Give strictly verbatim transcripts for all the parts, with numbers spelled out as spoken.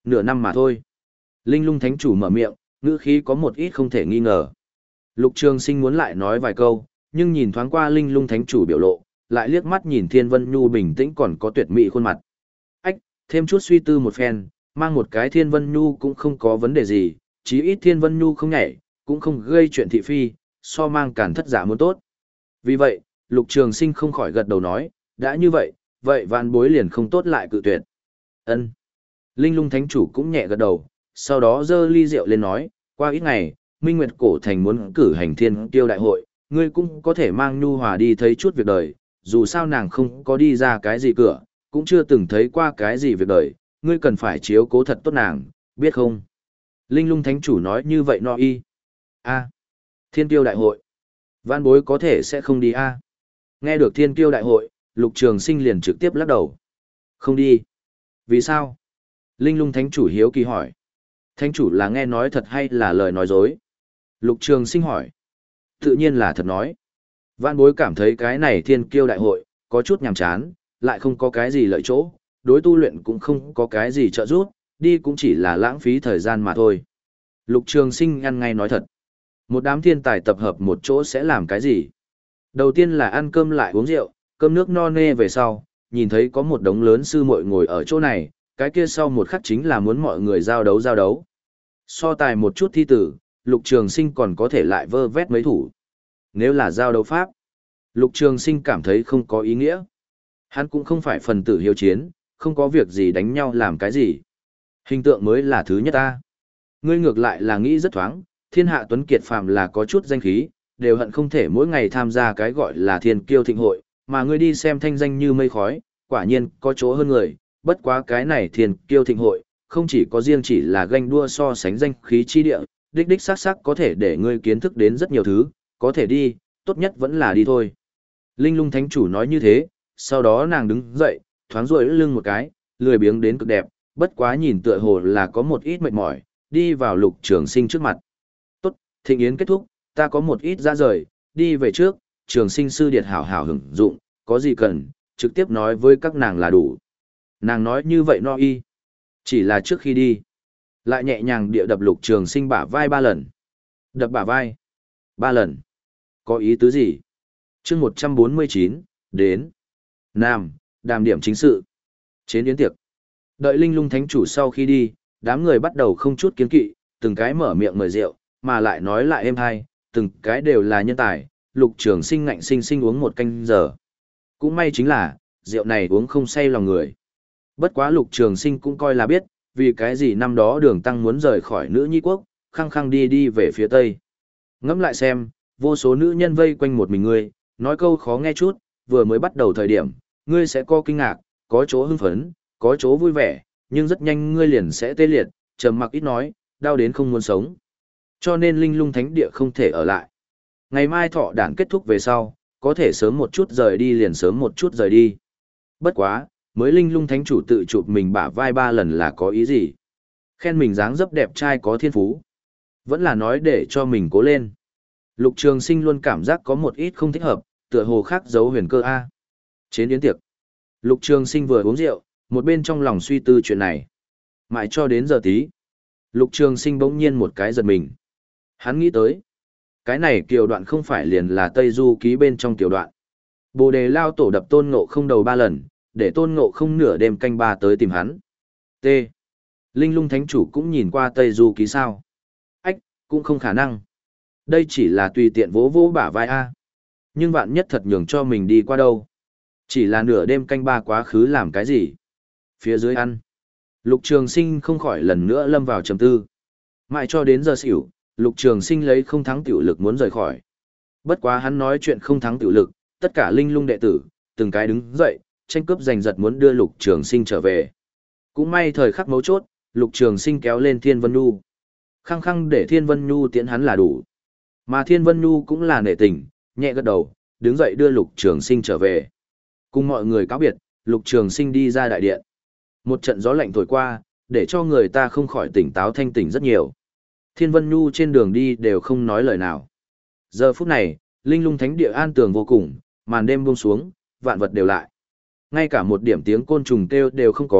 Nửa năm mà thôi. Linh lung thánh chủ mở miệng, ngữ khí có một ít không thể nghi ngờ. Lục Trường Sinh muốn lại nói vài câu, nhưng nhìn thoáng qua Linh lung thánh chủ biểu lộ, lại liếc mắt nhìn Thiên Vân Nhu bình tĩnh còn có tuyệt mỹ khuôn mặt. Ách, thêm chút suy tư một phen, mang một cái Thiên Vân Nhu cũng không có vấn đề gì, chí ít Thiên Vân Nhu không nhảy, cũng không gây chuyện thị phi, so mang cản thất giả muốn tốt. Vì vậy, Lục Trường Sinh không khỏi gật đầu nói, đã như vậy, vậy vạn bối liền không tốt lại cự tuyệt. Ân. Linh lung thánh chủ cũng nhẹ gật đầu, sau đó dơ ly rượu lên nói, qua ít ngày, Minh Nguyệt Cổ Thành muốn cử hành thiên kiêu đại hội, ngươi cũng có thể mang Nhu Hòa đi thấy chút việc đời, dù sao nàng không có đi ra cái gì cửa, cũng chưa từng thấy qua cái gì việc đời, ngươi cần phải chiếu cố thật tốt nàng, biết không? Linh lung thánh chủ nói như vậy no y. A. Thiên kiêu đại hội. Vạn bối có thể sẽ không đi a. Nghe được thiên kiêu đại hội, Lục Trường Sinh liền trực tiếp lắc đầu. Không đi. Vì sao? Linh lung thánh chủ hiếu kỳ hỏi. Thánh chủ là nghe nói thật hay là lời nói dối? Lục Trường Sinh hỏi. Tự nhiên là thật nói. Vạn bối cảm thấy cái này thiên kiêu đại hội, có chút nhàm chán, lại không có cái gì lợi chỗ, đối tu luyện cũng không có cái gì trợ giúp, đi cũng chỉ là lãng phí thời gian mà thôi. Lục Trường Sinh ăn ngay nói thật. Một đám thiên tài tập hợp một chỗ sẽ làm cái gì? Đầu tiên là ăn cơm lại uống rượu, cơm nước no nê về sau, nhìn thấy có một đống lớn sư muội ngồi ở chỗ này, cái kia sau một khắc chính là muốn mọi người giao đấu giao đấu. So tài một chút thi tử, Lục Trường Sinh còn có thể lại vơ vét mấy thủ. Nếu là giao đấu pháp, Lục Trường Sinh cảm thấy không có ý nghĩa. Hắn cũng không phải phần tử hiếu chiến, không có việc gì đánh nhau làm cái gì. Hình tượng mới là thứ nhất ta. Ngươi ngược lại là nghĩ rất thoáng, thiên hạ tuấn kiệt phàm là có chút danh khí, đều hận không thể mỗi ngày tham gia cái gọi là thiên kiêu thịnh hội, mà ngươi đi xem thanh danh như mây khói, quả nhiên có chỗ hơn người, bất quá cái này thiên kiêu thịnh hội, không chỉ có riêng chỉ là ganh đua so sánh danh khí chi địa, đích đích xác xác có thể để ngươi kiến thức đến rất nhiều thứ, có thể đi, tốt nhất vẫn là đi thôi. Linh lung thánh chủ nói như thế, sau đó nàng đứng dậy, thoáng duỗi lưng một cái, lười biếng đến cực đẹp, bất quá nhìn tựa hồ là có một ít mệt mỏi, đi vào Lục Trường Sinh trước mặt. Tốt, thịnh yến kết thúc, ta có một ít ra rời, đi về trước, Trường Sinh sư điệt hảo hảo hưởng dụng, có gì cần, trực tiếp nói với các nàng là đủ. Nàng nói như vậy no y. Chỉ là trước khi đi, lại nhẹ nhàng địa đập Lục Trường Sinh bả vai ba lần. Đập bả vai. Ba lần. Có ý tứ gì? Chương một trăm bốn mươi chín, đến. Nam, đàm điểm chính sự. Chế yến tiệc. Đợi Linh lung thánh chủ sau khi đi, đám người bắt đầu không chút kiến kỵ, từng cái mở miệng mời rượu, mà lại nói lại êm hay, từng cái đều là nhân tài, Lục Trường Sinh ngạnh sinh sinh uống một canh giờ. Cũng may chính là, rượu này uống không say lòng người. Bất quá Lục Trường Sinh cũng coi là biết, vì cái gì năm đó Đường Tăng muốn rời khỏi nữ nhi quốc, khăng khăng đi đi về phía Tây. Ngẫm lại xem, vô số nữ nhân vây quanh một mình ngươi, nói câu khó nghe chút, vừa mới bắt đầu thời điểm, ngươi sẽ có kinh ngạc, có chỗ hưng phấn, có chỗ vui vẻ, nhưng rất nhanh ngươi liền sẽ tê liệt, trầm mặc ít nói, đau đến không muốn sống. Cho nên Linh lung thánh địa không thể ở lại. Ngày mai thọ đản kết thúc về sau, có thể sớm một chút rời đi liền sớm một chút rời đi. Bất quá, mới Linh lung thánh chủ tự chụp mình bả vai ba lần là có ý gì? Khen mình dáng dấp đẹp trai có thiên phú. Vẫn là nói để cho mình cố lên. Lục Trường Sinh luôn cảm giác có một ít không thích hợp, tựa hồ khác giấu huyền cơ A. Chế yến tiệc. Lục Trường Sinh vừa uống rượu, một bên trong lòng suy tư chuyện này. Mãi cho đến giờ tí. Lục Trường Sinh bỗng nhiên một cái giật mình. Hắn nghĩ tới. Cái này kiều đoạn không phải liền là Tây Du ký bên trong kiều đoạn. Bồ đề lao tổ đập Tôn Ngộ Không đầu ba lần, để Tôn Ngộ Không nửa đêm canh ba tới tìm hắn. T. Linh lung thánh chủ cũng nhìn qua Tây Du ký sao. Ách, cũng không khả năng. Đây chỉ là tùy tiện vỗ vỗ bả vai A. Nhưng vạn nhất thật nhường cho mình đi qua đâu. Chỉ là nửa đêm canh ba quá khứ làm cái gì. Phía dưới ăn. Lục Trường Sinh không khỏi lần nữa lâm vào trầm tư. Mãi cho đến giờ xỉu, Lục Trường Sinh lấy không thắng tiểu lực muốn rời khỏi. Bất quá hắn nói chuyện không thắng tiểu lực, tất cả linh lung đệ tử, từng cái đứng dậy, tranh cướp giành giật muốn đưa Lục Trường Sinh trở về. Cũng may thời khắc mấu chốt, Lục Trường Sinh kéo lên Thiên Vân Nhu. Khăng khăng để Thiên Vân Nhu tiễn hắn là đủ. Mà Thiên Vân Nhu cũng là nể tình, nhẹ gật đầu, đứng dậy đưa Lục Trường Sinh trở về. Cùng mọi người cáo biệt, Lục Trường Sinh đi ra đại điện. Một trận gió lạnh thổi qua, để cho người ta không khỏi tỉnh táo thanh tỉnh rất nhiều. Thiên Vân Nhu trên đường đi đều không nói lời nào. Giờ phút này, linh lung thánh địa an tường vô cùng, màn đêm buông xuống, vạn vật đều lại. Ngay cả một điểm tiếng côn trùng kêu đều không có,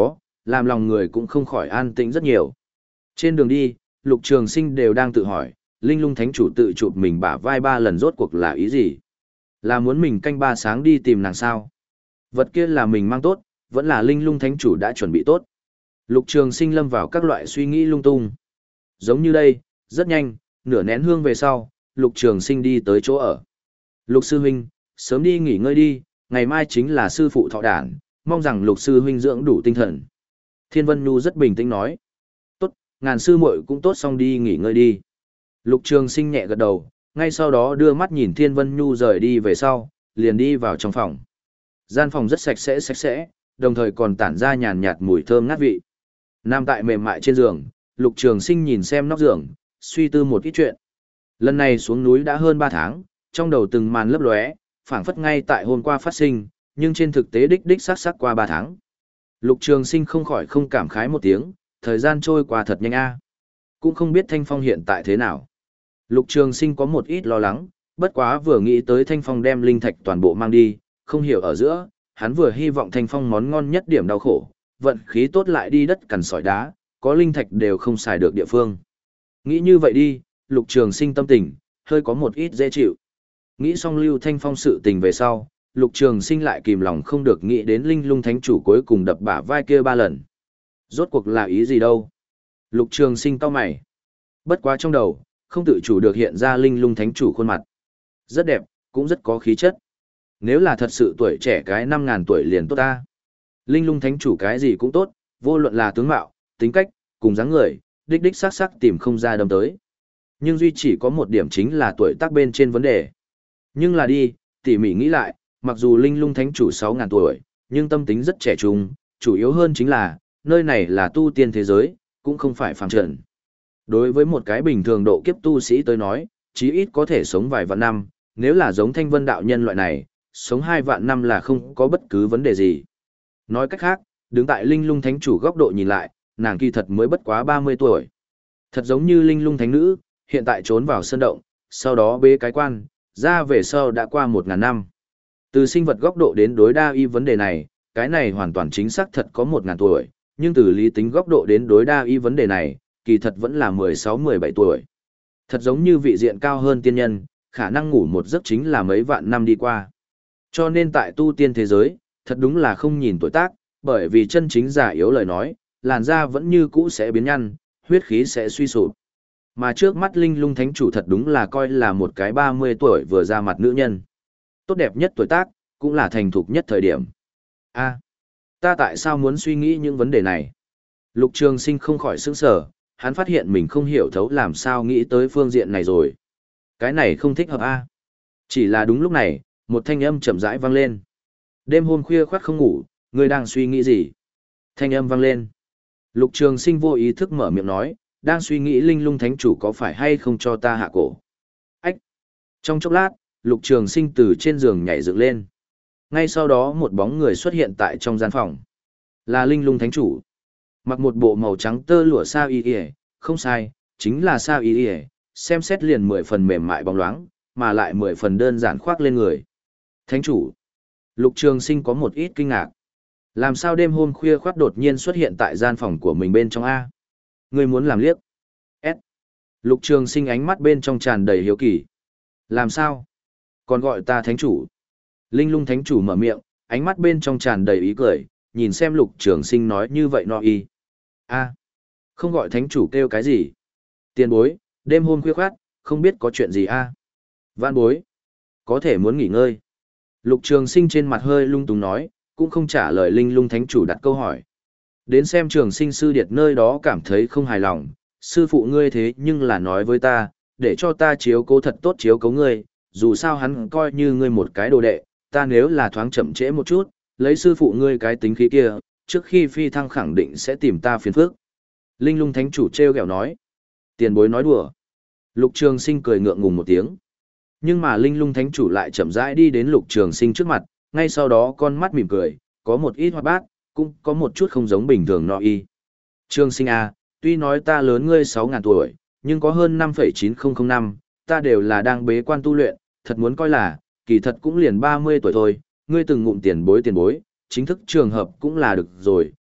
làm lòng người cũng không khỏi an tĩnh rất nhiều. Trên đường đi, Lục Trường Sinh đều đang tự hỏi, Linh Lung Thánh Chủ tự chụp mình bả vai ba lần rốt cuộc là ý gì? Là muốn mình canh ba sáng đi tìm nàng sao? Vật kia là mình mang tốt, vẫn là Linh Lung Thánh Chủ đã chuẩn bị tốt. Lục Trường Sinh lâm vào các loại suy nghĩ lung tung. Giống như đây, rất nhanh, nửa nén hương về sau, Lục Trường Sinh đi tới chỗ ở. Lục sư huynh, sớm đi nghỉ ngơi đi, ngày mai chính là sư phụ thọ đản, mong rằng Lục sư huynh dưỡng đủ tinh thần. Thiên Vân Nhu rất bình tĩnh nói. Tốt, ngàn sư muội cũng tốt, xong đi nghỉ ngơi đi. Lục Trường Sinh nhẹ gật đầu, ngay sau đó đưa mắt nhìn Thiên Vân Nhu rời đi về sau, liền đi vào trong phòng. Gian phòng rất sạch sẽ sạch sẽ, đồng thời còn tản ra nhàn nhạt mùi thơm ngát vị. Nằm tại mềm mại trên giường, Lục Trường Sinh nhìn xem nóc giường, suy tư một ít chuyện. Lần này xuống núi đã hơn ba tháng, trong đầu từng màn lấp lóe, phảng phất ngay tại hôm qua phát sinh, nhưng trên thực tế đích đích xác xác qua ba tháng. Lục Trường Sinh không khỏi không cảm khái một tiếng, thời gian trôi qua thật nhanh a. Cũng không biết Thanh Phong hiện tại thế nào. Lục Trường Sinh có một ít lo lắng, bất quá vừa nghĩ tới Thanh Phong đem linh thạch toàn bộ mang đi, không hiểu ở giữa, hắn vừa hy vọng Thanh Phong món ngon nhất điểm đau khổ, vận khí tốt lại đi đất cằn sỏi đá, có linh thạch đều không xài được địa phương. Nghĩ như vậy đi, Lục Trường Sinh tâm tình hơi có một ít dễ chịu. Nghĩ xong Lưu Thanh Phong sự tình về sau, Lục Trường Sinh lại kìm lòng không được nghĩ đến Linh Lung Thánh Chủ cuối cùng đập bả vai kia ba lần. Rốt cuộc là ý gì đâu? Lục Trường Sinh cau mày. Bất quá trong đầu, không tự chủ được hiện ra Linh Lung Thánh Chủ khuôn mặt. Rất đẹp, cũng rất có khí chất. Nếu là thật sự tuổi trẻ cái năm ngàn tuổi liền tốt ta. Linh Lung Thánh Chủ cái gì cũng tốt, vô luận là tướng mạo, tính cách, cùng dáng người, đích đích sắc sắc tìm không ra đâm tới. Nhưng duy chỉ có một điểm chính là tuổi tác bên trên vấn đề. Nhưng là đi, tỉ mỉ nghĩ lại, mặc dù Linh Lung Thánh Chủ sáu ngàn tuổi, nhưng tâm tính rất trẻ trung, chủ yếu hơn chính là, nơi này là tu tiên thế giới, cũng không phải phàm trần. Đối với một cái bình thường độ kiếp tu sĩ tới nói, chí ít có thể sống vài vạn năm, nếu là giống Thanh Vân đạo nhân loại này, sống hai vạn năm là không có bất cứ vấn đề gì. Nói cách khác, đứng tại Linh Lung Thánh Chủ góc độ nhìn lại, nàng kỳ thật mới bất quá ba mươi tuổi. Thật giống như Linh Lung Thánh Nữ, hiện tại trốn vào sơn động, sau đó bế cái quan, ra về sau đã qua một ngàn năm. Từ sinh vật góc độ đến đối đa y vấn đề này, cái này hoàn toàn chính xác thật có một ngàn tuổi, nhưng từ lý tính góc độ đến đối đa y vấn đề này, kỳ thật vẫn là mười sáu mười bảy tuổi. Thật giống như vị diện cao hơn tiên nhân, khả năng ngủ một giấc chính là mấy vạn năm đi qua. Cho nên tại tu tiên thế giới, thật đúng là không nhìn tuổi tác, bởi vì chân chính giả yếu lời nói, làn da vẫn như cũ sẽ biến nhăn, huyết khí sẽ suy sụp. Mà trước mắt Linh Lung Thánh Chủ thật đúng là coi là một cái ba mươi tuổi vừa ra mặt nữ nhân. Tốt đẹp nhất tuổi tác, cũng là thành thục nhất thời điểm. A, ta tại sao muốn suy nghĩ những vấn đề này? Lục Trường Sinh không khỏi sững sờ, hắn phát hiện mình không hiểu thấu làm sao nghĩ tới phương diện này rồi. Cái này không thích hợp a. Chỉ là đúng lúc này, một thanh âm chậm rãi vang lên. Đêm hôm khuya khoắt không ngủ, ngươi đang suy nghĩ gì? Thanh âm vang lên. Lục Trường Sinh vô ý thức mở miệng nói, đang suy nghĩ Linh Lung Thánh Chủ có phải hay không cho ta hạ cổ. Ách! Trong chốc lát, Lục Trường Sinh từ trên giường nhảy dựng lên. Ngay sau đó một bóng người xuất hiện tại trong gian phòng. Là Linh Lung Thánh Chủ. Mặc một bộ màu trắng tơ lụa sa y y, không sai, chính là sa y y, xem xét liền mười phần mềm mại bóng loáng, mà lại mười phần đơn giản khoác lên người. Thánh Chủ. Lục Trường Sinh có một ít kinh ngạc. Làm sao đêm hôm khuya khoắt đột nhiên xuất hiện tại gian phòng của mình bên trong A? Ngươi muốn làm liếc? S. Lục Trường Sinh ánh mắt bên trong tràn đầy hiếu kỳ. Làm sao? Còn gọi ta Thánh Chủ. Linh Lung Thánh Chủ mở miệng, ánh mắt bên trong tràn đầy ý cười, nhìn xem Lục Trường Sinh nói như vậy no y. A. Không gọi Thánh Chủ kêu cái gì? Tiền bối, đêm hôm khuya khoắt, không biết có chuyện gì A? Vạn bối. Có thể muốn nghỉ ngơi. Lục Trường Sinh trên mặt hơi lung túng nói, cũng không trả lời Linh Lung Thánh Chủ đặt câu hỏi. Đến xem Trường Sinh sư điệt nơi đó cảm thấy không hài lòng, sư phụ ngươi thế nhưng là nói với ta, để cho ta chiếu cố thật tốt chiếu cố ngươi, dù sao hắn coi như ngươi một cái đồ đệ, ta nếu là thoáng chậm trễ một chút, lấy sư phụ ngươi cái tính khí kia, trước khi phi thăng khẳng định sẽ tìm ta phiền phức. Linh Lung Thánh Chủ trêu ghẹo nói. Tiền bối nói đùa. Lục Trường Sinh cười ngượng ngùng một tiếng. Nhưng mà Linh Lung Thánh Chủ lại chậm rãi đi đến Lục Trường Sinh trước mặt, ngay sau đó con mắt mỉm cười, có một ít hoạt bát, cũng có một chút không giống bình thường nọ y. Trường Sinh à, tuy nói ta lớn ngươi sáu ngàn tuổi, nhưng có hơn năm phẩy chín không không năm, ta đều là đang bế quan tu luyện, thật muốn coi là, kỳ thật cũng liền ba mươi tuổi thôi, ngươi từng ngụm tiền bối tiền bối, chính thức trường hợp cũng là được rồi,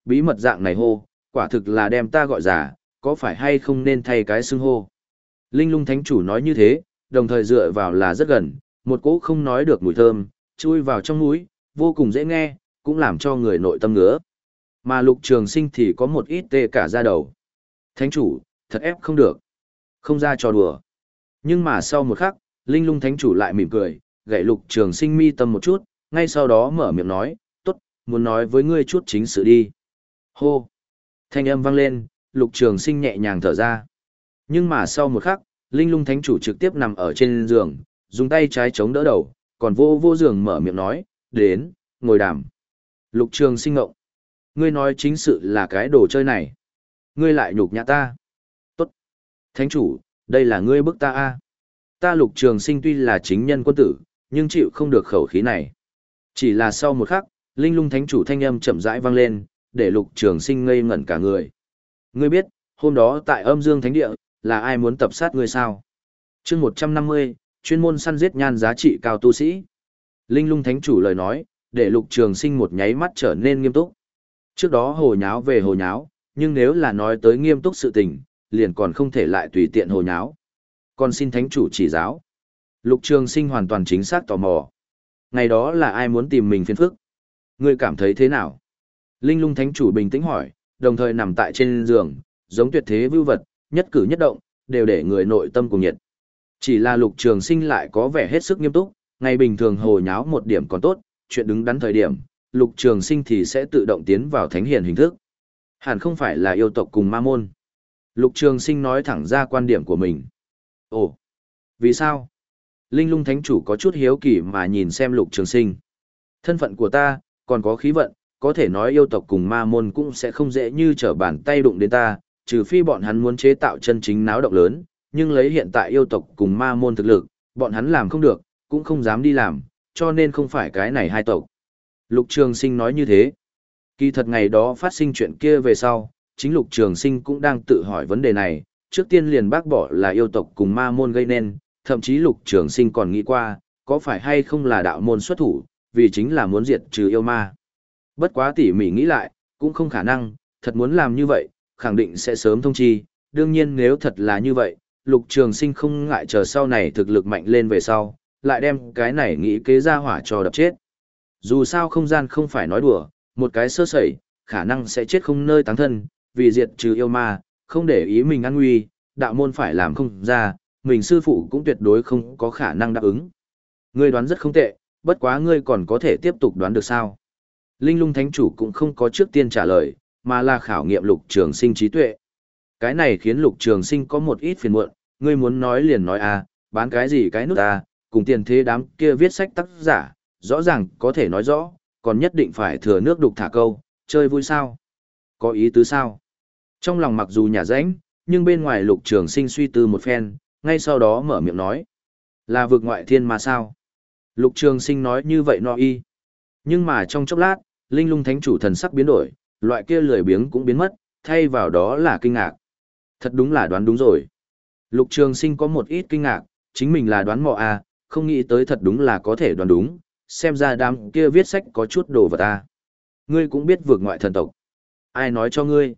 bí mật dạng này hô, quả thực là đem ta gọi giả, có phải hay không nên thay cái xưng hô. Linh lung thánh chủ nói như thế, đồng thời dựa vào là rất gần, một cỗ không nói được mùi thơm, chui vào trong mũi, vô cùng dễ nghe, cũng làm cho người nội tâm ngứa. Mà lục trường sinh thì có một ít tê cả da đầu. Thánh chủ, thật ép không được. Không ra trò đùa. Nhưng mà sau một khắc, linh lung thánh chủ lại mỉm cười, gậy lục trường sinh mi tâm một chút, ngay sau đó mở miệng nói, tốt, muốn nói với ngươi chút chính sự đi. Hô! Thanh âm vang lên, lục trường sinh nhẹ nhàng thở ra. Nhưng mà sau một khắc, linh lung thánh chủ trực tiếp nằm ở trên giường, dùng tay trái chống đỡ đầu, còn vô vô giường mở miệng nói, đến, ngồi đàm. Lục trường sinh ngộng. Ngươi nói chính sự là cái đồ chơi này. Ngươi lại nhục nhã ta. Tốt. Thánh chủ, đây là ngươi bức ta a. Ta lục trường sinh tuy là chính nhân quân tử, nhưng chịu không được khẩu khí này. Chỉ là sau một khắc, linh lung thánh chủ thanh âm chậm rãi vang lên, để lục trường sinh ngây ngẩn cả người. Ngươi biết, hôm đó tại âm dương thánh địa, là ai muốn tập sát ngươi sao? chương một trăm năm mươi, chuyên môn săn giết nhan giá trị cao tu sĩ. Linh lung thánh chủ lời nói, để lục trường sinh một nháy mắt trở nên nghiêm túc. Trước đó hồ nháo về hồ nháo, nhưng nếu là nói tới nghiêm túc sự tình, liền còn không thể lại tùy tiện hồ nháo. Còn xin thánh chủ chỉ giáo. Lục trường sinh hoàn toàn chính xác tò mò. Ngày đó là ai muốn tìm mình phiền phức? Ngươi cảm thấy thế nào? Linh lung thánh chủ bình tĩnh hỏi, đồng thời nằm tại trên giường, giống tuyệt thế vưu vật, nhất cử nhất động, đều để người nội tâm cùng nhiệt. Chỉ là lục trường sinh lại có vẻ hết sức nghiêm túc, ngày bình thường hồ nháo một điểm còn tốt, chuyện đứng đắn thời điểm, lục trường sinh thì sẽ tự động tiến vào thánh hiền hình thức. Hẳn không phải là yêu tộc cùng ma môn. Lục trường sinh nói thẳng ra quan điểm của mình. Ồ, vì sao? Linh lung thánh chủ có chút hiếu kỳ mà nhìn xem lục trường sinh. Thân phận của ta, còn có khí vận, có thể nói yêu tộc cùng ma môn cũng sẽ không dễ như trở bàn tay đụng đến ta, trừ phi bọn hắn muốn chế tạo chân chính náo động lớn, nhưng lấy hiện tại yêu tộc cùng ma môn thực lực, bọn hắn làm không được, cũng không dám đi làm, cho nên không phải cái này hai tộc. Lục Trường Sinh nói như thế. Kỳ thật ngày đó phát sinh chuyện kia về sau, chính Lục Trường Sinh cũng đang tự hỏi vấn đề này, trước tiên liền bác bỏ là yêu tộc cùng ma môn gây nên, thậm chí Lục Trường Sinh còn nghĩ qua, có phải hay không là đạo môn xuất thủ, vì chính là muốn diệt trừ yêu ma. Bất quá tỉ mỉ nghĩ lại, cũng không khả năng, thật muốn làm như vậy, khẳng định sẽ sớm thông chi, đương nhiên nếu thật là như vậy, Lục Trường Sinh không ngại chờ sau này thực lực mạnh lên về sau, lại đem cái này nghĩ kế ra hỏa cho đập chết. Dù sao không gian không phải nói đùa, một cái sơ sẩy, khả năng sẽ chết không nơi táng thân, vì diệt trừ yêu ma, không để ý mình an nguy, đạo môn phải làm không ra, mình sư phụ cũng tuyệt đối không có khả năng đáp ứng. Ngươi đoán rất không tệ, bất quá ngươi còn có thể tiếp tục đoán được sao? Linh lung thánh chủ cũng không có trước tiên trả lời, mà là khảo nghiệm Lục Trường Sinh trí tuệ. Cái này khiến Lục Trường Sinh có một ít phiền muộn, ngươi muốn nói liền nói à, bán cái gì cái nút à, cùng tiền thế đám kia viết sách tác giả, rõ ràng có thể nói rõ, còn nhất định phải thừa nước đục thả câu, chơi vui sao? Có ý tứ sao? Trong lòng mặc dù nhả rãnh, nhưng bên ngoài Lục Trường Sinh suy tư một phen, ngay sau đó mở miệng nói. Là vực ngoại thiên mà sao? Lục Trường Sinh nói như vậy no y. Nhưng mà trong chốc lát, Linh lung thánh chủ thần sắc biến đổi, loại kia lười biếng cũng biến mất, thay vào đó là kinh ngạc. Thật đúng là đoán đúng rồi. Lục Trường Sinh có một ít kinh ngạc, chính mình là đoán mò à, không nghĩ tới thật đúng là có thể đoán đúng, xem ra đám kia viết sách có chút đồ vật à. Ngươi cũng biết vượt ngoại thần tộc. Ai nói cho ngươi?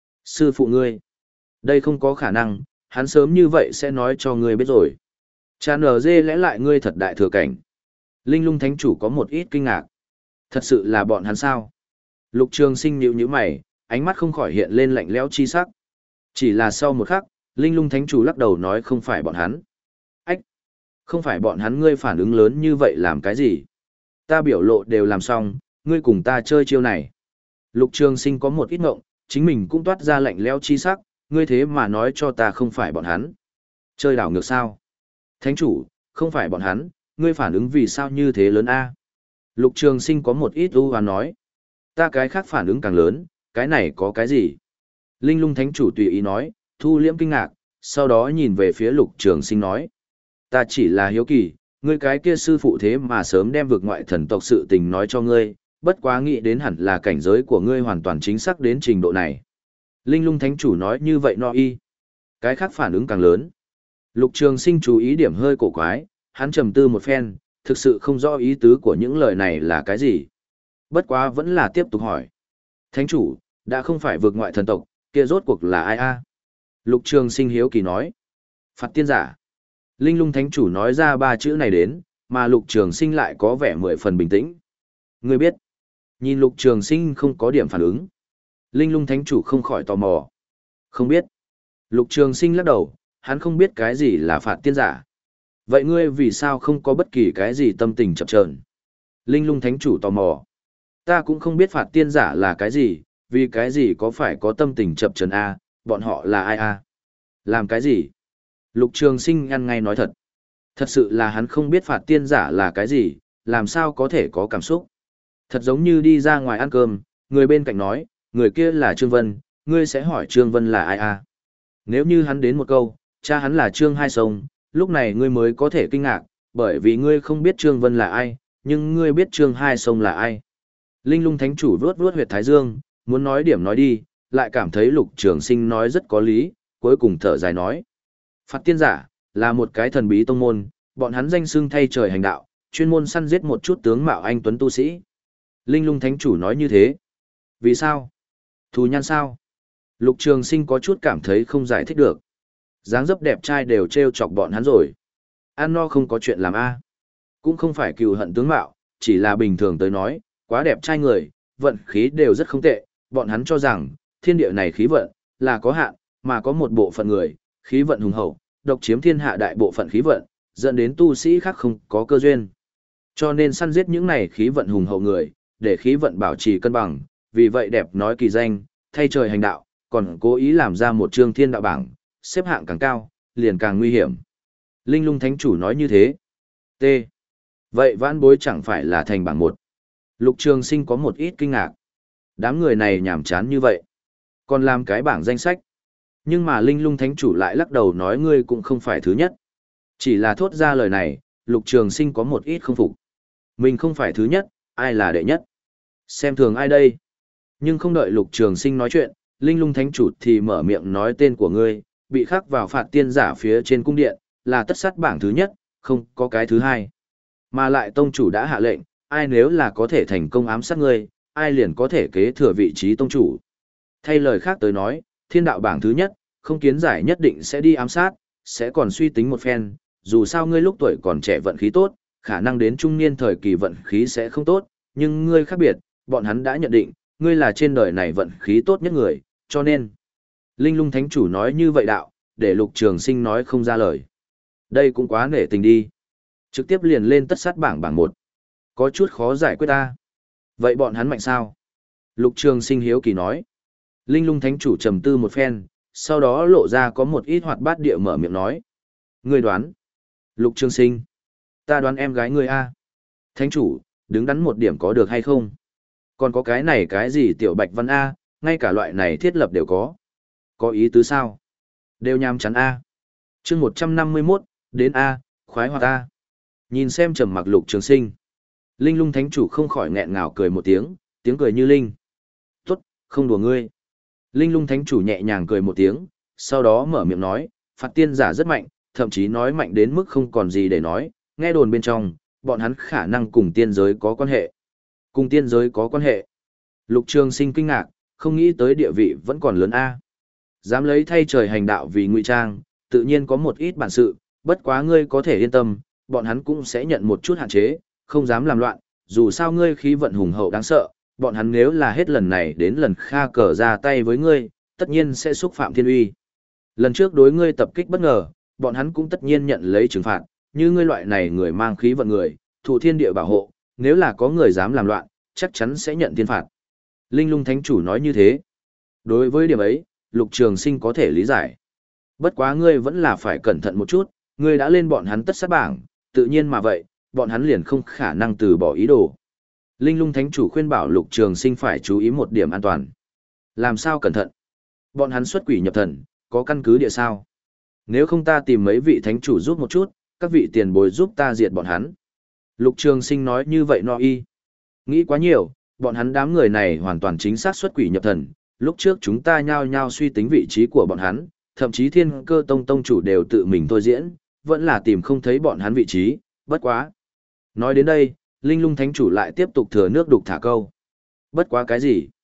Sư phụ ngươi. Đây không có khả năng, hắn sớm như vậy sẽ nói cho ngươi biết rồi. Cha nở dê lẽ lại ngươi thật đại thừa cảnh. Linh lung thánh chủ có một ít kinh ngạc. Thật sự là bọn hắn sao? Lục Trường Sinh nhíu nhíu mày, ánh mắt không khỏi hiện lên lạnh lẽo chi sắc. Chỉ là sau một khắc, Linh lung thánh chủ lắc đầu nói không phải bọn hắn. Ách! Không phải bọn hắn, ngươi phản ứng lớn như vậy làm cái gì? Ta biểu lộ đều làm xong, ngươi cùng ta chơi chiêu này. Lục Trường Sinh có một ít ngộng, chính mình cũng toát ra lạnh lẽo chi sắc, ngươi thế mà nói cho ta không phải bọn hắn. Chơi đảo ngược sao? Thánh chủ, không phải bọn hắn, ngươi phản ứng vì sao như thế lớn a? Lục Trường Sinh có một ít u hoán nói. Ta cái khác phản ứng càng lớn, cái này có cái gì? Linh lung thánh chủ tùy ý nói, thu liễm kinh ngạc, sau đó nhìn về phía Lục Trường Sinh nói. Ta chỉ là hiếu kỳ, ngươi cái kia sư phụ thế mà sớm đem vực ngoại thần tộc sự tình nói cho ngươi, bất quá nghĩ đến hẳn là cảnh giới của ngươi hoàn toàn chính xác đến trình độ này. Linh lung thánh chủ nói như vậy no y. Cái khác phản ứng càng lớn. Lục Trường Sinh chú ý điểm hơi cổ quái, hắn trầm tư một phen, thực sự không rõ ý tứ của những lời này là cái gì. Bất quá vẫn là tiếp tục hỏi. Thánh chủ, Đã không phải vượt ngoại thần tộc, kia rốt cuộc là ai a? Lục Trường Sinh hiếu kỳ nói. Phạt tiên giả. Linh lung thánh chủ nói ra ba chữ này đến, mà Lục Trường Sinh lại có vẻ mười phần bình tĩnh. Ngươi biết. Nhìn Lục Trường Sinh không có điểm phản ứng. Linh lung thánh chủ không khỏi tò mò. Không biết. Lục Trường Sinh lắc đầu, hắn không biết cái gì là phạt tiên giả. Vậy ngươi vì sao không có bất kỳ cái gì tâm tình chập chờn? Linh lung thánh chủ tò mò. Ta cũng không biết phạt tiên giả là cái gì, vì cái gì có phải có tâm tình chập chờn a, bọn họ là ai a? Làm cái gì? Lục Trường Sinh ăn ngay nói thật. Thật sự là hắn không biết phạt tiên giả là cái gì, làm sao có thể có cảm xúc. Thật giống như đi ra ngoài ăn cơm, người bên cạnh nói, người kia là Trương Vân, ngươi sẽ hỏi Trương Vân là ai a? Nếu như hắn đến một câu, cha hắn là Trương Hai Sông, lúc này ngươi mới có thể kinh ngạc, bởi vì ngươi không biết Trương Vân là ai, nhưng ngươi biết Trương Hai Sông là ai. Linh lung thánh chủ vuốt vuốt huyệt thái dương, muốn nói điểm nói đi, lại cảm thấy Lục Trường Sinh nói rất có lý, cuối cùng thở dài nói. Phạt tiên giả, là một cái thần bí tông môn, bọn hắn danh xưng thay trời hành đạo, chuyên môn săn giết một chút tướng mạo anh tuấn tu sĩ. Linh lung thánh chủ nói như thế. Vì sao? Thù nhan sao? Lục Trường Sinh có chút cảm thấy không giải thích được. Dáng dấp đẹp trai đều trêu chọc bọn hắn rồi. Ăn no không có chuyện làm a. Cũng không phải cừu hận tướng mạo, chỉ là bình thường tới nói, quá đẹp trai người, vận khí đều rất không tệ, bọn hắn cho rằng, thiên địa này khí vận, là có hạn, mà có một bộ phận người, khí vận hùng hậu, độc chiếm thiên hạ đại bộ phận khí vận, dẫn đến tu sĩ khác không có cơ duyên. Cho nên săn giết những này khí vận hùng hậu người, để khí vận bảo trì cân bằng, vì vậy đẹp nói kỳ danh, thay trời hành đạo, còn cố ý làm ra một chương thiên đạo bảng, xếp hạng càng cao, liền càng nguy hiểm. Linh lung thánh chủ nói như thế. T. Vậy vãn bối chẳng phải là thành bảng một. Lục Trường Sinh có một ít kinh ngạc. Đám người này nhảm chán như vậy. Còn làm cái bảng danh sách. Nhưng mà Linh lung thánh chủ lại lắc đầu nói ngươi cũng không phải thứ nhất. Chỉ là thốt ra lời này, Lục Trường Sinh có một ít không phục. Mình không phải thứ nhất, ai là đệ nhất? Xem thường ai đây? Nhưng không đợi Lục Trường Sinh nói chuyện, Linh lung thánh chủ thì mở miệng nói tên của ngươi, bị khắc vào phạt tiên giả phía trên cung điện, là tất sát bảng thứ nhất, không có cái thứ hai. Mà lại tông chủ đã hạ lệnh, ai nếu là có thể thành công ám sát ngươi, ai liền có thể kế thừa vị trí tông chủ. Thay lời khác tới nói, thiên đạo bảng thứ nhất, không kiến giải nhất định sẽ đi ám sát, sẽ còn suy tính một phen, dù sao ngươi lúc tuổi còn trẻ vận khí tốt, khả năng đến trung niên thời kỳ vận khí sẽ không tốt, nhưng ngươi khác biệt, bọn hắn đã nhận định, ngươi là trên đời này vận khí tốt nhất người, cho nên. Linh lung thánh chủ nói như vậy đạo, để Lục Trường Sinh nói không ra lời. Đây cũng quá nể tình đi. Trực tiếp liền lên tất sát bảng bảng một. Có chút khó giải quyết ta. Vậy bọn hắn mạnh sao? Lục Trường Sinh hiếu kỳ nói. Linh lung thánh chủ trầm tư một phen, sau đó lộ ra có một ít hoạt bát địa mở miệng nói. Ngươi đoán. Lục Trường Sinh. Ta đoán em gái ngươi a. Thánh chủ, đứng đắn một điểm có được hay không? Còn có cái này cái gì tiểu bạch văn A, ngay cả loại này thiết lập đều có. Có ý tứ sao? Đều nhàm chán A. chương một trăm năm mươi mốt, đến A, khoái hoạt A. Nhìn xem trầm mặc Lục Trường Sinh. Linh lung thánh chủ không khỏi nghẹn ngào cười một tiếng, tiếng cười như linh. Tốt, không đùa ngươi. Linh lung thánh chủ nhẹ nhàng cười một tiếng, sau đó mở miệng nói, phạt tiên giả rất mạnh, thậm chí nói mạnh đến mức không còn gì để nói, nghe đồn bên trong, bọn hắn khả năng cùng tiên giới có quan hệ. Cùng tiên giới có quan hệ. Lục Trường Sinh kinh ngạc, không nghĩ tới địa vị vẫn còn lớn A. Dám lấy thay trời hành đạo vì ngụy trang, tự nhiên có một ít bản sự, bất quá ngươi có thể yên tâm, bọn hắn cũng sẽ nhận một chút hạn chế, không dám làm loạn, dù sao ngươi khí vận hùng hậu đáng sợ, bọn hắn nếu là hết lần này đến lần kha cờ ra tay với ngươi, tất nhiên sẽ xúc phạm thiên uy. Lần trước đối ngươi tập kích bất ngờ, bọn hắn cũng tất nhiên nhận lấy trừng phạt, như ngươi loại này người mang khí vận người, thụ thiên địa bảo hộ, nếu là có người dám làm loạn, chắc chắn sẽ nhận thiên phạt. Linh lung thánh chủ nói như thế. Đối với điểm ấy, Lục Trường Sinh có thể lý giải. Bất quá ngươi vẫn là phải cẩn thận một chút, ngươi đã lên bọn hắn tất sát bảng, tự nhiên mà vậy, bọn hắn liền không khả năng từ bỏ ý đồ. Linh lung thánh chủ khuyên bảo Lục Trường Sinh phải chú ý một điểm an toàn. Làm sao cẩn thận? Bọn hắn xuất quỷ nhập thần, có căn cứ địa sao? Nếu không ta tìm mấy vị thánh chủ giúp một chút, các vị tiền bối giúp ta diệt bọn hắn. Lục Trường Sinh nói như vậy no y. Nghĩ quá nhiều, bọn hắn đám người này hoàn toàn chính xác xuất quỷ nhập thần. Lúc trước chúng ta nhao nhao suy tính vị trí của bọn hắn, thậm chí Thiên Cơ Tông tông chủ đều tự mình thôi diễn, vẫn là tìm không thấy bọn hắn vị trí, bất quá. Nói đến đây, Linh lung thánh chủ lại tiếp tục thừa nước đục thả câu. Bất quá cái gì?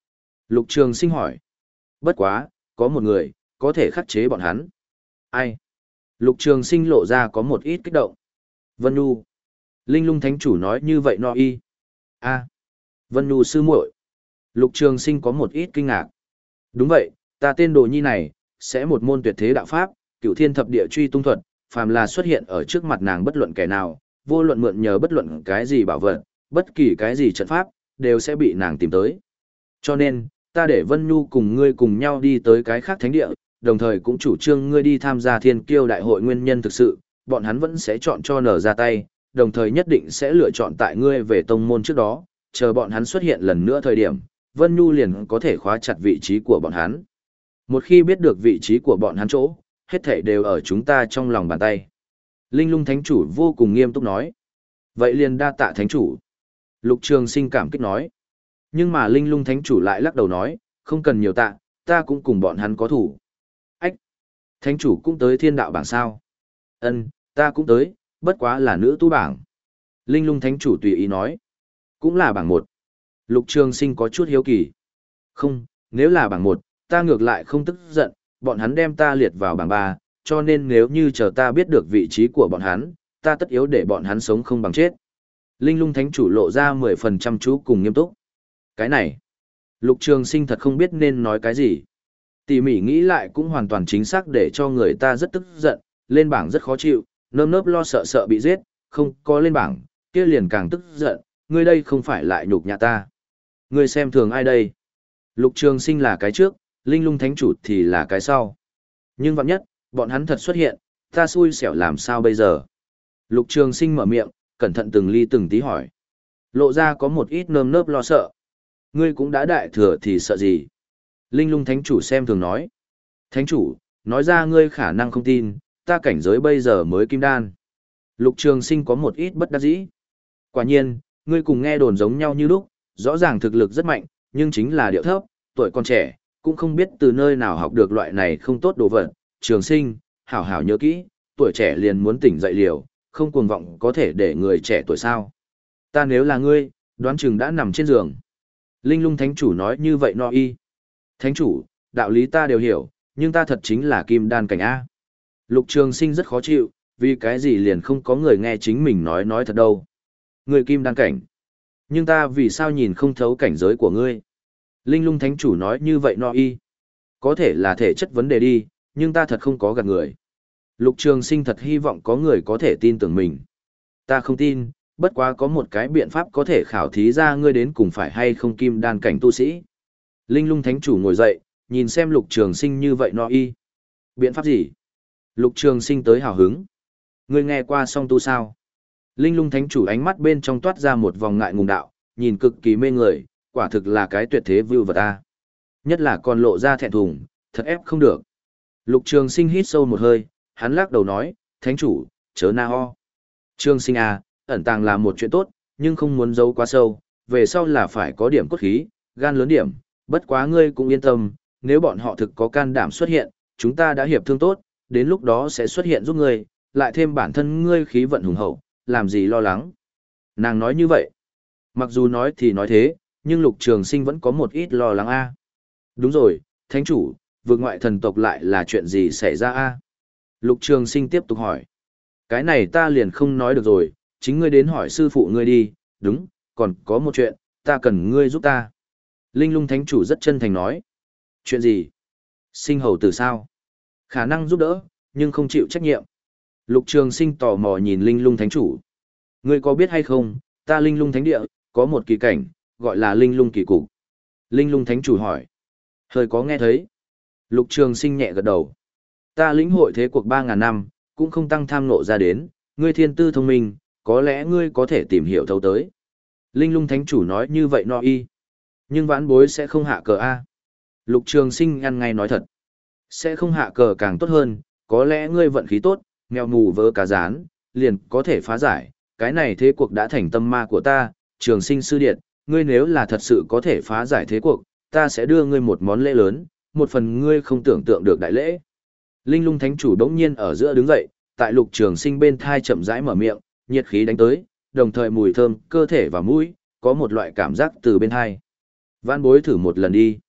Lục Trường Sinh hỏi. Bất quá, có một người, có thể khắc chế bọn hắn. Ai? Lục Trường Sinh lộ ra có một ít kích động. Vân Nhu. Linh Lung Thánh Chủ nói như vậy no y. A. Vân Nhu sư muội. Lục Trường Sinh có một ít kinh ngạc. Đúng vậy, ta tên Đồ Nhi này, sẽ một môn tuyệt thế đạo pháp, Cửu Thiên Thập Địa Truy Tung Thuật, phàm là xuất hiện ở trước mặt nàng bất luận kẻ nào, vô luận mượn nhờ bất luận cái gì bảo vật, bất kỳ cái gì trận pháp, đều sẽ bị nàng tìm tới. Cho nên, ta để Vân Nhu cùng ngươi cùng nhau đi tới cái khác thánh địa, đồng thời cũng chủ trương ngươi đi tham gia Thiên Kiêu đại hội nguyên nhân thực sự, bọn hắn vẫn sẽ chọn cho nở ra tay, đồng thời nhất định sẽ lựa chọn tại ngươi về tông môn trước đó, chờ bọn hắn xuất hiện lần nữa thời điểm, Vân Nhu liền có thể khóa chặt vị trí của bọn hắn. Một khi biết được vị trí của bọn hắn chỗ, hết thảy đều ở chúng ta trong lòng bàn tay. Linh Lung Thánh Chủ vô cùng nghiêm túc nói. Vậy liền đa tạ Thánh Chủ. Lục Trường Sinh cảm kích nói. Nhưng mà Linh Lung Thánh Chủ lại lắc đầu nói, không cần nhiều tạ, ta cũng cùng bọn hắn có thủ. Ách! Thánh Chủ cũng tới thiên đạo bảng sao? Ân, ta cũng tới, bất quá là nữ tu bảng. Linh Lung Thánh Chủ tùy ý nói. Cũng là bảng một. Lục Trường Sinh có chút hiếu kỳ. Không, nếu là bảng một, ta ngược lại không tức giận, bọn hắn đem ta liệt vào bảng ba, cho nên nếu như chờ ta biết được vị trí của bọn hắn, ta tất yếu để bọn hắn sống không bằng chết. Linh Lung Thánh Chủ lộ ra mười phần trăm chú cùng nghiêm túc. Cái này, Lục Trường Sinh thật không biết nên nói cái gì. Tỉ mỉ nghĩ lại cũng hoàn toàn chính xác để cho người ta rất tức giận, lên bảng rất khó chịu, nơm nớp lo sợ sợ bị giết, không có lên bảng, kia liền càng tức giận, ngươi đây không phải lại nhục nhã ta. Ngươi xem thường ai đây? Lục Trường Sinh là cái trước, Linh Lung Thánh Chủ thì là cái sau. Nhưng vạn nhất, bọn hắn thật xuất hiện, ta xui xẻo làm sao bây giờ? Lục Trường Sinh mở miệng, cẩn thận từng ly từng tí hỏi. Lộ ra có một ít nơm nớp lo sợ. Ngươi cũng đã đại thừa thì sợ gì? Linh Lung Thánh Chủ xem thường nói. Thánh Chủ, nói ra ngươi khả năng không tin, ta cảnh giới bây giờ mới kim đan. Lục Trường Sinh có một ít bất đắc dĩ. Quả nhiên, ngươi cùng nghe đồn giống nhau như lúc, rõ ràng thực lực rất mạnh, nhưng chính là điệu thấp, tuổi còn trẻ, cũng không biết từ nơi nào học được loại này không tốt đồ vật. Trường Sinh, hảo hảo nhớ kỹ, tuổi trẻ liền muốn tỉnh dậy liều, không cuồng vọng có thể để người trẻ tuổi sao. Ta nếu là ngươi, đoán chừng đã nằm trên giường. Linh Lung Thánh Chủ nói như vậy no y. Thánh Chủ, đạo lý ta đều hiểu, nhưng ta thật chính là kim đan cảnh A. Lục Trường Sinh rất khó chịu, vì cái gì liền không có người nghe chính mình nói nói thật đâu. Người kim đan cảnh. Nhưng ta vì sao nhìn không thấu cảnh giới của ngươi? Linh Lung Thánh Chủ nói như vậy no y. Có thể là thể chất vấn đề đi, nhưng ta thật không có gạt người. Lục Trường Sinh thật hy vọng có người có thể tin tưởng mình. Ta không tin, bất quá có một cái biện pháp có thể khảo thí ra ngươi đến cùng phải hay không kim đan cảnh tu sĩ. Linh Lung Thánh Chủ ngồi dậy, nhìn xem Lục Trường Sinh như vậy no y. Biện pháp gì? Lục Trường Sinh tới hào hứng. Ngươi nghe qua song tu sao? Linh Lung Thánh Chủ ánh mắt bên trong toát ra một vòng ngại ngùng đạo, nhìn cực kỳ mê người, quả thực là cái tuyệt thế view vật ta. Nhất là còn lộ ra thẹn thùng, thật ép không được. Lục Trường Sinh hít sâu một hơi, hắn lắc đầu nói, Thánh Chủ, chớ na ho. Trường Sinh à, ẩn tàng là một chuyện tốt, nhưng không muốn giấu quá sâu, về sau là phải có điểm cốt khí, gan lớn điểm, bất quá ngươi cũng yên tâm, nếu bọn họ thực có can đảm xuất hiện, chúng ta đã hiệp thương tốt, đến lúc đó sẽ xuất hiện giúp ngươi, lại thêm bản thân ngươi khí vận hùng hậu, làm gì lo lắng. Nàng nói như vậy. Mặc dù nói thì nói thế, nhưng Lục Trường Sinh vẫn có một ít lo lắng a. Đúng rồi, Thánh Chủ, vượt ngoại thần tộc lại là chuyện gì xảy ra a? Lục Trường Sinh tiếp tục hỏi. Cái này ta liền không nói được rồi, chính ngươi đến hỏi sư phụ ngươi đi, đúng, còn có một chuyện, ta cần ngươi giúp ta. Linh Lung Thánh Chủ rất chân thành nói. Chuyện gì? Sinh hầu tử sao? Khả năng giúp đỡ, nhưng không chịu trách nhiệm. Lục Trường Sinh tò mò nhìn Linh Lung Thánh Chủ. Ngươi có biết hay không, ta Linh Lung Thánh Địa, có một kỳ cảnh, gọi là Linh Lung Kỳ Cục. Linh Lung Thánh Chủ hỏi. Hơi có nghe thấy. Lục Trường Sinh nhẹ gật đầu. Ta lĩnh hội thế cuộc ba ngàn năm, cũng không tăng tham nộ ra đến, ngươi thiên tư thông minh, có lẽ ngươi có thể tìm hiểu thấu tới. Linh Lung Thánh Chủ nói như vậy no y. Nhưng vãn bối sẽ không hạ cờ A. Lục Trường Sinh ăn ngay nói thật. Sẽ không hạ cờ càng tốt hơn, có lẽ ngươi vận khí tốt, mèo mù vớ cá rán, liền có thể phá giải. Cái này thế cuộc đã thành tâm ma của ta, Trường Sinh sư điện, ngươi nếu là thật sự có thể phá giải thế cuộc, ta sẽ đưa ngươi một món lễ lớn, một phần ngươi không tưởng tượng được đại lễ. Linh Lung Thánh Chủ đống nhiên ở giữa đứng dậy, tại Lục Trường Sinh bên thai chậm rãi mở miệng, nhiệt khí đánh tới, đồng thời mùi thơm cơ thể và mũi, có một loại cảm giác từ bên thai. Vãn bối thử một lần đi.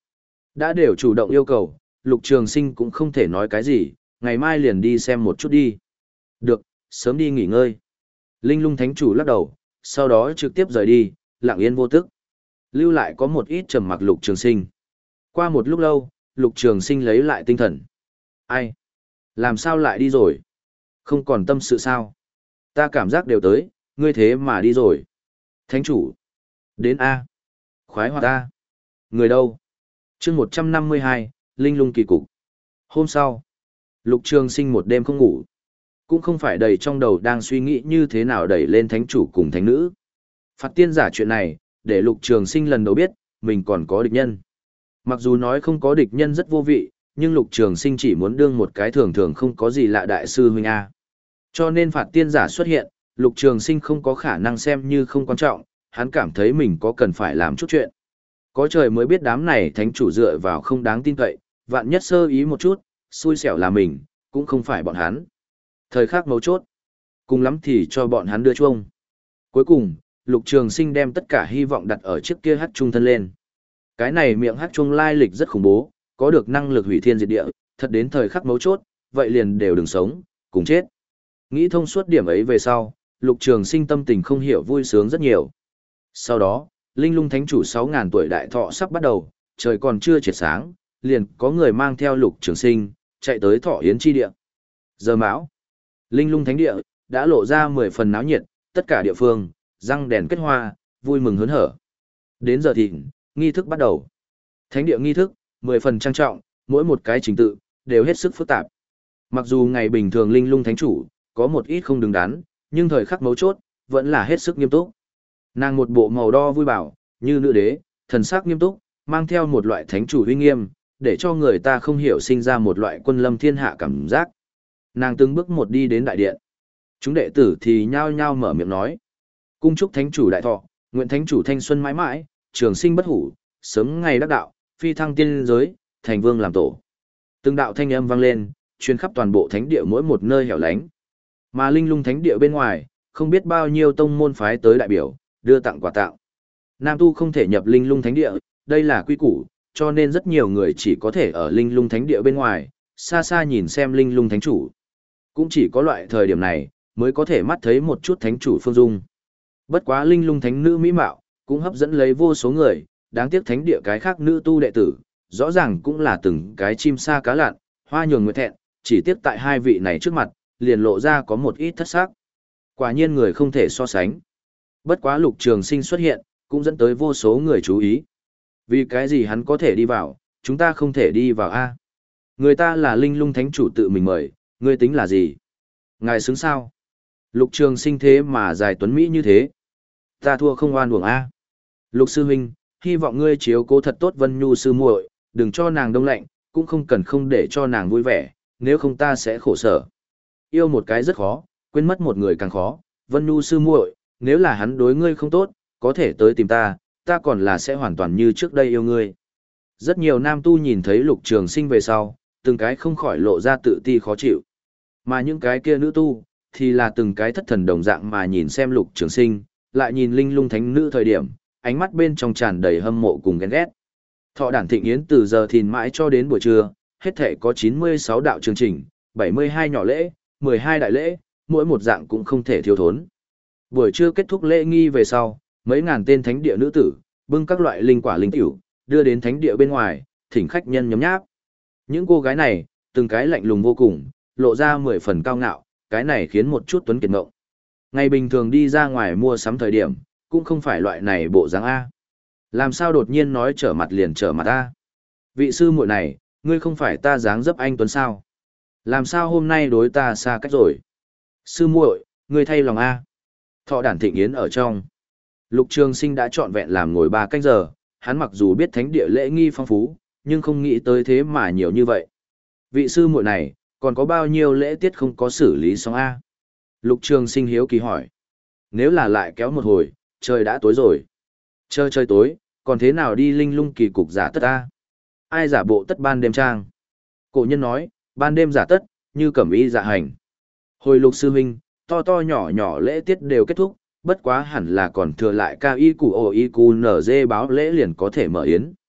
Đã đều chủ động yêu cầu, Lục Trường Sinh cũng không thể nói cái gì, ngày mai liền đi xem một chút đi. Được, sớm đi nghỉ ngơi. Linh Lung Thánh Chủ lắc đầu, sau đó trực tiếp rời đi, lặng yên vô tức. Lưu lại có một ít trầm mặc Lục Trường Sinh. Qua một lúc lâu, Lục Trường Sinh lấy lại tinh thần. Ai? Làm sao lại đi rồi? Không còn tâm sự sao? Ta cảm giác đều tới, ngươi thế mà đi rồi. Thánh Chủ. Đến A. Khoái hoạt A. Người đâu? Chương một trăm năm mươi hai, Linh Lung Kỳ Cục. Hôm sau, Lục Trường Sinh một đêm không ngủ. Cũng không phải đầy trong đầu đang suy nghĩ như thế nào đẩy lên thánh chủ cùng thánh nữ. Phạt tiên giả chuyện này, để Lục Trường Sinh lần đầu biết, mình còn có địch nhân. Mặc dù nói không có địch nhân rất vô vị, nhưng Lục Trường Sinh chỉ muốn đương một cái thường thường không có gì lạ đại sư huynh A. Cho nên phạt tiên giả xuất hiện, Lục Trường Sinh không có khả năng xem như không quan trọng, hắn cảm thấy mình có cần phải làm chút chuyện. Có trời mới biết đám này thánh chủ dựa vào không đáng tin cậy, vạn nhất sơ ý một chút, xui xẻo là mình, cũng không phải bọn hắn. Thời khắc mấu chốt, cùng lắm thì cho bọn hắn đưa chuông. Cuối cùng, Lục Trường Sinh đem tất cả hy vọng đặt ở chiếc kia hắc trung thân lên. Cái này miệng hắc trung lai lịch rất khủng bố, có được năng lực hủy thiên diệt địa, thật đến thời khắc mấu chốt, vậy liền đều đừng sống, cùng chết. Nghĩ thông suốt điểm ấy về sau, Lục Trường Sinh tâm tình không hiểu vui sướng rất nhiều. Sau đó, Linh Lung Thánh Chủ sáu ngàn tuổi đại thọ sắp bắt đầu, trời còn chưa triệt sáng, liền có người mang theo Lục Trường Sinh, chạy tới Thọ Yến chi địa. Giờ mão, Linh Lung Thánh địa đã lộ ra mười phần náo nhiệt, tất cả địa phương, răng đèn kết hoa, vui mừng hớn hở. Đến giờ thịnh, nghi thức bắt đầu. Thánh địa nghi thức, mười phần trang trọng, mỗi một cái trình tự, đều hết sức phức tạp. Mặc dù ngày bình thường Linh Lung Thánh Chủ, có một ít không đứng đắn, nhưng thời khắc mấu chốt, vẫn là hết sức nghiêm túc. Nàng một bộ màu đo vui bảo, như nữ đế, thần sắc nghiêm túc, mang theo một loại thánh chủ uy nghiêm, để cho người ta không hiểu sinh ra một loại quân lâm thiên hạ cảm giác. Nàng từng bước một đi đến đại điện. Chúng đệ tử thì nhao nhao mở miệng nói: "Cung chúc thánh chủ đại thọ, nguyện thánh chủ thanh xuân mãi mãi, trường sinh bất hủ, sớm ngày đắc đạo, phi thăng tiên giới, thành vương làm tổ." Từng đạo thanh âm vang lên, truyền khắp toàn bộ thánh địa mỗi một nơi hẻo lánh. Mà Linh Lung Thánh địa bên ngoài, không biết bao nhiêu tông môn phái tới đại biểu, đưa tặng quà tặng. Nam tu không thể nhập Linh Lung Thánh địa, đây là quy củ, cho nên rất nhiều người chỉ có thể ở Linh Lung Thánh địa bên ngoài, xa xa nhìn xem Linh Lung Thánh chủ. Cũng chỉ có loại thời điểm này, mới có thể mắt thấy một chút thánh chủ phương dung. Bất quá Linh Lung Thánh nữ mỹ mạo, cũng hấp dẫn lấy vô số người, đáng tiếc thánh địa cái khác nữ tu đệ tử, rõ ràng cũng là từng cái chim sa cá lặn, hoa nhường người thẹn, chỉ tiếc tại hai vị này trước mặt, liền lộ ra có một ít thất sắc. Quả nhiên người không thể so sánh. Bất quá Lục Trường Sinh xuất hiện, cũng dẫn tới vô số người chú ý. Vì cái gì hắn có thể đi vào, chúng ta không thể đi vào a? Người ta là Linh Lung Thánh chủ tự mình mời, ngươi tính là gì? Ngài xứng sao? Lục Trường Sinh thế mà dài tuấn mỹ như thế. Ta thua không oan uổng a. Lục sư huynh, hy vọng ngươi chiếu cố thật tốt Vân Nhu sư muội, đừng cho nàng đông lạnh, cũng không cần không để cho nàng vui vẻ, nếu không ta sẽ khổ sở. Yêu một cái rất khó, quên mất một người càng khó. Vân Nhu sư muội, nếu là hắn đối ngươi không tốt, có thể tới tìm ta, ta còn là sẽ hoàn toàn như trước đây yêu ngươi. Rất nhiều nam tu nhìn thấy Lục Trường Sinh về sau, từng cái không khỏi lộ ra tự ti khó chịu. Mà những cái kia nữ tu, thì là từng cái thất thần đồng dạng mà nhìn xem Lục Trường Sinh, lại nhìn Linh Lung Thánh nữ thời điểm, ánh mắt bên trong tràn đầy hâm mộ cùng ghen ghét. Thọ đản thịnh yến từ giờ thìn mãi cho đến buổi trưa, hết thể có chín mươi sáu đạo chương trình, bảy mươi hai nhỏ lễ, mười hai đại lễ, mỗi một dạng cũng không thể thiếu thốn. Buổi trưa kết thúc lễ nghi về sau, mấy ngàn tên thánh địa nữ tử, bưng các loại linh quả linh tiểu, đưa đến thánh địa bên ngoài, thỉnh khách nhân nhấm nháp. Những cô gái này, từng cái lạnh lùng vô cùng, lộ ra mười phần cao ngạo, cái này khiến một chút tuấn kiệt ngộng. Ngày bình thường đi ra ngoài mua sắm thời điểm, cũng không phải loại này bộ dáng A. Làm sao đột nhiên nói trở mặt liền trở mặt A? Vị sư muội này, ngươi không phải ta dáng dấp anh tuấn sao? Làm sao hôm nay đối ta xa cách rồi? Sư muội, ngươi thay lòng A. Thọ đản thịnh yến ở trong. Lục Trường Sinh đã trọn vẹn làm ngồi ba canh giờ, hắn mặc dù biết thánh địa lễ nghi phong phú, nhưng không nghĩ tới thế mà nhiều như vậy. Vị sư muội này, còn có bao nhiêu lễ tiết không có xử lý xong A? Lục Trường Sinh hiếu kỳ hỏi. Nếu là lại kéo một hồi, trời đã tối rồi. Chơi chơi tối, còn thế nào đi Linh Lung kỳ cục giả tất A? Ai giả bộ tất ban đêm trang? Cổ nhân nói, ban đêm giả tất, như cẩm y dạ hành. Hồi Lục sư huynh, to to nhỏ nhỏ lễ tiết đều kết thúc, bất quá hẳn là còn thừa lại ca y củ ổ y cù nở dê báo lễ liền có thể mở yến.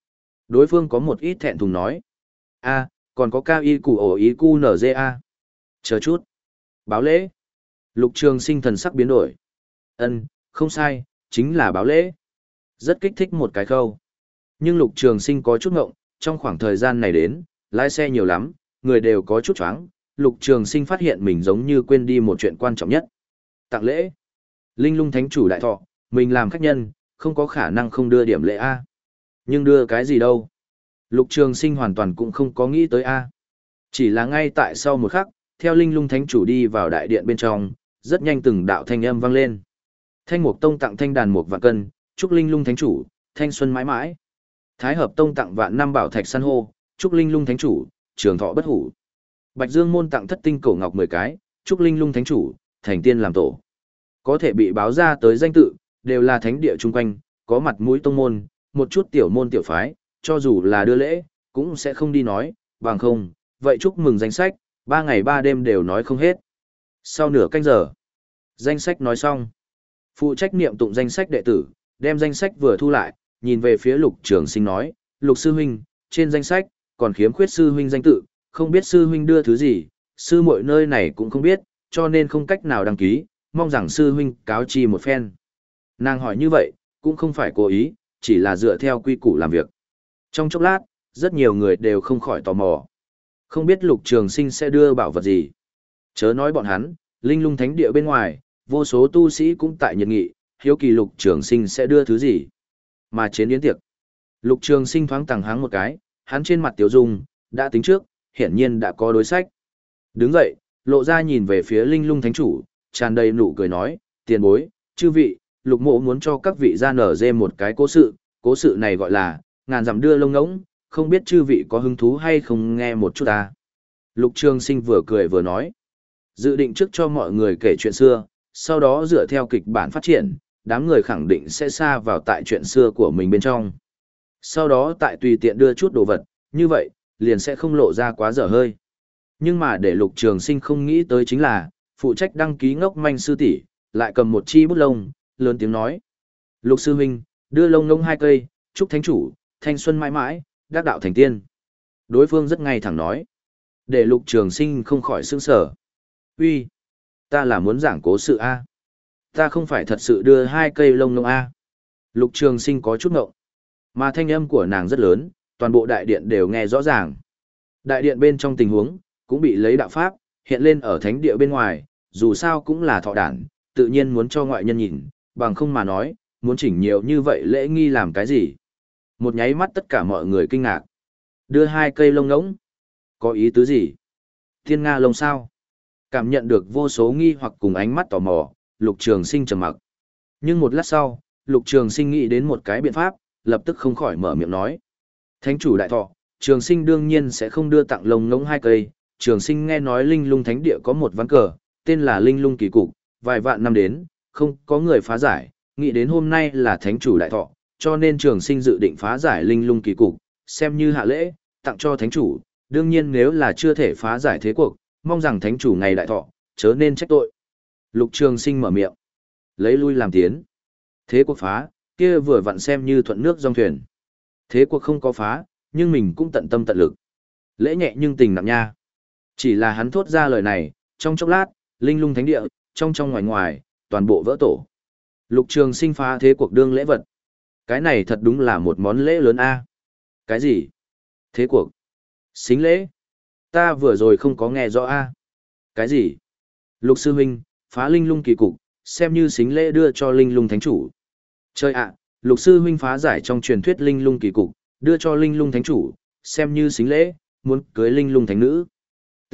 Đối phương có một ít thẹn thùng nói. A, còn có cao y củ ổ ý cu nở dê a. Chờ chút. Báo lễ. Lục Trường Sinh thần sắc biến đổi. Ân, không sai, chính là báo lễ. Rất kích thích một cái khâu. Nhưng Lục Trường Sinh có chút ngộng, trong khoảng thời gian này đến, lái xe nhiều lắm, người đều có chút choáng. Lục Trường Sinh phát hiện mình giống như quên đi một chuyện quan trọng nhất. Tặng lễ. Linh Lung Thánh chủ đại thọ, mình làm khách nhân, không có khả năng không đưa điểm lễ A. Nhưng đưa cái gì đâu? Lục Trường Sinh hoàn toàn cũng không có nghĩ tới A. Chỉ là ngay tại sau một khắc, theo Linh Lung Thánh chủ đi vào đại điện bên trong, rất nhanh từng đạo thanh âm vang lên. Thanh Mục Tông tặng thanh đàn một vạn cân, chúc Linh Lung Thánh chủ, thanh xuân mãi mãi. Thái Hợp Tông tặng vạn năm bảo thạch san hô, chúc Linh Lung Thánh chủ, trường thọ bất hủ. Bạch Dương môn tặng thất tinh cổ ngọc mười cái, chúc Linh Lung Thánh chủ, thành tiên làm tổ. Có thể bị báo ra tới danh tự, đều là thánh địa chung quanh, có mặt mũi tông môn, một chút tiểu môn tiểu phái, cho dù là đưa lễ, cũng sẽ không đi nói, bằng không, vậy chúc mừng danh sách, ba ngày ba đêm đều nói không hết. Sau nửa canh giờ, danh sách nói xong. Phụ trách niệm tụng danh sách đệ tử, đem danh sách vừa thu lại, nhìn về phía Lục Trường Sinh nói, Lục sư huynh, trên danh sách, còn khiếm khuyết sư huynh danh tự, không biết sư huynh đưa thứ gì, sư muội nơi này cũng không biết, cho nên không cách nào đăng ký, mong rằng sư huynh cáo chi một phen. Nàng hỏi như vậy, cũng không phải cố ý, chỉ là dựa theo quy củ làm việc. Trong chốc lát, rất nhiều người đều không khỏi tò mò. Không biết Lục Trường Sinh sẽ đưa bảo vật gì. Chớ nói bọn hắn, Linh Lung Thánh địa bên ngoài, vô số tu sĩ cũng tại nhiệt nghị, hiếu kỳ Lục Trường Sinh sẽ đưa thứ gì. Mà trên yến tiệc, Lục Trường Sinh thoáng tằng hắng một cái, hắn trên mặt tiểu dung, đã tính trước, hiển nhiên đã có đối sách. Đứng dậy, lộ ra nhìn về phía Linh Lung Thánh chủ, tràn đầy nụ cười nói, tiền bối, chư vị, Lục mộ muốn cho các vị ra nở dê một cái cố sự, cố sự này gọi là, ngàn dặm đưa lông ngỗng, không biết chư vị có hứng thú hay không nghe một chút ta. Lục Trường Sinh vừa cười vừa nói, dự định trước cho mọi người kể chuyện xưa, sau đó dựa theo kịch bản phát triển, đám người khẳng định sẽ xa vào tại chuyện xưa của mình bên trong. Sau đó tại tùy tiện đưa chút đồ vật, như vậy, liền sẽ không lộ ra quá dở hơi. Nhưng mà để Lục Trường Sinh không nghĩ tới chính là, phụ trách đăng ký ngốc manh sư tỷ lại cầm một chi bút lông, lớn tiếng nói. Lục sư huynh, đưa lông ngông hai cây, chúc thánh chủ, thanh xuân mãi mãi, đắc đạo thành tiên. Đối phương rất ngay thẳng nói. Để Lục Trường Sinh không khỏi sững sờ. Uy, ta là muốn giảng cố sự A. Ta không phải thật sự đưa hai cây lông ngông A. Lục Trường Sinh có chút ngộng. Mà thanh âm của nàng rất lớn, toàn bộ đại điện đều nghe rõ ràng. Đại điện bên trong tình huống, cũng bị lấy đạo pháp, hiện lên ở thánh địa bên ngoài, dù sao cũng là thọ đản, tự nhiên muốn cho ngoại nhân nhìn, bằng không mà nói, muốn chỉnh nhiều như vậy lễ nghi làm cái gì. Một nháy mắt tất cả mọi người kinh ngạc. Đưa hai cây lông ngỗng, có ý tứ gì? Thiên Nga lông sao? Cảm nhận được vô số nghi hoặc cùng ánh mắt tò mò, Lục Trường Sinh trầm mặc. Nhưng một lát sau, Lục Trường Sinh nghĩ đến một cái biện pháp, lập tức không khỏi mở miệng nói. Thánh chủ đại thọ, Trường Sinh đương nhiên sẽ không đưa tặng lông ngỗng hai cây. Trường Sinh nghe nói Linh Lung Thánh địa có một ván cờ, tên là Linh Lung kỳ cục, vài vạn năm đến, không có người phá giải, nghĩ đến hôm nay là thánh chủ đại thọ, cho nên Trường Sinh dự định phá giải Linh Lung kỳ cục, xem như hạ lễ, tặng cho thánh chủ, đương nhiên nếu là chưa thể phá giải thế cuộc, mong rằng thánh chủ ngày đại thọ, chớ nên trách tội. Lục Trường Sinh mở miệng, lấy lui làm tiến. Thế cuộc phá, kia vừa vặn xem như thuận nước dòng thuyền. Thế cuộc không có phá, nhưng mình cũng tận tâm tận lực. Lễ nhẹ nhưng tình nặng nha. Chỉ là hắn thốt ra lời này, trong chốc lát, Linh Lung Thánh địa, trong trong ngoài ngoài, toàn bộ vỡ tổ. Lục Trường Sinh phá thế cuộc đương lễ vật. Cái này thật đúng là một món lễ lớn a. Cái gì? Thế cuộc? Xính lễ? Ta vừa rồi không có nghe rõ a. Cái gì? Lục sư huynh, phá Linh Lung kỳ cục, xem như xính lễ đưa cho Linh Lung Thánh chủ. Chơi ạ, Lục sư huynh phá giải trong truyền thuyết Linh Lung kỳ cục, đưa cho Linh Lung Thánh chủ, xem như xính lễ, muốn cưới Linh Lung Thánh nữ. T.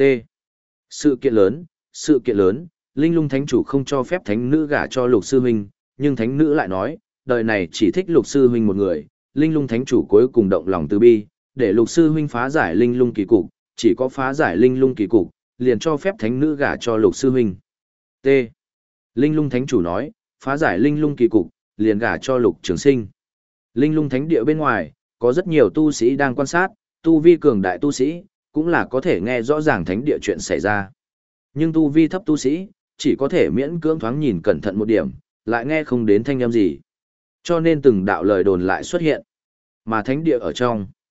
Sự kiện lớn, sự kiện lớn, Linh Lung Thánh chủ không cho phép thánh nữ gả cho Lục sư huynh, nhưng thánh nữ lại nói, đời này chỉ thích Lục sư huynh một người, Linh Lung Thánh chủ cuối cùng động lòng từ bi, để Lục sư huynh phá giải Linh Lung kỳ cục, chỉ có phá giải Linh Lung kỳ cục, liền cho phép thánh nữ gả cho Lục sư huynh. T. Linh Lung Thánh chủ nói, phá giải Linh Lung kỳ cục, liền gả cho Lục Trường Sinh. Linh Lung Thánh địa bên ngoài, có rất nhiều tu sĩ đang quan sát, tu vi cường đại tu sĩ, cũng là có thể nghe rõ ràng thánh địa chuyện xảy ra. Nhưng tu vi thấp tu sĩ, chỉ có thể miễn cưỡng thoáng nhìn cẩn thận một điểm, lại nghe không đến thanh âm gì. Cho nên từng đạo lời đồn lại xuất hiện. Mà thánh địa ở trong,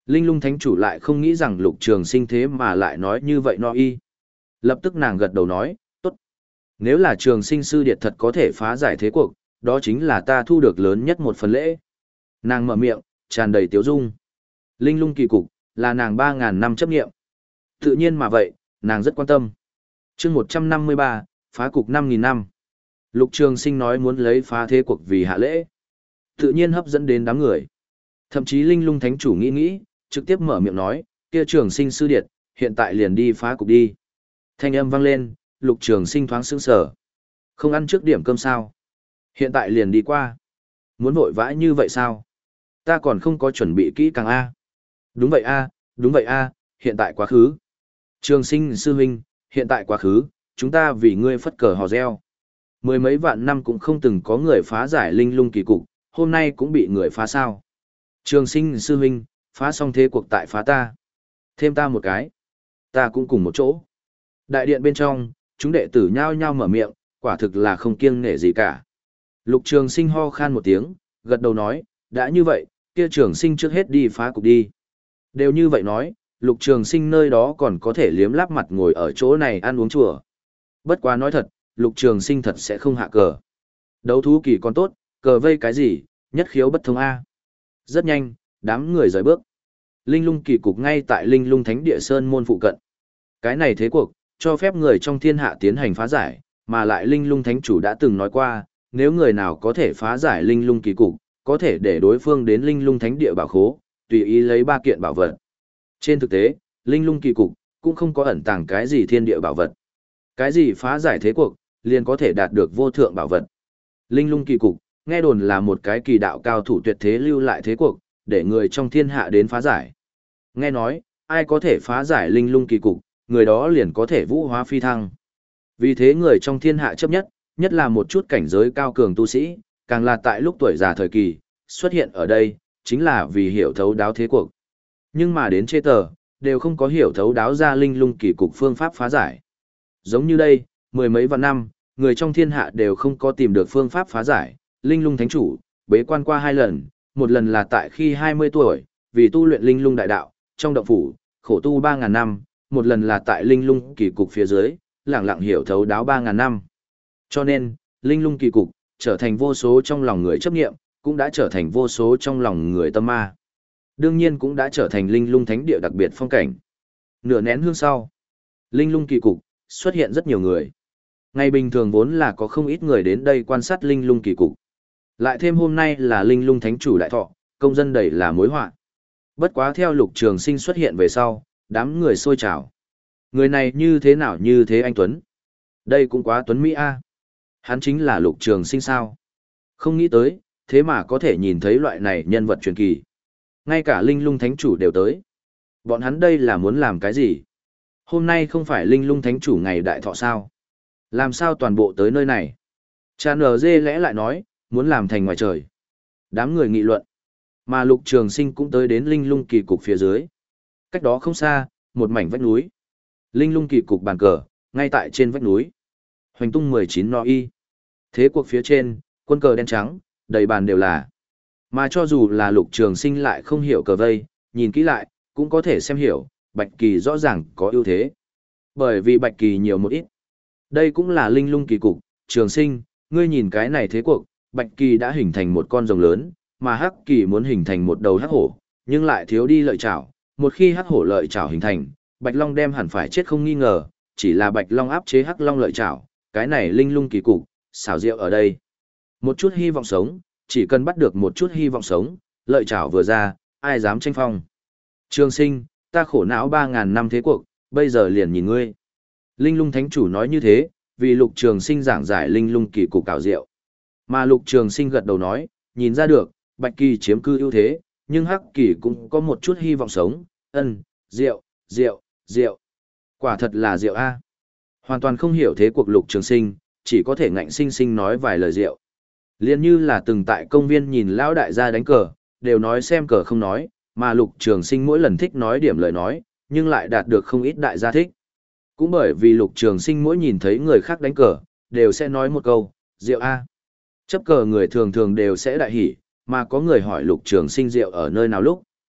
Linh lung thánh chủ lại không nghĩ rằng lục trường sinh thế mà lại nói như vậy no y. Lập tức nàng gật đầu nói, tốt. Nếu là trường sinh sư điệt thật có thể phá giải thế cuộc, đó chính là ta thu được lớn nhất một phần lễ. Nàng mở miệng, tràn đầy tiếu dung. Linh lung kỳ cục, là nàng ba ngàn năm chấp nghiệm. Tự nhiên mà vậy, nàng rất quan tâm. chương một trăm năm mươi ba, phá cục năm nghìn năm. Lục trường sinh nói muốn lấy phá thế cuộc vì hạ lễ. Tự nhiên hấp dẫn đến đám người. Thậm chí linh lung thánh chủ nghĩ nghĩ, trực tiếp mở miệng nói, kia trường sinh sư điệt, hiện tại liền đi phá cục đi. Thanh âm vang lên, lục trường sinh thoáng sững sờ. Không ăn trước điểm cơm sao? Hiện tại liền đi qua. Muốn vội vã như vậy sao? Ta còn không có chuẩn bị kỹ càng A. Đúng vậy A, đúng vậy A, hiện tại quá khứ. Trường sinh sư huynh, hiện tại quá khứ, chúng ta vì ngươi phất cờ hò reo. Mười mấy vạn năm cũng không từng có người phá giải linh lung kỳ cục, hôm nay cũng bị người phá sao. Trường sinh sư huynh, phá xong thế cuộc tại phá ta. Thêm ta một cái. Ta cũng cùng một chỗ. Đại điện bên trong, chúng đệ tử nhao nhao mở miệng, quả thực là không kiêng nể gì cả. Lục trường sinh ho khan một tiếng, gật đầu nói, đã như vậy, kia trường sinh trước hết đi phá cục đi. Đều như vậy nói, lục trường sinh nơi đó còn có thể liếm láp mặt ngồi ở chỗ này ăn uống chùa. Bất quá nói thật, lục trường sinh thật sẽ không hạ cờ. Đấu thú kỳ còn tốt, cờ vây cái gì, nhất khiếu bất thông A. Rất nhanh, đám người rời bước. Linh lung kỳ cục ngay tại linh lung thánh địa sơn môn phụ cận. Cái này thế cuộc, cho phép người trong thiên hạ tiến hành phá giải, mà lại linh lung thánh chủ đã từng nói qua, nếu người nào có thể phá giải linh lung kỳ cục, có thể để đối phương đến linh lung thánh địa bảo khố, tùy ý lấy ba kiện bảo vật. Trên thực tế, linh lung kỳ cục cũng không có ẩn tàng cái gì thiên địa bảo vật. Cái gì phá giải thế cuộc, liền có thể đạt được vô thượng bảo vật. Linh lung kỳ cục, nghe đồn là một cái kỳ đạo cao thủ tuyệt thế lưu lại thế cuộc, để người trong thiên hạ đến phá giải. Nghe nói, ai có thể phá giải linh lung kỳ cục, người đó liền có thể vũ hóa phi thăng. Vì thế người trong thiên hạ chấp nhất, nhất là một chút cảnh giới cao cường tu sĩ, càng là tại lúc tuổi già thời kỳ, xuất hiện ở đây, chính là vì hiểu thấu đáo thế cuộc. Nhưng mà đến chê tờ, đều không có hiểu thấu đáo ra linh lung kỳ cục phương pháp phá giải. Giống như đây, mười mấy vạn năm, người trong thiên hạ đều không có tìm được phương pháp phá giải, linh lung thánh chủ, bế quan qua hai lần, một lần là tại khi hai mươi tuổi, vì tu luyện linh lung đại đạo, trong động phủ, khổ tu ba ngàn năm, một lần là tại linh lung kỳ cục phía dưới, lẳng lặng hiểu thấu đáo ba ngàn năm. Cho nên, linh lung kỳ cục, trở thành vô số trong lòng người chấp nghiệm, cũng đã trở thành vô số trong lòng người tâm ma. Đương nhiên cũng đã trở thành linh lung thánh địa đặc biệt phong cảnh. Nửa nén hương sau, linh lung kỳ cục, xuất hiện rất nhiều người. Ngày bình thường vốn là có không ít người đến đây quan sát linh lung kỳ cục. Lại thêm hôm nay là linh lung thánh chủ đại thọ, công dân đầy là mối họa. Bất quá theo lục trường sinh xuất hiện về sau, đám người sôi trào. Người này như thế nào như thế anh Tuấn? Đây cũng quá Tuấn Mỹ a. Hắn chính là lục trường sinh sao? Không nghĩ tới, thế mà có thể nhìn thấy loại này nhân vật truyền kỳ. Ngay cả linh lung thánh chủ đều tới. Bọn hắn đây là muốn làm cái gì? Hôm nay không phải linh lung thánh chủ ngày đại thọ sao? Làm sao toàn bộ tới nơi này? Cha nờ dê lẽ lại nói, muốn làm thành ngoài trời. Đám người nghị luận. Mà lục trường sinh cũng tới đến linh lung kỳ cục phía dưới. Cách đó không xa, một mảnh vách núi. Linh lung kỳ cục bàn cờ, ngay tại trên vách núi. Hoành tung mười chín no y. Thế cuộc phía trên, quân cờ đen trắng, đầy bàn đều là. Mà cho dù là lục trường sinh lại không hiểu cờ vây, nhìn kỹ lại, cũng có thể xem hiểu, bạch kỳ rõ ràng có ưu thế. Bởi vì bạch kỳ nhiều một ít. Đây cũng là linh lung kỳ cục, trường sinh, ngươi nhìn cái này thế cuộc, bạch kỳ đã hình thành một con rồng lớn, mà hắc kỳ muốn hình thành một đầu hắc hổ, nhưng lại thiếu đi lợi chảo. Một khi hắc hổ lợi chảo hình thành, bạch long đem hẳn phải chết không nghi ngờ, chỉ là bạch long áp chế hắc long lợi chảo, cái này linh lung kỳ cục, xảo diệu ở đây. Một chút hy vọng sống, chỉ cần bắt được một chút hy vọng sống, lợi chảo vừa ra, ai dám tranh phong. Trường sinh, ta khổ não ba ngàn năm thế cuộc, bây giờ liền nhìn ngươi. Linh lung thánh chủ nói như thế, vì lục trường sinh giảng giải linh lung kỳ cục cảo diệu. Mà lục trường sinh gật đầu nói, nhìn ra được, bạch kỳ chiếm cư ưu thế, nhưng hắc kỳ cũng có một chút hy vọng sống, ân, diệu, diệu, diệu. Quả thật là diệu a. Hoàn toàn không hiểu thế cuộc lục trường sinh, chỉ có thể ngạnh sinh sinh nói vài lời diệu. Liên như là từng tại công viên nhìn lão đại gia đánh cờ, đều nói xem cờ không nói, mà lục trường sinh mỗi lần thích nói điểm lời nói, nhưng lại đạt được không ít đại gia thích. Cũng bởi vì lục trường sinh mỗi nhìn thấy người khác đánh cờ, đều sẽ nói một câu, diệu a. Chấp cờ người thường thường đều sẽ đại hỉ, mà có người hỏi lục trường sinh diệu ở nơi nào lúc,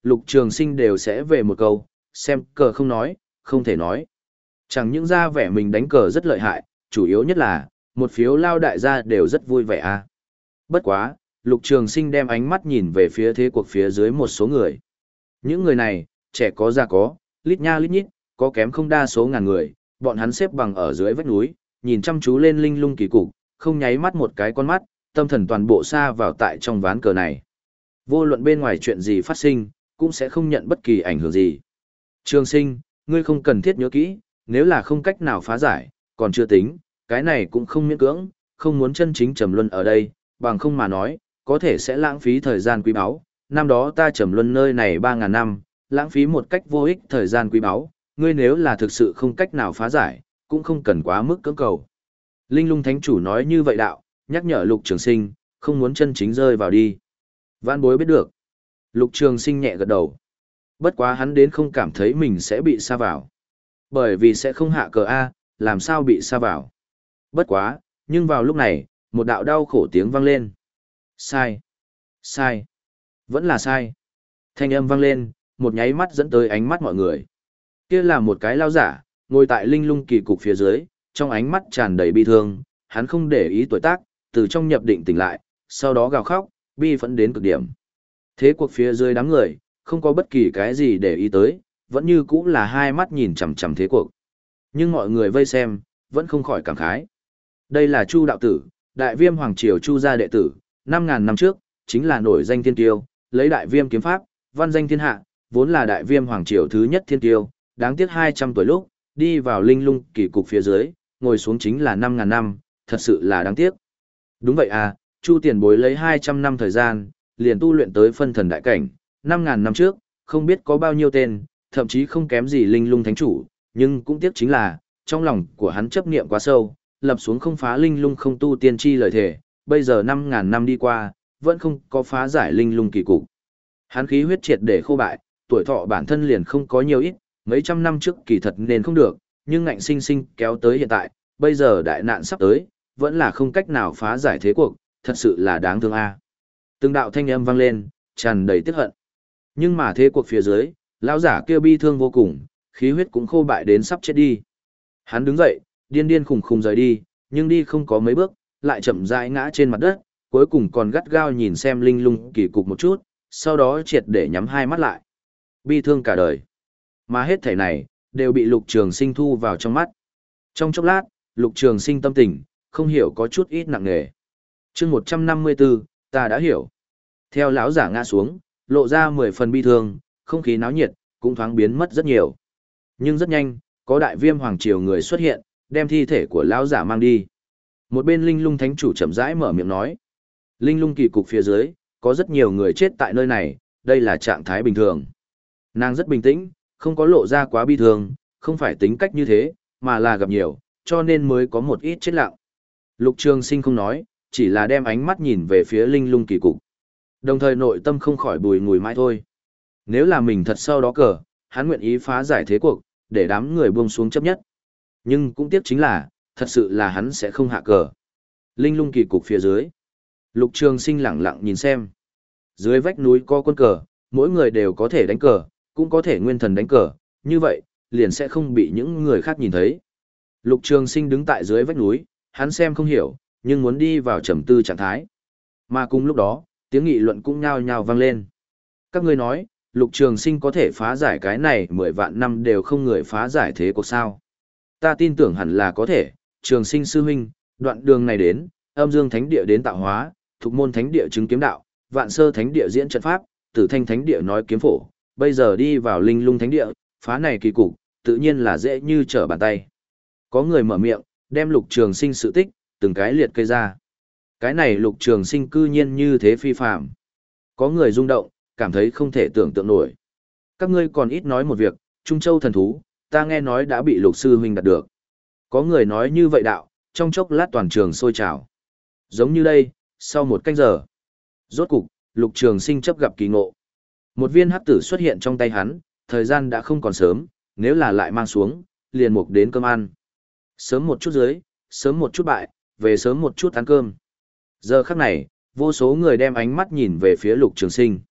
Lục Trường Sinh đều sẽ về một câu, xem cờ không nói, không thể nói. Chẳng những ra vẻ mình đánh cờ rất lợi hại, chủ yếu nhất là, một phiếu lao đại gia đều rất vui vẻ à. Bất quá, Lục Trường Sinh đem ánh mắt nhìn về phía thế cuộc phía dưới một số người. Những người này, trẻ có già có, lít nha lít nhít, có kém không đa số ngàn người, bọn hắn xếp bằng ở dưới vách núi, nhìn chăm chú lên linh lung kỳ cục, không nháy mắt một cái con mắt, tâm thần toàn bộ xa vào tại trong ván cờ này. Vô luận bên ngoài chuyện gì phát sinh, cũng sẽ không nhận bất kỳ ảnh hưởng gì. Trường Sinh, ngươi không cần thiết nhớ kỹ, nếu là không cách nào phá giải, còn chưa tính, cái này cũng không miễn cưỡng, không muốn chân chính trầm luân ở đây, bằng không mà nói, có thể sẽ lãng phí thời gian quý báu. Năm đó ta trầm luân nơi này ba ngàn năm, lãng phí một cách vô ích thời gian quý báu, ngươi nếu là thực sự không cách nào phá giải, cũng không cần quá mức cưỡng cầu. Linh lung thánh chủ nói như vậy đạo, nhắc nhở Lục Trường Sinh, không muốn chân chính rơi vào đi. Vãn bối biết được. Lục Trường Sinh nhẹ gật đầu. Bất quá hắn đến không cảm thấy mình sẽ bị sa vào. Bởi vì sẽ không hạ cờ A, làm sao bị sa vào. Bất quá, nhưng vào lúc này, một đạo đau khổ tiếng vang lên. Sai. Sai. Vẫn là sai. Thanh âm vang lên, một nháy mắt dẫn tới ánh mắt mọi người. Kia là một cái lao giả, ngồi tại linh lung kỳ cục phía dưới, trong ánh mắt tràn đầy bi thương, hắn không để ý tuổi tác, từ trong nhập định tỉnh lại, sau đó gào khóc, bi phẫn đến cực điểm. Thế cuộc phía dưới đám người, không có bất kỳ cái gì để ý tới, vẫn như cũ là hai mắt nhìn chằm chằm thế cuộc. Nhưng mọi người vây xem, vẫn không khỏi cảm khái. Đây là Chu đạo tử, đại viêm hoàng triều Chu gia đệ tử, năm ngàn năm trước, chính là nổi danh thiên tiêu, lấy đại viêm kiếm pháp, văn danh thiên hạ, vốn là đại viêm hoàng triều thứ nhất thiên tiêu, đáng tiếc hai trăm tuổi lúc, đi vào linh lung kỳ cục phía dưới, ngồi xuống chính là năm ngàn năm, thật sự là đáng tiếc. Đúng vậy à, Chu tiền bối lấy hai trăm năm thời gian, liền tu luyện tới phân thần đại cảnh, năm ngàn năm trước, không biết có bao nhiêu tên, thậm chí không kém gì linh lung thánh chủ, nhưng cũng tiếc chính là, trong lòng của hắn chấp niệm quá sâu, lập xuống không phá linh lung không tu tiên chi lời thề, bây giờ năm ngàn năm đi qua, vẫn không có phá giải linh lung kỳ cục. Hắn khí huyết triệt để khô bại, tuổi thọ bản thân liền không có nhiều ít, mấy trăm năm trước kỳ thật nên không được, nhưng ngạnh sinh sinh kéo tới hiện tại, bây giờ đại nạn sắp tới, vẫn là không cách nào phá giải thế cuộc, thật sự là đáng thương a. Từng đạo thanh âm vang lên, tràn đầy tiếc hận. Nhưng mà thế cuộc phía dưới, lão giả kia bi thương vô cùng, khí huyết cũng khô bại đến sắp chết đi. Hắn đứng dậy, điên điên khùng khùng rời đi, nhưng đi không có mấy bước, lại chậm rãi ngã trên mặt đất, cuối cùng còn gắt gao nhìn xem linh lung kỳ cục một chút, sau đó triệt để nhắm hai mắt lại. Bi thương cả đời. Mà hết thảy này, đều bị Lục Trường Sinh thu vào trong mắt. Trong chốc lát, Lục Trường Sinh tâm tình, không hiểu có chút ít nặng nề. Chương một trăm năm mươi tư, ta đã hiểu. Theo lão giả ngã xuống, lộ ra mười phần bi thương, không khí náo nhiệt, cũng thoáng biến mất rất nhiều. Nhưng rất nhanh, có đại viêm hoàng triều người xuất hiện, đem thi thể của lão giả mang đi. Một bên linh lung thánh chủ chậm rãi mở miệng nói. Linh lung kỳ cục phía dưới, có rất nhiều người chết tại nơi này, đây là trạng thái bình thường. Nàng rất bình tĩnh, không có lộ ra quá bi thương, không phải tính cách như thế, mà là gặp nhiều, cho nên mới có một ít chết lặng. Lục Trường Sinh không nói, chỉ là đem ánh mắt nhìn về phía linh lung kỳ cục. Đồng thời nội tâm không khỏi bùi ngùi mãi thôi. Nếu là mình thật sau đó cờ, hắn nguyện ý phá giải thế cuộc, để đám người buông xuống chấp nhất. Nhưng cũng tiếc chính là, thật sự là hắn sẽ không hạ cờ. Linh lung kỳ cục phía dưới. Lục Trường Sinh lặng lặng nhìn xem. Dưới vách núi có quân cờ, mỗi người đều có thể đánh cờ, cũng có thể nguyên thần đánh cờ, như vậy, liền sẽ không bị những người khác nhìn thấy. Lục Trường Sinh đứng tại dưới vách núi, hắn xem không hiểu, nhưng muốn đi vào trầm tư trạng thái. Mà cùng lúc đó, tiếng nghị luận cũng nhao nhao vang lên. Các ngươi nói, Lục Trường Sinh có thể phá giải cái này mười vạn năm đều không người phá giải thế cuộc sao. Ta tin tưởng hẳn là có thể, Trường Sinh sư huynh, đoạn đường này đến, Âm Dương Thánh Địa đến tạo hóa, Thục Môn Thánh Địa chứng kiếm đạo, Vạn Sơ Thánh Địa diễn trận pháp, Tử Thanh Thánh Địa nói kiếm phổ, bây giờ đi vào Linh Lung Thánh Địa, phá này kỳ cục, tự nhiên là dễ như trở bàn tay. Có người mở miệng, đem Lục Trường Sinh sự tích, từng cái liệt kê ra. Cái này Lục Trường Sinh cư nhiên như thế phi phàm. Có người rung động, cảm thấy không thể tưởng tượng nổi. Các ngươi còn ít nói một việc, Trung Châu thần thú, ta nghe nói đã bị Lục sư huynh đạt được. Có người nói như vậy đạo, trong chốc lát toàn trường sôi trào. Giống như đây, sau một canh giờ, rốt cục, Lục Trường Sinh chấp gặp kỳ ngộ. Một viên hắc tử xuất hiện trong tay hắn, thời gian đã không còn sớm, nếu là lại mang xuống, liền mục đến cơm ăn. Sớm một chút dưới, sớm một chút bại, về sớm một chút ăn cơm. Giờ khắc này, vô số người đem ánh mắt nhìn về phía Lục Trường Sinh.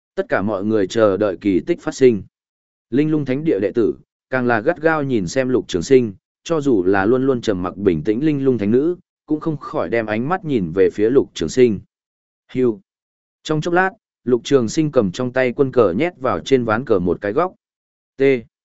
Tất cả mọi người chờ đợi kỳ tích phát sinh. Linh lung thánh địa đệ tử, càng là gắt gao nhìn xem Lục Trường Sinh, cho dù là luôn luôn trầm mặc bình tĩnh linh lung thánh nữ, cũng không khỏi đem ánh mắt nhìn về phía Lục Trường Sinh. Hưu. Trong chốc lát, Lục Trường Sinh cầm trong tay quân cờ nhét vào trên ván cờ một cái góc. T.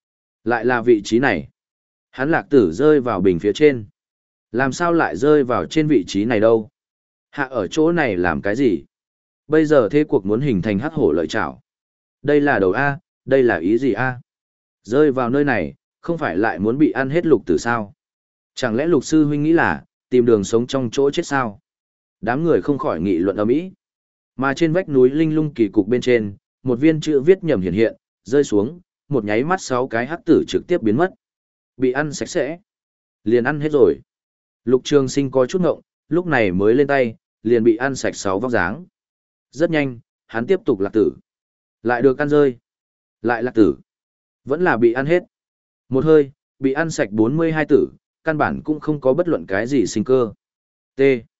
Lại là vị trí này. Hắn lạc tử rơi vào bình phía trên. Làm sao lại rơi vào trên vị trí này đâu? Hạ ở chỗ này làm cái gì? Bây giờ thế cuộc muốn hình thành hắc hổ lợi chảo. Đây là đầu A, đây là ý gì A? Rơi vào nơi này, không phải lại muốn bị ăn hết lục tử sao? Chẳng lẽ lục sư huynh nghĩ là, tìm đường sống trong chỗ chết sao? Đám người không khỏi nghị luận ầm ĩ. Mà trên vách núi linh lung kỳ cục bên trên, một viên chữ viết nhầm hiện hiện, rơi xuống, một nháy mắt sáu cái hắc tử trực tiếp biến mất. Bị ăn sạch sẽ. Liền ăn hết rồi. Lục Trường Sinh có chút ngộng, lúc này mới lên tay, liền bị ăn sạch sáu vóc dáng. Rất nhanh, hắn tiếp tục lạc tử. Lại được ăn rơi. Lại lạc tử. Vẫn là bị ăn hết. Một hơi, bị ăn sạch bốn mươi hai tử, căn bản cũng không có bất luận cái gì sinh cơ. T.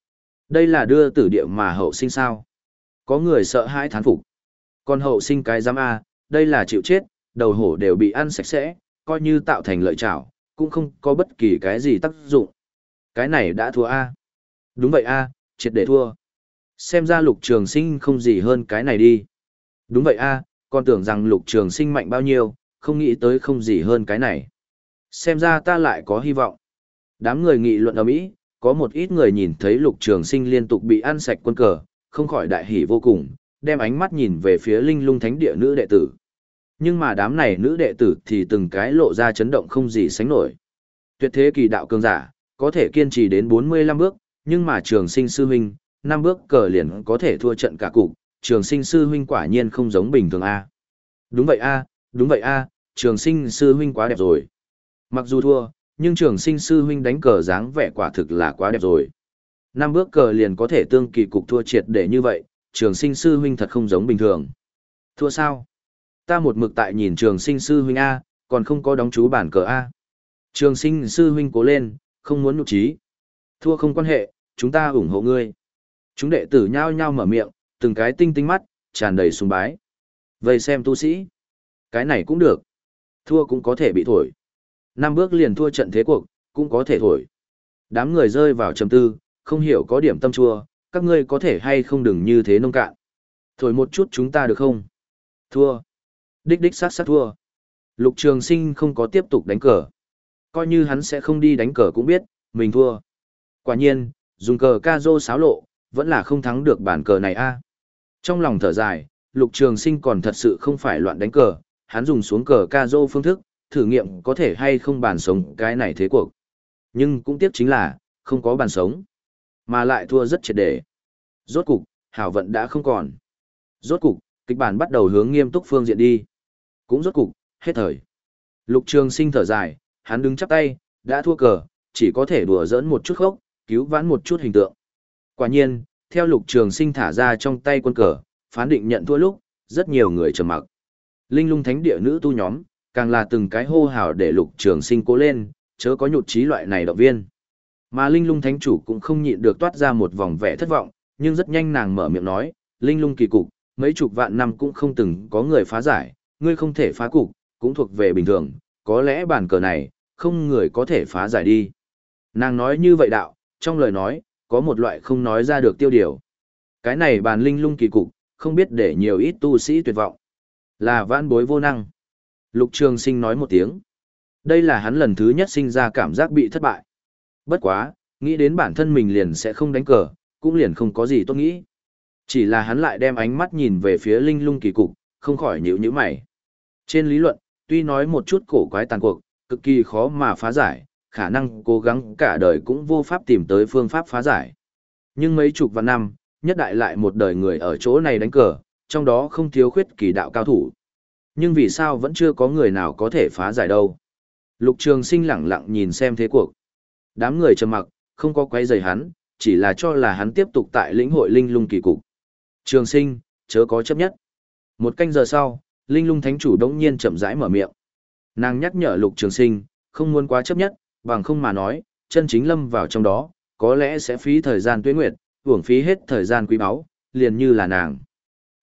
Đây là đưa tử địa mà hậu sinh sao? Có người sợ hãi thán phục. Còn hậu sinh cái giám A, đây là chịu chết, đầu hổ đều bị ăn sạch sẽ, coi như tạo thành lợi chảo, cũng không có bất kỳ cái gì tác dụng. Cái này đã thua A. Đúng vậy A, triệt để thua. Xem ra Lục Trường Sinh không gì hơn cái này đi. Đúng vậy A, còn tưởng rằng Lục Trường Sinh mạnh bao nhiêu, không nghĩ tới không gì hơn cái này. Xem ra ta lại có hy vọng. Đám người nghị luận ầm ĩ, có một ít người nhìn thấy Lục Trường Sinh liên tục bị ăn sạch quân cờ, không khỏi đại hỉ vô cùng, đem ánh mắt nhìn về phía linh lung thánh địa nữ đệ tử. Nhưng mà đám này nữ đệ tử thì từng cái lộ ra chấn động không gì sánh nổi. Tuyệt thế kỳ đạo cường giả, có thể kiên trì đến bốn mươi lăm bước, nhưng mà Trường Sinh sư huynh, năm bước cờ liền có thể thua trận cả cục, Trường Sinh sư huynh quả nhiên không giống bình thường a. Đúng vậy a, đúng vậy a, Trường Sinh sư huynh quá đẹp rồi. Mặc dù thua, nhưng Trường Sinh sư huynh đánh cờ dáng vẻ quả thực là quá đẹp rồi. Năm bước cờ liền có thể tương kỳ cục thua triệt để như vậy, Trường Sinh sư huynh thật không giống bình thường. Thua sao? Ta một mực tại nhìn Trường Sinh sư huynh a, còn không có đóng chú bản cờ a. Trường Sinh sư huynh cố lên, không muốn nhục trí. Thua không quan hệ, chúng ta ủng hộ ngươi. Chúng đệ tử nhao nhao mở miệng, từng cái tinh tinh mắt, tràn đầy sùng bái. Vây xem tu sĩ. Cái này cũng được. Thua cũng có thể bị thổi. Năm bước liền thua trận thế cuộc, cũng có thể thổi. Đám người rơi vào trầm tư, không hiểu có điểm tâm chua, các ngươi có thể hay không đừng như thế nông cạn. Thổi một chút chúng ta được không? Thua. Đích đích sát sát thua. Lục Trường Sinh không có tiếp tục đánh cờ. Coi như hắn sẽ không đi đánh cờ cũng biết, mình thua. Quả nhiên, dùng cờ ca rô xáo lộ, vẫn là không thắng được bản cờ này a. Trong lòng thở dài, Lục Trường Sinh còn thật sự không phải loạn đánh cờ, hắn dùng xuống cờ ca rô phương thức, thử nghiệm có thể hay không bàn sống cái này thế cuộc. Nhưng cũng tiếc chính là, không có bàn sống, mà lại thua rất triệt để. Rốt cục, hảo vận đã không còn. Rốt cục, kịch bản bắt đầu hướng nghiêm túc phương diện đi. Cũng rốt cục, hết thời. Lục Trường Sinh thở dài, hắn đứng chắp tay, đã thua cờ, chỉ có thể đùa giỡn một chút khốc, cứu vãn một chút hình tượng. Quả nhiên, theo Lục Trường Sinh thả ra trong tay quân cờ, phán định nhận thua lúc, rất nhiều người trầm mặc. Linh lung thánh địa nữ tu nhóm, càng là từng cái hô hào để Lục Trường Sinh cố lên, chớ có nhụt chí loại này động viên. Mà Linh lung thánh chủ cũng không nhịn được toát ra một vòng vẻ thất vọng, nhưng rất nhanh nàng mở miệng nói, Linh lung kỳ cục, mấy chục vạn năm cũng không từng có người phá giải, ngươi không thể phá cục, cũng thuộc về bình thường, có lẽ bản cờ này, không người có thể phá giải đi. Nàng nói như vậy đạo, trong lời nói, có một loại không nói ra được tiêu điều. Cái này bàn linh lung kỳ cục, không biết để nhiều ít tu sĩ tuyệt vọng. Là vãn bối vô năng. Lục Trường Sinh nói một tiếng. Đây là hắn lần thứ nhất sinh ra cảm giác bị thất bại. Bất quá, nghĩ đến bản thân mình liền sẽ không đánh cờ, cũng liền không có gì tốt nghĩ. Chỉ là hắn lại đem ánh mắt nhìn về phía linh lung kỳ cục, không khỏi nhíu nhíu mày. Trên lý luận, tuy nói một chút cổ quái tàn cuộc, cực kỳ khó mà phá giải, khả năng cố gắng cả đời cũng vô pháp tìm tới phương pháp phá giải. Nhưng mấy chục vạn năm, nhất đại lại một đời người ở chỗ này đánh cờ, trong đó không thiếu khuyết kỳ đạo cao thủ. Nhưng vì sao vẫn chưa có người nào có thể phá giải đâu? Lục Trường Sinh lẳng lặng nhìn xem thế cuộc. Đám người trầm mặc, không có quấy rầy hắn, chỉ là cho là hắn tiếp tục tại lĩnh hội linh lung kỳ cục. Trường Sinh, chớ có chấp nhất. Một canh giờ sau, linh lung thánh chủ đống nhiên chậm rãi mở miệng. Nàng nhắc nhở Lục Trường Sinh, không muốn quá chấp nhất, bằng không mà nói, chân chính lâm vào trong đó, có lẽ sẽ phí thời gian tuế nguyệt, uổng phí hết thời gian quý báu, liền như là nàng.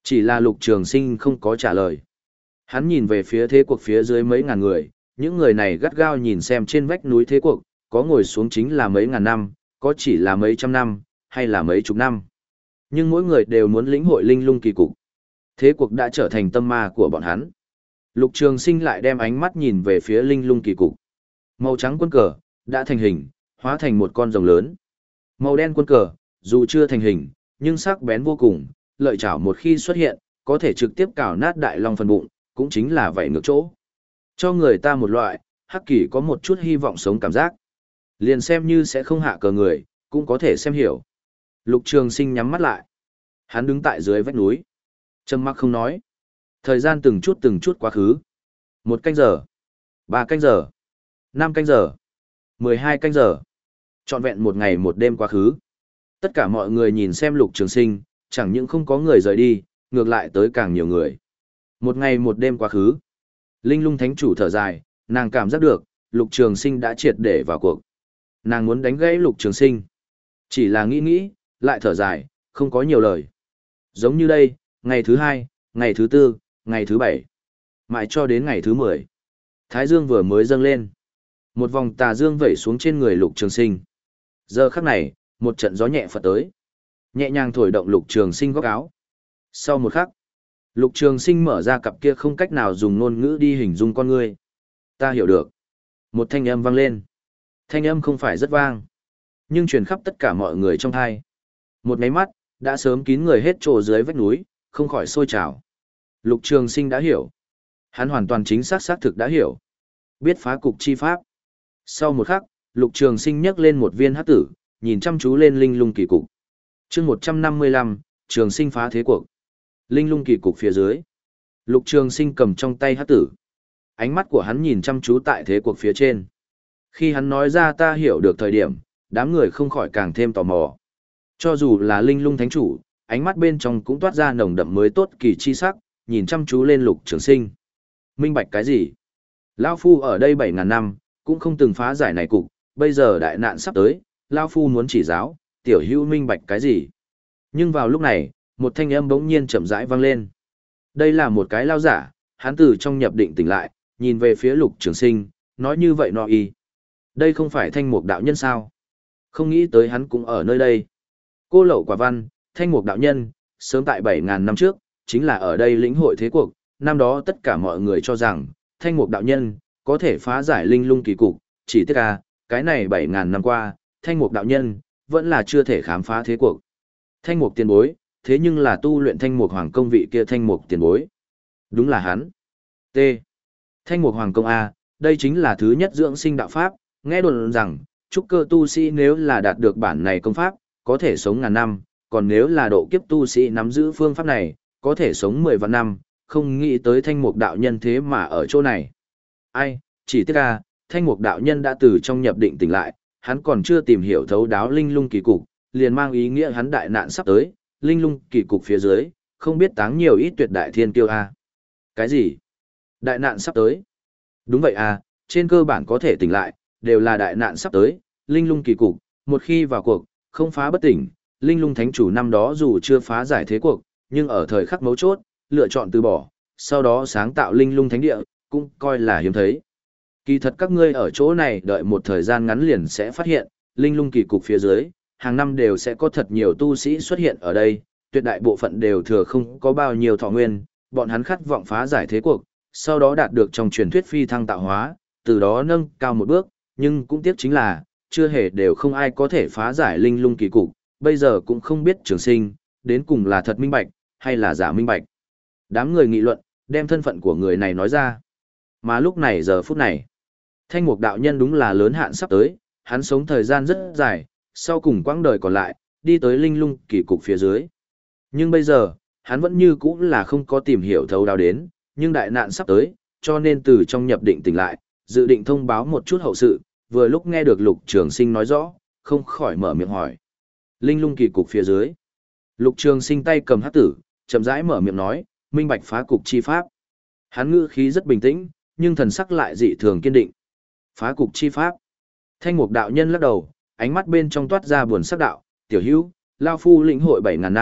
Chỉ là Lục Trường Sinh không có trả lời. Hắn nhìn về phía thế cuộc phía dưới mấy ngàn người, những người này gắt gao nhìn xem trên vách núi thế cuộc, có ngồi xuống chính là mấy ngàn năm, có chỉ là mấy trăm năm, hay là mấy chục năm. Nhưng mỗi người đều muốn lĩnh hội linh lung kỳ cục. Thế cuộc đã trở thành tâm ma của bọn hắn. Lục Trường Sinh lại đem ánh mắt nhìn về phía linh lung kỳ cục. Màu trắng quân cờ, đã thành hình, hóa thành một con rồng lớn. Màu đen quân cờ, dù chưa thành hình, nhưng sắc bén vô cùng, lợi chảo một khi xuất hiện, có thể trực tiếp cào nát đại long phần bụng, cũng chính là vậy ngược chỗ. Cho người ta một loại, hắc kỳ có một chút hy vọng sống cảm giác. Liền xem như sẽ không hạ cờ người, cũng có thể xem hiểu. Lục Trường Sinh nhắm mắt lại. Hắn đứng tại dưới vách núi. Trầm mặc không nói. Thời gian từng chút từng chút quá khứ. Một canh giờ. Ba canh giờ. Năm canh giờ. Mười hai canh giờ. Trọn vẹn một ngày một đêm quá khứ. Tất cả mọi người nhìn xem Lục Trường Sinh, chẳng những không có người rời đi, ngược lại tới càng nhiều người. Một ngày một đêm quá khứ. Linh lung thánh chủ thở dài, nàng cảm giác được, Lục Trường Sinh đã triệt để vào cuộc. Nàng muốn đánh gãy Lục Trường Sinh. Chỉ là nghĩ nghĩ, lại thở dài, không có nhiều lời. Giống như đây, ngày thứ hai, ngày thứ tư, ngày thứ bảy. Mãi cho đến ngày thứ mười. Thái dương vừa mới dâng lên. Một vòng tà dương vẩy xuống trên người Lục Trường Sinh. Giờ khắc này, một trận gió nhẹ phật tới. Nhẹ nhàng thổi động Lục Trường Sinh góc áo. Sau một khắc, Lục Trường Sinh mở ra cặp kia không cách nào dùng ngôn ngữ đi hình dung con ngươi. Ta hiểu được. Một thanh âm vang lên. Thanh âm không phải rất vang, nhưng truyền khắp tất cả mọi người trong thai. Một máy mắt, đã sớm kín người hết trồ dưới vách núi, không khỏi sôi trào. Lục Trường Sinh đã hiểu. Hắn hoàn toàn chính xác xác thực đã hiểu. Biết phá cục chi pháp. Sau một khắc, Lục Trường Sinh nhấc lên một viên hắc tử, nhìn chăm chú lên linh lung kỳ cục. Chương một trăm năm mươi lăm, Trường Sinh phá thế cuộc. Linh lung kỳ cục phía dưới. Lục Trường Sinh cầm trong tay hắc tử. Ánh mắt của hắn nhìn chăm chú tại thế cuộc phía trên. Khi hắn nói ra ta hiểu được thời điểm, đám người không khỏi càng thêm tò mò. Cho dù là linh lung thánh chủ, ánh mắt bên trong cũng toát ra nồng đậm mới tốt kỳ chi sắc, nhìn chăm chú lên Lục Trường Sinh. Minh bạch cái gì? Lão Phu ở đây bảy ngàn năm, cũng không từng phá giải này cục, bây giờ đại nạn sắp tới, Lão Phu muốn chỉ giáo, tiểu hữu minh bạch cái gì? Nhưng vào lúc này, một thanh âm bỗng nhiên chậm rãi vang lên. Đây là một cái lao giả, hắn từ trong nhập định tỉnh lại, nhìn về phía Lục Trường Sinh, nói như vậy nọ y. Đây không phải Thanh Mục đạo nhân sao? Không nghĩ tới hắn cũng ở nơi đây. Cô Lậu Quả Văn, Thanh Mục đạo nhân, sớm tại bảy ngàn năm trước, chính là ở đây lĩnh hội thế cuộc, năm đó tất cả mọi người cho rằng, Thanh Mục đạo nhân, có thể phá giải linh lung kỳ cục, chỉ tiếc à, cái này bảy ngàn năm qua, Thanh Mục đạo nhân, vẫn là chưa thể khám phá thế cuộc. Thanh Mục tiền bối, thế nhưng là tu luyện Thanh Mục Hoàng công vị kia Thanh Mục tiền bối. Đúng là hắn. T. Thanh Mục Hoàng công A, đây chính là thứ nhất dưỡng sinh đạo pháp, nghe đồn rằng, trúc cơ tu sĩ nếu là đạt được bản này công pháp, có thể sống ngàn năm, còn nếu là độ kiếp tu sĩ nắm giữ phương pháp này, có thể sống mười vạn năm, không nghĩ tới Thanh Mục đạo nhân thế mà ở chỗ này. Ai, chỉ tiếc à, Thanh Mục đạo nhân đã từ trong nhập định tỉnh lại, hắn còn chưa tìm hiểu thấu đáo linh lung kỳ cục, liền mang ý nghĩa hắn đại nạn sắp tới, linh lung kỳ cục phía dưới, không biết táng nhiều ít tuyệt đại thiên kiêu a. Cái gì? Đại nạn sắp tới? Đúng vậy à, trên cơ bản có thể tỉnh lại, đều là đại nạn sắp tới, linh lung kỳ cục, một khi vào cuộc, không phá bất tỉnh, linh lung thánh chủ năm đó dù chưa phá giải thế cuộc, nhưng ở thời khắc mấu chốt, lựa chọn từ bỏ, sau đó sáng tạo linh lung thánh địa, cũng coi là hiếm thấy. Kỳ thật các ngươi ở chỗ này đợi một thời gian ngắn liền sẽ phát hiện, linh lung kỳ cục phía dưới, hàng năm đều sẽ có thật nhiều tu sĩ xuất hiện ở đây, tuyệt đại bộ phận đều thừa không có bao nhiêu thọ nguyên, bọn hắn khát vọng phá giải thế cuộc, sau đó đạt được trong truyền thuyết phi thăng tạo hóa, từ đó nâng cao một bước, nhưng cũng tiếc chính là, chưa hề đều không ai có thể phá giải linh lung kỳ cục, bây giờ cũng không biết Trường Sinh, đến cùng là thật minh bạch, hay là giả minh bạch. Đám người nghị luận, đem thân phận của người này nói ra. Mà lúc này giờ phút này, Thanh Mục đạo nhân đúng là lớn hạn sắp tới, hắn sống thời gian rất dài, sau cùng quãng đời còn lại, đi tới linh lung kỳ cục phía dưới. Nhưng bây giờ, hắn vẫn như cũ là không có tìm hiểu thấu đáo đến, nhưng đại nạn sắp tới, cho nên từ trong nhập định tỉnh lại, dự định thông báo một chút hậu sự, vừa lúc nghe được Lục Trường Sinh nói rõ, không khỏi mở miệng hỏi. Linh lung kỳ cục phía dưới. Lục Trường Sinh tay cầm hắc tử, chậm rãi mở miệng nói, minh bạch phá cục chi pháp. Hắn ngữ khí rất bình tĩnh, nhưng thần sắc lại dị thường kiên định. Phá cục chi pháp. Thanh Mục đạo nhân lắc đầu, ánh mắt bên trong toát ra buồn sắc đạo, tiểu hữu, lao phu lĩnh hội bảy ngàn năm,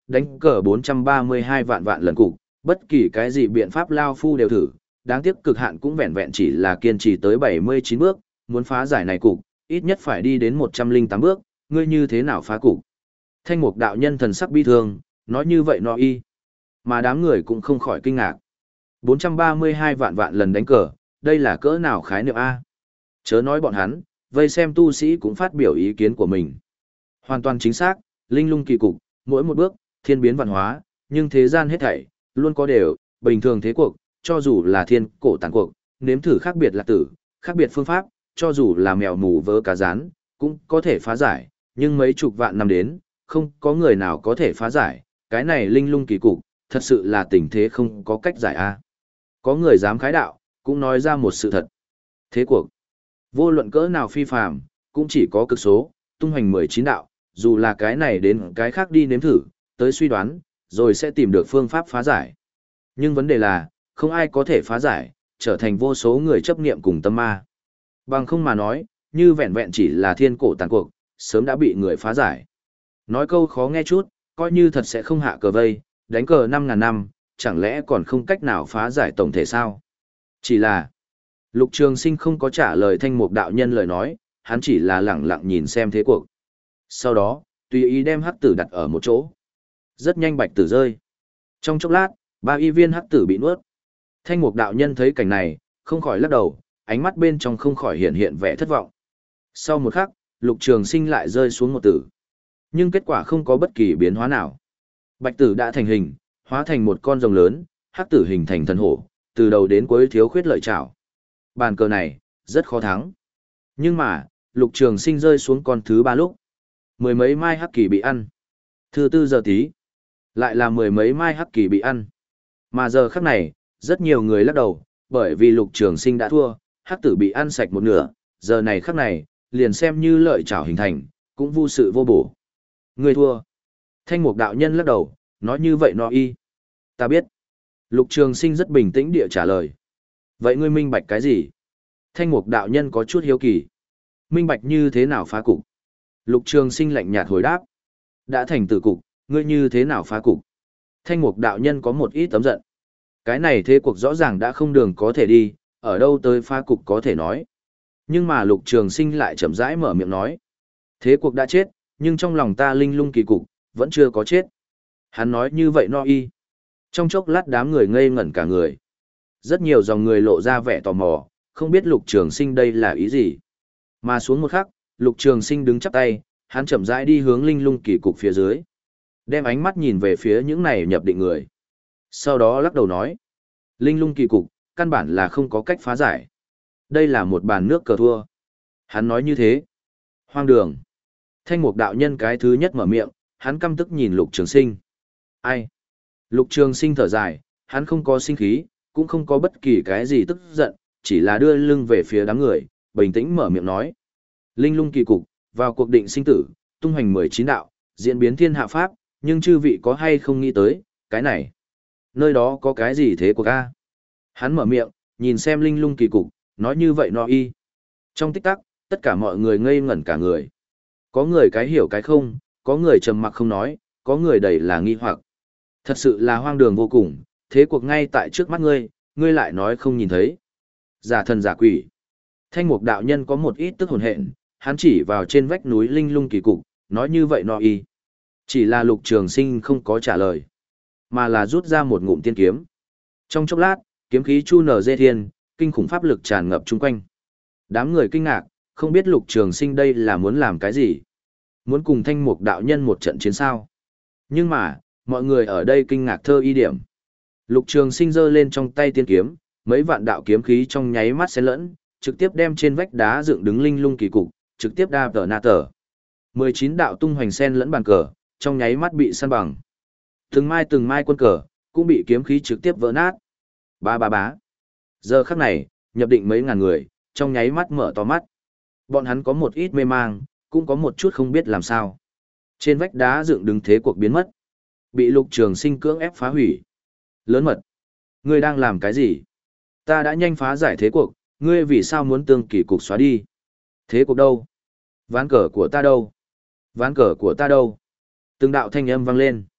đánh cờ bốn trăm ba mươi hai vạn vạn lần cục, bất kỳ cái gì biện pháp lao phu đều thử, đáng tiếc cực hạn cũng vẹn vẹn chỉ là kiên trì tới bảy mươi chín bước, muốn phá giải này cục, ít nhất phải đi đến một trăm lẻ tám bước, ngươi như thế nào phá cục? Thanh mục đạo nhân thần sắc bi thương, nói như vậy nó y. Mà đám người cũng không khỏi kinh ngạc. bốn trăm ba mươi hai vạn vạn lần đánh cờ, đây là cỡ nào khái niệm A? Chớ nói bọn hắn, vây xem tu sĩ cũng phát biểu ý kiến của mình. Hoàn toàn chính xác, linh lung kỳ cục, mỗi một bước, thiên biến văn hóa, nhưng thế gian hết thảy, luôn có đều, bình thường thế cuộc, cho dù là thiên cổ tàn cuộc, nếm thử khác biệt là tử, khác biệt phương pháp, cho dù là mèo mù vớ cá rán, cũng có thể phá giải, nhưng mấy chục vạn năm đến, không có người nào có thể phá giải, cái này linh lung kỳ cục, thật sự là tình thế không có cách giải a. Có người dám khái đạo, cũng nói ra một sự thật. Thế cuộc, vô luận cỡ nào phi phàm, cũng chỉ có cực số, tung hoành mười chín đạo, dù là cái này đến cái khác đi nếm thử, tới suy đoán, rồi sẽ tìm được phương pháp phá giải. Nhưng vấn đề là, không ai có thể phá giải, trở thành vô số người chấp niệm cùng tâm ma. Bằng không mà nói, như vẹn vẹn chỉ là thiên cổ tàn cuộc, sớm đã bị người phá giải. Nói câu khó nghe chút, coi như thật sẽ không hạ cờ vây, đánh cờ năm ngàn năm, chẳng lẽ còn không cách nào phá giải tổng thể sao? Chỉ là, Lục Trường Sinh không có trả lời Thanh Mục đạo nhân lời nói, hắn chỉ là lẳng lặng nhìn xem thế cuộc. Sau đó, tùy ý đem hắc tử đặt ở một chỗ. Rất nhanh bạch tử rơi. Trong chốc lát, ba y viên hắc tử bị nuốt. Thanh Mục đạo nhân thấy cảnh này, không khỏi lắc đầu, ánh mắt bên trong không khỏi hiện hiện vẻ thất vọng. Sau một khắc, Lục Trường Sinh lại rơi xuống một tử. Nhưng kết quả không có bất kỳ biến hóa nào. Bạch tử đã thành hình, hóa thành một con rồng lớn, hắc tử hình thành thần hổ, từ đầu đến cuối thiếu khuyết lợi chảo. Bàn cờ này, rất khó thắng. Nhưng mà, Lục Trường Sinh rơi xuống con thứ ba lúc. Mười mấy mai hắc kỳ bị ăn. Thứ tư giờ tí. Lại là mười mấy mai hắc kỳ bị ăn. Mà giờ khắc này, rất nhiều người lắc đầu, bởi vì Lục Trường Sinh đã thua, hắc tử bị ăn sạch một nửa, giờ này khắc này, liền xem như lợi chảo hình thành, cũng vô sự vô bổ. Người thua. Thanh Mục đạo nhân lắc đầu, nói như vậy nó y. Ta biết. Lục Trường Sinh rất bình tĩnh địa trả lời. Vậy ngươi minh bạch cái gì? Thanh Mục đạo nhân có chút hiếu kỳ. Minh bạch như thế nào phá cục? Lục Trường Sinh lạnh nhạt hồi đáp. Đã thành tử cục, ngươi như thế nào phá cục? Thanh Mục đạo nhân có một ít tấm giận. Cái này thế cuộc rõ ràng đã không đường có thể đi, ở đâu tới phá cục có thể nói. Nhưng mà Lục Trường Sinh lại chậm rãi mở miệng nói. Thế cuộc đã chết, nhưng trong lòng ta linh lung kỳ cục, vẫn chưa có chết. Hắn nói như vậy no y. Trong chốc lát đám người ngây ngẩn cả người. Rất nhiều dòng người lộ ra vẻ tò mò, không biết Lục Trường Sinh đây là ý gì. Mà xuống một khắc, Lục Trường Sinh đứng chắp tay, hắn chậm rãi đi hướng linh lung kỳ cục phía dưới. Đem ánh mắt nhìn về phía những này nhập định người. Sau đó lắc đầu nói. Linh lung kỳ cục, căn bản là không có cách phá giải. Đây là một bàn nước cờ thua. Hắn nói như thế. Hoang đường. Thanh Mục đạo nhân cái thứ nhất mở miệng, hắn căm tức nhìn Lục Trường Sinh. Ai? Lục Trường Sinh thở dài, hắn không có sinh khí, cũng không có bất kỳ cái gì tức giận, chỉ là đưa lưng về phía đám người, bình tĩnh mở miệng nói. Linh lung kỳ cục, vào cuộc định sinh tử, tung hoành mười chín đạo, diễn biến thiên hạ pháp, nhưng chư vị có hay không nghĩ tới, cái này. Nơi đó có cái gì thế của ca? Hắn mở miệng, nhìn xem linh lung kỳ cục, nói như vậy nó y. Trong tích tắc, tất cả mọi người ngây ngẩn cả người. Có người cái hiểu cái không, có người trầm mặc không nói, có người đầy là nghi hoặc. Thật sự là hoang đường vô cùng, thế cuộc ngay tại trước mắt ngươi, ngươi lại nói không nhìn thấy. Giả thần giả quỷ. Thanh Mục đạo nhân có một ít tức hồn hện, hắn chỉ vào trên vách núi linh lung kỳ cục, nói như vậy nó y. Chỉ là Lục Trường Sinh không có trả lời, mà là rút ra một ngụm tiên kiếm. Trong chốc lát, kiếm khí chu nở dê thiên, kinh khủng pháp lực tràn ngập chung quanh. Đám người kinh ngạc, không biết Lục Trường Sinh đây là muốn làm cái gì. Muốn cùng Thanh Mục đạo nhân một trận chiến sao. Nhưng mà, mọi người ở đây kinh ngạc thơ y điểm. Lục Trường Sinh giơ lên trong tay tiên kiếm, mấy vạn đạo kiếm khí trong nháy mắt xen lẫn, trực tiếp đem trên vách đá dựng đứng linh lung kỳ cục, trực tiếp đa tờ na tờ. mười chín đạo tung hoành xen lẫn bàn cờ, trong nháy mắt bị san bằng. Từng mai từng mai quân cờ, cũng bị kiếm khí trực tiếp vỡ nát. Ba ba bá. Giờ khắc này, nhập định mấy ngàn người, trong nháy mắt mở to mắt. Bọn hắn có một ít mê mang, cũng có một chút không biết làm sao. Trên vách đá dựng đứng thế cuộc biến mất. Bị Lục Trường Sinh cưỡng ép phá hủy. Lớn mật. Ngươi đang làm cái gì? Ta đã nhanh phá giải thế cuộc, ngươi vì sao muốn tương kỳ cục xóa đi? Thế cuộc đâu? Ván cờ của ta đâu? Ván cờ của ta đâu? Từng đạo thanh âm vang lên.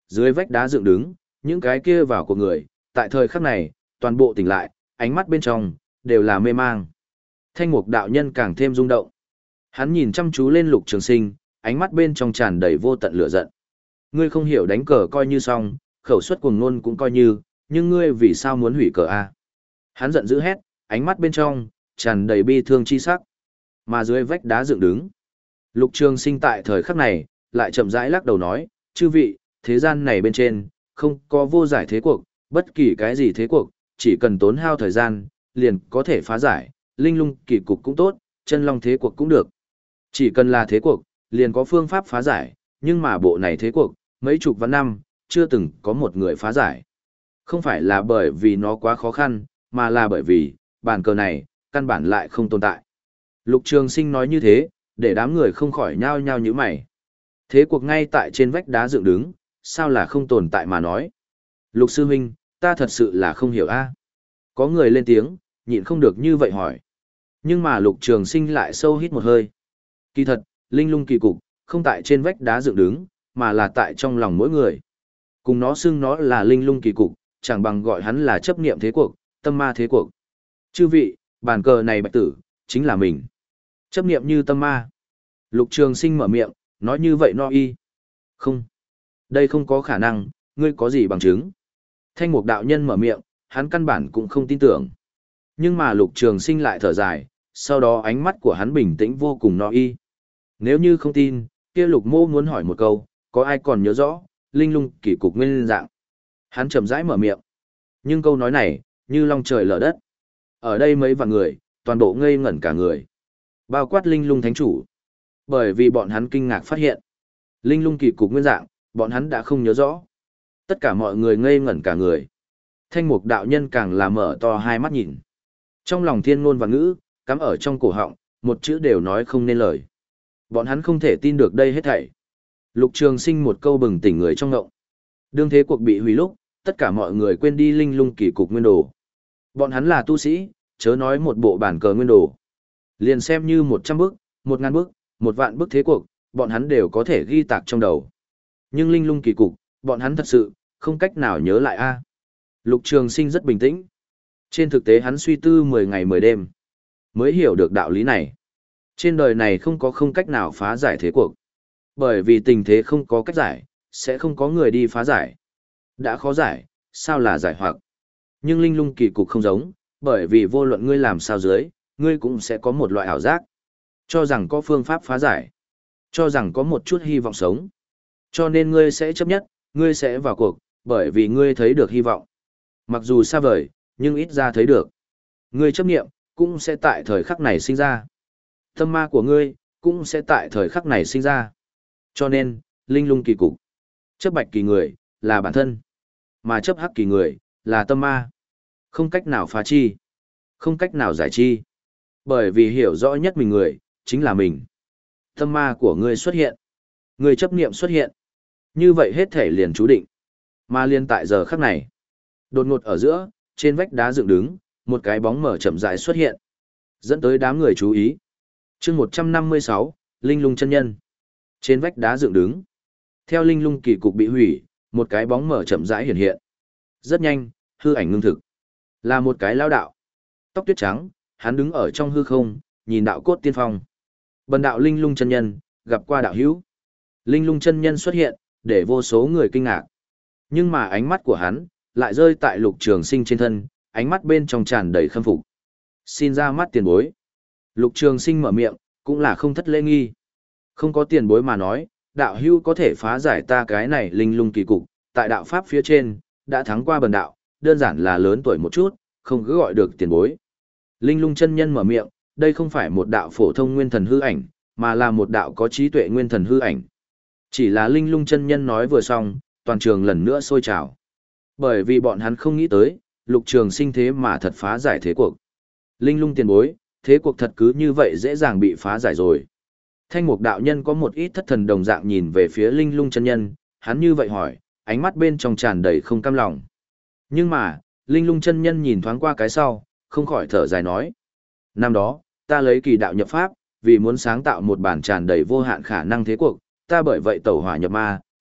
Dưới vách đá dựng đứng, những cái kia vào của người, tại thời khắc này, toàn bộ tỉnh lại, ánh mắt bên trong, đều là mê mang. Thanh mục đạo nhân càng thêm rung động. Hắn nhìn chăm chú lên Lục Trường Sinh, ánh mắt bên trong tràn đầy vô tận lửa giận. Ngươi không hiểu đánh cờ coi như xong, khẩu suất cuồng ngôn cũng coi như, nhưng ngươi vì sao muốn hủy cờ a? Hắn giận dữ hét, ánh mắt bên trong tràn đầy bi thương chi sắc. Mà dưới vách đá dựng đứng, Lục Trường Sinh tại thời khắc này, lại chậm rãi lắc đầu nói, chư vị, thế gian này bên trên, không có vô giải thế cuộc, bất kỳ cái gì thế cuộc, chỉ cần tốn hao thời gian, liền có thể phá giải, linh lung kỳ cục cũng tốt, chân long thế cuộc cũng được. Chỉ cần là thế cuộc, liền có phương pháp phá giải, nhưng mà bộ này thế cuộc, mấy chục vạn năm, chưa từng có một người phá giải. Không phải là bởi vì nó quá khó khăn, mà là bởi vì, bàn cờ này, căn bản lại không tồn tại. Lục Trường Sinh nói như thế, để đám người không khỏi nhao nhao như mày. Thế cuộc ngay tại trên vách đá dựng đứng, sao là không tồn tại mà nói. Lục sư huynh, ta thật sự là không hiểu a. Có người lên tiếng, nhịn không được như vậy hỏi. Nhưng mà Lục Trường Sinh lại sâu hít một hơi. Kỳ thật, linh lung kỳ cục, không tại trên vách đá dựng đứng, mà là tại trong lòng mỗi người. Cùng nó xưng nó là linh lung kỳ cục, chẳng bằng gọi hắn là chấp niệm thế cuộc, tâm ma thế cuộc. Chư vị, bàn cờ này bạch tử, chính là mình. Chấp niệm như tâm ma. Lục Trường Sinh mở miệng, nói như vậy no y. Không. Đây không có khả năng, ngươi có gì bằng chứng? Thanh mục đạo nhân mở miệng, hắn căn bản cũng không tin tưởng. Nhưng mà Lục Trường Sinh lại thở dài, sau đó ánh mắt của hắn bình tĩnh vô cùng no y. Nếu như không tin, kia Lục Mô muốn hỏi một câu, có ai còn nhớ rõ, linh lung kỳ cục nguyên dạng? Hắn chậm rãi mở miệng. Nhưng câu nói này, như long trời lở đất. Ở đây mấy vạn người, toàn bộ ngây ngẩn cả người. Bao quát linh lung thánh chủ. Bởi vì bọn hắn kinh ngạc phát hiện. Linh lung kỳ cục nguyên dạng, bọn hắn đã không nhớ rõ. Tất cả mọi người ngây ngẩn cả người. Thanh mục đạo nhân càng là mở to hai mắt nhìn. Trong lòng thiên ngôn và ngữ, cắm ở trong cổ họng, một chữ đều nói không nên lời. Bọn hắn không thể tin được đây hết thảy. Lục Trường Sinh một câu bừng tỉnh người trong ngộng. Đương thế cuộc bị hủy lúc, tất cả mọi người quên đi linh lung kỳ cục nguyên đồ. Bọn hắn là tu sĩ, chớ nói một bộ bản cờ nguyên đồ. Liền xem như một trăm bức, một ngàn bức, một vạn bức thế cuộc, bọn hắn đều có thể ghi tạc trong đầu. Nhưng linh lung kỳ cục, bọn hắn thật sự, không cách nào nhớ lại a. Lục Trường Sinh rất bình tĩnh. Trên thực tế hắn suy tư mười ngày mười đêm, mới hiểu được đạo lý này. Trên đời này không có không cách nào phá giải thế cuộc. Bởi vì tình thế không có cách giải, sẽ không có người đi phá giải. Đã khó giải, sao là giải hoặc. Nhưng linh lung kỳ cục không giống, bởi vì vô luận ngươi làm sao dưới, ngươi cũng sẽ có một loại ảo giác. Cho rằng có phương pháp phá giải. Cho rằng có một chút hy vọng sống. Cho nên ngươi sẽ chấp nhất, ngươi sẽ vào cuộc, bởi vì ngươi thấy được hy vọng. Mặc dù xa vời, nhưng ít ra thấy được. Ngươi chấp nghiệm, cũng sẽ tại thời khắc này sinh ra. Tâm ma của ngươi, cũng sẽ tại thời khắc này sinh ra. Cho nên, linh lung kỳ cục. Chấp bạch kỳ người, là bản thân. Mà chấp hắc kỳ người, là tâm ma. Không cách nào phá chi. Không cách nào giải chi. Bởi vì hiểu rõ nhất mình người, chính là mình. Tâm ma của ngươi xuất hiện. Ngươi chấp niệm xuất hiện. Như vậy hết thể liền chú định. Mà liên tại giờ khắc này. Đột ngột ở giữa, trên vách đá dựng đứng, một cái bóng mở chậm rãi xuất hiện. Dẫn tới đám người chú ý. chương một trăm năm mươi sáu, Linh lung chân nhân. Trên vách đá dựng đứng. Theo linh lung kỳ cục bị hủy, một cái bóng mở chậm rãi hiện hiện. Rất nhanh, hư ảnh ngưng thực. Là một cái lao đạo. Tóc tuyết trắng, hắn đứng ở trong hư không, nhìn đạo cốt tiên phong. Bần đạo linh lung chân nhân, gặp qua đạo hữu. Linh lung chân nhân xuất hiện, để vô số người kinh ngạc. Nhưng mà ánh mắt của hắn, lại rơi tại Lục Trường Sinh trên thân, ánh mắt bên trong tràn đầy khâm phục. Xin ra mắt tiền bối. Lục Trường Sinh mở miệng, cũng là không thất lễ nghi. Không có tiền bối mà nói, đạo hữu có thể phá giải ta cái này linh lung kỳ cục, tại đạo pháp phía trên, đã thắng qua bần đạo, đơn giản là lớn tuổi một chút, không cứ gọi được tiền bối. Linh lung chân nhân mở miệng, đây không phải một đạo phổ thông nguyên thần hư ảnh, mà là một đạo có trí tuệ nguyên thần hư ảnh. Chỉ là linh lung chân nhân nói vừa xong, toàn trường lần nữa sôi trào. Bởi vì bọn hắn không nghĩ tới, Lục Trường Sinh thế mà thật phá giải thế cuộc. Linh lung tiền bối, thế cuộc thật cứ như vậy dễ dàng bị phá giải rồi. Thanh mục đạo nhân có một ít thất thần đồng dạng nhìn về phía linh lung chân nhân, hắn như vậy hỏi, ánh mắt bên trong tràn đầy không cam lòng. Nhưng mà, linh lung chân nhân nhìn thoáng qua cái sau, không khỏi thở dài nói. Năm đó, ta lấy kỳ đạo nhập pháp, vì muốn sáng tạo một bản tràn đầy vô hạn khả năng thế cuộc, ta bởi vậy tẩu hỏa nhập ma,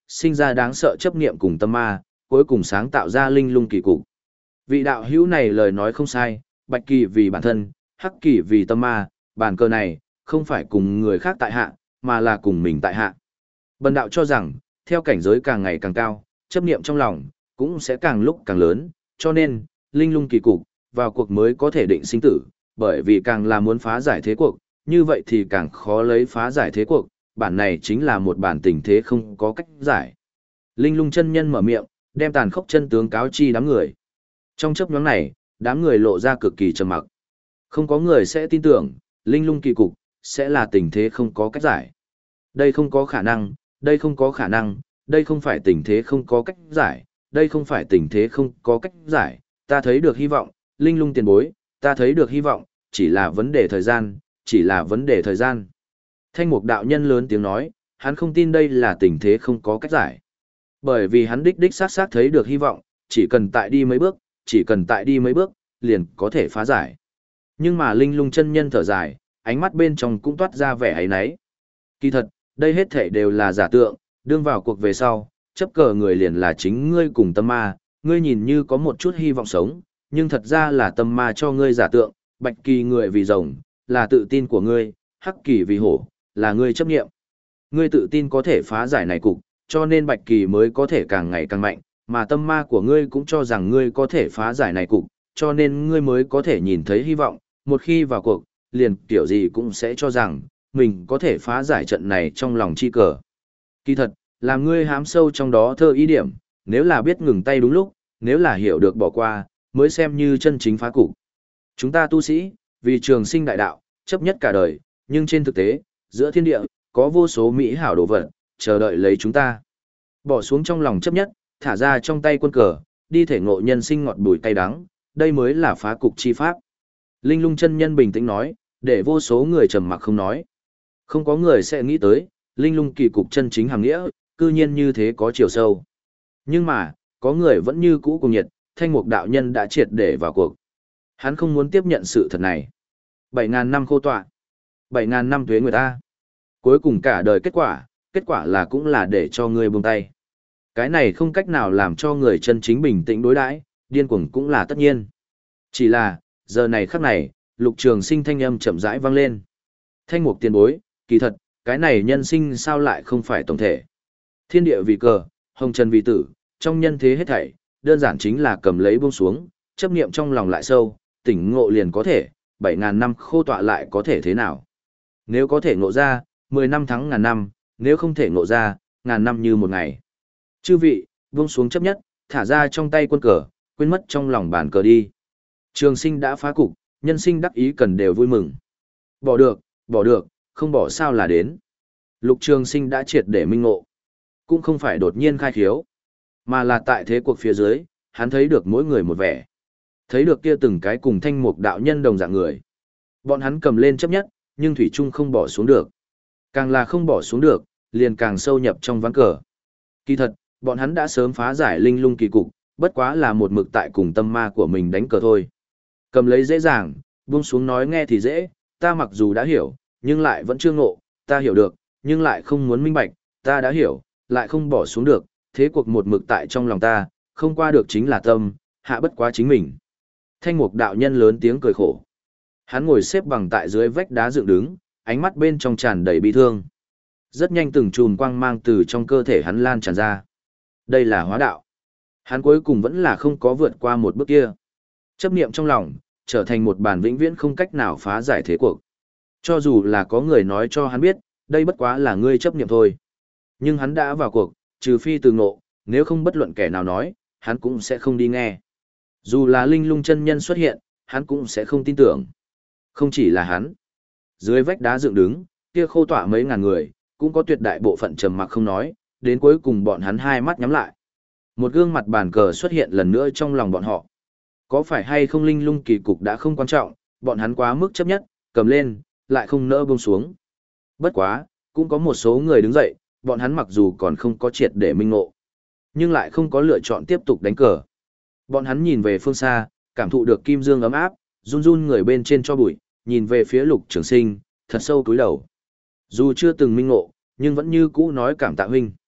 sinh ra đáng sợ chấp niệm cùng tâm ma, cuối cùng sáng tạo ra linh lung kỳ cục. Vị đạo hữu này lời nói không sai, bạch kỳ vì bản thân, hắc kỳ vì tâm ma, bàn cờ này, không phải cùng người khác tại hạ, mà là cùng mình tại hạ. Bần đạo cho rằng, theo cảnh giới càng ngày càng cao, chấp niệm trong lòng, cũng sẽ càng lúc càng lớn, cho nên, linh lung kỳ cục, vào cuộc mới có thể định sinh tử, bởi vì càng là muốn phá giải thế cuộc, như vậy thì càng khó lấy phá giải thế cuộc, bản này chính là một bản tình thế không có cách giải. Linh lung chân nhân mở miệng, đem tàn khốc chân tướng cáo chi đám người. Trong chấp nhóm này, đám người lộ ra cực kỳ trầm mặc. Không có người sẽ tin tưởng, linh lung kỳ cục, sẽ là tình thế không có cách giải. Đây không có khả năng, đây không có khả năng, đây không phải tình thế không có cách giải, đây không phải tình thế không có cách giải, ta thấy được hy vọng, linh lung tiền bối, ta thấy được hy vọng, chỉ là vấn đề thời gian, chỉ là vấn đề thời gian. Thanh mục đạo nhân lớn tiếng nói, hắn không tin đây là tình thế không có cách giải. Bởi vì hắn đích đích sát sát thấy được hy vọng, chỉ cần tại đi mấy bước, chỉ cần tại đi mấy bước, liền có thể phá giải. Nhưng mà linh lung chân nhân thở dài, ánh mắt bên trong cũng toát ra vẻ ấy nấy. Kỳ thật, đây hết thể đều là giả tượng, đương vào cuộc về sau, chấp cờ người liền là chính ngươi cùng tâm ma, ngươi nhìn như có một chút hy vọng sống, nhưng thật ra là tâm ma cho ngươi giả tượng, bạch kỳ người vì rồng, là tự tin của ngươi, hắc kỳ vì hổ, là ngươi chấp nghiệm. Ngươi tự tin có thể phá giải này cục, cho nên bạch kỳ mới có thể càng ngày càng mạnh, mà tâm ma của ngươi cũng cho rằng ngươi có thể phá giải này cục, cho nên ngươi mới có thể nhìn thấy hy vọng, một khi vào cuộc, liền kiểu gì cũng sẽ cho rằng, mình có thể phá giải trận này trong lòng chi cờ. Kỳ thật, làm ngươi hám sâu trong đó thơ ý điểm, nếu là biết ngừng tay đúng lúc, nếu là hiểu được bỏ qua, mới xem như chân chính phá cục. Chúng ta tu sĩ, vì trường sinh đại đạo, chấp nhất cả đời, nhưng trên thực tế, giữa thiên địa, có vô số mỹ hảo đồ vật, chờ đợi lấy chúng ta. Bỏ xuống trong lòng chấp nhất, thả ra trong tay quân cờ, đi thể ngộ nhân sinh ngọt bùi cay đắng, đây mới là phá cục chi pháp. Linh lung chân nhân bình tĩnh nói, để vô số người trầm mặc không nói. Không có người sẽ nghĩ tới, linh lung kỳ cục chân chính hàng nghĩa, cư nhiên như thế có chiều sâu. Nhưng mà, có người vẫn như cũ cùng nhiệt, thanh mục đạo nhân đã triệt để vào cuộc. Hắn không muốn tiếp nhận sự thật này. Bảy ngàn năm khô tọa. Bảy ngàn năm tuế người ta. Cuối cùng cả đời kết quả, kết quả là cũng là để cho ngươi buông tay. Cái này không cách nào làm cho người chân chính bình tĩnh đối đãi, điên cuồng cũng là tất nhiên. Chỉ là, giờ này khắc này, Lục Trường Sinh thanh âm chậm rãi vang lên. Thanh mục tiền bối, kỳ thật, cái này nhân sinh sao lại không phải tổng thể. Thiên địa vì cờ, hồng trần vì tử, trong nhân thế hết thảy, đơn giản chính là cầm lấy buông xuống, chấp niệm trong lòng lại sâu, tỉnh ngộ liền có thể, bảy ngàn năm khô tọa lại có thể thế nào. Nếu có thể ngộ ra, mười năm thắng ngàn năm, nếu không thể ngộ ra, ngàn năm như một ngày. Chư vị, buông xuống chấp nhất, thả ra trong tay quân cờ, quên mất trong lòng bàn cờ đi. Trường Sinh đã phá cục, nhân sinh đắc ý cần đều vui mừng. Bỏ được, bỏ được, không bỏ sao là đến. Lục Trường Sinh đã triệt để minh ngộ. Cũng không phải đột nhiên khai khiếu, mà là tại thế cuộc phía dưới, hắn thấy được mỗi người một vẻ. Thấy được kia từng cái cùng thanh mục đạo nhân đồng dạng người. Bọn hắn cầm lên chấp nhất, nhưng thủy chung không bỏ xuống được. Càng là không bỏ xuống được, liền càng sâu nhập trong ván cờ. Kỳ thật, bọn hắn đã sớm phá giải linh lung kỳ cục, bất quá là một mực tại cùng tâm ma của mình đánh cờ thôi. Cầm lấy dễ dàng, buông xuống nói nghe thì dễ, ta mặc dù đã hiểu, nhưng lại vẫn chưa ngộ, ta hiểu được, nhưng lại không muốn minh bạch, ta đã hiểu, lại không bỏ xuống được, thế cuộc một mực tại trong lòng ta, không qua được chính là tâm, hạ bất quá chính mình. Thanh mục đạo nhân lớn tiếng cười khổ. Hắn ngồi xếp bằng tại dưới vách đá dựng đứng, ánh mắt bên trong tràn đầy bi thương. Rất nhanh từng chùm quang mang từ trong cơ thể hắn lan tràn ra. Đây là hóa đạo. Hắn cuối cùng vẫn là không có vượt qua một bước kia. Chấp niệm trong lòng, trở thành một bản vĩnh viễn không cách nào phá giải thế cuộc. Cho dù là có người nói cho hắn biết, đây bất quá là ngươi chấp niệm thôi. Nhưng hắn đã vào cuộc, trừ phi từ ngộ, nếu không bất luận kẻ nào nói, hắn cũng sẽ không đi nghe. Dù là linh lung chân nhân xuất hiện, hắn cũng sẽ không tin tưởng. Không chỉ là hắn. Dưới vách đá dựng đứng, kia khô tỏa mấy ngàn người, cũng có tuyệt đại bộ phận trầm mặc không nói, đến cuối cùng bọn hắn hai mắt nhắm lại. Một gương mặt bàn cờ xuất hiện lần nữa trong lòng bọn họ. Có phải hay không linh lung kỳ cục đã không quan trọng, bọn hắn quá mức chấp nhất, cầm lên, lại không nỡ buông xuống. Bất quá, cũng có một số người đứng dậy, bọn hắn mặc dù còn không có triệt để minh ngộ, nhưng lại không có lựa chọn tiếp tục đánh cờ. Bọn hắn nhìn về phương xa, cảm thụ được kim dương ấm áp, run run người bên trên cho bụi, nhìn về phía Lục Trường Sinh, thật sâu cúi đầu. Dù chưa từng minh ngộ, nhưng vẫn như cũ nói cảm tạ huynh.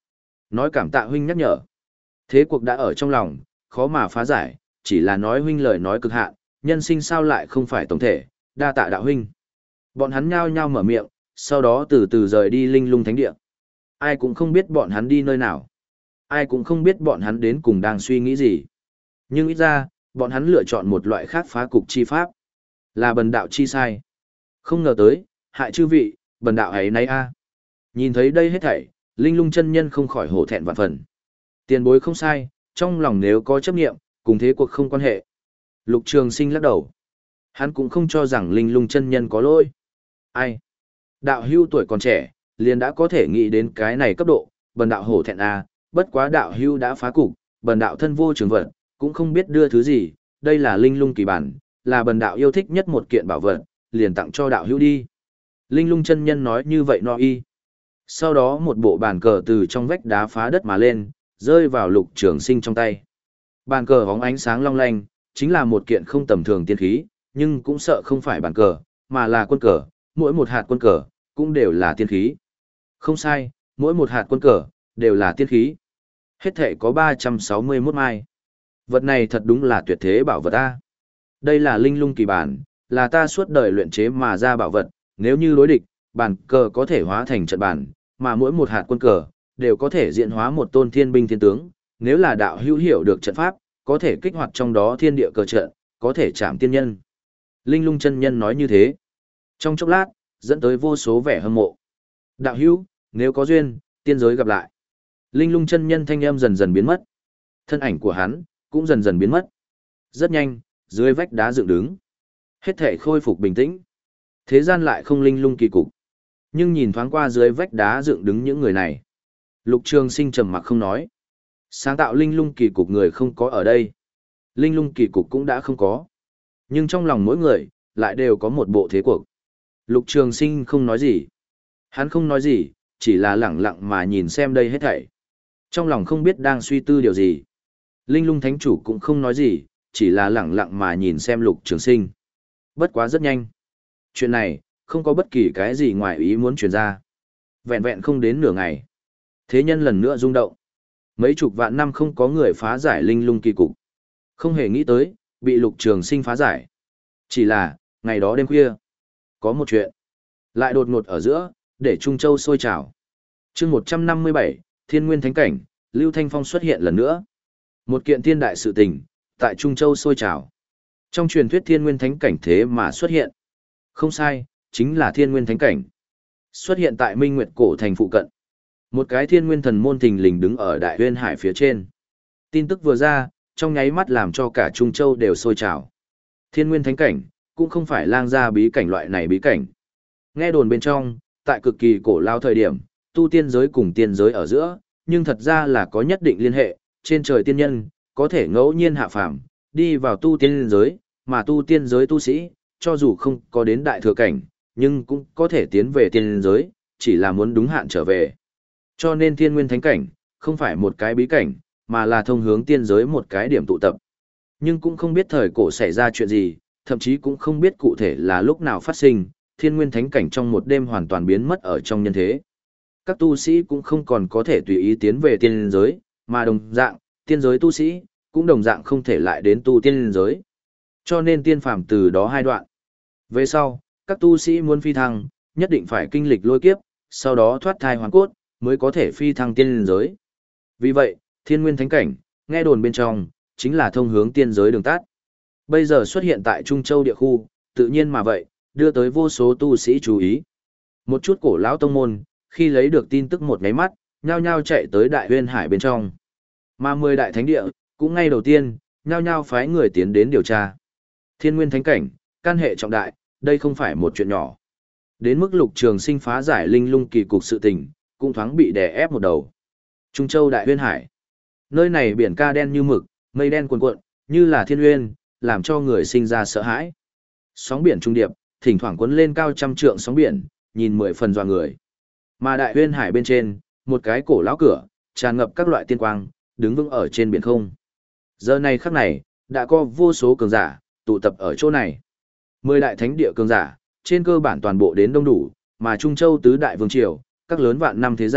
Nói cảm tạ huynh nhắc nhở. Thế cuộc đã ở trong lòng, khó mà phá giải, chỉ là nói huynh lời nói cực hạn, nhân sinh sao lại không phải tổng thể, đa tạ đạo huynh. Bọn hắn nhao nhao mở miệng, sau đó từ từ rời đi linh lung thánh địa. Ai cũng không biết bọn hắn đi nơi nào. Ai cũng không biết bọn hắn đến cùng đang suy nghĩ gì. Nhưng ít ra, bọn hắn lựa chọn một loại khác phá cục chi pháp. Là bần đạo chi sai. Không ngờ tới, hại chư vị, bần đạo ấy nấy a. Nhìn thấy đây hết thảy, linh lung chân nhân không khỏi hổ thẹn vạn phần. Tiền bối không sai, trong lòng nếu có chấp niệm, cùng thế cuộc không quan hệ. Lục Trường Sinh lắc đầu. Hắn cũng không cho rằng linh lung chân nhân có lỗi. Ai? Đạo hưu tuổi còn trẻ, liền đã có thể nghĩ đến cái này cấp độ, bần đạo hổ thẹn a, bất quá đạo hưu đã phá cục, bần đạo thân vô trường vật, cũng không biết đưa thứ gì, đây là linh lung kỳ bản, là bần đạo yêu thích nhất một kiện bảo vật, liền tặng cho đạo hưu đi. Linh lung chân nhân nói như vậy no y. Sau đó một bộ bàn cờ từ trong vách đá phá đất mà lên, rơi vào Lục Trường Sinh trong tay. Bàn cờ bóng ánh sáng long lanh, chính là một kiện không tầm thường tiên khí, nhưng cũng sợ không phải bàn cờ, mà là quân cờ, mỗi một hạt quân cờ, cũng đều là tiên khí. Không sai, mỗi một hạt quân cờ, đều là tiên khí. Hết thể có ba trăm sáu mươi mốt mai. Vật này thật đúng là tuyệt thế bảo vật ta. Đây là linh lung kỳ bản, là ta suốt đời luyện chế mà ra bảo vật, nếu như đối địch, bản cờ có thể hóa thành trận bản, mà mỗi một hạt quân cờ, đều có thể diễn hóa một tôn thiên binh thiên tướng, nếu là đạo hữu hiểu được trận pháp, có thể kích hoạt trong đó thiên địa cờ trận, có thể chạm tiên nhân. Linh lung chân nhân nói như thế. Trong chốc lát, dẫn tới vô số vẻ hâm mộ. Đạo hữu, nếu có duyên, tiên giới gặp lại. Linh lung chân nhân thanh âm dần dần biến mất. Thân ảnh của hắn, cũng dần dần biến mất. Rất nhanh, dưới vách đá dựng đứng. Hết thể khôi phục bình tĩnh. Thế gian lại không linh lung kỳ cục. Nhưng nhìn thoáng qua dưới vách đá dựng đứng những người này. Lục Trường Sinh trầm mặc không nói. Sáng tạo linh lung kỳ cục người không có ở đây. Linh lung kỳ cục cũng đã không có. Nhưng trong lòng mỗi người, lại đều có một bộ thế cuộc. Lục Trường Sinh không nói gì. Hắn không nói gì, chỉ là lẳng lặng mà nhìn xem đây hết thảy. Trong lòng không biết đang suy tư điều gì. Linh lung thánh chủ cũng không nói gì, chỉ là lẳng lặng mà nhìn xem Lục Trường Sinh. Bất quá rất nhanh. Chuyện này, không có bất kỳ cái gì ngoài ý muốn truyền ra. Vẹn vẹn không đến nửa ngày. Thế nhân lần nữa rung động. Mấy chục vạn năm không có người phá giải linh lung kỳ cục. Không hề nghĩ tới, bị Lục Trường Sinh phá giải. Chỉ là, ngày đó đêm khuya, có một chuyện. Lại đột ngột ở giữa, để Trung Châu sôi trào. chương một trăm năm mươi bảy, Thiên Nguyên Thánh Cảnh, Lưu Thanh Phong xuất hiện lần nữa. Một kiện thiên đại sự tình, tại Trung Châu sôi trào. Trong truyền thuyết Thiên Nguyên Thánh Cảnh thế mà xuất hiện. Không sai, chính là Thiên Nguyên Thánh Cảnh. Xuất hiện tại Minh Nguyệt Cổ Thành phụ cận. Một cái Thiên Nguyên Thần Môn thình lình đứng ở Đại Uyên Hải phía trên. Tin tức vừa ra, trong nháy mắt làm cho cả Trung Châu đều sôi trào. Thiên Nguyên Thánh Cảnh, cũng không phải lang gia bí cảnh loại này bí cảnh. Nghe đồn bên trong, tại cực kỳ cổ lao thời điểm, tu tiên giới cùng tiên giới ở giữa, nhưng thật ra là có nhất định liên hệ, trên trời tiên nhân, có thể ngẫu nhiên hạ phàm, đi vào tu tiên giới, mà tu tiên giới tu sĩ, cho dù không có đến đại thừa cảnh, nhưng cũng có thể tiến về tiên giới, chỉ là muốn đúng hạn trở về. Cho nên Thiên Nguyên Thánh Cảnh, không phải một cái bí cảnh, mà là thông hướng tiên giới một cái điểm tụ tập. Nhưng cũng không biết thời cổ xảy ra chuyện gì, thậm chí cũng không biết cụ thể là lúc nào phát sinh, Thiên Nguyên Thánh Cảnh trong một đêm hoàn toàn biến mất ở trong nhân thế. Các tu sĩ cũng không còn có thể tùy ý tiến về tiên giới, mà đồng dạng, tiên giới tu sĩ, cũng đồng dạng không thể lại đến tu tiên giới. Cho nên tiên phàm từ đó hai đoạn. Về sau, các tu sĩ muốn phi thăng, nhất định phải kinh lịch lôi kiếp, sau đó thoát thai hoàn cốt, mới có thể phi thăng tiên giới. Vì vậy, Thiên Nguyên Thánh Cảnh, nghe đồn bên trong, chính là thông hướng tiên giới đường tắt. Bây giờ xuất hiện tại Trung Châu địa khu, tự nhiên mà vậy, đưa tới vô số tu sĩ chú ý. Một chút cổ lão tông môn, khi lấy được tin tức một ngáy mắt, nhao nhao chạy tới Đại Uyên Hải bên trong. Mà mười đại thánh địa, cũng ngay đầu tiên, nhao nhao phái người tiến đến điều tra. Thiên Nguyên Thánh Cảnh, can hệ trọng đại, đây không phải một chuyện nhỏ. Đến mức Lục Trường Sinh phá giải linh lung kỳ cục sự tình, cũng thoáng bị đè ép một đầu. Trung Châu Đại Uyên Hải. Nơi này biển ca đen như mực, mây đen cuồn cuộn, như là thiên uyên, làm cho người sinh ra sợ hãi. Sóng biển trung điệp, thỉnh thoảng cuốn lên cao trăm trượng sóng biển, nhìn mười phần dọa người. Mà Đại Uyên Hải bên trên, một cái cổ lão cửa, tràn ngập các loại tiên quang, đứng vững ở trên biển không. Giờ này khắc này, đã có vô số cường giả tụ tập ở chỗ này. Mười đại thánh địa cường giả, trên cơ bản toàn bộ đến đông đủ, mà Trung Châu tứ đại vương triều, các lớn vạn năm thế gia,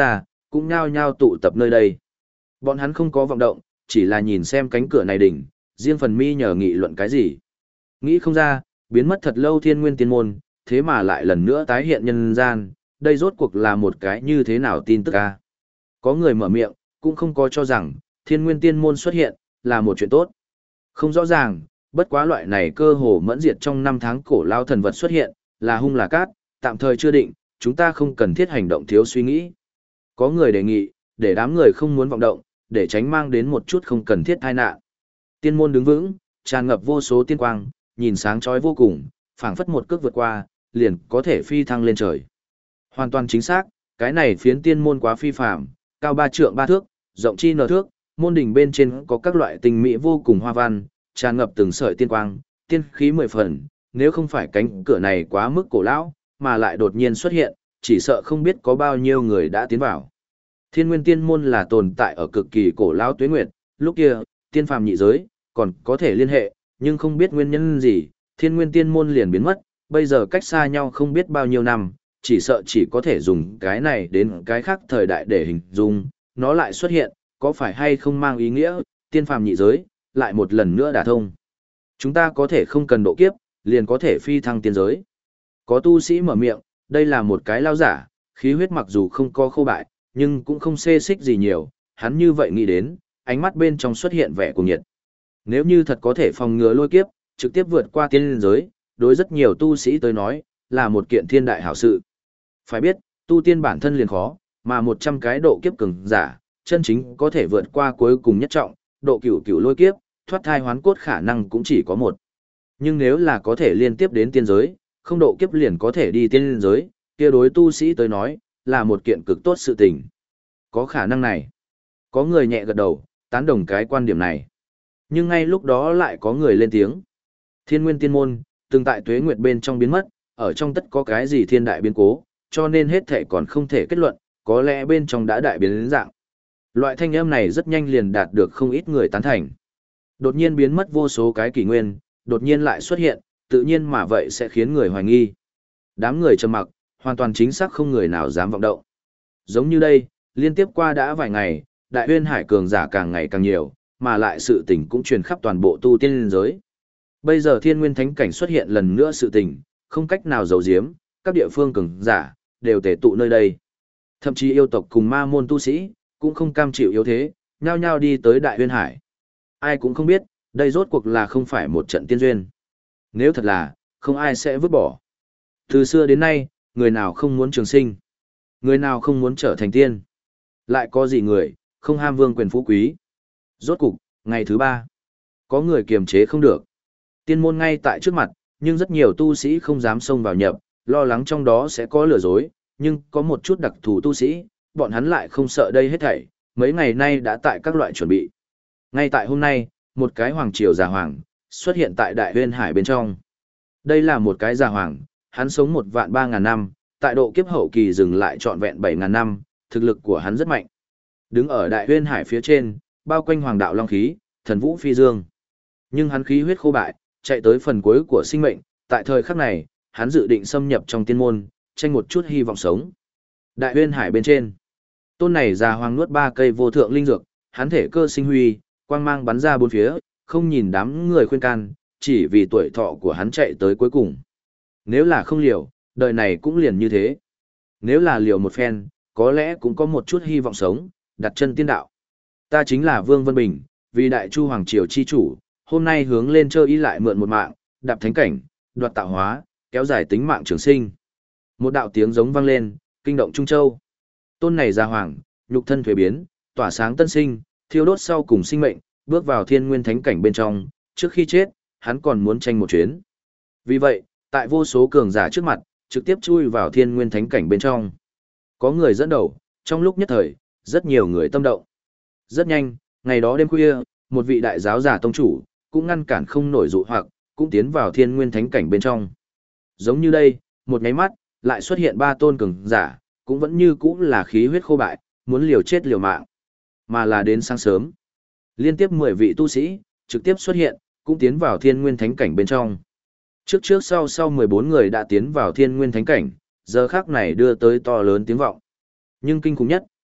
cũng nhao nhao tụ tập nơi đây. Bọn hắn không có vọng động, chỉ là nhìn xem cánh cửa này đỉnh, riêng phần mi nhờ nghị luận cái gì. Nghĩ không ra, biến mất thật lâu thiên nguyên tiên môn, thế mà lại lần nữa tái hiện nhân gian, đây rốt cuộc là một cái như thế nào tin tức a? Có người mở miệng, cũng không có cho rằng, thiên nguyên tiên môn xuất hiện, là một chuyện tốt. Không rõ ràng, bất quá loại này cơ hồ mẫn diệt trong năm tháng cổ lao thần vật xuất hiện, là hung là cát, tạm thời chưa định, chúng ta không cần thiết hành động thiếu suy nghĩ. Có người đề nghị, để đám người không muốn vọng động, để tránh mang đến một chút không cần thiết tai nạn. Tiên môn đứng vững, tràn ngập vô số tiên quang, nhìn sáng chói vô cùng, phảng phất một cước vượt qua, liền có thể phi thăng lên trời. Hoàn toàn chính xác, cái này phiến tiên môn quá phi phàm, cao ba trượng ba thước, rộng chi nở thước, môn đỉnh bên trên có các loại tinh mỹ vô cùng hoa văn, tràn ngập từng sợi tiên quang, tiên khí mười phần, nếu không phải cánh cửa này quá mức cổ lão, mà lại đột nhiên xuất hiện, chỉ sợ không biết có bao nhiêu người đã tiến vào. Thiên Nguyên Tiên môn là tồn tại ở cực kỳ cổ lão tuế nguyệt, lúc kia, tiên phàm nhị giới còn có thể liên hệ, nhưng không biết nguyên nhân gì, Thiên Nguyên Tiên môn liền biến mất, bây giờ cách xa nhau không biết bao nhiêu năm, chỉ sợ chỉ có thể dùng cái này đến cái khác thời đại để hình dung, nó lại xuất hiện, có phải hay không mang ý nghĩa, tiên phàm nhị giới, lại một lần nữa đả thông. Chúng ta có thể không cần độ kiếp, liền có thể phi thăng tiên giới. Có tu sĩ mở miệng, đây là một cái lao giả, khí huyết mặc dù không có khô bại, nhưng cũng không xê xích gì nhiều, hắn như vậy nghĩ đến, ánh mắt bên trong xuất hiện vẻ cuồng nhiệt. Nếu như thật có thể phòng ngừa lôi kiếp, trực tiếp vượt qua tiên giới, đối rất nhiều tu sĩ tới nói, là một kiện thiên đại hảo sự. Phải biết, tu tiên bản thân liền khó, mà một trăm cái độ kiếp cường giả, chân chính có thể vượt qua cuối cùng nhất trọng, độ cửu cửu lôi kiếp, thoát thai hoán cốt khả năng cũng chỉ có một. Nhưng nếu là có thể liên tiếp đến tiên giới, không độ kiếp liền có thể đi tiên giới, kia đối tu sĩ tới nói, là một kiện cực tốt sự tình. Có khả năng này. Có người nhẹ gật đầu, tán đồng cái quan điểm này. Nhưng ngay lúc đó lại có người lên tiếng. Thiên Nguyên Tiên môn, từng tại tuế nguyệt bên trong biến mất, ở trong tất có cái gì thiên đại biến cố, cho nên hết thể còn không thể kết luận, có lẽ bên trong đã đại biến đến dạng. Loại thanh âm này rất nhanh liền đạt được không ít người tán thành. Đột nhiên biến mất vô số cái kỷ nguyên, đột nhiên lại xuất hiện, tự nhiên mà vậy sẽ khiến người hoài nghi. Đám người trầm mặc, hoàn toàn chính xác không người nào dám vọng động. Giống như đây, liên tiếp qua đã vài ngày, đại huyên hải cường giả càng ngày càng nhiều, mà lại sự tình cũng truyền khắp toàn bộ tu tiên liên giới. Bây giờ thiên nguyên thánh cảnh xuất hiện lần nữa sự tình, không cách nào giấu giếm, các địa phương cường giả, đều tề tụ nơi đây. Thậm chí yêu tộc cùng ma môn tu sĩ, cũng không cam chịu yếu thế, nhao nhao đi tới đại huyên hải. Ai cũng không biết, đây rốt cuộc là không phải một trận tiên duyên. Nếu thật là, không ai sẽ vứt bỏ. Từ xưa đến nay, người nào không muốn trường sinh? Người nào không muốn trở thành tiên? Lại có gì người, không ham vương quyền phú quý? Rốt cục, ngày thứ ba, có người kiềm chế không được. Tiên môn ngay tại trước mặt, nhưng rất nhiều tu sĩ không dám xông vào nhập, lo lắng trong đó sẽ có lừa dối, nhưng có một chút đặc thù tu sĩ, bọn hắn lại không sợ đây hết thảy, mấy ngày nay đã tại các loại chuẩn bị. Ngay tại hôm nay, một cái hoàng triều già hoàng, xuất hiện tại đại huyên hải bên trong. Đây là một cái già hoàng, hắn sống một vạn ba ngàn năm, tại độ kiếp hậu kỳ dừng lại trọn vẹn bảy ngàn năm, thực lực của hắn rất mạnh. Đứng ở đại huyên hải phía trên, bao quanh hoàng đạo long khí, thần vũ phi dương. Nhưng hắn khí huyết khô bại, chạy tới phần cuối của sinh mệnh, tại thời khắc này, hắn dự định xâm nhập trong tiên môn, tranh một chút hy vọng sống. Đại huyên hải bên trên, tôn này già hoàng nuốt ba cây vô thượng linh dược, hắn thể cơ sinh huy, quang mang bắn ra bốn phía, không nhìn đám người khuyên can, chỉ vì tuổi thọ của hắn chạy tới cuối cùng. Nếu là không liều, đời này cũng liền như thế. Nếu là liều một phen, có lẽ cũng có một chút hy vọng sống, đặt chân tiên đạo. Ta chính là Vương Vân Bình, vì Đại Chu Hoàng Triều chi chủ, hôm nay hướng lên chơi ý lại mượn một mạng, đạp thánh cảnh, đoạt tạo hóa, kéo dài tính mạng trường sinh. Một đạo tiếng giống vang lên, kinh động Trung Châu. Tôn này ra hoàng, nhục thân thuế biến, tỏa sáng tân sinh, thiêu đốt sau cùng sinh mệnh, bước vào thiên nguyên thánh cảnh bên trong, trước khi chết, hắn còn muốn tranh một chuyến. Vì vậy, tại vô số cường giả trước mặt, trực tiếp chui vào thiên nguyên thánh cảnh bên trong. Có người dẫn đầu, trong lúc nhất thời, rất nhiều người tâm động. Rất nhanh, ngày đó đêm khuya, một vị đại giáo giả tông chủ, cũng ngăn cản không nổi dụ hoặc, cũng tiến vào thiên nguyên thánh cảnh bên trong. Giống như đây, một nháy mắt, lại xuất hiện ba tôn cường giả, cũng vẫn như cũ là khí huyết khô bại, muốn liều chết liều mạng. Mà là đến sáng sớm. Liên tiếp mười vị tu sĩ, trực tiếp xuất hiện, cũng tiến vào thiên nguyên thánh cảnh bên trong. Trước trước sau sau mười bốn người đã tiến vào thiên nguyên thánh cảnh, giờ khắc này đưa tới to lớn tiếng vọng. Nhưng kinh khủng nhất,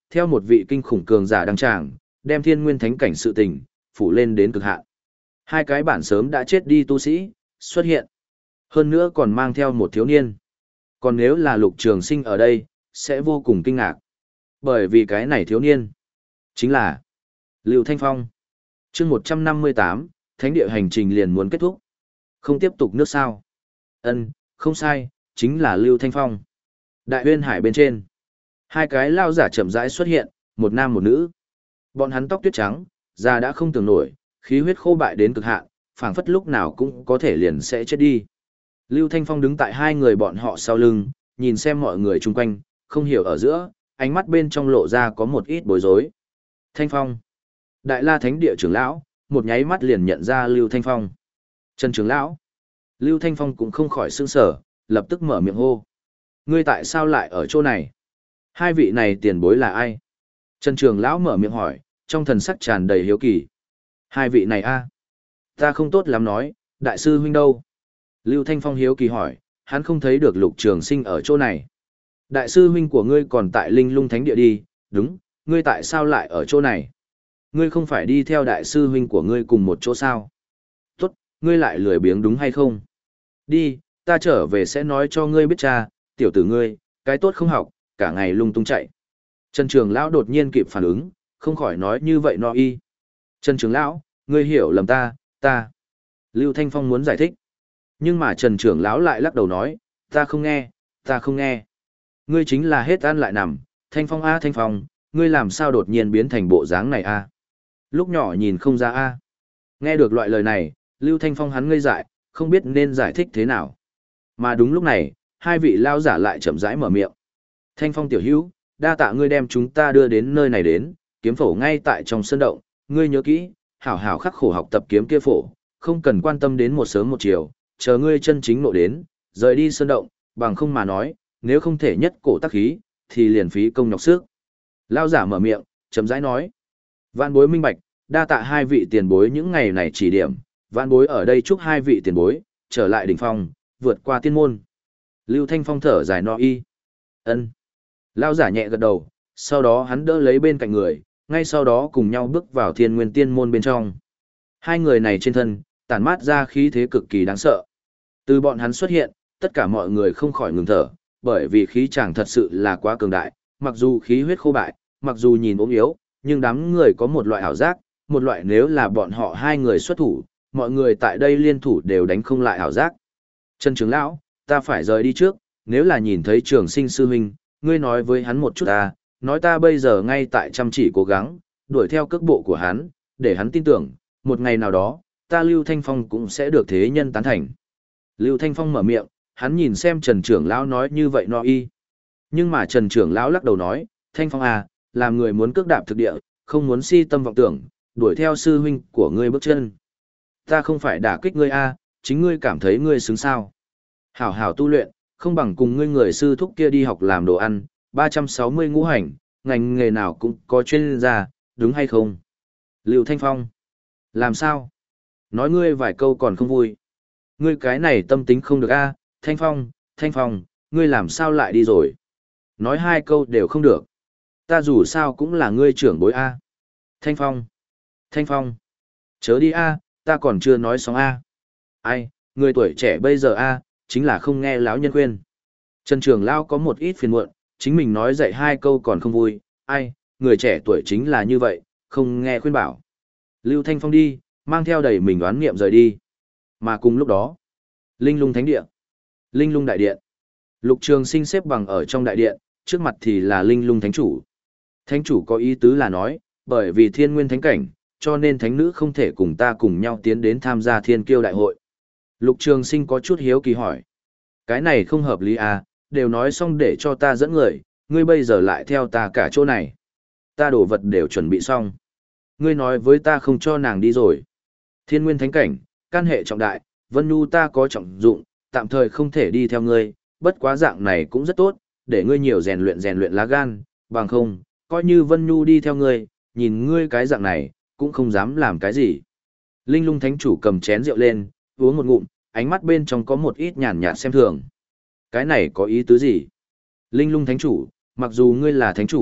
theo một vị kinh khủng cường giả đăng tràng, đem thiên nguyên thánh cảnh sự tình, phủ lên đến cực hạn. Hai cái bản sớm đã chết đi tu sĩ, xuất hiện. Hơn nữa còn mang theo một thiếu niên. Còn nếu là Lục Trường Sinh ở đây, sẽ vô cùng kinh ngạc. Bởi vì cái này thiếu niên, chính là Lưu Thanh Phong. Chương một trăm năm mươi tám, Thánh địa hành trình liền muốn kết thúc. Không tiếp tục nước sao? Ân, không sai, chính là Lưu Thanh Phong. Đại Huyên Hải bên trên, hai cái lao giả chậm rãi xuất hiện, một nam một nữ. Bọn hắn tóc tuyết trắng, da đã không tưởng nổi, khí huyết khô bại đến cực hạn, phảng phất lúc nào cũng có thể liền sẽ chết đi. Lưu Thanh Phong đứng tại hai người bọn họ sau lưng, nhìn xem mọi người chung quanh, không hiểu ở giữa, ánh mắt bên trong lộ ra có một ít bối rối. Thanh Phong, Đại La Thánh địa trưởng lão, một nháy mắt liền nhận ra Lưu Thanh Phong. Trần trưởng lão, Lưu Thanh Phong cũng không khỏi sững sờ, lập tức mở miệng hô. Ngươi tại sao lại ở chỗ này? Hai vị này tiền bối là ai? Trần trưởng lão mở miệng hỏi, trong thần sắc tràn đầy hiếu kỳ. Hai vị này a, ta không tốt lắm nói, đại sư huynh đâu? Lưu Thanh Phong hiếu kỳ hỏi, hắn không thấy được Lục Trường Sinh ở chỗ này. Đại sư huynh của ngươi còn tại Linh Lung Thánh địa đi, đúng, ngươi tại sao lại ở chỗ này? Ngươi không phải đi theo đại sư huynh của ngươi cùng một chỗ sao? Tốt, ngươi lại lười biếng đúng hay không? Đi, ta trở về sẽ nói cho ngươi biết cha, tiểu tử ngươi, cái tốt không học, cả ngày lung tung chạy. Trần Trường Lão đột nhiên kịp phản ứng, không khỏi nói như vậy no y. Trần Trường Lão, ngươi hiểu lầm ta, ta. Lưu Thanh Phong muốn giải thích. Nhưng mà Trần Trường Lão lại lắc đầu nói, ta không nghe, ta không nghe. Ngươi chính là hết ăn lại nằm, Thanh Phong a Thanh Phong, ngươi làm sao đột nhiên biến thành bộ dáng này a? Lúc nhỏ nhìn không ra a. Nghe được loại lời này, Lưu Thanh Phong hắn ngây dại, không biết nên giải thích thế nào. Mà đúng lúc này, hai vị lao giả lại chậm rãi mở miệng. Thanh Phong tiểu hữu, đa tạ ngươi đem chúng ta đưa đến nơi này đến, kiếm phổ ngay tại trong sân động, ngươi nhớ kỹ, hảo hảo khắc khổ học tập kiếm kia phổ, không cần quan tâm đến một sớm một chiều, chờ ngươi chân chính nộ đến, rời đi sân động, bằng không mà nói, nếu không thể nhất cổ tác khí, thì liền phí công nhọc sức. Lao giả mở miệng, chậm rãi nói. Vạn bối minh bạch, đa tạ hai vị tiền bối những ngày này chỉ điểm, vạn bối ở đây chúc hai vị tiền bối, trở lại đỉnh phong, vượt qua tiên môn. Lưu Thanh Phong thở dài no y. Ân. Lao giả nhẹ gật đầu, sau đó hắn đỡ lấy bên cạnh người, ngay sau đó cùng nhau bước vào thiên nguyên tiên môn bên trong. Hai người này trên thân, tản mát ra khí thế cực kỳ đáng sợ. Từ bọn hắn xuất hiện, tất cả mọi người không khỏi ngừng thở, bởi vì khí chàng thật sự là quá cường đại, mặc dù khí huyết khô bại, mặc dù nhìn ốm yếu, nhưng đám người có một loại ảo giác, một loại nếu là bọn họ hai người xuất thủ, mọi người tại đây liên thủ đều đánh không lại ảo giác. Trần trưởng lão, ta phải rời đi trước, nếu là nhìn thấy Trường Sinh sư huynh, ngươi nói với hắn một chút ta, nói ta bây giờ ngay tại chăm chỉ cố gắng, đuổi theo cước bộ của hắn, để hắn tin tưởng, một ngày nào đó, ta Lưu Thanh Phong cũng sẽ được thế nhân tán thành. Lưu Thanh Phong mở miệng, hắn nhìn xem Trần trưởng lão nói như vậy no y. Nhưng mà Trần trưởng lão lắc đầu nói, Thanh Phong à, làm người muốn cước đạp thực địa, không muốn si tâm vọng tưởng, đuổi theo sư huynh của ngươi bước chân. Ta không phải đả kích ngươi a, chính ngươi cảm thấy ngươi xứng sao. Hảo hảo tu luyện, không bằng cùng ngươi người sư thúc kia đi học làm đồ ăn, ba trăm sáu mươi ngũ hành, ngành nghề nào cũng có chuyên gia, đúng hay không? Lưu Thanh Phong. Làm sao? Nói ngươi vài câu còn không vui. Ngươi cái này tâm tính không được a, Thanh Phong, Thanh Phong, ngươi làm sao lại đi rồi? Nói hai câu đều không được. Ta dù sao cũng là ngươi trưởng bối a. Thanh Phong. Thanh Phong. Chớ đi a, ta còn chưa nói xong a. Ai, người tuổi trẻ bây giờ a, chính là không nghe lão nhân khuyên. Trần Trường Lão có một ít phiền muộn, chính mình nói dạy hai câu còn không vui, ai, người trẻ tuổi chính là như vậy, không nghe khuyên bảo. Lưu Thanh Phong đi, mang theo đầy mình đoán nghiệm rời đi. Mà cùng lúc đó, Linh Lung Thánh Địa, Linh Lung Đại Điện, Lục Trường Sinh xếp bằng ở trong đại điện, trước mặt thì là Linh Lung Thánh Chủ. Thánh Chủ có ý tứ là nói, bởi vì thiên nguyên thánh cảnh, cho nên thánh nữ không thể cùng ta cùng nhau tiến đến tham gia thiên kiêu đại hội. Lục Trường Sinh có chút hiếu kỳ hỏi. Cái này không hợp lý à, đều nói xong để cho ta dẫn người, ngươi bây giờ lại theo ta cả chỗ này. Ta đồ vật đều chuẩn bị xong. Ngươi nói với ta không cho nàng đi rồi. Thiên nguyên thánh cảnh, can hệ trọng đại, Vân Nhu ta có trọng dụng, tạm thời không thể đi theo ngươi, bất quá dạng này cũng rất tốt, để ngươi nhiều rèn luyện rèn luyện lá gan, bằng không, coi như Vân Nhu đi theo ngươi, nhìn ngươi cái dạng này, cũng không dám làm cái gì. Linh Lung Thánh Chủ cầm chén rượu lên, uống một ngụm, ánh mắt bên trong có một ít nhàn nhạt xem thường. Cái này có ý tứ gì? Linh Lung Thánh Chủ, mặc dù ngươi là Thánh Chủ,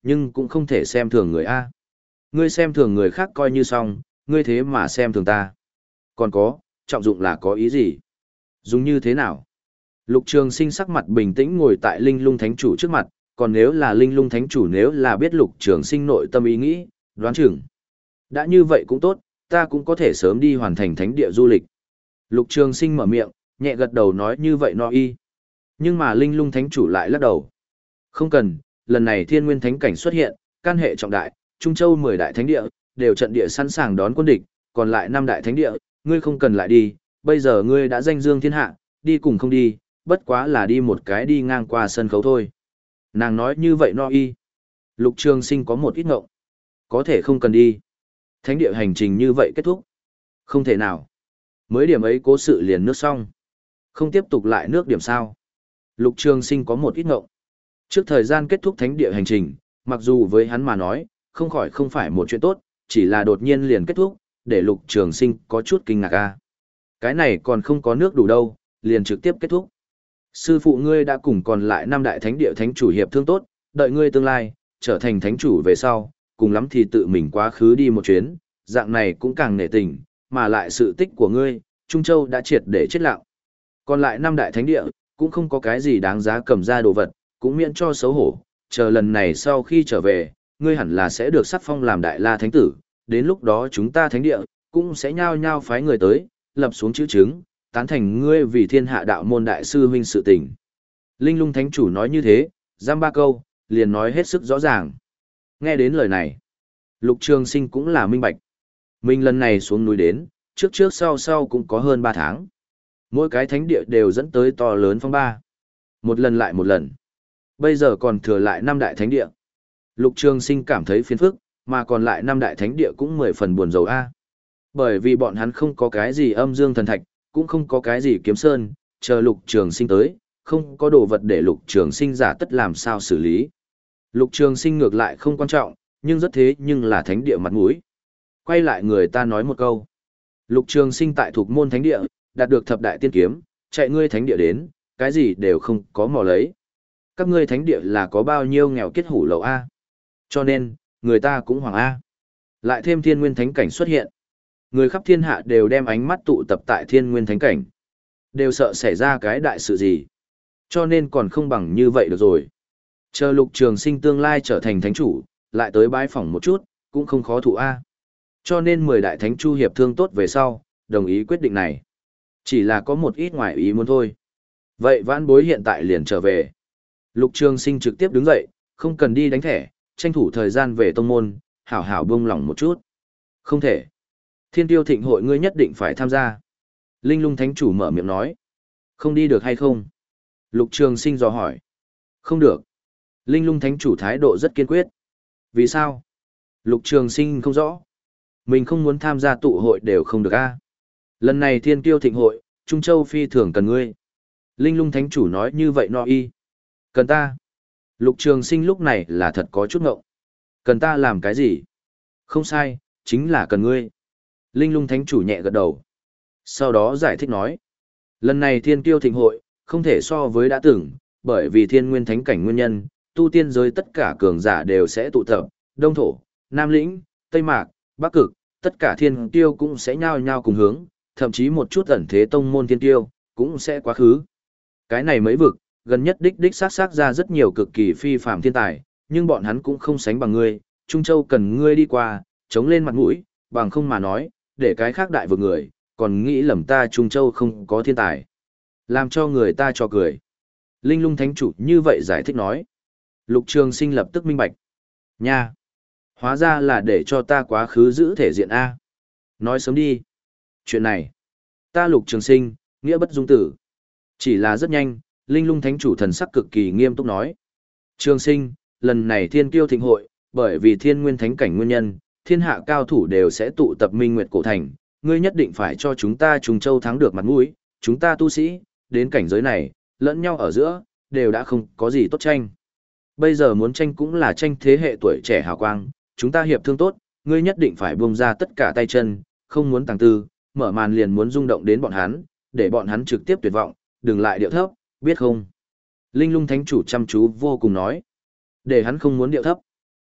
nhưng cũng không thể xem thường người A. Ngươi xem thường người khác coi như xong, ngươi thế mà xem thường ta. Còn có, trọng dụng là có ý gì? Dùng như thế nào? Lục Trường Sinh sắc mặt bình tĩnh ngồi tại Linh Lung Thánh Chủ trước mặt, còn nếu là Linh Lung Thánh Chủ nếu là biết Lục Trường Sinh nội tâm ý nghĩ, đoán chừng. Đã như vậy cũng tốt, ta cũng có thể sớm đi hoàn thành thánh địa du lịch. Lục Trường Sinh mở miệng, nhẹ gật đầu nói như vậy no y. Nhưng mà Linh Lung Thánh Chủ lại lắc đầu. Không cần, lần này Thiên Nguyên Thánh Cảnh xuất hiện, can hệ trọng đại, Trung Châu mười đại thánh địa, đều trận địa sẵn sàng đón quân địch, còn lại năm đại thánh địa, ngươi không cần lại đi, bây giờ ngươi đã danh dương thiên hạ, đi cùng không đi, bất quá là đi một cái đi ngang qua sân khấu thôi. Nàng nói như vậy no y. Lục Trường Sinh có một ít ngộng. Có thể không cần đi. Thánh địa hành trình như vậy kết thúc. Không thể nào. Mới điểm ấy cố sự liền nước xong. Không tiếp tục lại nước điểm sao. Lục Trường Sinh có một ít ngộng. Trước thời gian kết thúc thánh địa hành trình, mặc dù với hắn mà nói, không khỏi không phải một chuyện tốt, chỉ là đột nhiên liền kết thúc, để Lục Trường Sinh có chút kinh ngạc a. Cái này còn không có nước đủ đâu, liền trực tiếp kết thúc. Sư phụ ngươi đã cùng còn lại năm đại thánh địa thánh chủ hiệp thương tốt, đợi ngươi tương lai, trở thành thánh chủ về sau, cùng lắm thì tự mình quá khứ đi một chuyến, dạng này cũng càng nể tình, mà lại sự tích của ngươi, Trung Châu đã triệt để chết lặng. Còn lại năm đại thánh địa, cũng không có cái gì đáng giá cầm ra đồ vật, cũng miễn cho xấu hổ, chờ lần này sau khi trở về, ngươi hẳn là sẽ được sắc phong làm đại la thánh tử, đến lúc đó chúng ta thánh địa, cũng sẽ nhao nhao phái người tới, lập xuống chữ chứng, tán thành ngươi vì thiên hạ đạo môn đại sư huynh sự tình. Linh Lung Thánh Chủ nói như thế, giam ba câu, liền nói hết sức rõ ràng. Nghe đến lời này, Lục Trường Sinh cũng là minh bạch. Mình lần này xuống núi đến, trước trước sau sau cũng có hơn ba tháng. Mỗi cái thánh địa đều dẫn tới to lớn phong ba. Một lần lại một lần. Bây giờ còn thừa lại năm đại thánh địa. Lục Trường Sinh cảm thấy phiền phức, mà còn lại năm đại thánh địa cũng mười phần buồn rầu a. Bởi vì bọn hắn không có cái gì âm dương thần thạch, cũng không có cái gì kiếm sơn, chờ Lục Trường Sinh tới, không có đồ vật để Lục Trường Sinh giả tất làm sao xử lý. Lục Trường Sinh ngược lại không quan trọng, nhưng rất thế nhưng là thánh địa mặt mũi. Quay lại người ta nói một câu. Lục Trường Sinh tại thuộc môn thánh địa, đạt được thập đại tiên kiếm, chạy ngươi thánh địa đến, cái gì đều không có mò lấy. Các ngươi thánh địa là có bao nhiêu nghèo kết hủ lậu A. Cho nên, người ta cũng hoàng A. Lại thêm thiên nguyên thánh cảnh xuất hiện. Người khắp thiên hạ đều đem ánh mắt tụ tập tại thiên nguyên thánh cảnh. Đều sợ xảy ra cái đại sự gì. Cho nên còn không bằng như vậy được rồi. Chờ Lục Trường Sinh tương lai trở thành thánh chủ, lại tới bái phỏng một chút, cũng không khó thụ A. Cho nên mười đại thánh chu hiệp thương tốt về sau, đồng ý quyết định này. Chỉ là có một ít ngoài ý muốn thôi. Vậy vãn bối hiện tại liền trở về. Lục Trường Sinh trực tiếp đứng dậy, không cần đi đánh thẻ, tranh thủ thời gian về tông môn, hảo hảo buông lỏng một chút. Không thể. Thiên Tiêu Thịnh hội ngươi nhất định phải tham gia. Linh Lung Thánh Chủ mở miệng nói. Không đi được hay không? Lục Trường Sinh dò hỏi. Không được. Linh Lung Thánh Chủ thái độ rất kiên quyết. Vì sao? Lục Trường Sinh không rõ. Mình không muốn tham gia tụ hội đều không được a. Lần này Thiên Tiêu Thịnh hội, Trung Châu phi thường cần ngươi. Linh Lung Thánh Chủ nói như vậy no y. Cần ta. Lục Trường Sinh lúc này là thật có chút ngộng. Cần ta làm cái gì? Không sai, chính là cần ngươi. Linh Lung Thánh Chủ nhẹ gật đầu. Sau đó giải thích nói. Lần này Thiên Kiêu Thịnh hội, không thể so với đã từng, bởi vì thiên nguyên thánh cảnh nguyên nhân, tu tiên giới tất cả cường giả đều sẽ tụ tập, Đông Thổ, Nam Lĩnh, Tây Mạc, Bắc Cực, tất cả thiên kiêu cũng sẽ nhao nhao cùng hướng, thậm chí một chút ẩn thế tông môn thiên kiêu, cũng sẽ quá khứ. Cái này mấy vực, gần nhất đích đích sát sát ra rất nhiều cực kỳ phi phàm thiên tài, nhưng bọn hắn cũng không sánh bằng ngươi, Trung Châu cần ngươi đi qua, chống lên mặt mũi, bằng không mà nói, để cái khác đại vực người, còn nghĩ lầm ta Trung Châu không có thiên tài. Làm cho người ta cho cười. Linh Lung Thánh Chủ như vậy giải thích nói. Lục Trường Sinh lập tức minh bạch. Nha! Hóa ra là để cho ta quá khứ giữ thể diện A. Nói sớm đi. Chuyện này. Ta Lục Trường Sinh, nghĩa bất dung tử. Chỉ là rất nhanh, Linh Lung Thánh Chủ thần sắc cực kỳ nghiêm túc nói. Trường Sinh, lần này Thiên Kiêu Thịnh hội, bởi vì thiên nguyên thánh cảnh nguyên nhân, thiên hạ cao thủ đều sẽ tụ tập Minh Nguyệt Cổ Thành. Ngươi nhất định phải cho chúng ta Trùng Châu thắng được mặt mũi, chúng ta tu sĩ, đến cảnh giới này, lẫn nhau ở giữa, đều đã không có gì tốt tranh. Bây giờ muốn tranh cũng là tranh thế hệ tuổi trẻ hào quang, chúng ta hiệp thương tốt, ngươi nhất định phải buông ra tất cả tay chân, không muốn tàng tư, mở màn liền muốn rung động đến bọn hắn, để bọn hắn trực tiếp tuyệt vọng, đừng lại điệu thấp, biết không? Linh Lung Thánh Chủ chăm chú vô cùng nói, để hắn không muốn điệu thấp.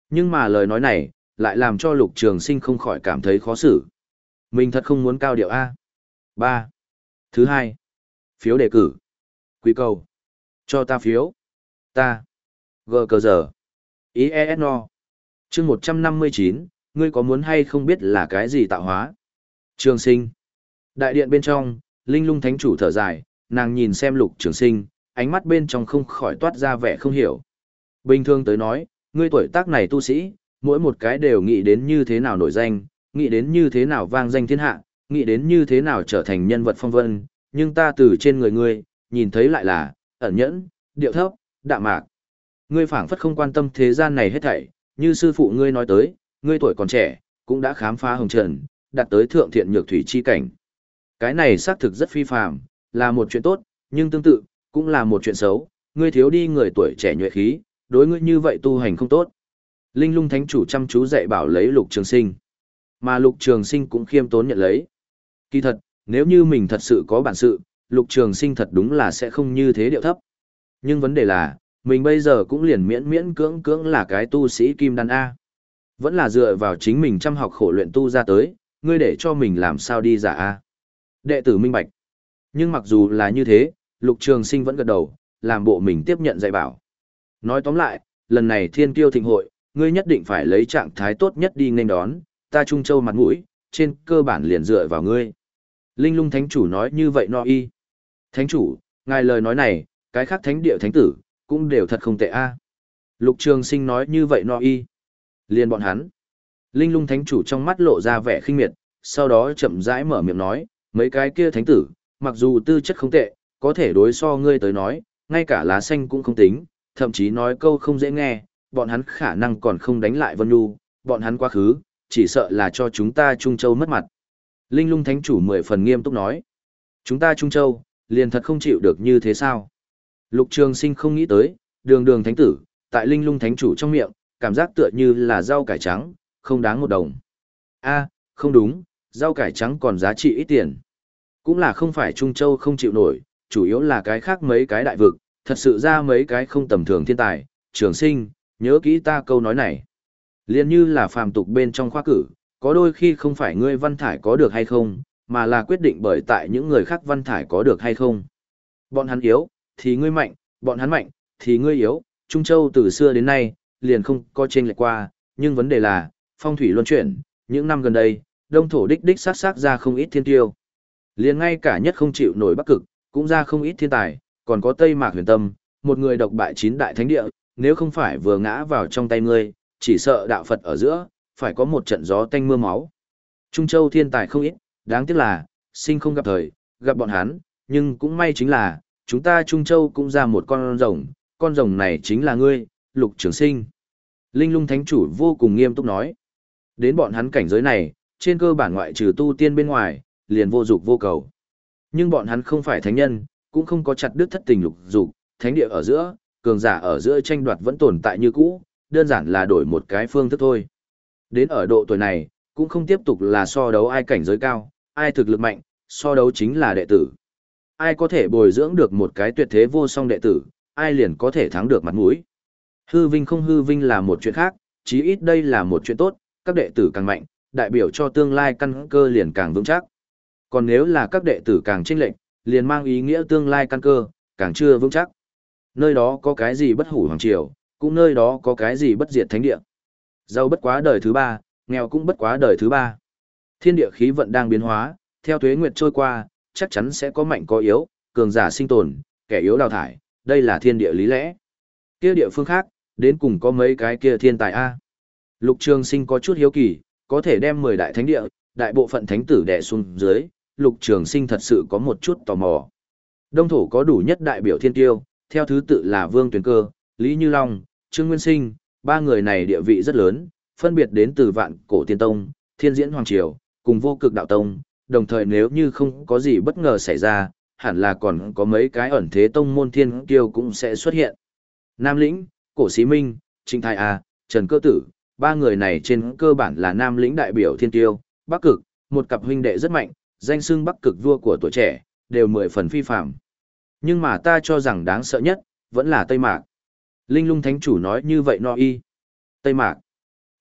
Nhưng mà lời nói này, lại làm cho Lục Trường Sinh không khỏi cảm thấy khó xử. Mình thật không muốn cao điệu A. Ba. Thứ hai. Phiếu đề cử. Quý cầu. Cho ta phiếu. Ta. Gờ cờ giờ. i e ét no. Chương một trăm năm mươi chín, ngươi có muốn hay không biết là cái gì tạo hóa? Trường Sinh. Đại điện bên trong, Linh Lung Thánh chủ thở dài, nàng nhìn xem Lục Trường Sinh, ánh mắt bên trong không khỏi toát ra vẻ không hiểu. Bình thường tới nói, ngươi tuổi tác này tu sĩ, mỗi một cái đều nghĩ đến như thế nào nổi danh, nghĩ đến như thế nào vang danh thiên hạ, nghĩ đến như thế nào trở thành nhân vật phong vân, nhưng ta từ trên người ngươi, nhìn thấy lại là, ẩn nhẫn, điệu thấp, đạm mạc. Ngươi phảng phất không quan tâm thế gian này hết thảy, như sư phụ ngươi nói tới, ngươi tuổi còn trẻ, cũng đã khám phá hồng trần, đạt tới thượng thiện nhược thủy chi cảnh. Cái này xác thực rất phi phàm, là một chuyện tốt, nhưng tương tự, cũng là một chuyện xấu, ngươi thiếu đi người tuổi trẻ nhuệ khí, đối ngươi như vậy tu hành không tốt. Linh Lung Thánh chủ chăm chú dạy bảo lấy Lục Trường Sinh, mà Lục Trường Sinh cũng khiêm tốn nhận lấy. Kỳ thật, nếu như mình thật sự có bản sự, Lục Trường Sinh thật đúng là sẽ không như thế điệu thấp. Nhưng vấn đề là, mình bây giờ cũng liền miễn miễn cưỡng cưỡng là cái tu sĩ kim đan A. Vẫn là dựa vào chính mình chăm học khổ luyện tu ra tới, ngươi để cho mình làm sao đi giả A. Đệ tử minh bạch. Nhưng mặc dù là như thế, Lục Trường Sinh vẫn gật đầu, làm bộ mình tiếp nhận dạy bảo. Nói tóm lại, lần này thiên kiêu thịnh hội, ngươi nhất định phải lấy trạng thái tốt nhất đi nghênh đón, ta Trung Châu mặt mũi, trên cơ bản liền dựa vào ngươi. Linh Lung Thánh chủ nói như vậy no y. Thánh chủ, ngài lời nói này, cái khác thánh địa thánh tử, cũng đều thật không tệ a. Lục Trường Sinh nói như vậy no y. Liền bọn hắn. Linh Lung Thánh chủ trong mắt lộ ra vẻ khinh miệt, sau đó chậm rãi mở miệng nói, mấy cái kia thánh tử, mặc dù tư chất không tệ, có thể đối so ngươi tới nói, ngay cả lá xanh cũng không tính, thậm chí nói câu không dễ nghe, bọn hắn khả năng còn không đánh lại Vân Nhu, bọn hắn quá khứ, chỉ sợ là cho chúng ta Trung Châu mất mặt. Linh Lung Thánh chủ mười phần nghiêm túc nói, chúng ta Trung Châu, liền thật không chịu được như thế sao? Lục Trường Sinh không nghĩ tới, đường đường thánh tử, tại Linh Lung Thánh chủ trong miệng, cảm giác tựa như là rau cải trắng, không đáng một đồng. A, không đúng, rau cải trắng còn giá trị ít tiền. Cũng là không phải Trung Châu không chịu nổi, chủ yếu là cái khác mấy cái đại vực, thật sự ra mấy cái không tầm thường thiên tài. Trường Sinh, nhớ kỹ ta câu nói này. Liên như là phàm tục bên trong khoa cử, có đôi khi không phải ngươi văn thải có được hay không, mà là quyết định bởi tại những người khác văn thải có được hay không. Bọn hắn yếu, thì ngươi mạnh, bọn hắn mạnh, thì ngươi yếu. Trung Châu từ xưa đến nay, liền không có chênh lệch qua, nhưng vấn đề là, phong thủy luân chuyển, những năm gần đây, đông thổ đích đích sát sát ra không ít thiên tiêu. Liền ngay cả nhất không chịu nổi Bắc Cực, cũng ra không ít thiên tài, còn có Tây Mạc Huyền Tâm, một người độc bại chín đại thánh địa, nếu không phải vừa ngã vào trong tay ngươi, chỉ sợ đạo Phật ở giữa, phải có một trận gió tanh mưa máu. Trung Châu thiên tài không ít, đáng tiếc là, sinh không gặp thời, gặp bọn hắn, nhưng cũng may chính là, chúng ta Trung Châu cũng ra một con rồng, con rồng này chính là ngươi, Lục Trường Sinh. Linh Lung Thánh chủ vô cùng nghiêm túc nói. Đến bọn hắn cảnh giới này, trên cơ bản ngoại trừ tu tiên bên ngoài, liền vô dục vô cầu. Nhưng bọn hắn không phải thánh nhân, cũng không có chặt đứt thất tình lục dục, thánh địa ở giữa, cường giả ở giữa tranh đoạt vẫn tồn tại như cũ, đơn giản là đổi một cái phương thức thôi. Đến ở độ tuổi này, cũng không tiếp tục là so đấu ai cảnh giới cao, ai thực lực mạnh, so đấu chính là đệ tử. Ai có thể bồi dưỡng được một cái tuyệt thế vô song đệ tử, ai liền có thể thắng được mặt mũi. Hư vinh không hư vinh là một chuyện khác, chí ít đây là một chuyện tốt, các đệ tử càng mạnh, đại biểu cho tương lai căn cơ liền càng vững chắc. Còn nếu là các đệ tử càng chênh lệch, liền mang ý nghĩa tương lai căn cơ càng chưa vững chắc. Nơi đó có cái gì bất hủ hoàng triều, cũng nơi đó có cái gì bất diệt thánh địa. Giàu bất quá đời thứ ba, nghèo cũng bất quá đời thứ ba. Thiên địa khí vận đang biến hóa, theo tuế nguyệt trôi qua, chắc chắn sẽ có mạnh có yếu, cường giả sinh tồn, kẻ yếu đào thải, đây là thiên địa lý lẽ. Kia địa phương khác, đến cùng có mấy cái kia thiên tài a. Lục Trường Sinh có chút hiếu kỳ, có thể đem mười đại thánh địa, đại bộ phận thánh tử đè xuống dưới, Lục Trường Sinh thật sự có một chút tò mò. Đông thổ có đủ nhất đại biểu thiên tiêu, theo thứ tự là Vương Tuyền Cơ, Lý Như Long, Trương Nguyên Sinh, ba người này địa vị rất lớn, phân biệt đến từ Vạn Cổ Tiên Tông, Thiên Diễn Hoàng Triều, cùng Vô Cực Đạo Tông, đồng thời nếu như không có gì bất ngờ xảy ra, hẳn là còn có mấy cái ẩn thế tông môn thiên kiêu cũng sẽ xuất hiện. Nam Lĩnh, Cổ Sĩ Minh, Trinh Thái A, Trần Cơ Tử, ba người này trên cơ bản là Nam Lĩnh đại biểu thiên kiêu, Bắc Cực, một cặp huynh đệ rất mạnh, danh xưng Bắc Cực vua của tuổi trẻ, đều mười phần phi phàm. Nhưng mà ta cho rằng đáng sợ nhất, vẫn là Tây Mạc. Linh Lung Thánh chủ nói như vậy no y. Tây Mạc.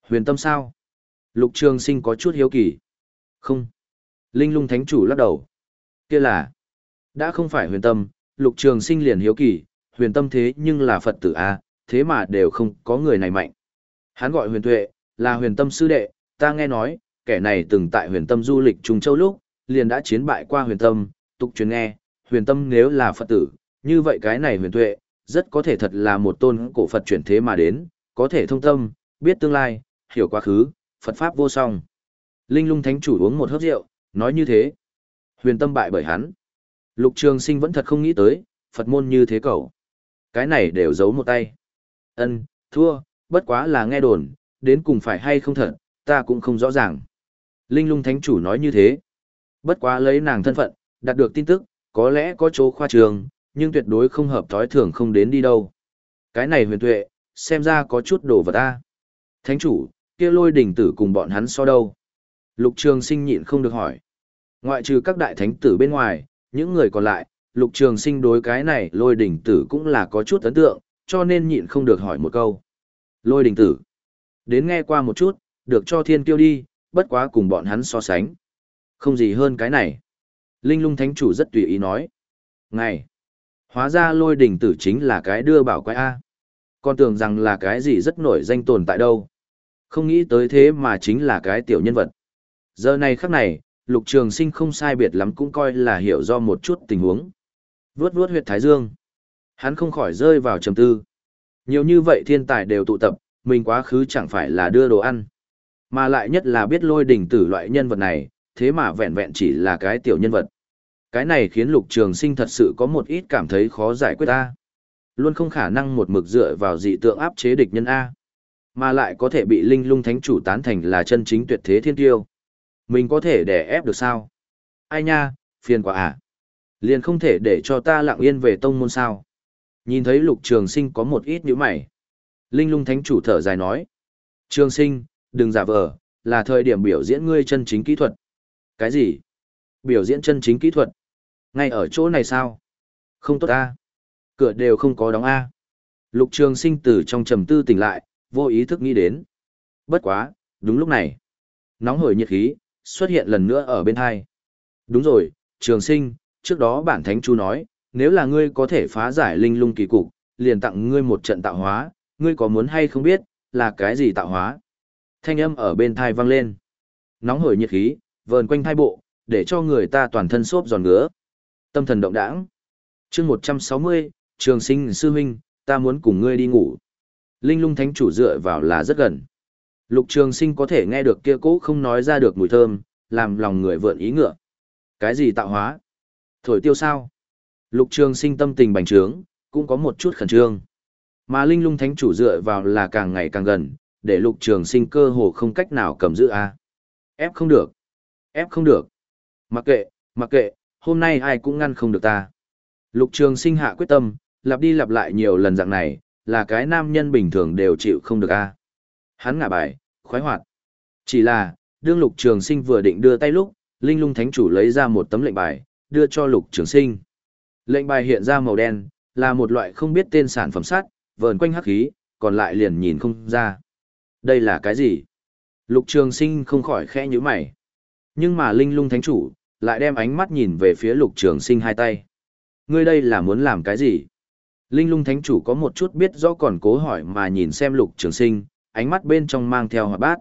Huyền tâm sao? Lục Trường Sinh có chút hiếu kỳ. Không. Linh lung thánh chủ lắc đầu. Kia là, đã không phải huyền tâm, Lục Trường Sinh liền hiếu kỳ, huyền tâm thế nhưng là Phật tử A, thế mà đều không có người này mạnh. Hắn gọi huyền tuệ, là huyền tâm sư đệ, ta nghe nói, kẻ này từng tại huyền tâm du lịch Trung Châu lúc, liền đã chiến bại qua huyền tâm, tục truyền nghe, huyền tâm nếu là Phật tử, như vậy cái này huyền tuệ, rất có thể thật là một tôn cổ Phật chuyển thế mà đến, có thể thông tâm, biết tương lai, hiểu quá khứ, Phật Pháp vô song. Linh lung thánh chủ uống một hớp rượu, nói như thế. Huyền tâm bại bởi hắn. Lục Trường Sinh vẫn thật không nghĩ tới, Phật môn như thế cậu. Cái này đều giấu một tay. Ân, thua, bất quá là nghe đồn, đến cùng phải hay không thật, ta cũng không rõ ràng. Linh lung thánh chủ nói như thế. Bất quá lấy nàng thân phận, đạt được tin tức, có lẽ có chỗ khoa trường, nhưng tuyệt đối không hợp thói thường không đến đi đâu. Cái này huyền tuệ, xem ra có chút đồ vật ta. Thánh chủ, kia lôi đỉnh tử cùng bọn hắn so đâu? Lục Trường Sinh nhịn không được hỏi. Ngoại trừ các đại thánh tử bên ngoài, những người còn lại, Lục Trường Sinh đối cái này lôi đỉnh tử cũng là có chút ấn tượng, cho nên nhịn không được hỏi một câu. Lôi đỉnh tử. Đến nghe qua một chút, được cho thiên kiêu đi, bất quá cùng bọn hắn so sánh. Không gì hơn cái này. Linh lung thánh chủ rất tùy ý nói. Ngày. Hóa ra lôi đỉnh tử chính là cái đưa bảo quái A. Con tưởng rằng là cái gì rất nổi danh tồn tại đâu. Không nghĩ tới thế mà chính là cái tiểu nhân vật. Giờ này khắc này, Lục Trường Sinh không sai biệt lắm cũng coi là hiểu do một chút tình huống. Vuốt vuốt huyệt thái dương. Hắn không khỏi rơi vào trầm tư. Nhiều như vậy thiên tài đều tụ tập, mình quá khứ chẳng phải là đưa đồ ăn. Mà lại nhất là biết lôi đỉnh tử loại nhân vật này, thế mà vẹn vẹn chỉ là cái tiểu nhân vật. Cái này khiến Lục Trường Sinh thật sự có một ít cảm thấy khó giải quyết A. Luôn không khả năng một mực dựa vào dị tượng áp chế địch nhân A. Mà lại có thể bị linh lung thánh chủ tán thành là chân chính tuyệt thế thiên tiêu. Mình có thể đè ép được sao? Ai nha, phiền quá à? Liền không thể để cho ta lặng yên về tông môn sao? Nhìn thấy Lục Trường Sinh có một ít nhíu mày. Linh lung thánh chủ thở dài nói. Trường Sinh, đừng giả vờ, là thời điểm biểu diễn ngươi chân chính kỹ thuật. Cái gì? Biểu diễn chân chính kỹ thuật? Ngay ở chỗ này sao? Không tốt a. Cửa đều không có đóng a. Lục Trường Sinh từ trong trầm tư tỉnh lại, vô ý thức nghĩ đến. Bất quá, đúng lúc này. Nóng hổi nhiệt khí, xuất hiện lần nữa ở bên hai. Đúng rồi, Trường Sinh, trước đó bản thánh chú nói, nếu là ngươi có thể phá giải linh lung kỳ cục, liền tặng ngươi một trận tạo hóa, ngươi có muốn hay không biết, là cái gì tạo hóa? Thanh âm ở bên thai vang lên. Nóng hổi nhiệt khí, vờn quanh thai bộ, để cho người ta toàn thân xốp giòn ngứa. Tâm thần động đãng. Chương một trăm sáu mươi, Trường Sinh sư huynh, ta muốn cùng ngươi đi ngủ. Linh lung thánh chủ dựa vào là rất gần. Lục Trường Sinh có thể nghe được kia cỗ không nói ra được mùi thơm, làm lòng người vượn ý ngựa. Cái gì tạo hóa? Thổi tiêu sao? Lục Trường Sinh tâm tình bành trướng, cũng có một chút khẩn trương. Mà Linh lung thánh chủ dựa vào là càng ngày càng gần, để Lục Trường Sinh cơ hồ không cách nào cầm giữ a. Ép không được. Ép không được. Mặc kệ, mặc kệ, hôm nay ai cũng ngăn không được ta. Lục Trường Sinh hạ quyết tâm, lặp đi lặp lại nhiều lần dạng này, là cái nam nhân bình thường đều chịu không được a. Hắn ngả bài, khoái hoạt. Chỉ là, đương Lục Trường Sinh vừa định đưa tay lúc, Linh lung thánh chủ lấy ra một tấm lệnh bài, đưa cho Lục Trường Sinh. Lệnh bài hiện ra màu đen, là một loại không biết tên sản phẩm sắt, vờn quanh hắc khí, còn lại liền nhìn không ra. Đây là cái gì? Lục Trường Sinh không khỏi khẽ nhíu mày. Nhưng mà Linh lung thánh chủ, lại đem ánh mắt nhìn về phía Lục Trường Sinh hai tay. Ngươi đây là muốn làm cái gì? Linh lung thánh chủ có một chút biết rõ còn cố hỏi mà nhìn xem Lục Trường Sinh, ánh mắt bên trong mang theo hoạt bát.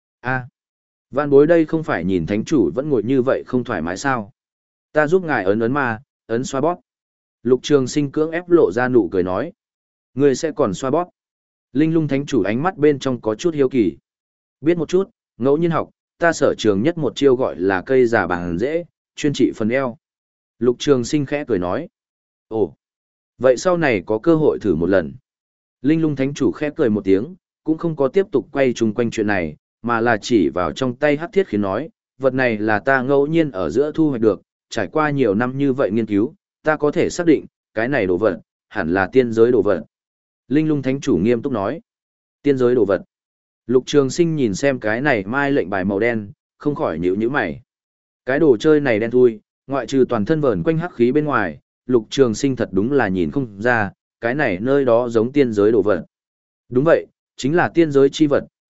A, vạn bối đây không phải nhìn thánh chủ vẫn ngồi như vậy không thoải mái sao? Ta giúp ngài ấn ấn ma, ấn xoa bóp. Lục Trường Sinh cưỡng ép lộ ra nụ cười nói. Ngươi sẽ còn xoa bóp. Linh lung thánh chủ ánh mắt bên trong có chút hiếu kỳ. Biết một chút, ngẫu nhiên học, ta sở trường nhất một chiêu gọi là cây giả bàn dễ, chuyên trị phần eo. Lục Trường Sinh khẽ cười nói. Ồ, vậy sau này có cơ hội thử một lần. Linh lung thánh chủ khẽ cười một tiếng, cũng không có tiếp tục quay chung quanh chuyện này, mà là chỉ vào trong tay hắc thiết khiến nói, vật này là ta ngẫu nhiên ở giữa thu hoạch được, trải qua nhiều năm như vậy nghiên cứu, ta có thể xác định, cái này đồ vật, hẳn là tiên giới đồ vật. Linh lung thánh chủ nghiêm túc nói, tiên giới đồ vật. Lục Trường Sinh nhìn xem cái này mai lệnh bài màu đen, không khỏi nhíu nhíu mày. Cái đồ chơi này đen thui, ngoại trừ toàn thân vờn quanh hắc khí bên ngoài, Lục Trường Sinh thật đúng là nhìn không ra, cái này nơi đó giống tiên giới đồ vật. Đúng vậy, chính là tiên giới chi vật,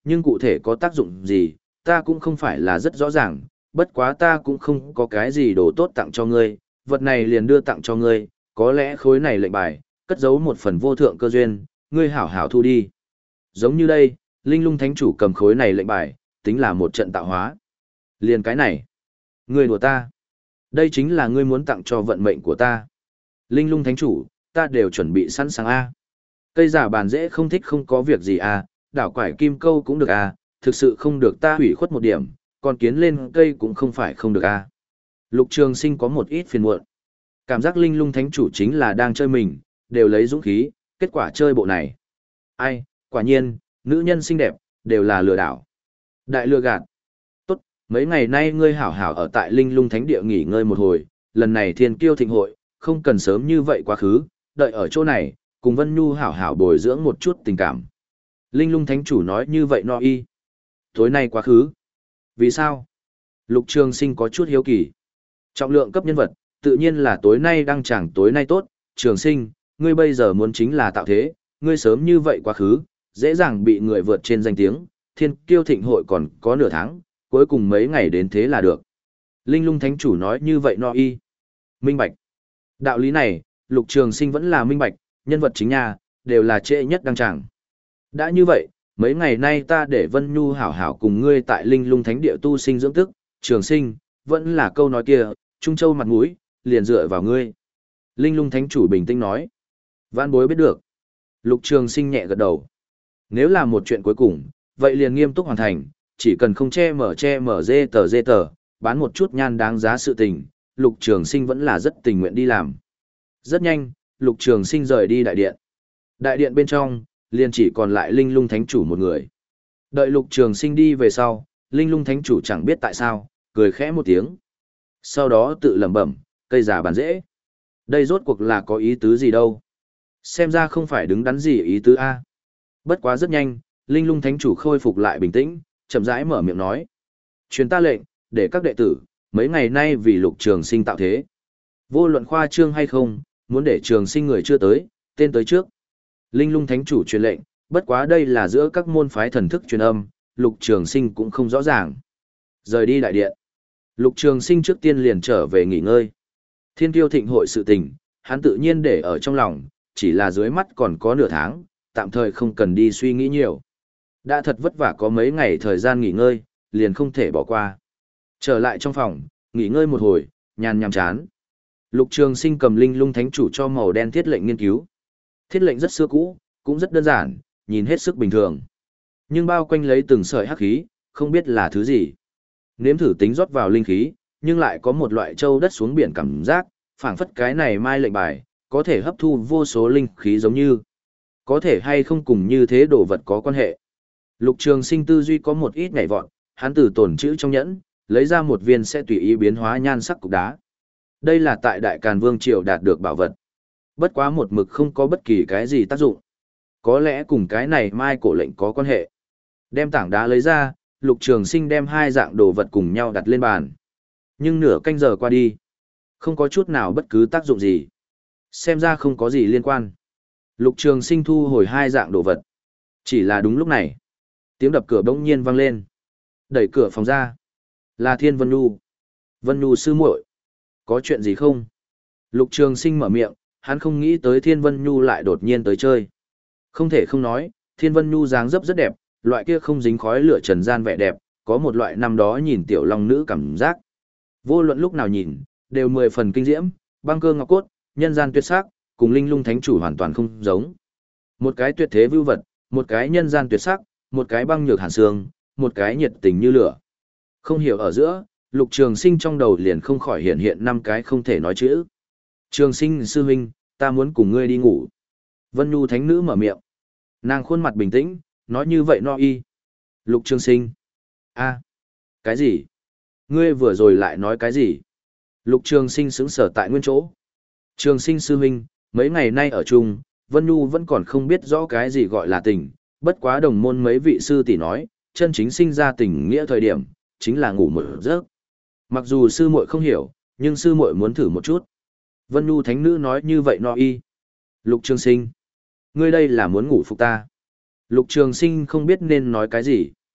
nhưng cụ thể có tác dụng gì, ta cũng không phải là rất rõ ràng, bất quá ta cũng không có cái gì đồ tốt tặng cho ngươi, vật này liền đưa tặng cho ngươi, có lẽ khối này lệnh bài, cất giấu một phần vô thượng cơ duyên, ngươi hảo hảo thu đi. Giống như đây, Linh Lung Thánh Chủ cầm khối này lệnh bài, tính là một trận tạo hóa. Liền cái này, ngươi đùa ta. Đây chính là ngươi muốn tặng cho vận mệnh của ta. Linh Lung Thánh Chủ, ta đều chuẩn bị sẵn sàng a. Cây giả bàn dễ không thích không có việc gì a, đảo quải kim câu cũng được a, thực sự không được ta hủy khuất một điểm, còn kiến lên cây cũng không phải không được a. Lục Trường Sinh có một ít phiền muộn. Cảm giác Linh Lung Thánh Chủ chính là đang chơi mình, đều lấy dũng khí, kết quả chơi bộ này. Ai, quả nhiên, nữ nhân xinh đẹp, đều là lừa đảo. Đại lừa gạt. Tốt, mấy ngày nay ngươi hảo hảo ở tại Linh Lung Thánh Địa nghỉ ngơi một hồi, lần này thiên kiêu thịnh hội, không cần sớm như vậy quá khứ, đợi ở chỗ này, cùng Vân Nhu hảo hảo bồi dưỡng một chút tình cảm. Linh Lung Thánh Chủ nói như vậy no y. Tối nay quá khứ. Vì sao? Lục Trường Sinh có chút hiếu kỳ. Trọng lượng cấp nhân vật, tự nhiên là tối nay đang chẳng tối nay tốt, Trường Sinh, ngươi bây giờ muốn chính là tạo thế, ngươi sớm như vậy quá khứ, dễ dàng bị người vượt trên danh tiếng, thiên kiêu thịnh hội còn có nửa tháng, cuối cùng mấy ngày đến thế là được. Linh Lung Thánh Chủ nói như vậy no y. Minh bạch. Đạo lý này, Lục Trường Sinh vẫn là minh bạch, nhân vật chính nha, đều là trễ nhất đăng tràng. Đã như vậy, mấy ngày nay ta để Vân Nhu hảo hảo cùng ngươi tại Linh Lung Thánh Địa tu sinh dưỡng tức, Trường Sinh, vẫn là câu nói kia, Trung Châu mặt mũi, liền dựa vào ngươi. Linh Lung Thánh Chủ bình tĩnh nói. Vãn bối biết được. Lục Trường Sinh nhẹ gật đầu. Nếu là một chuyện cuối cùng, vậy liền nghiêm túc hoàn thành, chỉ cần không che mở che mở dê tờ dê tờ, bán một chút nhan đáng giá sự tình, Lục Trường Sinh vẫn là rất tình nguyện đi làm. Rất nhanh, Lục Trường Sinh rời đi đại điện. Đại điện bên trong, liền chỉ còn lại Linh Lung Thánh Chủ một người. Đợi Lục Trường Sinh đi về sau, Linh Lung Thánh Chủ chẳng biết tại sao, cười khẽ một tiếng. Sau đó tự lẩm bẩm, cây già bàn dễ. Đây rốt cuộc là có ý tứ gì đâu. Xem ra không phải đứng đắn gì ý tứ A. Bất quá rất nhanh, Linh Lung Thánh Chủ khôi phục lại bình tĩnh, chậm rãi mở miệng nói. Truyền ta lệnh, để các đệ tử, mấy ngày nay vì Lục Trường Sinh tạo thế. Vô luận khoa trương hay không, muốn để Trường Sinh người chưa tới, tên tới trước. Linh Lung Thánh Chủ truyền lệnh, bất quá đây là giữa các môn phái thần thức truyền âm, Lục Trường Sinh cũng không rõ ràng. Rời đi đại điện. Lục Trường Sinh trước tiên liền trở về nghỉ ngơi. Thiên Kiêu thịnh hội sự tình, hắn tự nhiên để ở trong lòng, chỉ là dưới mắt còn có nửa tháng, tạm thời không cần đi suy nghĩ nhiều. Đã thật vất vả có mấy ngày thời gian nghỉ ngơi, liền không thể bỏ qua. Trở lại trong phòng, nghỉ ngơi một hồi, nhàn nhàm chán. Lục Trường Sinh cầm Linh Lung Thánh Chủ cho màu đen thiết lệnh nghiên cứu. Thiết lệnh rất xưa cũ, cũng rất đơn giản, nhìn hết sức bình thường. Nhưng bao quanh lấy từng sợi hắc khí, không biết là thứ gì. Nếm thử tính rót vào linh khí, nhưng lại có một loại châu đất xuống biển cảm giác, phảng phất cái này mai lệnh bài, có thể hấp thu vô số linh khí giống như. Có thể hay không cùng như thế đồ vật có quan hệ. Lục Trường Sinh tư duy có một ít nhảy vọt, hắn từ tổn chữ trong nhẫn, lấy ra một viên sẽ tùy ý biến hóa nhan sắc cục đá. Đây là tại Đại Càn Vương Triều đạt được bảo vật. Bất quá một mực không có bất kỳ cái gì tác dụng. Có lẽ cùng cái này mai cổ lệnh có quan hệ. Đem tảng đá lấy ra, Lục Trường Sinh đem hai dạng đồ vật cùng nhau đặt lên bàn. Nhưng nửa canh giờ qua đi, không có chút nào bất cứ tác dụng gì. Xem ra không có gì liên quan. Lục Trường Sinh thu hồi hai dạng đồ vật. Chỉ là đúng lúc này, tiếng đập cửa bỗng nhiên vang lên. Đẩy cửa phòng ra. Là Thiên Vân Nhu. Vân Nhu sư muội, có chuyện gì không? Lục Trường Sinh mở miệng, hắn không nghĩ tới Thiên Vân Nhu lại đột nhiên tới chơi. Không thể không nói, Thiên Vân Nhu dáng dấp rất đẹp, loại kia không dính khói lửa trần gian vẻ đẹp, có một loại năm đó nhìn tiểu long nữ cảm giác. Vô luận lúc nào nhìn, đều mười phần kinh diễm, băng cơ ngọc cốt, nhân gian tuyệt sắc, cùng Linh Lung Thánh Chủ hoàn toàn không giống. Một cái tuyệt thế vưu vật, một cái nhân gian tuyệt sắc, một cái băng nhược hàn xương, một cái nhiệt tình như lửa. Không hiểu ở giữa, Lục Trường Sinh trong đầu liền không khỏi hiện hiện năm cái không thể nói chữ. Trường Sinh sư huynh, ta muốn cùng ngươi đi ngủ. Vân Nhu thánh nữ mở miệng. Nàng khuôn mặt bình tĩnh, nói như vậy no y. Lục Trường Sinh. A, cái gì? Ngươi vừa rồi lại nói cái gì? Lục Trường Sinh sững sờ tại nguyên chỗ. Trường Sinh sư huynh, mấy ngày nay ở chung, Vân Nhu vẫn còn không biết rõ cái gì gọi là tình, bất quá đồng môn mấy vị sư tỷ nói, chân chính sinh ra tình nghĩa thời điểm, chính là ngủ một giấc. Mặc dù sư muội không hiểu, nhưng sư muội muốn thử một chút. Vân Nhu thánh nữ nói như vậy no y. Lục Trường Sinh, ngươi đây là muốn ngủ phục ta. Lục Trường Sinh không biết nên nói cái gì.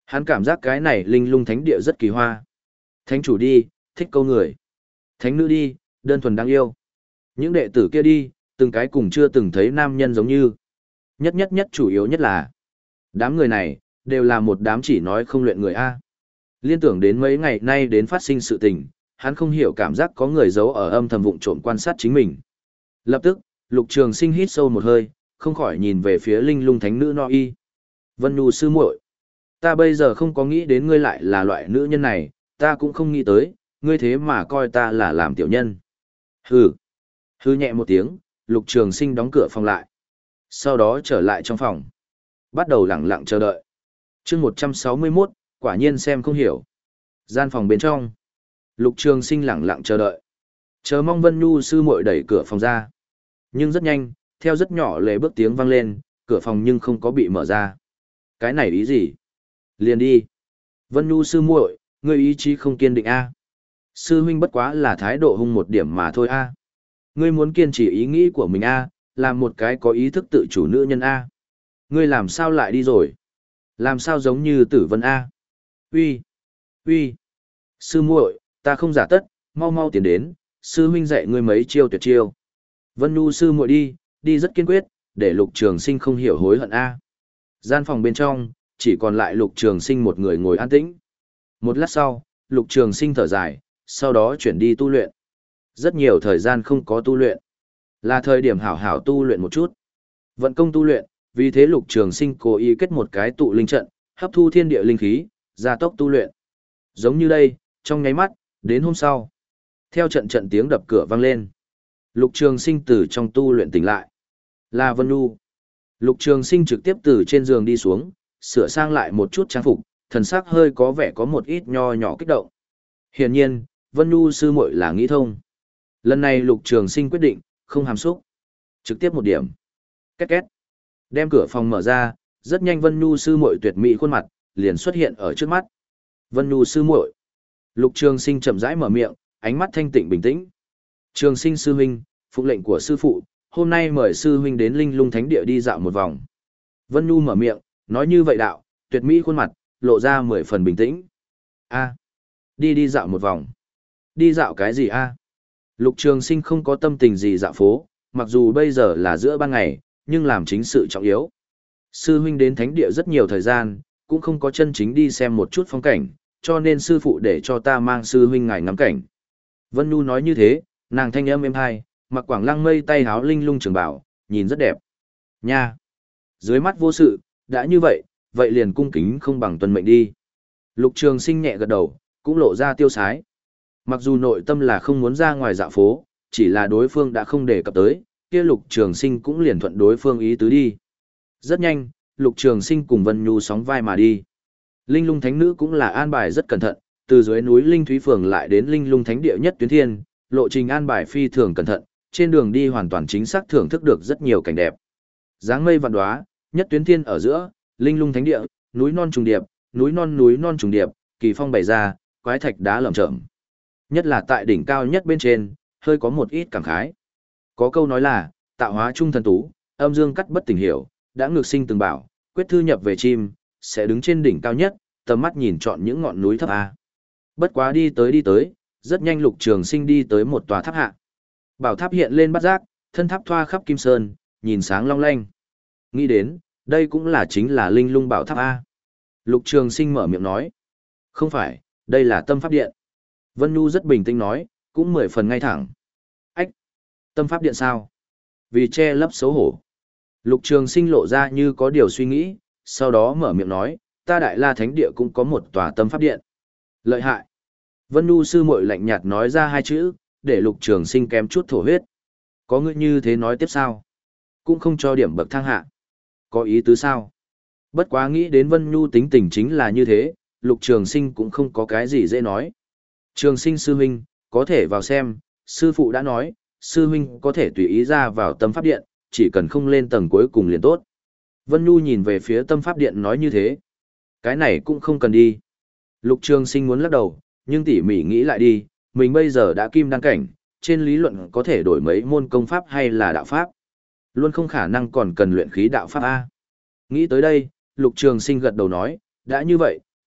Hắn cảm giác cái này linh lung thánh địa rất kỳ hoa. Thánh chủ đi, thích câu người. Thánh nữ đi, đơn thuần đáng yêu. Những đệ tử kia đi, từng cái cùng chưa từng thấy nam nhân giống như. Nhất nhất nhất chủ yếu nhất là, đám người này, đều là một đám chỉ nói không luyện người A. Liên tưởng đến mấy ngày nay đến phát sinh sự tình, hắn không hiểu cảm giác có người giấu ở âm thầm vụng trộm quan sát chính mình. Lập tức, Lục Trường Sinh hít sâu một hơi, không khỏi nhìn về phía linh lung thánh nữ No Y. Vân Nhu sư muội, ta bây giờ không có nghĩ đến ngươi lại là loại nữ nhân này, ta cũng không nghĩ tới, ngươi thế mà coi ta là làm tiểu nhân. Hừ. Hừ nhẹ một tiếng, Lục Trường Sinh đóng cửa phòng lại. Sau đó trở lại trong phòng. Bắt đầu lặng lặng chờ đợi. Chương một trăm sáu mươi mốt, quả nhiên xem không hiểu. Gian phòng bên trong. Lục Trường Sinh lặng lặng chờ đợi. Chờ mong Vân Nhu sư muội đẩy cửa phòng ra. Nhưng rất nhanh, theo rất nhỏ lề bước tiếng vang lên, cửa phòng nhưng không có bị mở ra. Cái này ý gì? Liền đi. Vân Nhu sư muội, ngươi ý chí không kiên định a? Sư huynh bất quá là thái độ hung một điểm mà thôi a. Ngươi muốn kiên trì ý nghĩ của mình a, làm một cái có ý thức tự chủ nữ nhân a. Ngươi làm sao lại đi rồi? Làm sao giống như Tử Vân a? Uy, uy. Sư muội, ta không giả tất, mau mau tiến đến, sư huynh dạy ngươi mấy chiêu tuyệt chiêu. Vân Nhu sư muội đi, đi rất kiên quyết, để Lục Trường Sinh không hiểu hối hận a. Gian phòng bên trong, chỉ còn lại Lục Trường Sinh một người ngồi an tĩnh. Một lát sau, Lục Trường Sinh thở dài, sau đó chuyển đi tu luyện. Rất nhiều thời gian không có tu luyện, là thời điểm hảo hảo tu luyện một chút. Vận công tu luyện, vì thế Lục Trường Sinh cố ý kết một cái tụ linh trận, hấp thu thiên địa linh khí, gia tốc tu luyện. Giống như đây, trong nháy mắt, đến hôm sau, theo trận trận tiếng đập cửa vang lên, Lục Trường Sinh từ trong tu luyện tỉnh lại. Là Vân Nhu. Lục Trường Sinh trực tiếp từ trên giường đi xuống, sửa sang lại một chút trang phục, thần sắc hơi có vẻ có một ít nho nhỏ kích động. Hiển nhiên, Vân Nhu sư muội là nghĩ thông. Lần này Lục Trường Sinh quyết định, không hàm xúc. Trực tiếp một điểm. Két két. Đem cửa phòng mở ra, rất nhanh Vân Nhu sư muội tuyệt mỹ khuôn mặt liền xuất hiện ở trước mắt. Vân Nhu sư muội. Lục Trường Sinh chậm rãi mở miệng, ánh mắt thanh tịnh bình tĩnh. Trường Sinh sư huynh, phụng lệnh của sư phụ, hôm nay mời sư huynh đến Linh Lung Thánh Địa đi dạo một vòng. Vân Nhu mở miệng, nói như vậy đạo, tuyệt mỹ khuôn mặt lộ ra mười phần bình tĩnh. A, đi đi dạo một vòng. Đi dạo cái gì a? Lục Trường Sinh không có tâm tình gì dạo phố, mặc dù bây giờ là giữa ban ngày, nhưng làm chính sự trọng yếu. Sư huynh đến thánh địa rất nhiều thời gian, cũng không có chân chính đi xem một chút phong cảnh, cho nên sư phụ để cho ta mang sư huynh ngài ngắm cảnh. Vân Nhu nói như thế, nàng thanh âm êm hai, mặc quảng lăng mây tay háo linh lung trường bảo, nhìn rất đẹp. Nha! Dưới mắt vô sự, đã như vậy, vậy liền cung kính không bằng tuân mệnh đi. Lục Trường Sinh nhẹ gật đầu, cũng lộ ra tiêu sái. Mặc dù nội tâm là không muốn ra ngoài dạo phố, chỉ là đối phương đã không đề cập tới, kia Lục Trường Sinh cũng liền thuận đối phương ý tứ đi. Rất nhanh, Lục Trường Sinh cùng Vân Nhu sóng vai mà đi. Linh Lung Thánh Nữ cũng là an bài rất cẩn thận, từ dưới núi Linh Thúy Phường lại đến Linh Lung Thánh Địa nhất tuyến thiên, lộ trình an bài phi thường cẩn thận, trên đường đi hoàn toàn chính xác thưởng thức được rất nhiều cảnh đẹp. Dáng mây vạn đóa, nhất tuyến thiên ở giữa, Linh Lung Thánh Địa, núi non trùng điệp, núi non núi non trùng điệp, kỳ phong bày ra, quái thạch đá lởm chởm. Nhất là tại đỉnh cao nhất bên trên, hơi có một ít cảm khái. Có câu nói là, tạo hóa trung thần tú, âm dương cắt bất tình hiểu, đã ngược sinh từng bảo, quyết thư nhập về chim, sẽ đứng trên đỉnh cao nhất, tầm mắt nhìn trọn những ngọn núi thấp a. Bất quá đi tới đi tới, rất nhanh Lục Trường Sinh đi tới một tòa tháp hạ. Bảo tháp hiện lên bát giác, thân tháp thoa khắp kim sơn, nhìn sáng long lanh. Nghĩ đến, đây cũng là chính là Linh Lung Bảo Tháp a. Lục Trường Sinh mở miệng nói, không phải, đây là Tâm Pháp Điện. Vân Nhu rất bình tĩnh nói, cũng mười phần ngay thẳng. Ách, Tâm Pháp Điện sao? Vì che lấp xấu hổ. Lục Trường Sinh lộ ra như có điều suy nghĩ, sau đó mở miệng nói, ta Đại La Thánh Địa cũng có một tòa Tâm Pháp Điện. Lợi hại. Vân Nhu sư muội lạnh nhạt nói ra hai chữ, để Lục Trường Sinh kém chút thổ huyết. Có ngươi như thế nói tiếp sao? Cũng không cho điểm bậc thang hạ. Có ý tứ sao? Bất quá nghĩ đến Vân Nhu tính tình chính là như thế, Lục Trường Sinh cũng không có cái gì dễ nói. Trường Sinh sư huynh, có thể vào xem, sư phụ đã nói, sư huynh có thể tùy ý ra vào Tâm Pháp Điện, chỉ cần không lên tầng cuối cùng liền tốt. Vân Nhu nhìn về phía Tâm Pháp Điện nói như thế. Cái này cũng không cần đi. Lục Trường Sinh muốn lắc đầu, nhưng tỉ mỉ nghĩ lại đi, mình bây giờ đã kim đăng cảnh, trên lý luận có thể đổi mấy môn công pháp hay là đạo pháp. Luôn không khả năng còn cần luyện khí đạo pháp A. Nghĩ tới đây, Lục Trường Sinh gật đầu nói, đã như vậy,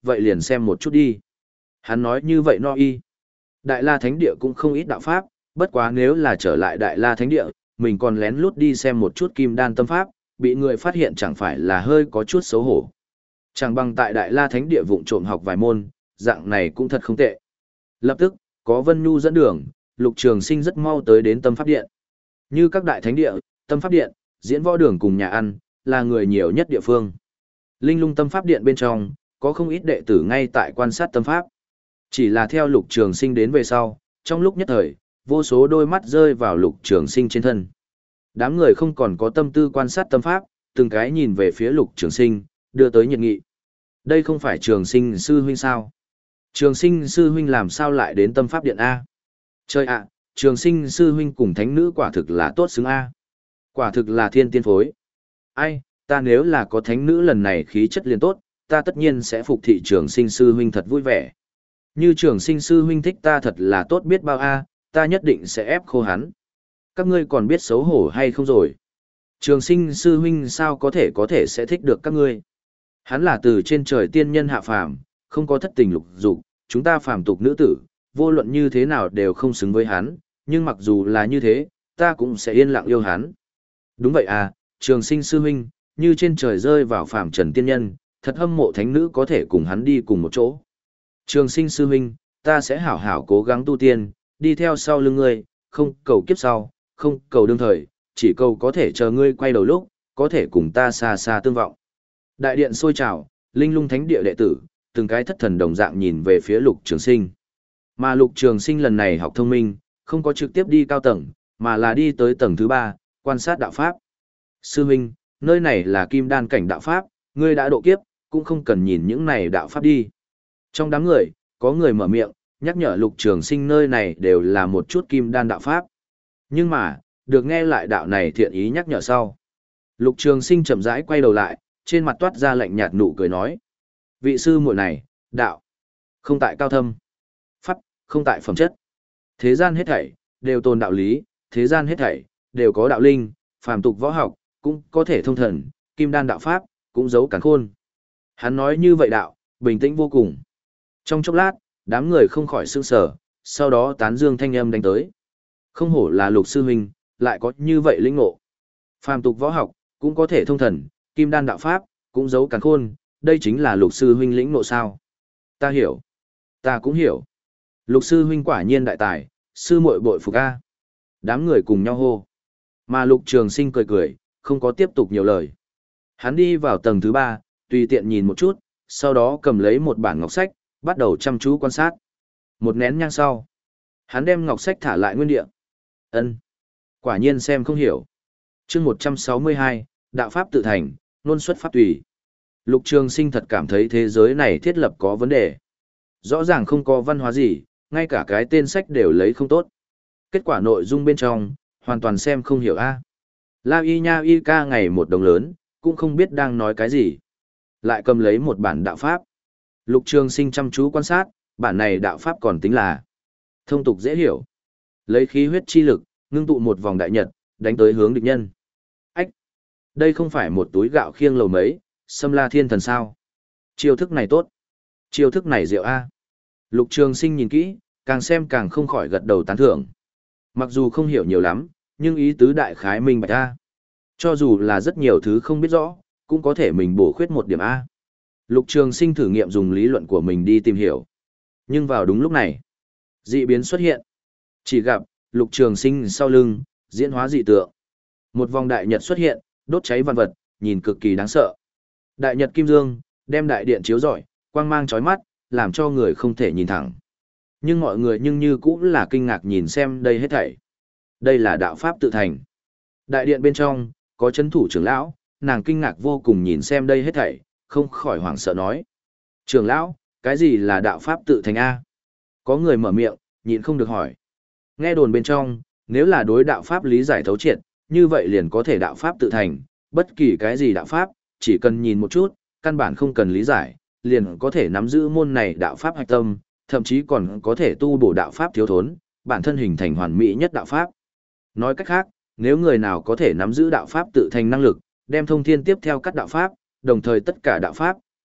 vậy liền xem một chút đi. Hắn nói như vậy no y. Đại La Thánh Địa cũng không ít đạo pháp, bất quá nếu là trở lại Đại La Thánh Địa, mình còn lén lút đi xem một chút kim đan tâm pháp, bị người phát hiện chẳng phải là hơi có chút xấu hổ. Chẳng bằng tại Đại La Thánh Địa vụng trộm học vài môn, dạng này cũng thật không tệ. Lập tức, có Vân Nhu dẫn đường, Lục Trường Sinh rất mau tới đến Tâm Pháp Điện. Như các đại thánh địa, Tâm Pháp Điện, Diễn Võ Đường cùng nhà ăn, là người nhiều nhất địa phương. Linh Lung Tâm Pháp Điện bên trong, có không ít đệ tử ngay tại quan sát tâm pháp. Chỉ là theo Lục Trường Sinh đến về sau, trong lúc nhất thời, vô số đôi mắt rơi vào Lục Trường Sinh trên thân. Đám người không còn có tâm tư quan sát tâm pháp, từng cái nhìn về phía Lục Trường Sinh, đưa tới nhiệt nghị. Đây không phải Trường Sinh sư huynh sao? Trường Sinh sư huynh làm sao lại đến Tâm Pháp Điện A? Chơi ạ, Trường Sinh sư huynh cùng thánh nữ quả thực là tốt xứng A. Quả thực là thiên tiên phối. Ai, ta nếu là có thánh nữ lần này khí chất liền tốt, ta tất nhiên sẽ phục thị Trường Sinh sư huynh thật vui vẻ. Như Trường Sinh sư huynh thích ta thật là tốt biết bao A, ta nhất định sẽ ép khô hắn. Các ngươi còn biết xấu hổ hay không rồi? Trường Sinh sư huynh sao có thể có thể sẽ thích được các ngươi? Hắn là từ trên trời tiên nhân hạ phàm, không có thất tình lục dục, chúng ta phàm tục nữ tử, vô luận như thế nào đều không xứng với hắn, nhưng mặc dù là như thế, ta cũng sẽ yên lặng yêu hắn. Đúng vậy à, Trường Sinh sư huynh, như trên trời rơi vào phàm trần tiên nhân, thật hâm mộ thánh nữ có thể cùng hắn đi cùng một chỗ. Trường Sinh sư huynh, ta sẽ hảo hảo cố gắng tu tiên, đi theo sau lưng ngươi, không cầu kiếp sau, không cầu đương thời, chỉ cầu có thể chờ ngươi quay đầu lúc, có thể cùng ta xa xa tương vọng. Đại điện sôi trào, Linh Lung Thánh Địa đệ tử, từng cái thất thần đồng dạng nhìn về phía Lục Trường Sinh. Mà Lục Trường Sinh lần này học thông minh, không có trực tiếp đi cao tầng, mà là đi tới tầng thứ ba, quan sát đạo pháp. Sư huynh, nơi này là kim đan cảnh đạo pháp, ngươi đã độ kiếp, cũng không cần nhìn những này đạo pháp đi. Trong đám người, có người mở miệng, nhắc nhở Lục Trường Sinh nơi này đều là một chút kim đan đạo pháp. Nhưng mà, được nghe lại đạo này thiện ý nhắc nhở sau. Lục Trường Sinh chậm rãi quay đầu lại, trên mặt toát ra lạnh nhạt nụ cười nói. Vị sư muội này, đạo, không tại cao thâm, pháp, không tại phẩm chất. Thế gian hết thảy, đều tồn đạo lý, thế gian hết thảy, đều có đạo linh, phàm tục võ học, cũng có thể thông thần, kim đan đạo pháp, cũng giấu càn khôn. Hắn nói như vậy đạo, bình tĩnh vô cùng. Trong chốc lát, đám người không khỏi sửng sở, sau đó tán dương thanh âm đánh tới. Không hổ là Lục sư huynh, lại có như vậy linh ngộ. Phàm tục võ học, cũng có thể thông thần, kim đan đạo pháp, cũng giấu càn khôn, đây chính là Lục sư huynh lĩnh ngộ sao. Ta hiểu. Ta cũng hiểu. Lục sư huynh quả nhiên đại tài, sư muội bội phục a. Đám người cùng nhau hô. Mà Lục Trường Sinh cười cười, không có tiếp tục nhiều lời. Hắn đi vào tầng thứ ba, tùy tiện nhìn một chút, sau đó cầm lấy một bản ngọc sách, bắt đầu chăm chú quan sát. Một nén nhang sau, hắn đem ngọc sách thả lại nguyên địa. Ân, quả nhiên xem không hiểu. Chương một trăm sáu mươi hai, đạo pháp tự thành, luân xuất pháp tùy. Lục Trường Sinh thật cảm thấy thế giới này thiết lập có vấn đề. Rõ ràng không có văn hóa gì, ngay cả cái tên sách đều lấy không tốt. Kết quả nội dung bên trong, hoàn toàn xem không hiểu a. La Y Nha Y ca ngày một đồng lớn, cũng không biết đang nói cái gì. Lại cầm lấy một bản đạo pháp. Lục Trường Sinh chăm chú quan sát, bản này đạo pháp còn tính là thông tục dễ hiểu. Lấy khí huyết chi lực, ngưng tụ một vòng đại nhật, đánh tới hướng địch nhân. Ách! Đây không phải một túi gạo khiêng lầu mấy, xâm la thiên thần sao? Chiêu thức này tốt. Chiêu thức này diệu a. Lục Trường Sinh nhìn kỹ, càng xem càng không khỏi gật đầu tán thưởng. Mặc dù không hiểu nhiều lắm, nhưng ý tứ đại khái minh bạch a. Cho dù là rất nhiều thứ không biết rõ, cũng có thể mình bổ khuyết một điểm a. Lục Trường Sinh thử nghiệm dùng lý luận của mình đi tìm hiểu. Nhưng vào đúng lúc này, dị biến xuất hiện. Chỉ gặp, Lục Trường Sinh sau lưng, diễn hóa dị tượng. Một vòng đại nhật xuất hiện, đốt cháy vạn vật, nhìn cực kỳ đáng sợ. Đại nhật kim dương, đem đại điện chiếu rọi, quang mang chói mắt, làm cho người không thể nhìn thẳng. Nhưng mọi người nhưng như cũng là kinh ngạc nhìn xem đây hết thảy. Đây là đạo pháp tự thành. Đại điện bên trong, có chấn thủ trưởng lão, nàng kinh ngạc vô cùng nhìn xem đây hết thảy, không khỏi hoảng sợ nói. Trưởng lão, cái gì là đạo pháp tự thành A? Có người mở miệng, nhịn không được hỏi. Nghe đồn bên trong, nếu là đối đạo pháp lý giải thấu triệt, như vậy liền có thể đạo pháp tự thành, bất kỳ cái gì đạo pháp, chỉ cần nhìn một chút, căn bản không cần lý giải, liền có thể nắm giữ môn này đạo pháp hạch tâm, thậm chí còn có thể tu bổ đạo pháp thiếu thốn, bản thân hình thành hoàn mỹ nhất đạo pháp. Nói cách khác, nếu người nào có thể nắm giữ đạo pháp tự thành năng lực, đem thông thiên tiếp theo các đạo pháp, đồng thời tất cả đạo pháp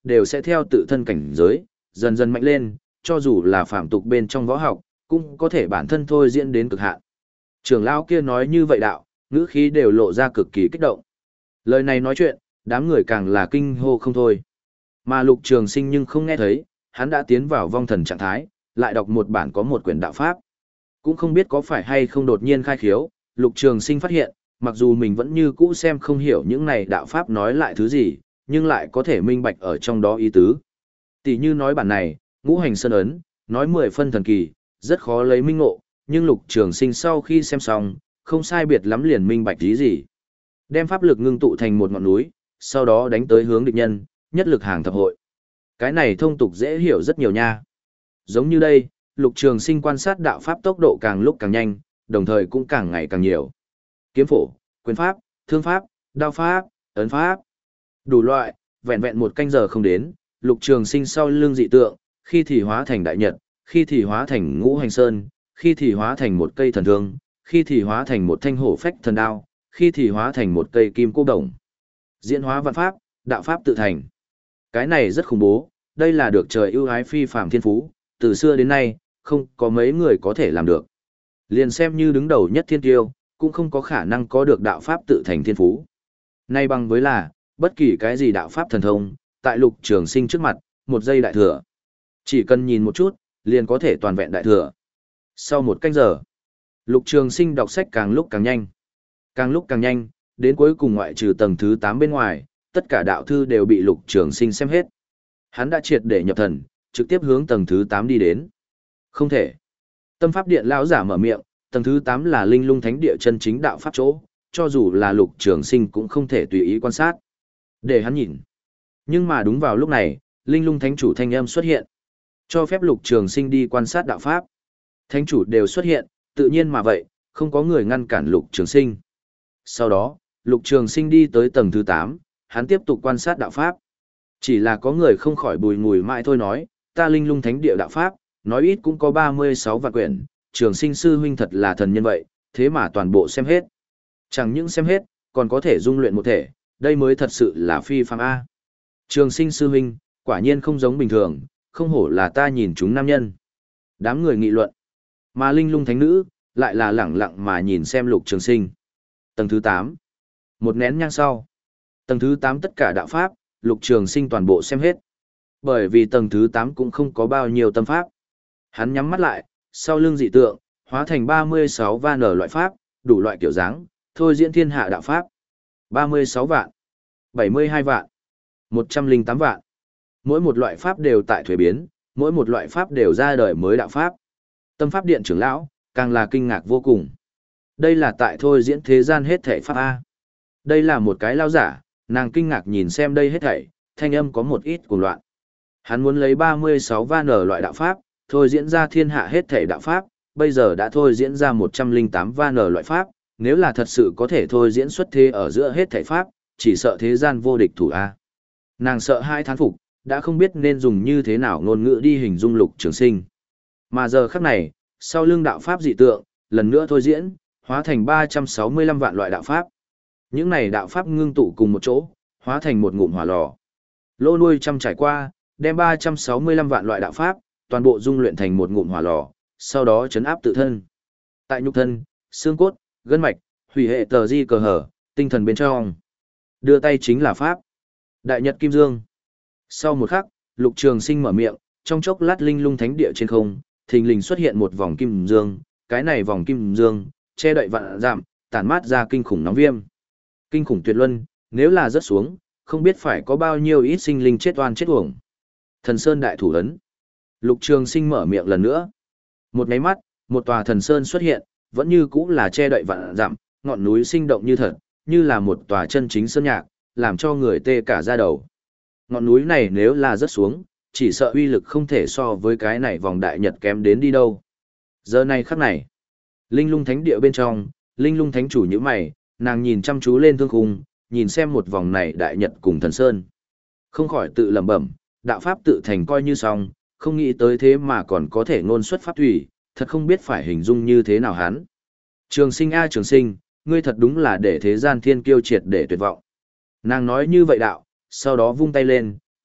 đều sẽ theo tự thân cảnh giới, dần dần mạnh lên, cho dù là phạm tục bên trong võ học, cũng có thể bản thân thôi diễn đến cực hạn. Trưởng lão kia nói như vậy đạo, ngữ khí đều lộ ra cực kỳ kích động. Lời này nói chuyện, đám người càng là kinh hô không thôi. Mà Lục Trường Sinh nhưng không nghe thấy, hắn đã tiến vào vong thần trạng thái, lại đọc một bản có một quyển đạo pháp. Cũng không biết có phải hay không đột nhiên khai khiếu, Lục Trường Sinh phát hiện, mặc dù mình vẫn như cũ xem không hiểu những này đạo pháp nói lại thứ gì, nhưng lại có thể minh bạch ở trong đó ý tứ. Tỷ như nói bản này, ngũ hành sơn ấn, nói mười phân thần kỳ, rất khó lấy minh ngộ, nhưng Lục Trường Sinh sau khi xem xong, không sai biệt lắm liền minh bạch ý gì. Đem pháp lực ngưng tụ thành một ngọn núi, sau đó đánh tới hướng địch nhân, nhất lực hàng thập hội. Cái này thông tục dễ hiểu rất nhiều nha. Giống như đây, Lục Trường Sinh quan sát đạo pháp tốc độ càng lúc càng nhanh, đồng thời cũng càng ngày càng nhiều. Kiếm phổ, quyền pháp, thương pháp, đao pháp, ấn pháp, đủ loại, vẹn vẹn một canh giờ không đến, Lục Trường Sinh sau lưng dị tượng, khi thì hóa thành đại nhật, khi thì hóa thành ngũ hành sơn, khi thì hóa thành một cây thần thương, khi thì hóa thành một thanh hổ phách thần đao, khi thì hóa thành một cây kim cô đồng. Diễn hóa văn pháp, đạo pháp tự thành. Cái này rất khủng bố, đây là được trời ưu ái phi phàm thiên phú, từ xưa đến nay, không có mấy người có thể làm được. Liền xem như đứng đầu nhất thiên tiêu, cũng không có khả năng có được đạo pháp tự thành thiên phú. Nay bằng với là, bất kỳ cái gì đạo pháp thần thông, tại Lục Trường Sinh trước mặt, một giây đại thừa. Chỉ cần nhìn một chút, liền có thể toàn vẹn đại thừa. Sau một canh giờ, Lục Trường Sinh đọc sách càng lúc càng nhanh. Càng lúc càng nhanh, đến cuối cùng ngoại trừ tầng thứ tám bên ngoài, tất cả đạo thư đều bị Lục Trường Sinh xem hết. Hắn đã triệt để nhập thần, trực tiếp hướng tầng thứ tám đi đến. Không thể. Tâm pháp điện lão giả mở miệng, tầng thứ tám là linh lung thánh địa chân chính đạo pháp chỗ, cho dù là Lục Trường Sinh cũng không thể tùy ý quan sát. Để hắn nhìn. Nhưng mà đúng vào lúc này, linh lung thánh chủ thanh âm xuất hiện, cho phép Lục Trường Sinh đi quan sát đạo pháp. Thánh chủ đều xuất hiện, tự nhiên mà vậy, không có người ngăn cản Lục Trường Sinh. Sau đó, Lục Trường Sinh đi tới tầng thứ tám, hắn tiếp tục quan sát đạo pháp. Chỉ là có người không khỏi bùi ngùi mãi thôi nói, ta linh lung thánh địa đạo pháp, nói ít cũng có ba mươi sáu vạn quyển, Trường Sinh sư huynh thật là thần nhân vậy, thế mà toàn bộ xem hết. Chẳng những xem hết, còn có thể dung luyện một thể, đây mới thật sự là phi phàm A. Trường Sinh sư huynh, quả nhiên không giống bình thường, không hổ là ta nhìn chúng nam nhân. Đám người nghị luận. Mà linh lung thánh nữ, lại là lẳng lặng mà nhìn xem Lục Trường Sinh. Tầng thứ tám. Một nén nhang sau. Tầng thứ tám tất cả đạo pháp, Lục Trường Sinh toàn bộ xem hết. Bởi vì tầng thứ tám cũng không có bao nhiêu tâm pháp. Hắn nhắm mắt lại, sau lưng dị tượng, hóa thành ba mươi sáu van ở loại pháp, đủ loại kiểu dáng, thôi diễn thiên hạ đạo pháp. ba mươi sáu vạn, bảy mươi hai vạn, một trăm lẻ tám vạn. Mỗi một loại pháp đều tại thuế biến, mỗi một loại pháp đều ra đời mới đạo pháp. Tâm pháp điện trưởng lão, càng là kinh ngạc vô cùng. Đây là tại thôi diễn thế gian hết thảy pháp A. Đây là một cái lao giả, nàng kinh ngạc nhìn xem đây hết thảy, thanh âm có một ít cuồng loạn. Hắn muốn lấy ba mươi sáu van ở loại đạo pháp, thôi diễn ra thiên hạ hết thảy đạo pháp, bây giờ đã thôi diễn ra một trăm lẻ tám van ở loại pháp, nếu là thật sự có thể thôi diễn xuất thế ở giữa hết thảy pháp, chỉ sợ thế gian vô địch thủ A. Nàng sợ hai thán phục, đã không biết nên dùng như thế nào ngôn ngữ đi hình dung Lục Trường Sinh. Mà giờ khắc này, sau lưng đạo pháp dị tượng, lần nữa thôi diễn, hóa thành ba trăm sáu mươi lăm vạn loại đạo pháp. Những này đạo pháp ngưng tụ cùng một chỗ, hóa thành một ngụm hỏa lò. Lô nuôi trăm trải qua, đem ba trăm sáu mươi lăm vạn loại đạo pháp, toàn bộ dung luyện thành một ngụm hỏa lò, sau đó chấn áp tự thân. Tại nhục thân, xương cốt, gân mạch, hủy hệ tờ di cờ hở, tinh thần bên trong. Đưa tay chính là pháp. Đại Nhật Kim Dương. Sau một khắc, Lục Trường Sinh mở miệng, trong chốc lát linh lung thánh địa trên không, thình lình xuất hiện một vòng kim dương, cái này vòng kim dương, che đậy vạn dặm, tản mát ra kinh khủng nóng viêm. Kinh khủng tuyệt luân, nếu là rớt xuống, không biết phải có bao nhiêu ít sinh linh chết oan chết uổng. Thần Sơn đại thủ ấn. Lục Trường Sinh mở miệng lần nữa. Một cái mắt, một tòa thần sơn xuất hiện, vẫn như cũ là che đậy vạn dặm, ngọn núi sinh động như thật, như là một tòa chân chính sơn nhạc, làm cho người tê cả da đầu. Ngọn núi này nếu là rớt xuống, chỉ sợ uy lực không thể so với cái này vòng đại nhật kém đến đi đâu. Giờ này khắc này, linh lung thánh địa bên trong, linh lung thánh chủ như mày, nàng nhìn chăm chú lên thương khung, nhìn xem một vòng này đại nhật cùng thần sơn. Không khỏi tự lẩm bẩm, đạo pháp tự thành coi như xong, không nghĩ tới thế mà còn có thể ngôn xuất pháp thủy, thật không biết phải hình dung như thế nào hắn. Trường Sinh a Trường Sinh, ngươi thật đúng là để thế gian thiên kiêu triệt để tuyệt vọng. Nàng nói như vậy đạo, sau đó vung tay lên,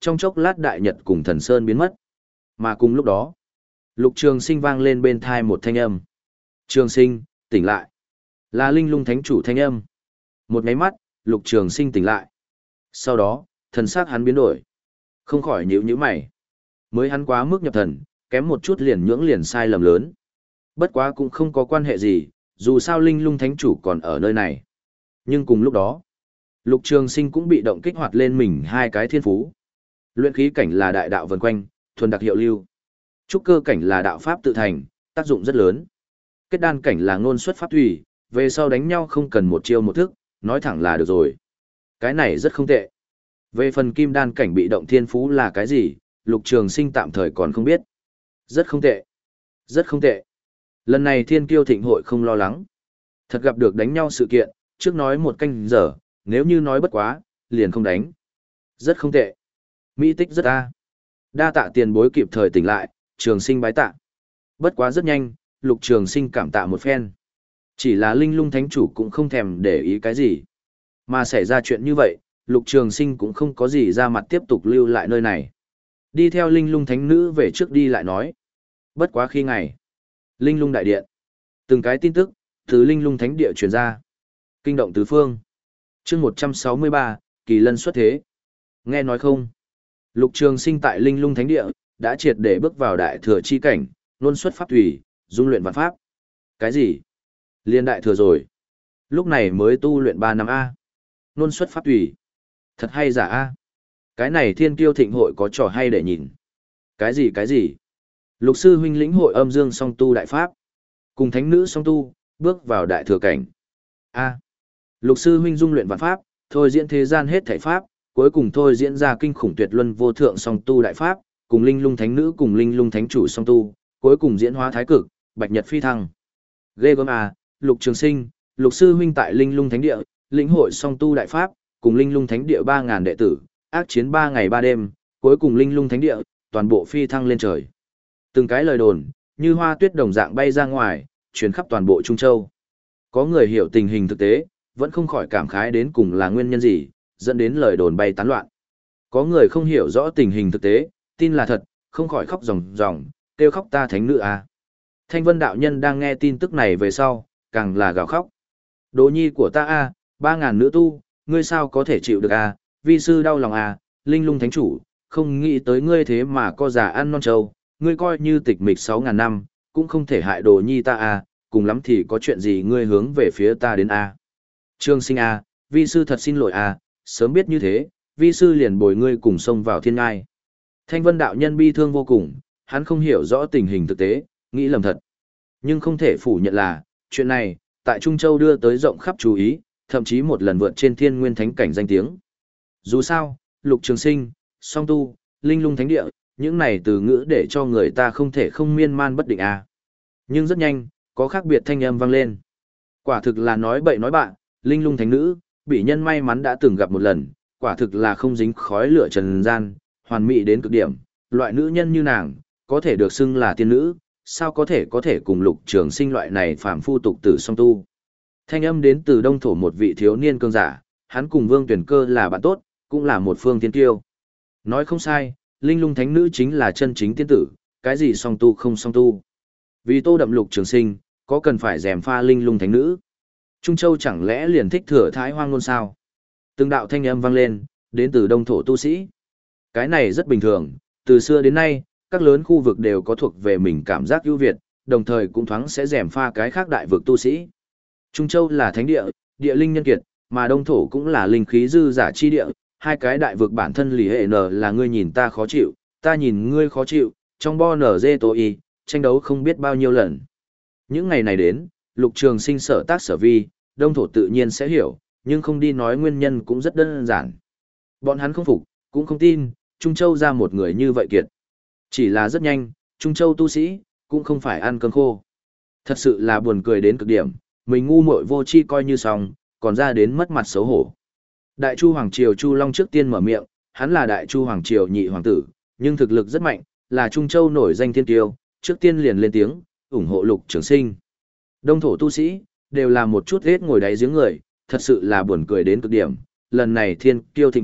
trong chốc lát đại nhật cùng thần sơn biến mất. Mà cùng lúc đó, Lục Trường Sinh vang lên bên thai một thanh âm. Trường Sinh, tỉnh lại. Là Linh Lung Thánh Chủ thanh âm. Một máy mắt, Lục Trường Sinh tỉnh lại. Sau đó, thần sắc hắn biến đổi. Không khỏi nhíu nhíu mày. Mới hắn quá mức nhập thần, kém một chút liền nhưỡng liền sai lầm lớn. Bất quá cũng không có quan hệ gì, dù sao Linh Lung Thánh Chủ còn ở nơi này. Nhưng cùng lúc đó, Lục Trường Sinh cũng bị động kích hoạt lên mình hai cái thiên phú. Luyện khí cảnh là đại đạo vần quanh, thuần đặc hiệu lưu. Trúc cơ cảnh là đạo pháp tự thành, tác dụng rất lớn. Kết đan cảnh là ngôn xuất pháp thủy, về sau đánh nhau không cần một chiêu một thức, nói thẳng là được rồi. Cái này rất không tệ. Về phần kim đan cảnh bị động thiên phú là cái gì, Lục Trường Sinh tạm thời còn không biết. Rất không tệ. Rất không tệ. Lần này Thiên Kiêu Thịnh hội không lo lắng. Thật gặp được đánh nhau sự kiện, trước nói một canh giờ, nếu như nói bất quá, liền không đánh. Rất không tệ. Mỹ tích rất a. Đa tạ tiền bối kịp thời tỉnh lại, Trường Sinh bái tạ. Bất quá rất nhanh, Lục Trường Sinh cảm tạ một phen. Chỉ là Linh Lung Thánh Chủ cũng không thèm để ý cái gì. Mà xảy ra chuyện như vậy, Lục Trường Sinh cũng không có gì ra mặt tiếp tục lưu lại nơi này. Đi theo Linh Lung Thánh Nữ về trước đi lại nói. Bất quá khi ngày, Linh Lung Đại Điện. Từng cái tin tức, từ Linh Lung Thánh Địa truyền ra. Kinh động tứ phương. Chương một trăm sáu mươi ba, Kỳ Lân xuất thế. Nghe nói không? Lục Trường Sinh tại Linh Lung Thánh Địa, đã triệt để bước vào đại thừa chi cảnh, luôn xuất pháp thủy, dung luyện vạn pháp. Cái gì? Liên đại thừa rồi. Lúc này mới tu luyện ba năm A. Luôn xuất pháp thủy. Thật hay giả A. Cái này Thiên Kiêu Thịnh hội có trò hay để nhìn. Cái gì cái gì? Lục sư huynh lĩnh hội âm dương song tu đại pháp. Cùng thánh nữ song tu, bước vào đại thừa cảnh. A. Lục sư huynh dung luyện vạn pháp, thôi diễn thế gian hết thảy pháp, cuối cùng thôi diễn ra kinh khủng tuyệt luân vô thượng song tu đại pháp, cùng linh lung thánh nữ cùng linh lung thánh chủ song tu, cuối cùng diễn hóa thái cực, bạch nhật phi thăng. Ghê gớm à, Lục Trường Sinh, Lục sư huynh tại linh lung thánh địa, lĩnh hội song tu đại pháp, cùng linh lung thánh địa ba ngàn đệ tử, ác chiến ba ngày ba đêm, cuối cùng linh lung thánh địa, toàn bộ phi thăng lên trời. Từng cái lời đồn, như hoa tuyết đồng dạng bay ra ngoài, truyền khắp toàn bộ Trung Châu. Có người hiểu tình hình thực tế, vẫn không khỏi cảm khái đến cùng là nguyên nhân gì, dẫn đến lời đồn bay tán loạn. Có người không hiểu rõ tình hình thực tế, tin là thật, không khỏi khóc ròng ròng, kêu khóc ta thánh nữ à. Thanh Vân đạo nhân đang nghe tin tức này về sau, càng là gào khóc. Đồ nhi của ta a, ba ngàn nữ tu, ngươi sao có thể chịu được a, vi sư đau lòng a, linh lung thánh chủ, không nghĩ tới ngươi thế mà co già ăn non trâu, ngươi coi như tịch mịch sáu ngàn năm, cũng không thể hại đồ nhi ta a, cùng lắm thì có chuyện gì ngươi hướng về phía ta đến a. Trường Sinh a, vi sư thật xin lỗi a, sớm biết như thế, vi sư liền bồi ngươi cùng xông vào thiên ngai. Thanh Vân đạo nhân bi thương vô cùng, hắn không hiểu rõ tình hình thực tế, nghĩ lầm thật. Nhưng không thể phủ nhận là, chuyện này, tại Trung Châu đưa tới rộng khắp chú ý, thậm chí một lần vượt trên thiên nguyên thánh cảnh danh tiếng. Dù sao, Lục Trường Sinh, song tu, linh lung thánh địa, những này từ ngữ để cho người ta không thể không miên man bất định a. Nhưng rất nhanh, có khác biệt thanh âm vang lên. Quả thực là nói bậy nói bạn, linh lung thánh nữ, bị nhân may mắn đã từng gặp một lần, quả thực là không dính khói lửa trần gian, hoàn mỹ đến cực điểm, loại nữ nhân như nàng, có thể được xưng là tiên nữ, sao có thể có thể cùng Lục Trường Sinh loại này phàm phu tục tử song tu. Thanh âm đến từ Đông Thổ một vị thiếu niên cương giả, hắn cùng Vương Tuyển Cơ là bạn tốt, cũng là một phương tiên tiêu. Nói không sai, linh lung thánh nữ chính là chân chính tiên tử, cái gì song tu không song tu. Vì tô đậm Lục Trường Sinh, có cần phải rèm pha linh lung thánh nữ. Trung Châu chẳng lẽ liền thích thừa thái hoang ngôn sao? Từng đạo thanh âm vang lên, đến từ Đông Thổ tu sĩ. Cái này rất bình thường, từ xưa đến nay, các lớn khu vực đều có thuộc về mình cảm giác ưu việt, đồng thời cũng thoáng sẽ rèm pha cái khác đại vực tu sĩ. Trung Châu là thánh địa, địa linh nhân kiệt, mà Đông Thổ cũng là linh khí dư giả chi địa, hai cái đại vực bản thân lì hệ nở là ngươi nhìn ta khó chịu, ta nhìn ngươi khó chịu, trong bo nở dê tô y, tranh đấu không biết bao nhiêu lần. Những ngày này đến, Lục Trường Sinh sở tác sở vi, Đông Thổ tự nhiên sẽ hiểu, nhưng không đi nói nguyên nhân cũng rất đơn giản. Bọn hắn không phục, cũng không tin, Trung Châu ra một người như vậy kiệt. Chỉ là rất nhanh, Trung Châu tu sĩ, cũng không phải ăn cơm khô. Thật sự là buồn cười đến cực điểm, mình ngu muội vô tri coi như xong, còn ra đến mất mặt xấu hổ. Đại Chu Hoàng Triều Chu Long trước tiên mở miệng, hắn là Đại Chu Hoàng Triều nhị hoàng tử, nhưng thực lực rất mạnh, là Trung Châu nổi danh thiên tiêu, trước tiên liền lên tiếng, ủng hộ Lục Trường Sinh. Đông Thổ tu sĩ, đều là một chút ghét ngồi đáy giếng người, thật sự là buồn cười đến cực điểm. Lần này thiên kiêu thịnh hội,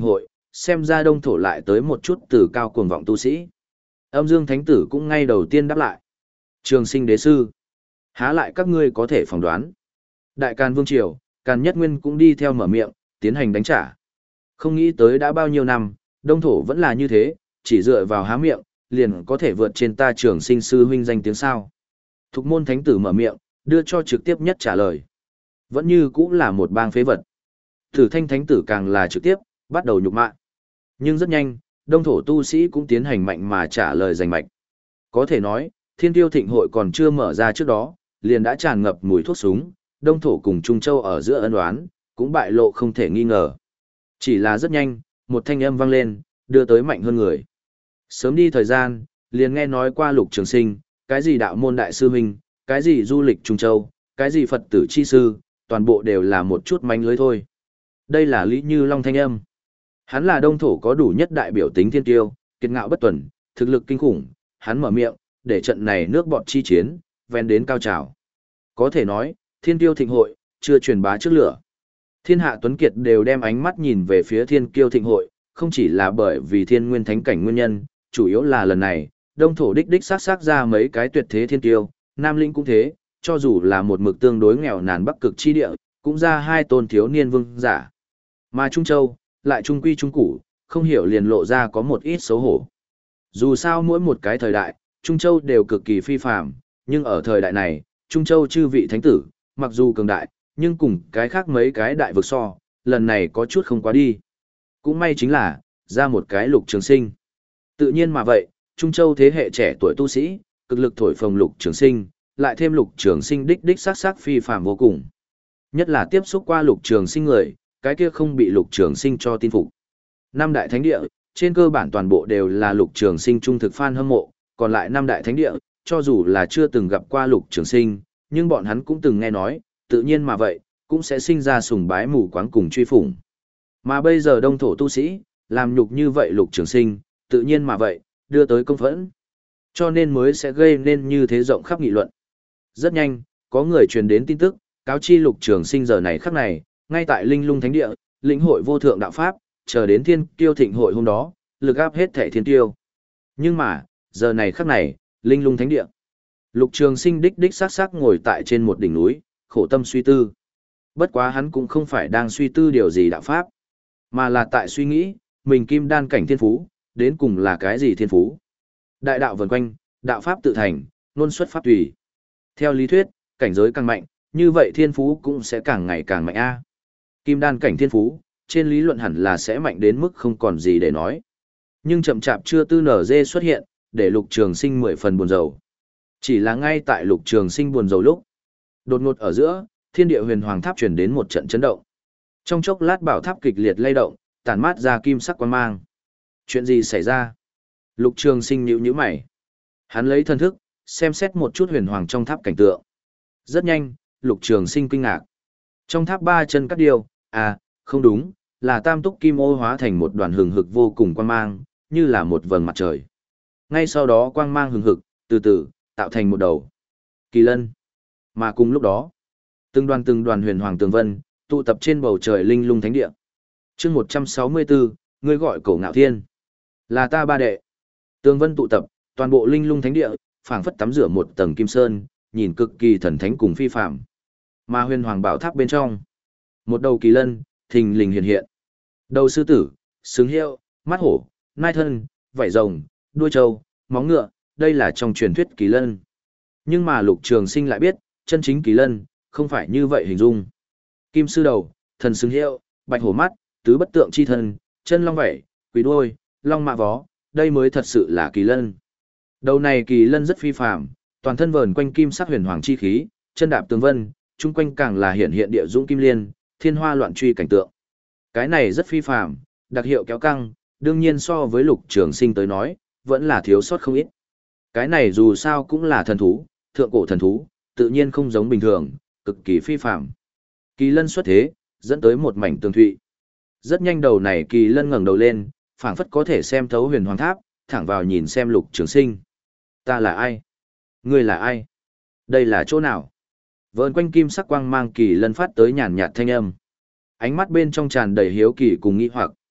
xem ra đông thổ lại tới một chút từ cao cuồng vọng tu sĩ. Âm Dương Thánh Tử cũng ngay đầu tiên đáp lại. Trường Sinh Đế Sư, há lại các ngươi có thể phỏng đoán. Đại Càn Vương Triều, Càn Nhất Nguyên cũng đi theo mở miệng, tiến hành đánh trả. Không nghĩ tới đã bao nhiêu năm, đông thổ vẫn là như thế, chỉ dựa vào há miệng, liền có thể vượt trên ta Trường Sinh Sư huynh danh tiếng sao. Thục môn Thánh Tử mở miệng, đưa cho trực tiếp nhất trả lời. Vẫn như cũng là một bang phế vật. Tử Thanh Thánh Tử càng là trực tiếp, bắt đầu nhục mạ. Nhưng rất nhanh, đông thổ tu sĩ cũng tiến hành mạnh mà trả lời rành mạch. Có thể nói, Thiên Tiêu Thịnh Hội còn chưa mở ra trước đó, liền đã tràn ngập mùi thuốc súng, đông thổ cùng Trung Châu ở giữa ân oán, cũng bại lộ không thể nghi ngờ. Chỉ là rất nhanh, một thanh âm vang lên, đưa tới mạnh hơn người. Sớm đi thời gian, liền nghe nói qua Lục Trường Sinh, cái gì đạo môn đại sư huynh, cái gì du lịch Trung Châu, cái gì Phật tử chi sư, toàn bộ đều là một chút mánh lưới thôi. Đây là Lý Như Long thanh âm. Hắn là đông thổ có đủ nhất đại biểu tính thiên tiêu, kiệt ngạo bất tuần, thực lực kinh khủng, hắn mở miệng, để trận này nước bọt chi chiến, ven đến cao trào. Có thể nói, Thiên Tiêu Thịnh Hội, chưa truyền bá trước lửa. Thiên hạ tuấn kiệt đều đem ánh mắt nhìn về phía Thiên Kiêu Thịnh Hội, không chỉ là bởi vì thiên nguyên thánh cảnh nguyên nhân, chủ yếu là lần này, đông thổ đích đích sát sát ra mấy cái tuyệt thế thiên tiêu, Nam Linh cũng thế, cho dù là một mực tương đối nghèo nàn bắc cực chi địa, cũng ra hai tôn thiếu niên vương giả. Mà Trung Châu, lại trung quy trung củ, không hiểu liền lộ ra có một ít xấu hổ. Dù sao mỗi một cái thời đại, Trung Châu đều cực kỳ phi phàm, nhưng ở thời đại này, Trung Châu chư vị thánh tử, mặc dù cường đại, nhưng cùng cái khác mấy cái đại vực so, lần này có chút không quá đi. Cũng may chính là, ra một cái Lục Trường Sinh. Tự nhiên mà vậy, Trung Châu thế hệ trẻ tuổi tu sĩ, cực lực thổi phồng Lục Trường Sinh, lại thêm Lục Trường Sinh đích đích sắc sắc phi phàm vô cùng. Nhất là tiếp xúc qua Lục Trường Sinh người, cái kia không bị Lục Trường Sinh cho tin phục. Năm đại thánh địa, trên cơ bản toàn bộ đều là Lục Trường Sinh trung thực fan hâm mộ, còn lại năm đại thánh địa, cho dù là chưa từng gặp qua Lục Trường Sinh, nhưng bọn hắn cũng từng nghe nói, tự nhiên mà vậy, cũng sẽ sinh ra sùng bái mù quáng cùng truy phủng. Mà bây giờ đông thổ tu sĩ, làm nhục như vậy Lục Trường Sinh, tự nhiên mà vậy, đưa tới công phẫn. Cho nên mới sẽ gây nên như thế rộng khắp nghị luận. Rất nhanh, có người truyền đến tin tức, cáo chi Lục Trường Sinh giờ này khắc này, ngay tại Linh Lung Thánh Địa, lĩnh hội vô thượng đạo pháp, chờ đến Thiên Kiêu Thịnh Hội hôm đó, lực áp hết thể thiên tiêu. Nhưng mà, giờ này khắc này, Linh Lung Thánh Địa, Lục Trường Sinh đích đích sắc sắc ngồi tại trên một đỉnh núi, khổ tâm suy tư. Bất quá hắn cũng không phải đang suy tư điều gì đạo pháp, mà là tại suy nghĩ, mình kim đan cảnh thiên phú, đến cùng là cái gì thiên phú. Đại đạo vần quanh, đạo pháp tự thành, ngôn xuất pháp tùy. Theo lý thuyết, cảnh giới càng mạnh, như vậy thiên phú cũng sẽ càng ngày càng mạnh a. Kim đan cảnh thiên phú, trên lý luận hẳn là sẽ mạnh đến mức không còn gì để nói. Nhưng chậm chạp chưa tư nở dê xuất hiện, để Lục Trường Sinh mười phần buồn rầu. Chỉ là ngay tại Lục Trường Sinh buồn rầu lúc, đột ngột ở giữa, Thiên Địa Huyền Hoàng Tháp truyền đến một trận chấn động. Trong chốc lát bảo tháp kịch liệt lay động, tản mát ra kim sắc quang mang. Chuyện gì xảy ra? Lục Trường Sinh nhíu nhíu mày. Hắn lấy thần thức, xem xét một chút huyền hoàng trong tháp cảnh tượng. Rất nhanh, Lục Trường Sinh kinh ngạc. Trong tháp ba chân cắt điêu, à, không đúng, là tam túc kim ô hóa thành một đoàn hừng hực vô cùng quang mang, như là một vầng mặt trời. Ngay sau đó quang mang hừng hực, từ từ, tạo thành một đầu kỳ lân. Mà cùng lúc đó, từng đoàn từng đoàn huyền hoàng tường vân, tụ tập trên bầu trời Linh Lung Thánh Địa. Chương một trăm sáu mươi bốn, ngươi gọi Cổ Ngạo Thiên. Là ta ba đệ. Tường vân tụ tập, toàn bộ Linh Lung Thánh Địa, phảng phất tắm rửa một tầng kim sơn, nhìn cực kỳ thần thánh cùng phi phàm. Mà huyền hoàng bảo tháp bên trong, một đầu kỳ lân, thình lình hiện hiện. Đầu sư tử, xứng hiệu, mắt hổ, nai thân, vảy rồng, đuôi trâu, móng ngựa, đây là trong truyền thuyết kỳ lân. Nhưng mà Lục Trường Sinh lại biết, chân chính kỳ lân, không phải như vậy hình dung. Kim sư đầu, thần xứng hiệu, bạch hổ mắt, tứ bất tượng chi thân, chân long vảy, quỷ đuôi, long mạ vó, đây mới thật sự là kỳ lân. Đầu này kỳ lân rất phi phàm, toàn thân vờn quanh kim sắc huyền hoàng chi khí, chân đạp tường vân, chung quanh càng là hiện hiện địa dũng kim liên, thiên hoa loạn truy cảnh tượng. Cái này rất phi phàm, đặc hiệu kéo căng, đương nhiên so với Lục Trường Sinh tới nói, vẫn là thiếu sót không ít. Cái này dù sao cũng là thần thú, thượng cổ thần thú, tự nhiên không giống bình thường, cực kỳ phi phàm. Kỳ lân xuất thế, dẫn tới một mảnh tường thụy. Rất nhanh đầu này kỳ lân ngẩng đầu lên, phảng phất có thể xem thấu huyền hoàng tháp, thẳng vào nhìn xem Lục Trường Sinh. Ta là ai? Ngươi là ai? Đây là chỗ nào? Vờn quanh kim sắc quang mang kỳ lân phát tới nhàn nhạt thanh âm. Ánh mắt bên trong tràn đầy hiếu kỳ cùng nghi hoặc.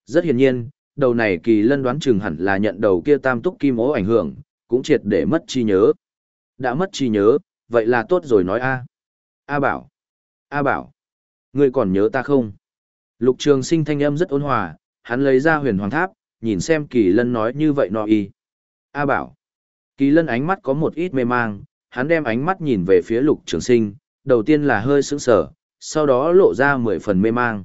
Rất hiển nhiên, đầu này kỳ lân đoán chừng hẳn là nhận đầu kia tam túc kim ố ảnh hưởng, cũng triệt để mất trí nhớ. Đã mất trí nhớ, vậy là tốt rồi nói a. A Bảo, A Bảo, ngươi còn nhớ ta không? Lục Trường Sinh thanh âm rất ôn hòa, hắn lấy ra huyền hoàng tháp, nhìn xem kỳ lân nói như vậy nọ y. A Bảo, kỳ lân ánh mắt có một ít mê mang, hắn đem ánh mắt nhìn về phía Lục Trường Sinh, đầu tiên là hơi sững sờ, sau đó lộ ra mười phần mê mang.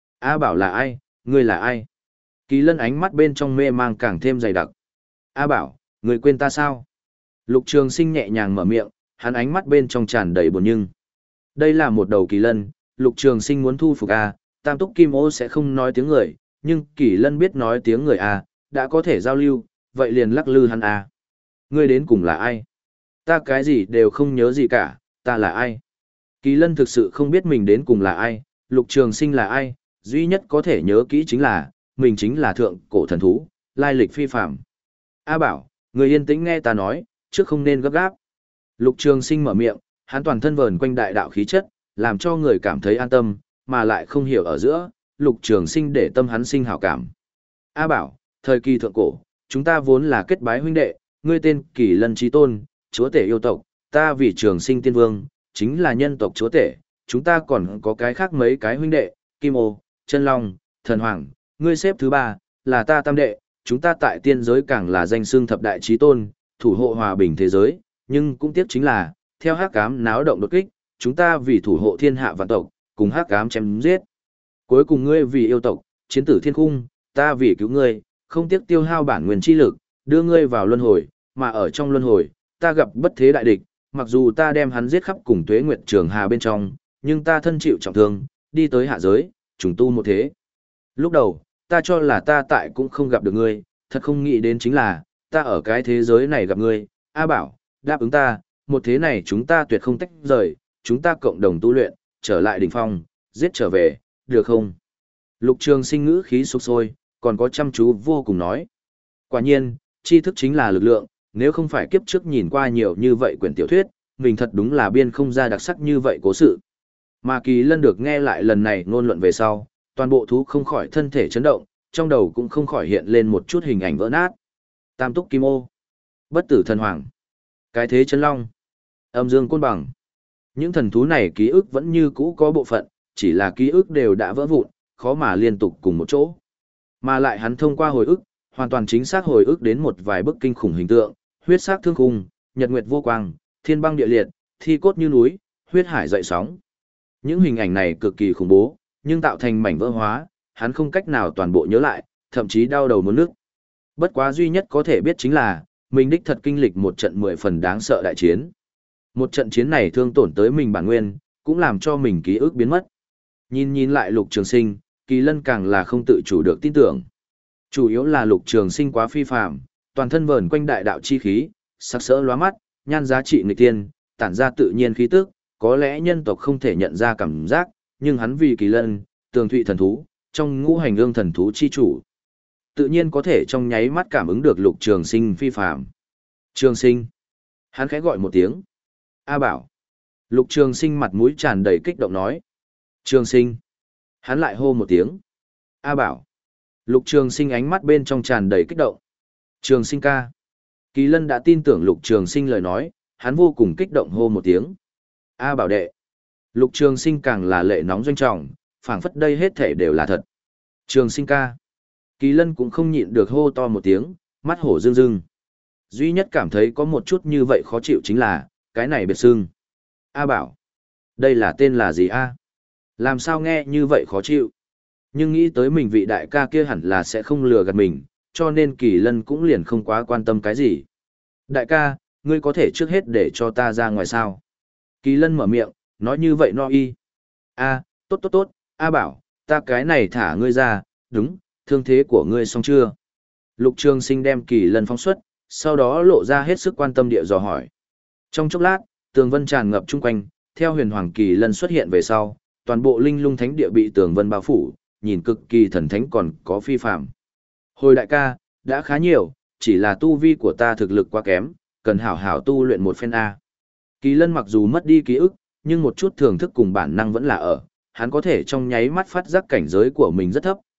A Bảo là ai? Ngươi là ai? Kỳ lân ánh mắt bên trong mê mang càng thêm dày đặc. A Bảo, ngươi quên ta sao? Lục Trường Sinh nhẹ nhàng mở miệng, hắn ánh mắt bên trong tràn đầy buồn nhưng. Đây là một đầu kỳ lân, Lục Trường Sinh muốn thu phục A, tam túc kim ô sẽ không nói tiếng người, nhưng kỳ lân biết nói tiếng người A, đã có thể giao lưu, vậy liền lắc lư hắn A. Ngươi đến cùng là ai? Ta cái gì đều không nhớ gì cả, ta là ai? Kỳ lân thực sự không biết mình đến cùng là ai, Lục Trường Sinh là ai, duy nhất có thể nhớ kỹ chính là, mình chính là thượng cổ thần thú, lai lịch phi phàm. A Bảo, người yên tĩnh nghe ta nói, trước không nên gấp gáp. Lục Trường Sinh mở miệng, hắn toàn thân vờn quanh đại đạo khí chất, làm cho người cảm thấy an tâm, mà lại không hiểu ở giữa, Lục Trường Sinh để tâm hắn sinh hảo cảm. A Bảo, thời kỳ thượng cổ, chúng ta vốn là kết bái huynh đệ, ngươi tên Kỳ Lân Chí Tôn, chúa tể yêu tộc, ta vì Trường Sinh Tiên Vương, chính là nhân tộc chúa tể, chúng ta còn có cái khác mấy cái huynh đệ, Kim Ô, Chân Long, Thần Hoàng, ngươi xếp thứ ba, là ta tam đệ, chúng ta tại tiên giới càng là danh xưng thập đại chí tôn, thủ hộ hòa bình thế giới, nhưng cũng tiếc chính là, theo hắc ám náo động đột kích, chúng ta vì thủ hộ thiên hạ vạn tộc, cùng hắc ám chém giết. Cuối cùng ngươi vì yêu tộc, chiến tử thiên cung, ta vì cứu ngươi, không tiếc tiêu hao bản nguyên chi lực, đưa ngươi vào luân hồi, mà ở trong luân hồi, ta gặp bất thế đại địch, mặc dù ta đem hắn giết khắp cùng Tuế Nguyệt Trường Hà bên trong, nhưng ta thân chịu trọng thương, đi tới hạ giới, trùng tu một thế. Lúc đầu, ta cho là ta tại cũng không gặp được ngươi, thật không nghĩ đến chính là, ta ở cái thế giới này gặp ngươi, A Bảo, đáp ứng ta, một thế này chúng ta tuyệt không tách rời, chúng ta cộng đồng tu luyện, trở lại đỉnh phong, giết trở về, được không? Lục Trường Sinh ngữ khí sục sôi, còn có chăm chú vô cùng nói. Quả nhiên, tri thức chính là lực lượng, nếu không phải kiếp trước nhìn qua nhiều như vậy quyển tiểu thuyết, mình thật đúng là biên không ra đặc sắc như vậy cố sự. Mà Kỳ Lân được nghe lại lần này ngôn luận về sau, toàn bộ thú không khỏi thân thể chấn động, trong đầu cũng không khỏi hiện lên một chút hình ảnh vỡ nát. Tam túc kim ô, bất tử thần hoàng, cái thế chân long, âm dương côn bằng. Những thần thú này ký ức vẫn như cũ có bộ phận, chỉ là ký ức đều đã vỡ vụn, khó mà liên tục cùng một chỗ. Mà lại hắn thông qua hồi ức, hoàn toàn chính xác hồi ức đến một vài bức kinh khủng hình tượng, huyết sắc thương khung, nhật nguyệt vô quang, thiên băng địa liệt, thi cốt như núi, huyết hải dậy sóng. Những hình ảnh này cực kỳ khủng bố, nhưng tạo thành mảnh vỡ hóa, hắn không cách nào toàn bộ nhớ lại, thậm chí đau đầu muốn nước. Bất quá duy nhất có thể biết chính là, mình đích thật kinh lịch một trận mười phần đáng sợ đại chiến. Một trận chiến này thương tổn tới mình bản nguyên, cũng làm cho mình ký ức biến mất. Nhìn nhìn lại Lục Trường Sinh, Kỳ Lân càng là không tự chủ được tin tưởng. Chủ yếu là Lục Trường Sinh quá phi phàm, toàn thân vờn quanh đại đạo chi khí, sắc sỡ lóa mắt, nhan giá trị nghịch tiên, tản ra tự nhiên khí tức, có lẽ nhân tộc không thể nhận ra cảm giác, nhưng hắn vì Kỳ Lân, tường thụy thần thú, trong ngũ hành ương thần thú chi chủ, tự nhiên có thể trong nháy mắt cảm ứng được Lục Trường Sinh phi phàm. Trường Sinh. Hắn khẽ gọi một tiếng. A Bảo. Lục Trường Sinh mặt mũi tràn đầy kích động nói. Trường Sinh. Hắn lại hô một tiếng. A Bảo. Lục Trường Sinh ánh mắt bên trong tràn đầy kích động. Trường Sinh ca. Kỳ Lân đã tin tưởng Lục Trường Sinh lời nói, hắn vô cùng kích động hô một tiếng. A Bảo đệ. Lục Trường Sinh càng là lệ nóng doanh trọng, phảng phất đây hết thể đều là thật. Trường Sinh ca. Kỳ Lân cũng không nhịn được hô to một tiếng, mắt hổ rưng rưng. Duy nhất cảm thấy có một chút như vậy khó chịu chính là, cái này biệt xưng. A Bảo. Đây là tên là gì a? Làm sao nghe như vậy khó chịu? Nhưng nghĩ tới mình vị đại ca kia hẳn là sẽ không lừa gạt mình, cho nên Kỳ Lân cũng liền không quá quan tâm cái gì. Đại ca, ngươi có thể trước hết để cho ta ra ngoài sao? Kỳ Lân mở miệng, nói như vậy no y. A, tốt tốt tốt, A Bảo, ta cái này thả ngươi ra, đúng, thương thế của ngươi xong chưa? Lục Trường Sinh đem Kỳ Lân phóng xuất, sau đó lộ ra hết sức quan tâm địa dò hỏi. Trong chốc lát, tường vân tràn ngập chung quanh, theo huyền hoàng Kỳ Lân xuất hiện về sau, toàn bộ linh lung thánh địa bị tường vân bao phủ, nhìn cực kỳ thần thánh còn có phi phàm. Hồi đại ca, đã khá nhiều, chỉ là tu vi của ta thực lực quá kém, cần hảo hảo tu luyện một phen A. Kỳ Lân mặc dù mất đi ký ức, nhưng một chút thưởng thức cùng bản năng vẫn là ở, hắn có thể trong nháy mắt phát giác cảnh giới của mình rất thấp,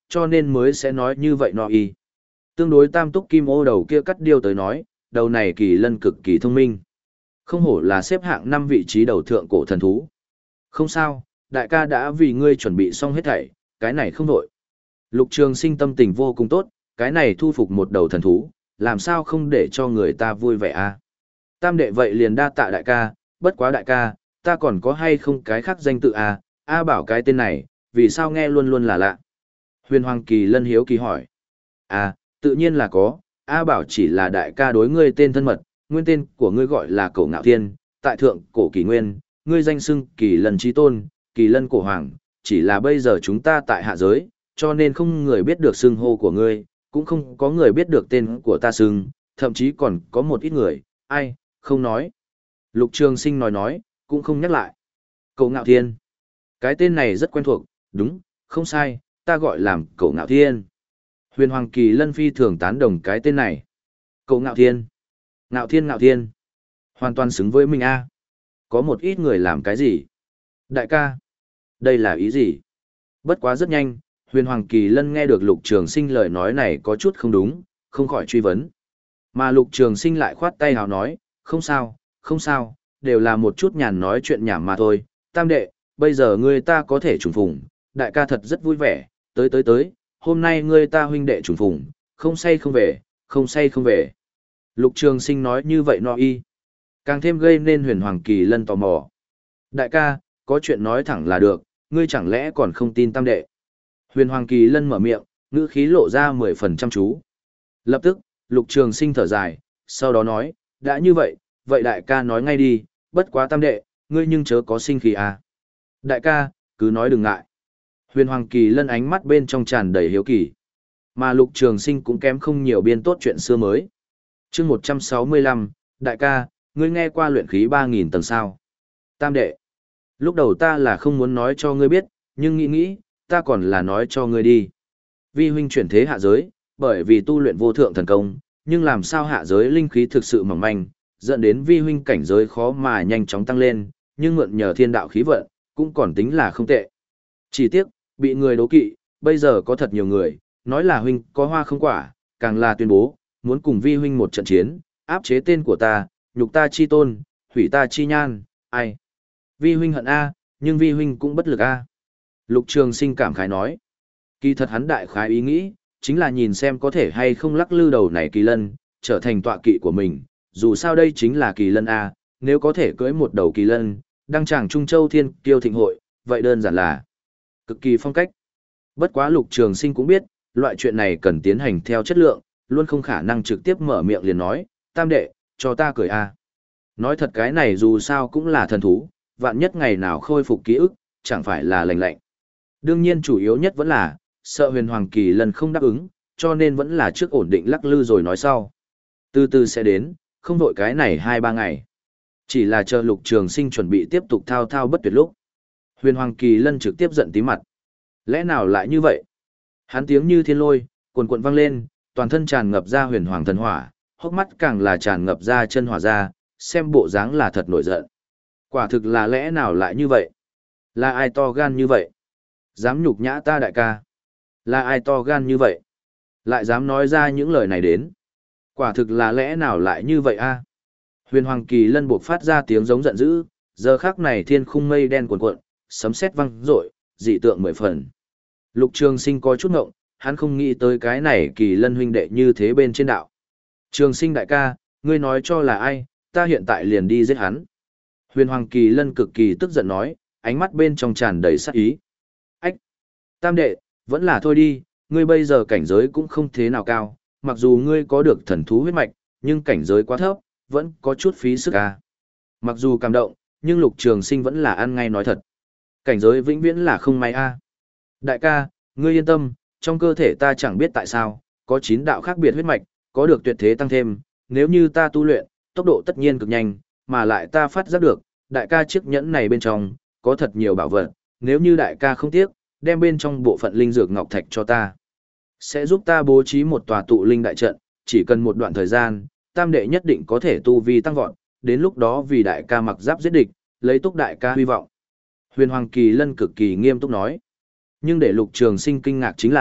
cho nên mới sẽ nói như vậy nọ y. Tương đối tam túc kim ô đầu kia cắt điêu tới nói, đầu này kỳ lân cực kỳ thông minh. Không hổ là xếp hạng năm vị trí đầu thượng cổ thần thú. Không sao, đại ca đã vì ngươi chuẩn bị xong hết thảy, cái này không đổi. Lục Trường Sinh tâm tình vô cùng tốt, cái này thu phục một đầu thần thú, làm sao không để cho người ta vui vẻ a? Tam đệ vậy liền đa tạ đại ca, bất quá đại ca, ta còn có hay không cái khác danh tự a? A Bảo cái tên này, vì sao nghe luôn luôn là lạ? Huyền Hoàng Kỳ Lân hiếu kỳ hỏi. À, tự nhiên là có, A Bảo chỉ là đại ca đối ngươi tên thân mật, nguyên tên của ngươi gọi là Cổ Ngạo Thiên, tại thượng cổ kỳ nguyên, ngươi danh xưng Kỳ Lân Chí Tôn, Kỳ Lân Cổ Hoàng, chỉ là bây giờ chúng ta tại hạ giới, cho nên không người biết được xưng hô của ngươi, cũng không có người biết được tên của ta xưng, thậm chí còn có một ít người, ai, không nói. Lục Trường Sinh nói nói, cũng không nhắc lại. Cổ Ngạo Thiên, cái tên này rất quen thuộc, đúng, không sai, ta gọi làm Cổ Ngạo Thiên. Huyền Hoàng Kỳ Lân phi thường tán đồng cái tên này. Cổ Ngạo Thiên, Ngạo Thiên Ngạo Thiên, hoàn toàn xứng với mình a. Có một ít người làm cái gì? Đại ca, đây là ý gì? Bất quá rất nhanh, Huyền Hoàng Kỳ Lân nghe được Lục Trường Sinh lời nói này có chút không đúng, không khỏi truy vấn. Mà Lục Trường Sinh lại khoát tay hào nói, không sao, không sao, đều là một chút nhàn nói chuyện nhảm mà thôi. Tam đệ, bây giờ ngươi ta có thể trùng phùng, đại ca thật rất vui vẻ, tới tới tới, hôm nay ngươi ta huynh đệ trùng phùng, không say không về, không say không về. Lục Trường Sinh nói như vậy no y, càng thêm gây nên Huyền Hoàng Kỳ Lân tò mò. Đại ca, có chuyện nói thẳng là được, ngươi chẳng lẽ còn không tin tam đệ? Huyền Hoàng Kỳ Lân mở miệng, ngữ khí lộ ra mười phần trăm chú. Lập tức, Lục Trường Sinh thở dài, sau đó nói, đã như vậy, vậy đại ca nói ngay đi, bất quá tam đệ, ngươi nhưng chớ có sinh khí à. Đại ca, cứ nói đừng ngại. Huyền Hoàng Kỳ Lân ánh mắt bên trong tràn đầy hiếu kỳ. Mà Lục Trường Sinh cũng kém không nhiều biên tốt chuyện xưa mới. Chương một trăm sáu mươi lăm, đại ca, ngươi nghe qua luyện khí ba nghìn tầng sao? Tam đệ, lúc đầu ta là không muốn nói cho ngươi biết, nhưng nghĩ nghĩ, ta còn là nói cho ngươi đi. Vi huynh chuyển thế hạ giới, bởi vì tu luyện vô thượng thần công, nhưng làm sao hạ giới linh khí thực sự mỏng manh, dẫn đến vi huynh cảnh giới khó mà nhanh chóng tăng lên, nhưng mượn nhờ thiên đạo khí vận, cũng còn tính là không tệ. Chỉ tiếc, bị người đố kỵ, bây giờ có thật nhiều người, nói là huynh có hoa không quả, càng là tuyên bố, muốn cùng vi huynh một trận chiến, áp chế tên của ta, nhục ta chi tôn, hủy ta chi nhan, ai. Vi huynh hận A, nhưng vi huynh cũng bất lực A. Lục Trường Sinh cảm khái nói. Kỳ thật hắn đại khái ý nghĩ, chính là nhìn xem có thể hay không lắc lư đầu này kỳ lân, trở thành tọa kỵ của mình, dù sao đây chính là kỳ lân A, nếu có thể cưỡi một đầu kỳ lân, đăng tràng Trung Châu Thiên Kiêu Thịnh Hội, vậy đơn giản là cực kỳ phong cách. Bất quá Lục Trường Sinh cũng biết, loại chuyện này cần tiến hành theo chất lượng, luôn không khả năng trực tiếp mở miệng liền nói, tam đệ, cho ta cười A. Nói thật cái này dù sao cũng là thần thú, vạn nhất ngày nào khôi phục ký ức, chẳng phải là lành lạnh. Đương nhiên chủ yếu nhất vẫn là, sợ Huyền Hoàng Kỳ Lân không đáp ứng, cho nên vẫn là trước ổn định lắc lư rồi nói sau. Từ từ sẽ đến, không vội cái này hai ba ngày. Chỉ là chờ Lục Trường Sinh chuẩn bị tiếp tục thao thao bất tuyệt lúc. Huyền Hoàng Kỳ Lân trực tiếp giận tí mặt. Lẽ nào lại như vậy? Hắn tiếng như thiên lôi, cuồn cuộn vang lên, toàn thân tràn ngập ra huyền hoàng thần hỏa, hốc mắt càng là tràn ngập ra chân hỏa ra, xem bộ dáng là thật nổi giận. Quả thực là lẽ nào lại như vậy? Là ai to gan như vậy? Dám nhục nhã ta đại ca? Là ai to gan như vậy? Lại dám nói ra những lời này đến? Quả thực là lẽ nào lại như vậy a? Huyền Hoàng Kỳ Lân buộc phát ra tiếng giống giận dữ, giờ khắc này thiên khung mây đen cuồn cuộn, sấm sét vang rội, dị tượng mười phần. Lục Trường Sinh có chút ngộng, hắn không nghĩ tới cái này Kỳ Lân huynh đệ như thế bên trên đạo. Trường Sinh đại ca, ngươi nói cho là ai, ta hiện tại liền đi giết hắn. Huyền Hoàng Kỳ Lân cực kỳ tức giận nói, ánh mắt bên trong tràn đầy sát ý. Ách! Tam đệ, vẫn là thôi đi, ngươi bây giờ cảnh giới cũng không thế nào cao, mặc dù ngươi có được thần thú huyết mạch, nhưng cảnh giới quá thấp, vẫn có chút phí sức à. Mặc dù cảm động, nhưng Lục Trường Sinh vẫn là ăn ngay nói thật. Cảnh giới vĩnh viễn là không may a. À. Đại ca, ngươi yên tâm, trong cơ thể ta chẳng biết tại sao, có chín đạo khác biệt huyết mạch, có được tuyệt thế tăng thêm, nếu như ta tu luyện, tốc độ tất nhiên cực nhanh, mà lại ta phát giác được, đại ca chiếc nhẫn này bên trong, có thật nhiều bảo vật, nếu như đại ca không tiếc, đem bên trong bộ phận linh dược ngọc thạch cho ta. Sẽ giúp ta bố trí một tòa tụ linh đại trận, chỉ cần một đoạn thời gian, tam đệ nhất định có thể tu vi tăng vọt, đến lúc đó vì đại ca mặc giáp giết địch, lấy túc đại ca hy vọng. Huyền Hoàng Kỳ Lân cực kỳ nghiêm túc nói. Nhưng để Lục Trường Sinh kinh ngạc chính là,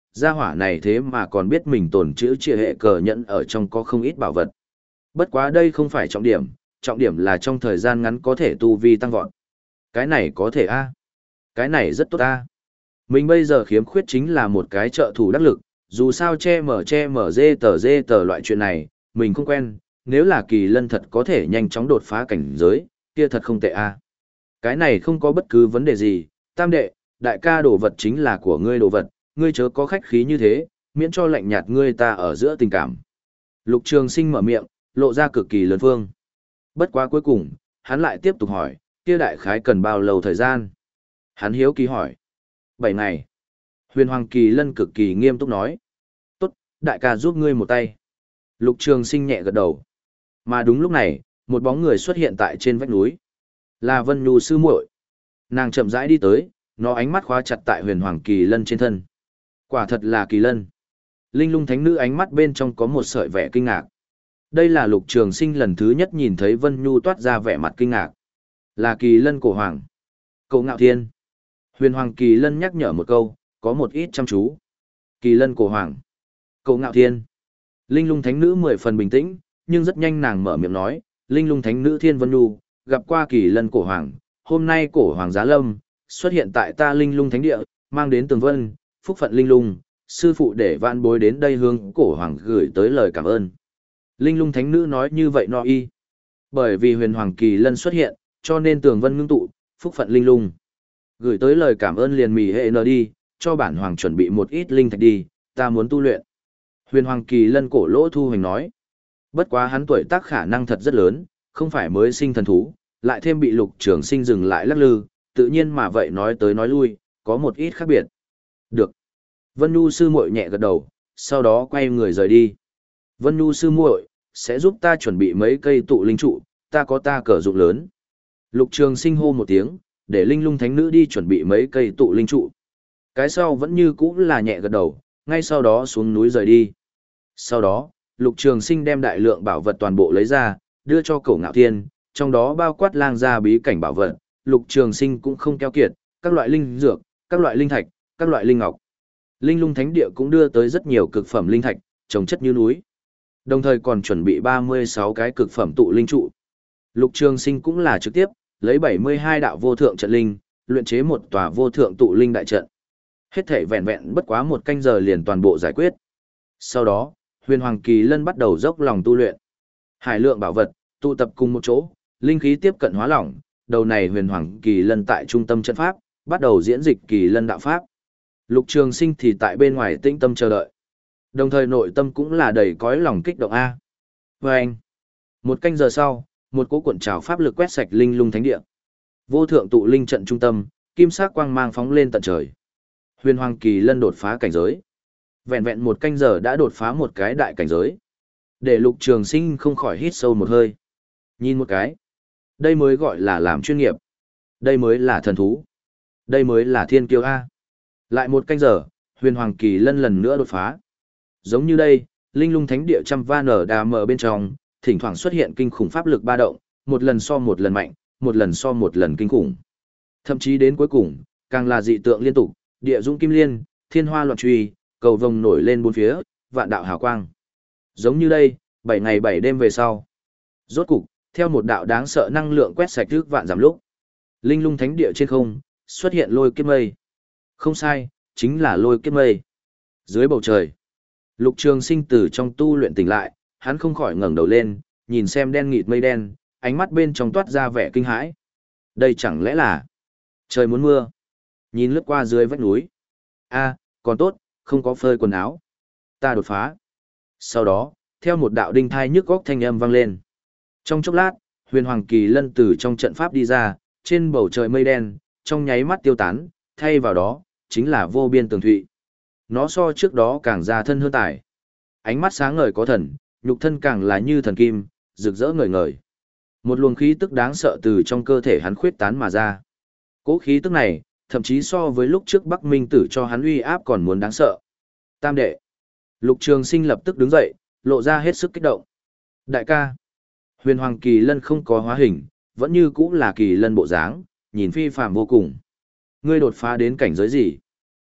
gia hỏa này thế mà còn biết mình tồn chữ trịa hệ cờ nhẫn ở trong có không ít bảo vật. Bất quá đây không phải trọng điểm, trọng điểm là trong thời gian ngắn có thể tu vi tăng vọt. Cái này có thể a, cái này rất tốt a. Mình bây giờ khiếm khuyết chính là một cái trợ thủ đắc lực, dù sao che mở che mở dê tờ dê tờ loại chuyện này, mình không quen, nếu là kỳ lân thật có thể nhanh chóng đột phá cảnh giới, kia thật không tệ a. Cái này không có bất cứ vấn đề gì, tam đệ, đại ca đồ vật chính là của ngươi đồ vật, ngươi chớ có khách khí như thế, miễn cho lạnh nhạt ngươi ta ở giữa tình cảm. Lục Trường Sinh mở miệng, lộ ra cực kỳ lớn phương. Bất quá cuối cùng, hắn lại tiếp tục hỏi, kia đại khái cần bao lâu thời gian? Hắn hiếu kỳ hỏi. Bảy ngày. Huyền Hoàng Kỳ Lân cực kỳ nghiêm túc nói. Tốt, đại ca giúp ngươi một tay. Lục Trường Sinh nhẹ gật đầu. Mà đúng lúc này, một bóng người xuất hiện tại trên vách núi. Là Vân Nhu sư muội. Nàng chậm rãi đi tới, nó ánh mắt khóa chặt tại Huyền Hoàng Kỳ Lân trên thân. Quả thật là Kỳ Lân. Linh Lung Thánh Nữ ánh mắt bên trong có một sợi vẻ kinh ngạc. Đây là Lục Trường Sinh lần thứ nhất nhìn thấy Vân Nhu toát ra vẻ mặt kinh ngạc. Là Kỳ Lân cổ hoàng. Cổ Ngạo Thiên. Huyền Hoàng Kỳ Lân nhắc nhở một câu, có một ít chăm chú. Kỳ Lân cổ hoàng. Cổ Ngạo Thiên. Linh Lung Thánh Nữ mười phần bình tĩnh, nhưng rất nhanh nàng mở miệng nói, Linh Lung Thánh Nữ Thiên Vân Nhu, gặp qua Kỳ Lân cổ hoàng, hôm nay cổ hoàng giá lâm, xuất hiện tại ta Linh Lung Thánh Địa, mang đến tường vân, phúc phận Linh Lung, sư phụ để vạn bối đến đây hướng cổ hoàng gửi tới lời cảm ơn. Linh Lung Thánh Nữ nói như vậy no y. Bởi vì Huyền Hoàng Kỳ Lân xuất hiện, cho nên tường vân ngưng tụ, phúc phận Linh Lung. Gửi tới lời cảm ơn liền mì hệ nờ đi, cho bản hoàng chuẩn bị một ít linh thạch đi, ta muốn tu luyện. Huyền Hoàng Kỳ Lân cổ lỗ thu hoành nói. Bất quá hắn tuổi tác khả năng thật rất lớn, không phải mới sinh thần thú, lại thêm bị Lục Trường Sinh dừng lại lắc lư, tự nhiên mà vậy nói tới nói lui, có một ít khác biệt. Được. Vân Nhu sư muội nhẹ gật đầu, sau đó quay người rời đi. Vân Nhu sư muội sẽ giúp ta chuẩn bị mấy cây tụ linh trụ, ta có ta cờ dụng lớn. Lục Trường Sinh hô một tiếng, để Linh Lung Thánh Nữ đi chuẩn bị mấy cây tụ linh trụ. Cái sau vẫn như cũ là nhẹ gật đầu, ngay sau đó xuống núi rời đi. Sau đó, Lục Trường Sinh đem đại lượng bảo vật toàn bộ lấy ra, đưa cho Cổ Ngạo Thiên, trong đó bao quát lang gia bí cảnh bảo vật, Lục Trường Sinh cũng không keo kiệt, các loại linh dược, các loại linh thạch, các loại linh ngọc. Linh Lung Thánh Địa cũng đưa tới rất nhiều cực phẩm linh thạch, trồng chất như núi. Đồng thời còn chuẩn bị ba mươi sáu cái cực phẩm tụ linh trụ. Lục Trường Sinh cũng là trực tiếp lấy bảy mươi hai đạo vô thượng trận linh, luyện chế một tòa vô thượng tụ linh đại trận. Hết thể vẹn vẹn bất quá một canh giờ liền toàn bộ giải quyết. Sau đó, Huyền Hoàng Kỳ Lân bắt đầu dốc lòng tu luyện. Hải lượng bảo vật tụ tập cùng một chỗ, linh khí tiếp cận hóa lỏng, đầu này Huyền Hoàng Kỳ Lân tại trung tâm trận pháp, bắt đầu diễn dịch Kỳ Lân đạo pháp. Lục Trường Sinh thì tại bên ngoài tĩnh tâm chờ đợi. Đồng thời nội tâm cũng là đầy cõi lòng kích động a. Và anh, một canh giờ sau, một cỗ cuộn trào pháp lực quét sạch Linh Lung Thánh Địa. Vô thượng tụ linh trận trung tâm, kim sắc quang mang phóng lên tận trời. Huyền Hoàng Kỳ Lân đột phá cảnh giới. Vẹn vẹn một canh giờ đã đột phá một cái đại cảnh giới. Để Lục Trường Sinh không khỏi hít sâu một hơi. Nhìn một cái. Đây mới gọi là làm chuyên nghiệp. Đây mới là thần thú. Đây mới là thiên kiêu A. Lại một canh giờ, Huyền Hoàng Kỳ Lân lần nữa đột phá. Giống như đây, Linh Lung Thánh Địa trăm va nở đà mở bên trong, thỉnh thoảng xuất hiện kinh khủng pháp lực ba động, một lần so một lần mạnh, một lần so một lần kinh khủng. Thậm chí đến cuối cùng, càng là dị tượng liên tục, địa dũng kim liên, thiên hoa loạn truy, cầu vồng nổi lên bốn phía, vạn đạo hào quang. Giống như đây, bảy ngày bảy đêm về sau. Rốt cục, theo một đạo đáng sợ năng lượng quét sạch trước vạn giảm lúc. Linh Lung Thánh Địa trên không, xuất hiện lôi kiếp mây. Không sai, chính là lôi kiếp mây. Dưới bầu trời, Lục Trường Sinh từ trong tu luyện tỉnh lại, hắn không khỏi ngẩng đầu lên, nhìn xem đen nghịt mây đen, ánh mắt bên trong toát ra vẻ kinh hãi. Đây chẳng lẽ là trời muốn mưa? Nhìn lướt qua dưới vách núi. A, còn tốt, không có phơi quần áo. Ta đột phá. Sau đó, theo một đạo đinh thai nhức góc thanh âm vang lên. Trong chốc lát, Huyền Hoàng Kỳ Lân từ trong trận pháp đi ra, trên bầu trời mây đen, trong nháy mắt tiêu tán, thay vào đó, chính là vô biên tường thụy. Nó so trước đó càng ra thân hơn tài. Ánh mắt sáng ngời có thần, nhục thân càng là như thần kim, rực rỡ ngời ngời. Một luồng khí tức đáng sợ từ trong cơ thể hắn khuyết tán mà ra. Cỗ khí tức này, thậm chí so với lúc trước Bắc Minh Tử cho hắn uy áp còn muốn đáng sợ. Tam đệ. Lục Trường Sinh lập tức đứng dậy, lộ ra hết sức kích động. Đại ca. Huyền Hoàng Kỳ Lân không có hóa hình, vẫn như cũ là Kỳ Lân bộ dáng, nhìn phi phàm vô cùng. Ngươi đột phá đến cảnh giới gì?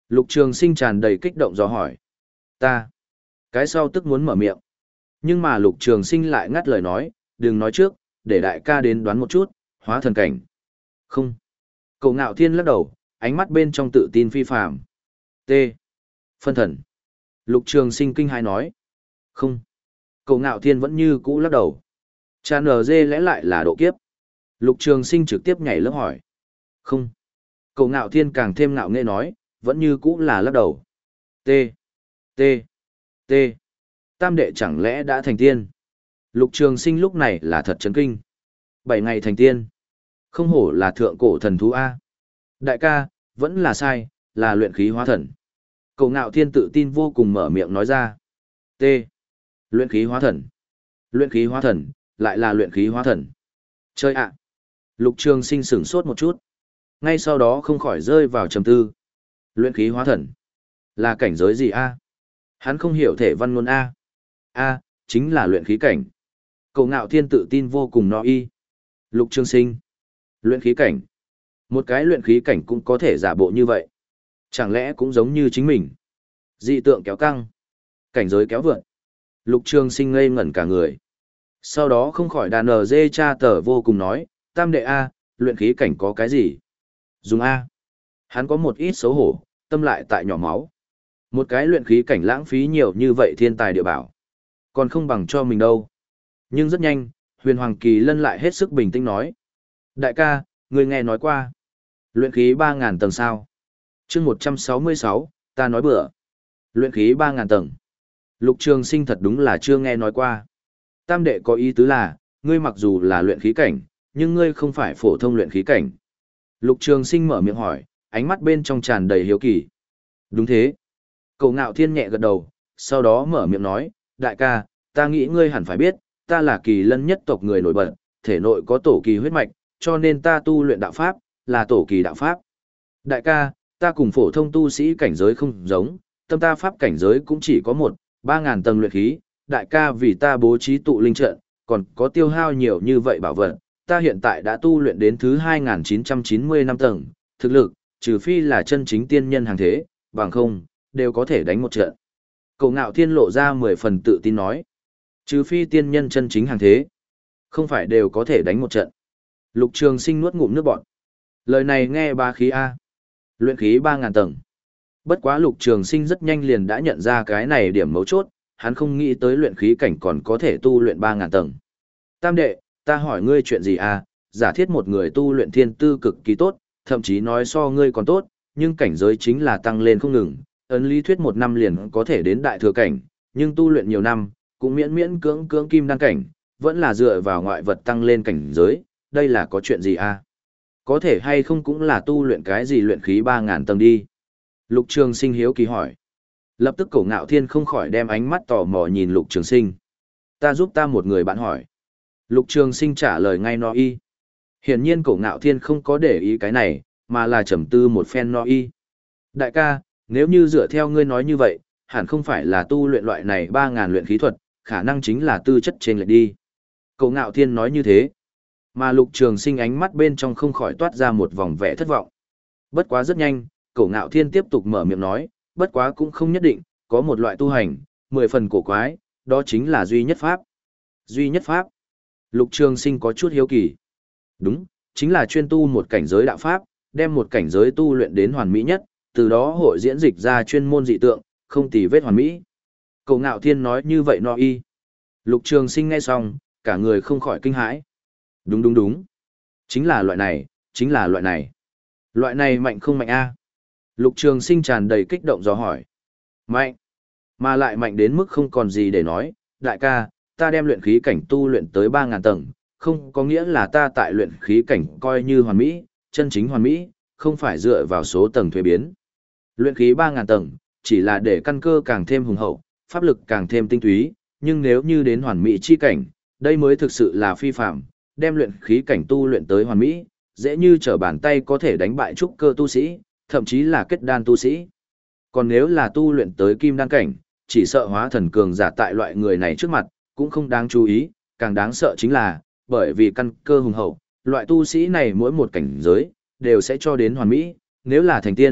Lục Trường Sinh tràn đầy kích động dò hỏi. Ta. Cái sau tức muốn mở miệng. Nhưng mà Lục Trường Sinh lại ngắt lời nói, đừng nói trước, để đại ca đến đoán một chút, hóa thần cảnh. Không. Cậu Ngạo Thiên lắc đầu, ánh mắt bên trong tự tin phi phàm. T. Phân thần. Lục Trường Sinh kinh hãi nói. Không. Cậu Ngạo Thiên vẫn như cũ lắc đầu. Cha nờ dê lẽ lại là độ kiếp. Lục Trường Sinh trực tiếp nhảy lớp hỏi. Không. Cậu Ngạo Thiên càng thêm ngạo nghễ nói, vẫn như cũ là lắc đầu. T. T. T. Tam đệ chẳng lẽ đã thành tiên? Lục Trường Sinh lúc này là thật chấn kinh. Bảy ngày thành tiên. Không hổ là thượng cổ thần thú A. Đại ca, vẫn là sai, là luyện khí hóa thần. Cậu Ngạo Thiên tự tin vô cùng mở miệng nói ra. T. Luyện khí hóa thần. Luyện khí hóa thần, lại là luyện khí hóa thần. Chơi ạ. Lục Trường Sinh sửng sốt một chút. Ngay sau đó không khỏi rơi vào trầm tư. Luyện khí hóa thần. Là cảnh giới gì A? Hắn không hiểu thể văn ngôn A. A, chính là luyện khí cảnh. Cậu Ngạo Thiên tự tin vô cùng nói y. Lục Trường Sinh. Luyện khí cảnh. Một cái luyện khí cảnh cũng có thể giả bộ như vậy. Chẳng lẽ cũng giống như chính mình? Dị tượng kéo căng. Cảnh giới kéo vượt. Lục Trường Sinh ngây ngẩn cả người. Sau đó không khỏi đàn ở dê cha tờ vô cùng nói, tam đệ A, luyện khí cảnh có cái gì? Dùng A. Hắn có một ít xấu hổ, tâm lại tại nhỏ máu. Một cái luyện khí cảnh lãng phí nhiều như vậy thiên tài địa bảo. Còn không bằng cho mình đâu. Nhưng rất nhanh, Huyền Hoàng Kỳ Lân lại hết sức bình tĩnh nói. Đại ca, người nghe nói qua. Luyện khí ba ngàn tầng sao? chương một trăm sáu mươi sáu, ta nói bừa. Luyện khí ba ngàn tầng. Lục Trường Sinh thật đúng là chưa nghe nói qua. Tam đệ có ý tứ là, ngươi mặc dù là luyện khí cảnh, nhưng ngươi không phải phổ thông luyện khí cảnh. Lục Trường Sinh mở miệng hỏi, ánh mắt bên trong tràn đầy hiếu kỳ. Đúng thế. Cậu Ngạo Thiên nhẹ gật đầu, sau đó mở miệng nói, đại ca, ta nghĩ ngươi hẳn phải biết, ta là Kỳ Lân nhất tộc người nổi bật, thể nội có tổ kỳ huyết mạch, cho nên ta tu luyện đạo pháp, là tổ kỳ đạo pháp. Đại ca, ta cùng phổ thông tu sĩ cảnh giới không giống, tâm ta pháp cảnh giới cũng chỉ có một, ba ngàn tầng luyện khí, đại ca vì ta bố trí tụ linh trận, còn có tiêu hao nhiều như vậy bảo vật, ta hiện tại đã tu luyện đến thứ hai nghìn chín trăm chín mươi năm tầng, thực lực, trừ phi là chân chính tiên nhân hàng thế, bằng không, đều có thể đánh một trận. Cậu Ngạo Thiên lộ ra mười phần tự tin nói, trừ phi tiên nhân chân chính hàng thế, không phải đều có thể đánh một trận. Lục Trường Sinh nuốt ngụm nước bọt. Lời này nghe ba khí A. Luyện khí ba ngàn tầng. Bất quá Lục Trường Sinh rất nhanh liền đã nhận ra cái này điểm mấu chốt, hắn không nghĩ tới luyện khí cảnh còn có thể tu luyện ba ngàn tầng. Tam đệ, ta hỏi ngươi chuyện gì à, giả thiết một người tu luyện thiên tư cực kỳ tốt, thậm chí nói so ngươi còn tốt, nhưng cảnh giới chính là tăng lên không ngừng, ấn lý thuyết một năm liền có thể đến đại thừa cảnh, nhưng tu luyện nhiều năm, cũng miễn miễn cưỡng cưỡng kim đan cảnh, vẫn là dựa vào ngoại vật tăng lên cảnh giới, đây là có chuyện gì à? Có thể hay không cũng là tu luyện cái gì luyện khí ba ngàn tầng đi? Lục Trường Sinh hiếu kỳ hỏi. Lập tức Cổ Ngạo Thiên không khỏi đem ánh mắt tò mò nhìn Lục Trường Sinh. Ta giúp ta một người bạn hỏi. Lục Trường Sinh trả lời ngay no y. Hiển nhiên Cổ Ngạo Thiên không có để ý cái này, mà là trầm tư một phen no y. Đại ca, nếu như dựa theo ngươi nói như vậy, hẳn không phải là tu luyện loại này ba ngàn luyện khí thuật, khả năng chính là tư chất trên lệch đi. Cổ Ngạo Thiên nói như thế. Mà Lục Trường Sinh ánh mắt bên trong không khỏi toát ra một vòng vẻ thất vọng. Bất quá rất nhanh, Cổ Ngạo Thiên tiếp tục mở miệng nói, bất quá cũng không nhất định, có một loại tu hành, mười phần cổ quái, đó chính là duy nhất pháp. Duy nhất pháp. Lục Trường Sinh có chút hiếu kỳ. Đúng, chính là chuyên tu một cảnh giới đạo pháp, đem một cảnh giới tu luyện đến hoàn mỹ nhất, từ đó hội diễn dịch ra chuyên môn dị tượng, không tì vết hoàn mỹ. Cổ Ngạo Thiên nói như vậy no y. Lục Trường Sinh nghe xong, cả người không khỏi kinh hãi. Đúng đúng đúng. Chính là loại này, chính là loại này. Loại này mạnh không mạnh a? Lục Trường Sinh tràn đầy kích động dò hỏi. Mạnh. Mà lại mạnh đến mức không còn gì để nói, đại ca, ta đem luyện khí cảnh tu luyện tới ba ngàn tầng, không có nghĩa là ta tại luyện khí cảnh coi như hoàn mỹ, chân chính hoàn mỹ, không phải dựa vào số tầng thuế biến. Luyện khí ba ngàn tầng, chỉ là để căn cơ càng thêm hùng hậu, pháp lực càng thêm tinh túy, nhưng nếu như đến hoàn mỹ chi cảnh, đây mới thực sự là phi phạm, đem luyện khí cảnh tu luyện tới hoàn mỹ, dễ như trở bàn tay có thể đánh bại trúc cơ tu sĩ, thậm chí là kết đan tu sĩ. Còn nếu là tu luyện tới kim đan cảnh, chỉ sợ hóa thần cường giả tại loại người này trước mặt, cũng không đáng chú ý, càng đáng sợ chính là, bởi vì căn cơ hùng hậu, loại tu sĩ này mỗi một cảnh giới, đều sẽ cho đến hoàn mỹ, nếu là thành tiên,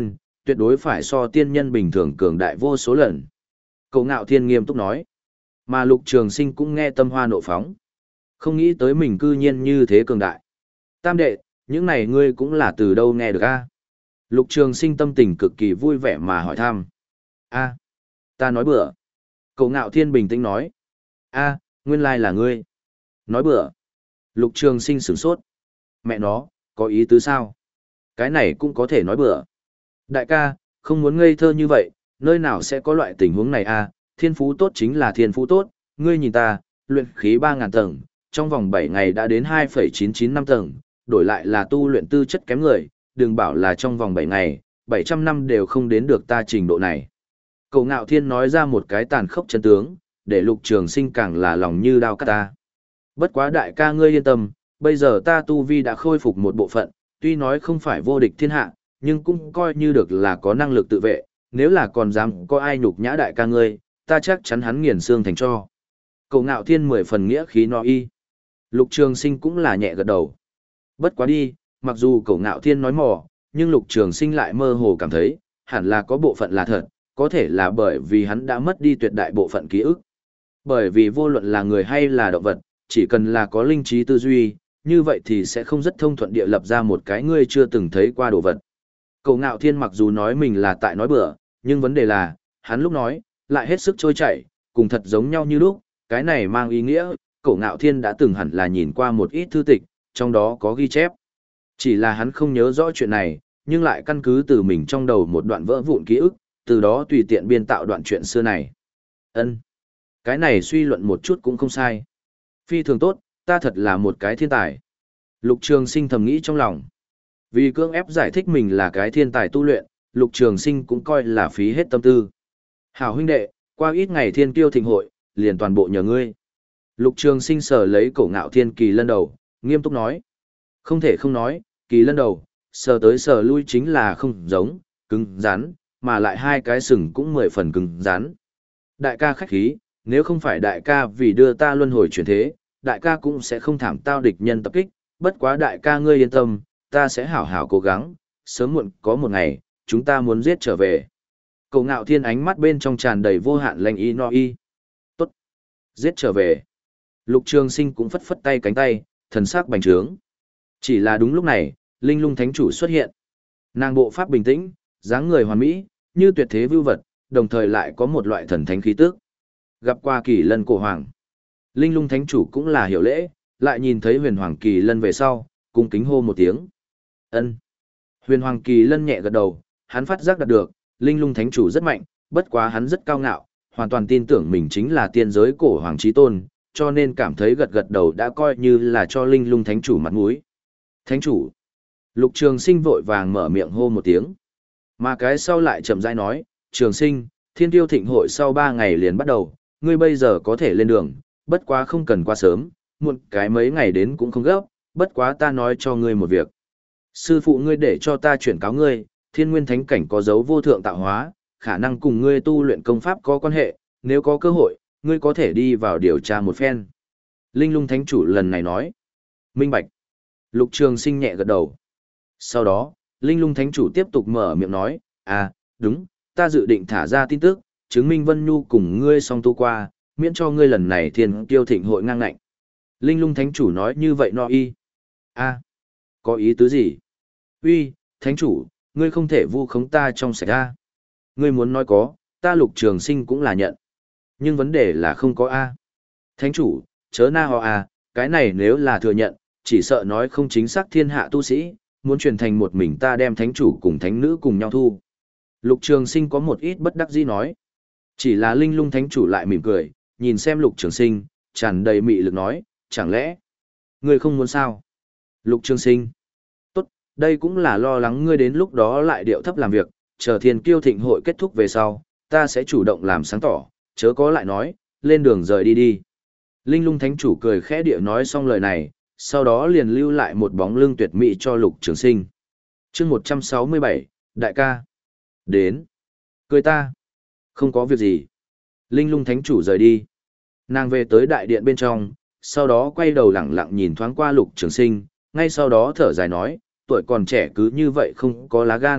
tuyệt đối phải so tiên nhân bình thường cường đại vô số lần. Cậu Ngạo Thiên nghiêm túc nói. Mà Lục Trường Sinh cũng nghe tâm hoa nộ phóng. Không nghĩ tới mình cư nhiên như thế cường đại. Tam đệ, những này ngươi cũng là từ đâu nghe được a? Lục Trường Sinh tâm tình cực kỳ vui vẻ mà hỏi thăm. A, ta nói bừa. Cậu Ngạo Thiên bình tĩnh nói. A, nguyên lai là ngươi. Nói bừa. Lục Trường Sinh sửng sốt. Mẹ nó, có ý tứ sao? Cái này cũng có thể nói bừa. Đại ca, không muốn ngây thơ như vậy, nơi nào sẽ có loại tình huống này a? Thiên phú tốt chính là thiên phú tốt, ngươi nhìn ta, luyện khí ba ngàn tầng, trong vòng bảy ngày đã đến hai phẩy chín chín năm tầng, đổi lại là tu luyện tư chất kém người, đừng bảo là trong vòng bảy ngày, bảy trăm năm đều không đến được ta trình độ này. Cậu Ngạo Thiên nói ra một cái tàn khốc chân tướng, để Lục Trường Sinh càng là lòng như đao cắt ta. Bất quá đại ca ngươi yên tâm, bây giờ ta tu vi đã khôi phục một bộ phận, tuy nói không phải vô địch thiên hạ, nhưng cũng coi như được là có năng lực tự vệ, nếu là còn dám có ai nhục nhã đại ca ngươi, ta chắc chắn hắn nghiền xương thành tro. Cậu Ngạo Thiên mười phần nghĩa khí nói y. Lục Trường Sinh cũng là nhẹ gật đầu. Bất quá đi, mặc dù Cậu Ngạo Thiên nói mò, nhưng Lục Trường Sinh lại mơ hồ cảm thấy, hẳn là có bộ phận là thật, có thể là bởi vì hắn đã mất đi tuyệt đại bộ phận ký ức. Bởi vì vô luận là người hay là động vật, chỉ cần là có linh trí tư duy, như vậy thì sẽ không rất thông thuận địa lập ra một cái ngươi chưa từng thấy qua đồ vật. Cậu Ngạo Thiên mặc dù nói mình là tại nói bừa, nhưng vấn đề là, hắn lúc nói, lại hết sức trôi chảy, cùng thật giống nhau như lúc, cái này mang ý nghĩa, Cậu Ngạo Thiên đã từng hẳn là nhìn qua một ít thư tịch, trong đó có ghi chép. Chỉ là hắn không nhớ rõ chuyện này, nhưng lại căn cứ từ mình trong đầu một đoạn vỡ vụn ký ức, từ đó tùy tiện biên tạo đoạn chuyện xưa này. Ân, cái này suy luận một chút cũng không sai. Phi thường tốt, ta thật là một cái thiên tài. Lục Trường Sinh thầm nghĩ trong lòng. Vì cưỡng ép giải thích mình là cái thiên tài tu luyện, Lục Trường Sinh cũng coi là phí hết tâm tư. Hảo huynh đệ, qua ít ngày thiên kiêu thịnh hội, liền toàn bộ nhờ ngươi. Lục Trường Sinh sờ lấy Cổ Ngạo Thiên kỳ lân đầu, nghiêm túc nói. Không thể không nói, kỳ lân đầu, sờ tới sờ lui chính là không giống, cứng rắn, mà lại hai cái sừng cũng mười phần cứng rắn. Đại ca khách khí, nếu không phải đại ca vì đưa ta luân hồi chuyển thế, đại ca cũng sẽ không thảm tao địch nhân tập kích, bất quá đại ca ngươi yên tâm, ta sẽ hảo hảo cố gắng, sớm muộn có một ngày, chúng ta muốn giết trở về. Cổ Ngạo Thiên ánh mắt bên trong tràn đầy vô hạn lanh y no y. Tốt, giết trở về. Lục Trường Sinh cũng phất phất tay cánh tay, thần sắc bành trướng. Chỉ là đúng lúc này, Linh Lung Thánh Chủ xuất hiện. Nàng bộ pháp bình tĩnh, dáng người hoàn mỹ, như tuyệt thế vưu vật, đồng thời lại có một loại thần thánh khí tức. Gặp qua Kỳ Lân cổ hoàng. Linh Lung Thánh Chủ cũng là hiểu lễ, lại nhìn thấy Huyền Hoàng Kỳ Lân về sau, cung kính hô một tiếng. Ân. Huyền Hoàng Kỳ Lân nhẹ gật đầu, hắn phát giác đạt được, Linh Lung Thánh Chủ rất mạnh, bất quá hắn rất cao ngạo, hoàn toàn tin tưởng mình chính là tiên giới cổ hoàng chí tôn, cho nên cảm thấy gật gật đầu đã coi như là cho Linh Lung Thánh Chủ mặt mũi. Thánh Chủ. Lục Trường Sinh vội vàng mở miệng hô một tiếng. Mà cái sau lại chậm rãi nói, Trường Sinh, Thiên Tiêu Thịnh hội sau ba ngày liền bắt đầu, ngươi bây giờ có thể lên đường, bất quá không cần quá sớm, muộn cái mấy ngày đến cũng không gấp, bất quá ta nói cho ngươi một việc. Sư phụ ngươi để cho ta chuyển cáo ngươi, Thiên Nguyên Thánh Cảnh có dấu vô thượng tạo hóa, khả năng cùng ngươi tu luyện công pháp có quan hệ, nếu có cơ hội, ngươi có thể đi vào điều tra một phen. Linh Lung Thánh Chủ lần này nói. Minh bạch. Lục Trường Sinh nhẹ gật đầu. Sau đó, Linh Lung Thánh Chủ tiếp tục mở miệng nói, à, đúng, ta dự định thả ra tin tức, chứng minh Vân Nhu cùng ngươi song tu qua, miễn cho ngươi lần này Thiên Kiêu Thịnh hội ngang ngạnh. Linh Lung Thánh Chủ nói như vậy no y. À, có ý tứ gì? Uy, Thánh Chủ, ngươi không thể vu khống ta trong sạch A. Ngươi muốn nói có, ta Lục Trường Sinh cũng là nhận. Nhưng vấn đề là không có A. Thánh Chủ, chớ na ho A, cái này nếu là thừa nhận, chỉ sợ nói không chính xác thiên hạ tu sĩ, muốn truyền thành một mình ta đem Thánh Chủ cùng Thánh Nữ cùng nhau thu. Lục Trường Sinh có một ít bất đắc dĩ nói. Chỉ là Linh Lung Thánh Chủ lại mỉm cười, nhìn xem Lục Trường Sinh, tràn đầy mị lực nói, chẳng lẽ ngươi không muốn sao? Lục Trường Sinh, tốt, đây cũng là lo lắng ngươi đến lúc đó lại điệu thấp làm việc, chờ Thiên Kiêu Thịnh hội kết thúc về sau, ta sẽ chủ động làm sáng tỏ, chớ có lại nói, lên đường rời đi đi. Linh Lung Thánh Chủ cười khẽ địa nói xong lời này, sau đó liền lưu lại một bóng lưng tuyệt mỹ cho Lục Trường Sinh. Chương một trăm sáu mươi bảy, đại ca. Đến. Cười ta. Không có việc gì. Linh Lung Thánh Chủ rời đi. Nàng về tới đại điện bên trong, sau đó quay đầu lẳng lặng nhìn thoáng qua Lục Trường Sinh, ngay sau đó thở dài nói, tuổi còn trẻ cứ như vậy không có lá gan,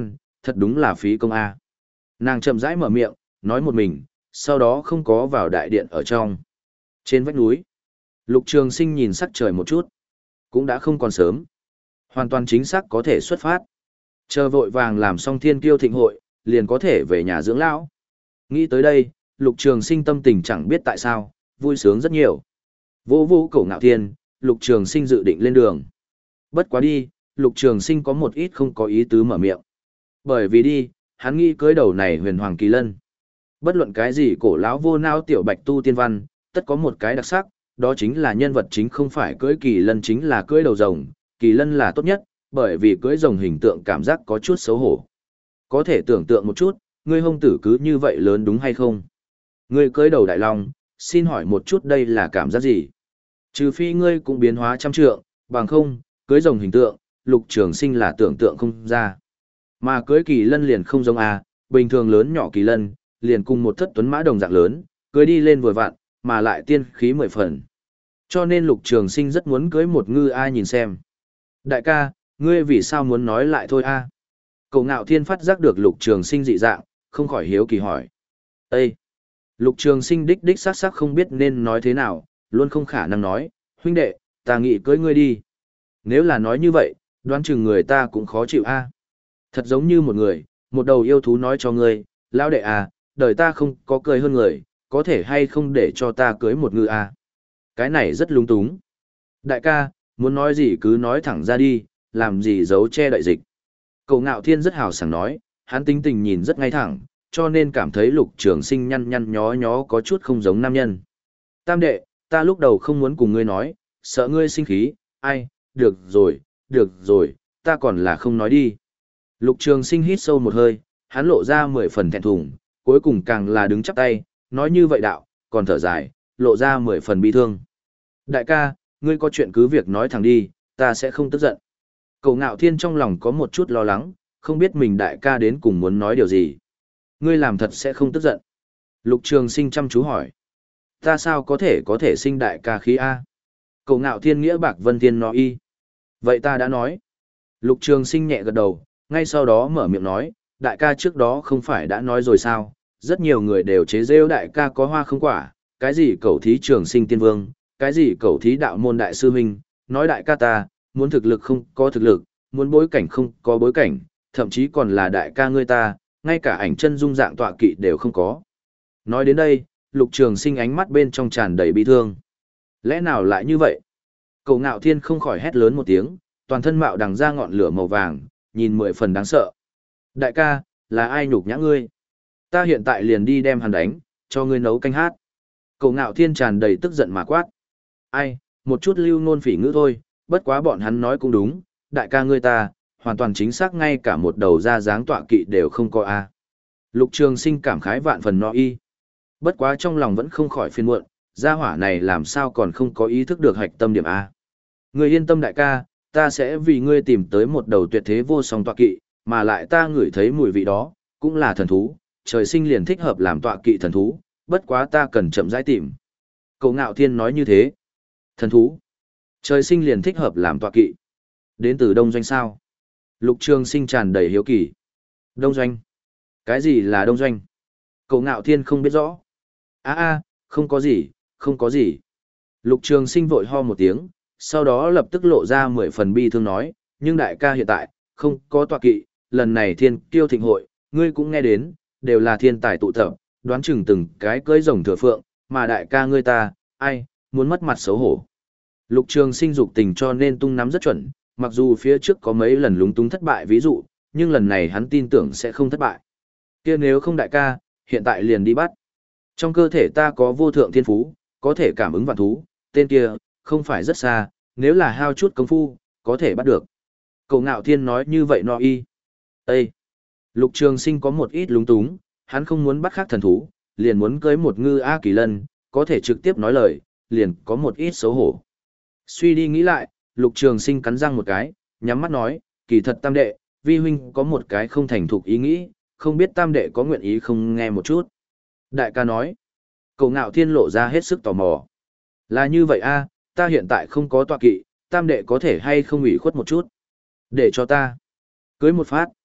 thật đúng là phí công a. Nàng chậm rãi mở miệng, nói một mình, sau đó không có vào đại điện ở trong. Trên vách núi, Lục Trường Sinh nhìn sắc trời một chút, cũng đã không còn sớm. Hoàn toàn chính xác có thể xuất phát. Chờ vội vàng làm xong thiên kiêu thịnh hội, liền có thể về nhà dưỡng lão. Nghĩ tới đây, Lục Trường Sinh tâm tình chẳng biết tại sao, vui sướng rất nhiều. Vô vô cổ ngạo thiên, Lục Trường Sinh dự định lên đường. Bất quá đi, Lục Trường Sinh có một ít không có ý tứ mở miệng. Bởi vì đi, hắn nghĩ cưới đầu này huyền hoàng kỳ lân. Bất luận cái gì cổ lão vô nao tiểu bạch tu tiên văn, tất có một cái đặc sắc, đó chính là nhân vật chính không phải cưới kỳ lân chính là cưới đầu rồng, kỳ lân là tốt nhất, bởi vì cưới rồng hình tượng cảm giác có chút xấu hổ. Có thể tưởng tượng một chút, ngươi hông tử cứ như vậy lớn đúng hay không? Ngươi cưới đầu đại long, xin hỏi một chút đây là cảm giác gì? Trừ phi ngươi cũng biến hóa trăm trượng, bằng không, cưới rồng hình tượng, Lục Trường Sinh là tưởng tượng không ra. Mà cưới kỳ lân liền không giống à, bình thường lớn nhỏ kỳ lân, liền cùng một thất tuấn mã đồng dạng lớn, cưới đi lên vừa vặn, mà lại tiên khí mười phần. Cho nên Lục Trường Sinh rất muốn cưới một ngư ai nhìn xem. Đại ca, ngươi vì sao muốn nói lại thôi a? Cậu Ngạo Thiên phát giác được Lục Trường Sinh dị dạng, không khỏi hiếu kỳ hỏi. Ê! Lục Trường Sinh đích đích sắc sắc không biết nên nói thế nào, luôn không khả năng nói, huynh đệ, ta nghĩ cưới ngươi đi. Nếu là nói như vậy, đoán chừng người ta cũng khó chịu a. Thật giống như một người, một đầu yêu thú nói cho ngươi, lão đệ à, đời ta không có cười hơn người, có thể hay không để cho ta cưới một ngư a? Cái này rất lung túng. Đại ca, muốn nói gì cứ nói thẳng ra đi, làm gì giấu che đậy dịch. Cậu Ngạo Thiên rất hào sảng nói, hắn tính tình nhìn rất ngay thẳng, cho nên cảm thấy Lục Trường Sinh nhăn nhăn nhó nhó có chút không giống nam nhân. Tam đệ, ta lúc đầu không muốn cùng ngươi nói, sợ ngươi sinh khí, ai, được rồi, được rồi, ta còn là không nói đi. Lục Trường Sinh hít sâu một hơi, hắn lộ ra mười phần thẹn thùng, cuối cùng càng là đứng chắp tay, nói như vậy đạo, còn thở dài, lộ ra mười phần bi thương. Đại ca, ngươi có chuyện cứ việc nói thẳng đi, ta sẽ không tức giận. Cậu Ngạo Thiên trong lòng có một chút lo lắng, không biết mình đại ca đến cùng muốn nói điều gì. Ngươi làm thật sẽ không tức giận. Lục Trường Sinh chăm chú hỏi. Ta sao có thể có thể sinh đại ca khí A? Cậu Ngạo Thiên nghĩa bạc vân thiên nói y. Vậy ta đã nói. Lục Trường Sinh nhẹ gật đầu, ngay sau đó mở miệng nói, đại ca trước đó không phải đã nói rồi sao, rất nhiều người đều chế rêu đại ca có hoa không quả, cái gì cầu thí trường sinh tiên vương, cái gì cầu thí đạo môn đại sư huynh, nói đại ca ta, muốn thực lực không có thực lực, muốn bối cảnh không có bối cảnh, thậm chí còn là đại ca ngươi ta, ngay cả ảnh chân dung dạng tọa kỵ đều không có. Nói đến đây, Lục Trường Sinh ánh mắt bên trong tràn đầy bi thương. Lẽ nào lại như vậy? Cậu Ngạo Thiên không khỏi hét lớn một tiếng, toàn thân mạo đằng ra ngọn lửa màu vàng, nhìn mười phần đáng sợ. Đại ca, là ai nhục nhã ngươi? Ta hiện tại liền đi đem hắn đánh, cho ngươi nấu canh hát. Cậu Ngạo Thiên tràn đầy tức giận mà quát. Ai, một chút lưu ngôn phỉ ngữ thôi, bất quá bọn hắn nói cũng đúng, đại ca ngươi ta, hoàn toàn chính xác ngay cả một đầu ra dáng tọa kỵ đều không có a. Lục Trường Sinh cảm khái vạn phần no y. Bất quá trong lòng vẫn không khỏi phiền muộn, gia hỏa này làm sao còn không có ý thức được hạch tâm điểm a. Ngươi yên tâm đại ca, ta sẽ vì ngươi tìm tới một đầu tuyệt thế vô song tọa kỵ, mà lại ta ngửi thấy mùi vị đó, cũng là thần thú, trời sinh liền thích hợp làm tọa kỵ thần thú, bất quá ta cần chậm rãi tìm. Cậu Ngạo Thiên nói như thế. Thần thú. Trời sinh liền thích hợp làm tọa kỵ. Đến từ Đông Doanh sao? Lục Trường Sinh tràn đầy hiếu kỳ. Đông Doanh? Cái gì là Đông Doanh? Cậu Ngạo Thiên không biết rõ. a a không có gì, không có gì. Lục Trường Sinh vội ho một tiếng, sau đó lập tức lộ ra mười phần bi thương nói, nhưng đại ca hiện tại, không có tọa kỵ, lần này thiên kiêu thịnh hội, ngươi cũng nghe đến, đều là thiên tài tụ tập, đoán chừng từng cái cưỡi rồng thừa phượng, mà đại ca ngươi ta, ai, muốn mất mặt xấu hổ. Lục Trường Sinh dục tình cho nên tung nắm rất chuẩn, mặc dù phía trước có mấy lần lúng túng thất bại ví dụ, nhưng lần này hắn tin tưởng sẽ không thất bại. Kia nếu không đại ca, hiện tại liền đi bắt. Trong cơ thể ta có vô thượng thiên phú, có thể cảm ứng vạn thú, tên kia, không phải rất xa, nếu là hao chút công phu, có thể bắt được. Cậu Ngạo Thiên nói như vậy no y. Ê! Lục Trường Sinh có một ít lúng túng, hắn không muốn bắt khác thần thú, liền muốn cưới một ngư A Kỳ Lân, có thể trực tiếp nói lời, liền có một ít xấu hổ. Suy đi nghĩ lại, Lục Trường Sinh cắn răng một cái, nhắm mắt nói, kỳ thật tam đệ, vi huynh có một cái không thành thục ý nghĩ, không biết tam đệ có nguyện ý không nghe một chút. Đại ca nói, Cậu Ngạo Thiên lộ ra hết sức tò mò. Là như vậy a, ta hiện tại không có tọa kỵ, tam đệ có thể hay không ủy khuất một chút. Để cho ta cưới một phát.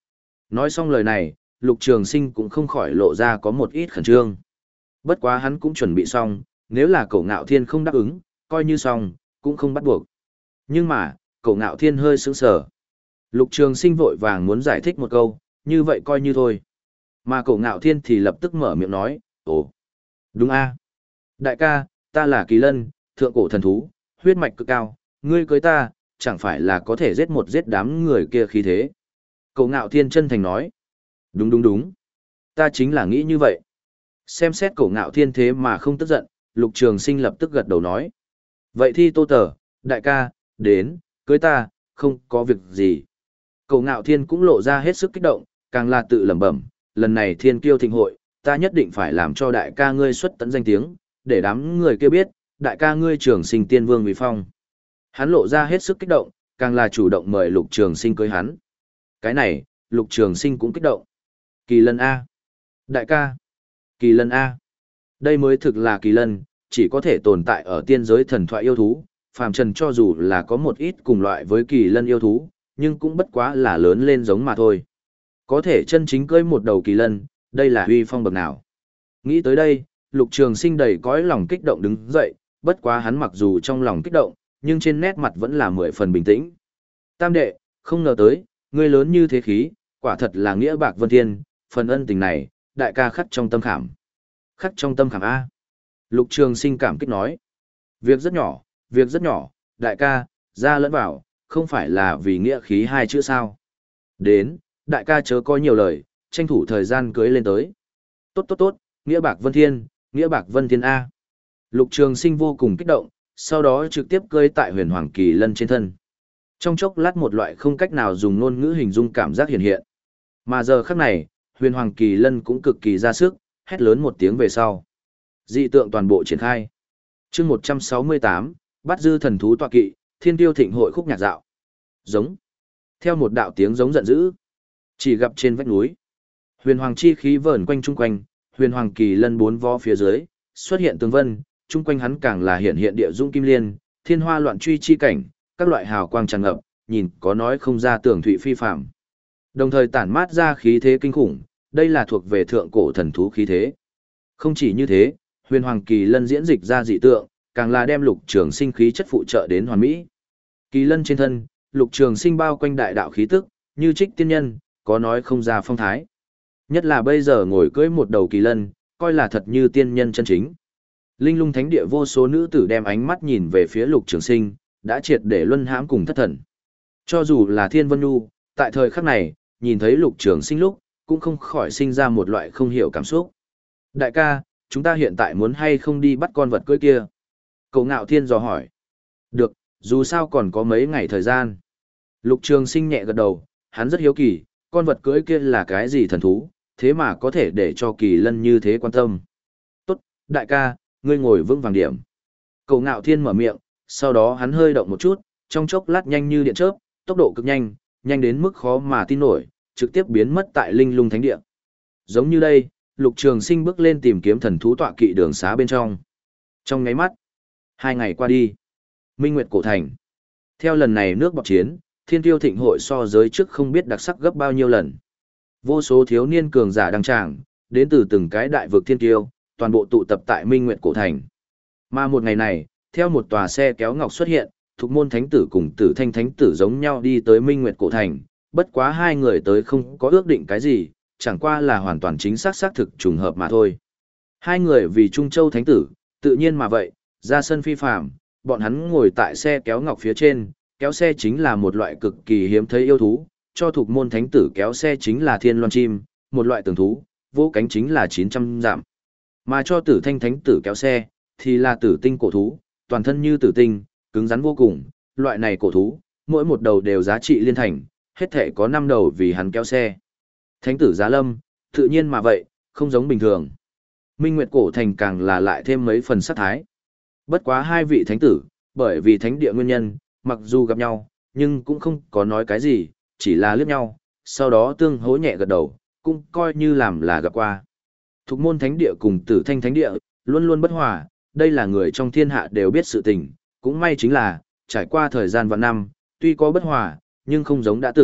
Nói xong lời này, Lục Trường Sinh cũng không khỏi lộ ra có một ít khẩn trương. Bất quá hắn cũng chuẩn bị xong, nếu là Cổ Ngạo Thiên không đáp ứng, coi như xong, cũng không bắt buộc. Nhưng mà, Cổ Ngạo Thiên hơi sững sờ. Lục Trường Sinh vội vàng muốn giải thích một câu, như vậy coi như thôi. Mà Cổ Ngạo Thiên thì lập tức mở miệng nói, ồ, đúng a, đại ca, ta là Kỳ Lân, thượng cổ thần thú, huyết mạch cực cao, ngươi cưới ta, chẳng phải là có thể giết một giết đám người kia khí thế. Cổ Ngạo Thiên chân thành nói, đúng đúng đúng, ta chính là nghĩ như vậy. Xem xét Cổ Ngạo Thiên thế mà không tức giận, Lục Trường Sinh lập tức gật đầu nói. Vậy thì Tô Tở, đại ca, đến, cưới ta, không có việc gì. Cổ Ngạo Thiên cũng lộ ra hết sức kích động, càng là tự lẩm bẩm, lần này Thiên Kiêu Thịnh hội, ta nhất định phải làm cho đại ca ngươi xuất tận danh tiếng, để đám người kia biết, đại ca ngươi Trường Sinh Tiên Vương vì phong. Hắn lộ ra hết sức kích động, càng là chủ động mời Lục Trường Sinh cưới hắn. Cái này, Lục Trường Sinh cũng kích động. Kỳ Lân A. Đại ca. Kỳ Lân A. Đây mới thực là Kỳ Lân, chỉ có thể tồn tại ở tiên giới thần thoại yêu thú, phàm trần cho dù là có một ít cùng loại với Kỳ Lân yêu thú, nhưng cũng bất quá là lớn lên giống mà thôi. Có thể chân chính cưới một đầu Kỳ Lân, đây là uy phong bậc nào. Nghĩ tới đây, Lục Trường Sinh đầy cõi lòng kích động đứng dậy, bất quá hắn mặc dù trong lòng kích động, nhưng trên nét mặt vẫn là mười phần bình tĩnh. Tam đệ, không ngờ tới, ngươi lớn như thế khí, quả thật là nghĩa bạc vân thiên, phần ân tình này, đại ca khắc trong tâm khảm. Khắc trong tâm khảm A. Lục Trường Sinh cảm kích nói. Việc rất nhỏ, việc rất nhỏ, đại ca, ra lẫn vào, không phải là vì nghĩa khí hai chữ sao. Đến, đại ca chớ có nhiều lời, tranh thủ thời gian cưới lên tới. Tốt tốt tốt, nghĩa bạc vân thiên, nghĩa bạc vân thiên A. Lục Trường Sinh vô cùng kích động, sau đó trực tiếp cưới tại huyền hoàng kỳ lân trên thân. Trong chốc lát một loại không cách nào dùng ngôn ngữ hình dung cảm giác hiện hiện. Mà giờ khắc này, huyền hoàng kỳ lân cũng cực kỳ ra sức, hét lớn một tiếng về sau. Dị tượng toàn bộ triển khai. Chương một trăm sáu mươi tám, bắt dư thần thú tọa kỵ, Thiên Tiêu Thịnh hội khúc nhạc dạo. Giống. Theo một đạo tiếng giống giận dữ, chỉ gặp trên vách núi, huyền hoàng chi khí vờn quanh chung quanh, huyền hoàng kỳ lân bốn vó phía dưới, xuất hiện tường vân, chung quanh hắn càng là hiện hiện địa dung kim liên, thiên hoa loạn truy chi cảnh, các loại hào quang tràn ngập, nhìn có nói không ra tưởng thụy phi phàm. Đồng thời tản mát ra khí thế kinh khủng, đây là thuộc về thượng cổ thần thú khí thế. Không chỉ như thế, huyền hoàng kỳ lân diễn dịch ra dị tượng, càng là đem Lục Trường Sinh khí chất phụ trợ đến hoàn mỹ. Kỳ lân trên thân, Lục Trường Sinh bao quanh đại đạo khí tức, như trích tiên nhân, có nói không ra phong thái. Nhất là bây giờ ngồi cưỡi một đầu kỳ lân, coi là thật như tiên nhân chân chính. Linh Lung Thánh Địa vô số nữ tử đem ánh mắt nhìn về phía Lục Trường Sinh, đã triệt để luân hãm cùng thất thần. Cho dù là Thiên Vân Nhu, tại thời khắc này, nhìn thấy Lục Trường Sinh lúc, cũng không khỏi sinh ra một loại không hiểu cảm xúc. Đại ca, chúng ta hiện tại muốn hay không đi bắt con vật cưỡi kia? Cổ Ngạo Thiên dò hỏi. Được, dù sao còn có mấy ngày thời gian. Lục Trường Sinh nhẹ gật đầu, hắn rất hiếu kỳ, con vật cưỡi kia là cái gì thần thú, thế mà có thể để cho Kỳ Lân như thế quan tâm. Tốt, đại ca, ngươi ngồi vững vàng điểm. Cổ Ngạo Thiên mở miệng, sau đó hắn hơi động một chút, trong chốc lát nhanh như điện chớp, tốc độ cực nhanh, nhanh đến mức khó mà tin nổi, trực tiếp biến mất tại Linh Lung Thánh Địa. Giống như đây, Lục Trường Sinh bước lên tìm kiếm thần thú tọa kỵ đường xá bên trong. Trong nháy mắt, hai ngày qua đi, Minh Nguyệt cổ thành. Theo lần này nước bọt chiến, Thiên Tiêu Thịnh hội so giới trước không biết đặc sắc gấp bao nhiêu lần. Vô số thiếu niên cường giả đăng tràng, đến từ từng cái đại vực thiên tiêu, toàn bộ tụ tập tại Minh Nguyệt cổ thành. Mà một ngày này, theo một tòa xe kéo ngọc xuất hiện, Thục Môn Thánh tử cùng Tử Thanh Thánh tử giống nhau đi tới Minh Nguyệt cổ thành, bất quá hai người tới không có ước định cái gì, chẳng qua là hoàn toàn chính xác xác thực trùng hợp mà thôi. Hai người vì Trung Châu Thánh tử, tự nhiên mà vậy, ra sân phi phàm, bọn hắn ngồi tại xe kéo ngọc phía trên, kéo xe chính là một loại cực kỳ hiếm thấy yêu thú, cho Thục Môn Thánh tử kéo xe chính là Thiên Loan chim, một loại tường thú, vỗ cánh chính là chín trăm dặm. Mà cho Tử Thanh Thánh tử kéo xe, thì là tử tinh cổ thú, toàn thân như tử tinh, cứng rắn vô cùng, loại này cổ thú, mỗi một đầu đều giá trị liên thành, hết thể có năm đầu vì hắn kéo xe. Thánh tử Giá Lâm, tự nhiên mà vậy, không giống bình thường. Minh Nguyệt cổ thành càng là lại thêm mấy phần sát thái. Bất quá hai vị thánh tử, bởi vì thánh địa nguyên nhân, mặc dù gặp nhau, nhưng cũng không có nói cái gì, chỉ là liếc nhau, sau đó tương hỗ nhẹ gật đầu, cũng coi như làm là gặp qua. Thục Môn Thánh Địa cùng Tử Thanh Thánh Địa, luôn luôn bất hòa, đây là người trong thiên hạ đều biết sự tình, cũng may chính là, trải qua thời gian và năm, tuy có bất hòa, nhưng không giống đã từng,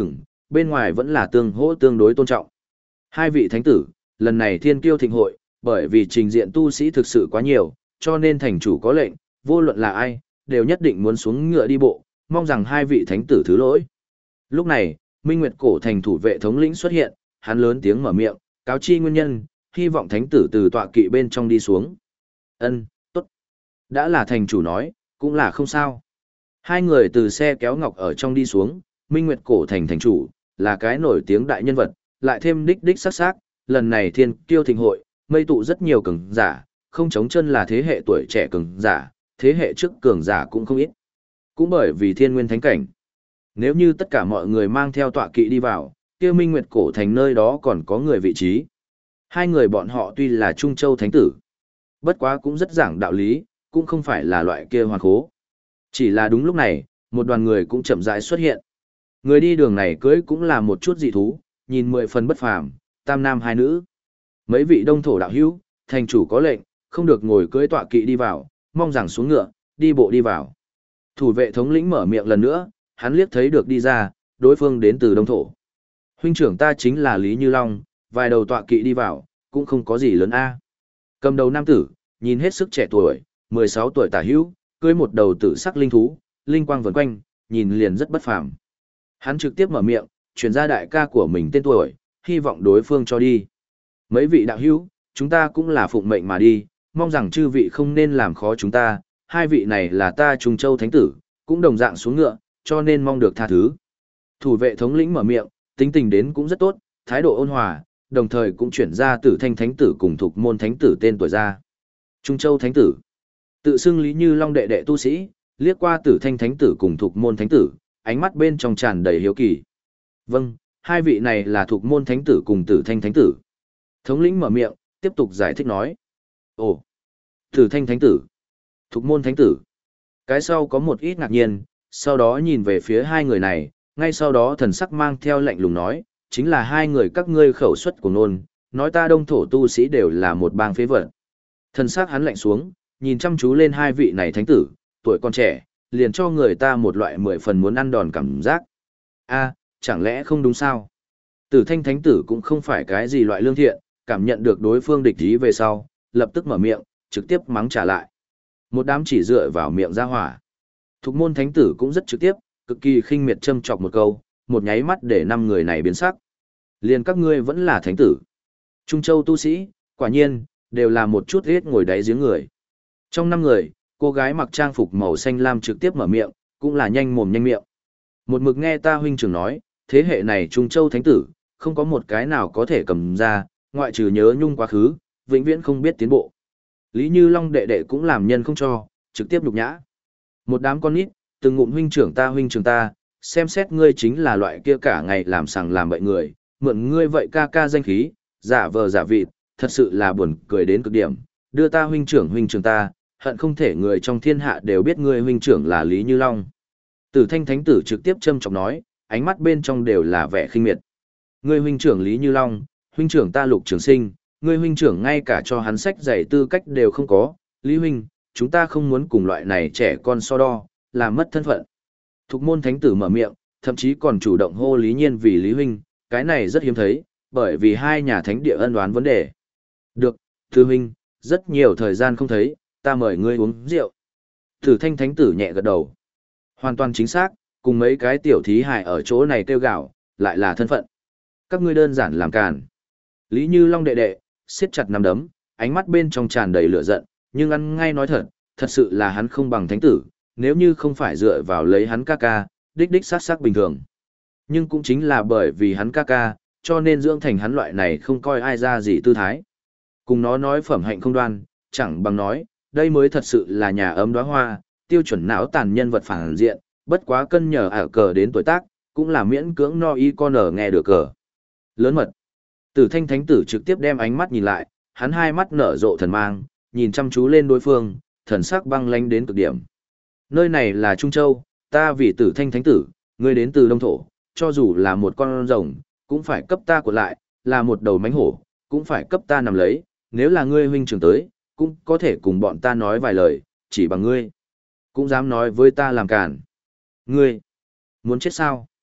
bên ngoài vẫn là tương hỗ tương đối tôn trọng. Hai vị thánh tử, lần này thiên kiêu thịnh hội, bởi vì trình diện tu sĩ thực sự quá nhiều, cho nên thành chủ có lệnh, vô luận là ai, đều nhất định muốn xuống ngựa đi bộ, mong rằng hai vị thánh tử thứ lỗi. Lúc này, Minh Nguyệt cổ thành thủ vệ thống lĩnh xuất hiện, hắn lớn tiếng mở miệng, cáo chi nguyên nhân, hy vọng thánh tử từ tọa kỵ bên trong đi xuống. Ân, tốt. Đã là thành chủ nói, cũng là không sao. Hai người từ xe kéo ngọc ở trong đi xuống, Minh Nguyệt cổ thành thành chủ, là cái nổi tiếng đại nhân vật, lại thêm đích đích sắc sắc, lần này thiên kiêu thịnh hội, mây tụ rất nhiều cường giả, không chống chân là thế hệ tuổi trẻ cường giả, thế hệ trước cường giả cũng không ít. Cũng bởi vì thiên nguyên thánh cảnh. Nếu như tất cả mọi người mang theo tọa kỵ đi vào, kia Minh Nguyệt cổ thành nơi đó còn có người vị trí. Hai người bọn họ tuy là Trung Châu thánh tử, bất quá cũng rất giảng đạo lý, cũng không phải là loại kia hoàn khố. Chỉ là đúng lúc này, một đoàn người cũng chậm rãi xuất hiện. Người đi đường này cưới cũng là một chút dị thú, nhìn mười phần bất phàm, tam nam hai nữ. Mấy vị đông thổ đạo hữu, thành chủ có lệnh, không được ngồi cưới tọa kỵ đi vào, mong rằng xuống ngựa, đi bộ đi vào. Thủ vệ thống lĩnh mở miệng lần nữa, hắn liếc thấy được đi ra, đối phương đến từ đông thổ. Huynh trưởng ta chính là Lý Như Long, vài đầu tọa kỵ đi vào, cũng không có gì lớn a. Cầm đầu nam tử, nhìn hết sức trẻ tuổi, mười sáu tuổi tả hữu, cưới một đầu tử sắc linh thú, linh quang vần quanh, nhìn liền rất bất phàm. Hắn trực tiếp mở miệng, chuyển ra đại ca của mình tên tuổi, hy vọng đối phương cho đi. Mấy vị đạo hữu, chúng ta cũng là phụng mệnh mà đi, mong rằng chư vị không nên làm khó chúng ta, hai vị này là ta Trung Châu thánh tử, cũng đồng dạng xuống ngựa, cho nên mong được tha thứ. Thủ vệ thống lĩnh mở miệng, tính tình đến cũng rất tốt, thái độ ôn hòa, đồng thời cũng chuyển ra Tử Thanh thánh tử cùng Thục Môn thánh tử tên tuổi ra. Trung Châu thánh tử, tự xưng Lý Như Long đệ đệ tu sĩ, liếc qua Tử Thanh thánh tử cùng Thục Môn thánh tử, ánh mắt bên trong tràn đầy hiếu kỳ. Vâng, hai vị này là Thục Môn thánh tử cùng Tử Thanh thánh tử. Thống lĩnh mở miệng, tiếp tục giải thích nói. Ồ, Tử Thanh thánh tử, Thục Môn thánh tử. Cái sau có một ít ngạc nhiên, sau đó nhìn về phía hai người này, ngay sau đó thần sắc mang theo lạnh lùng nói, chính là hai người các ngươi khẩu suất của nôn, nói ta đông thổ tu sĩ đều là một bang phế vật. Thần sắc hắn lạnh xuống, nhìn chăm chú lên hai vị này thánh tử, tuổi còn trẻ, liền cho người ta một loại mười phần muốn ăn đòn cảm giác. A, chẳng lẽ không đúng sao? Tử Thanh thánh tử cũng không phải cái gì loại lương thiện, cảm nhận được đối phương địch ý về sau, lập tức mở miệng, trực tiếp mắng trả lại. Một đám chỉ dựa vào miệng ra hỏa. Thục Môn thánh tử cũng rất trực tiếp, cực kỳ khinh miệt châm chọc một câu, một nháy mắt để năm người này biến sắc. Liền các ngươi vẫn là thánh tử. Trung Châu tu sĩ, quả nhiên, đều là một chút ghét ngồi đáy giếng người. Trong năm người, cô gái mặc trang phục màu xanh lam trực tiếp mở miệng, cũng là nhanh mồm nhanh miệng. Một mực nghe ta huynh trưởng nói, thế hệ này Trung Châu thánh tử, không có một cái nào có thể cầm ra, ngoại trừ nhớ nhung quá khứ, vĩnh viễn không biết tiến bộ. Lý Như Long đệ đệ cũng làm nhân không cho, trực tiếp nhục nhã. Một đám con nít, từng ngụm huynh trưởng ta huynh trưởng ta, xem xét ngươi chính là loại kia cả ngày làm sằng làm bậy người, mượn ngươi vậy ca ca danh khí, giả vờ giả vịt, thật sự là buồn cười đến cực điểm, đưa ta huynh trưởng huynh trưởng ta, hận không thể người trong thiên hạ đều biết ngươi huynh trưởng là Lý Như Long. Tử Thanh thánh tử trực tiếp châm chọc nói, ánh mắt bên trong đều là vẻ khinh miệt. Ngươi huynh trưởng Lý Như Long, huynh trưởng ta Lục Trường Sinh, ngươi huynh trưởng ngay cả cho hắn sách giày tư cách đều không có, Lý huynh, chúng ta không muốn cùng loại này trẻ con so đo, làm mất thân phận. Thục Môn thánh tử mở miệng, thậm chí còn chủ động hô Lý Nhiên vì Lý huynh, cái này rất hiếm thấy, bởi vì hai nhà thánh địa ân oán vấn đề. Được, thư huynh, rất nhiều thời gian không thấy, ta mời ngươi uống rượu. Tử Thanh thánh tử nhẹ gật đầu. Hoàn toàn chính xác, cùng mấy cái tiểu thí hài ở chỗ này kêu gạo, lại là thân phận. Các ngươi đơn giản làm càn. Lý Như Long đệ đệ, siết chặt nắm đấm, ánh mắt bên trong tràn đầy lửa giận, nhưng ăn ngay nói thật, thật sự là hắn không bằng thánh tử, nếu như không phải dựa vào lấy hắn ca ca, đích đích sát sát bình thường. Nhưng cũng chính là bởi vì hắn ca ca, cho nên dưỡng thành hắn loại này không coi ai ra gì tư thái. Cùng nó nói phẩm hạnh không đoan, chẳng bằng nói, đây mới thật sự là nhà ấm đóa hoa, tiêu chuẩn não tàn nhân vật phản diện, bất quá cân nhờ ở cờ đến tuổi tác, cũng là miễn cưỡng no y con ở nghe được cờ. Lớn mật. Tử Thanh thánh tử trực tiếp đem ánh mắt nhìn lại, hắn hai mắt nở rộ thần mang, nhìn chăm chú lên đối phương, thần sắc băng lãnh đến cực điểm. Nơi này là Trung Châu, ta vì Tử Thanh thánh tử, ngươi đến từ Đông thổ, cho dù là một con rồng, cũng phải cấp ta của lại, là một đầu mánh hổ, cũng phải cấp ta nằm lấy, nếu là ngươi huynh trưởng tới, cũng có thể cùng bọn ta nói vài lời, chỉ bằng ngươi, cũng dám nói với ta làm cản. Ngươi, muốn chết sao?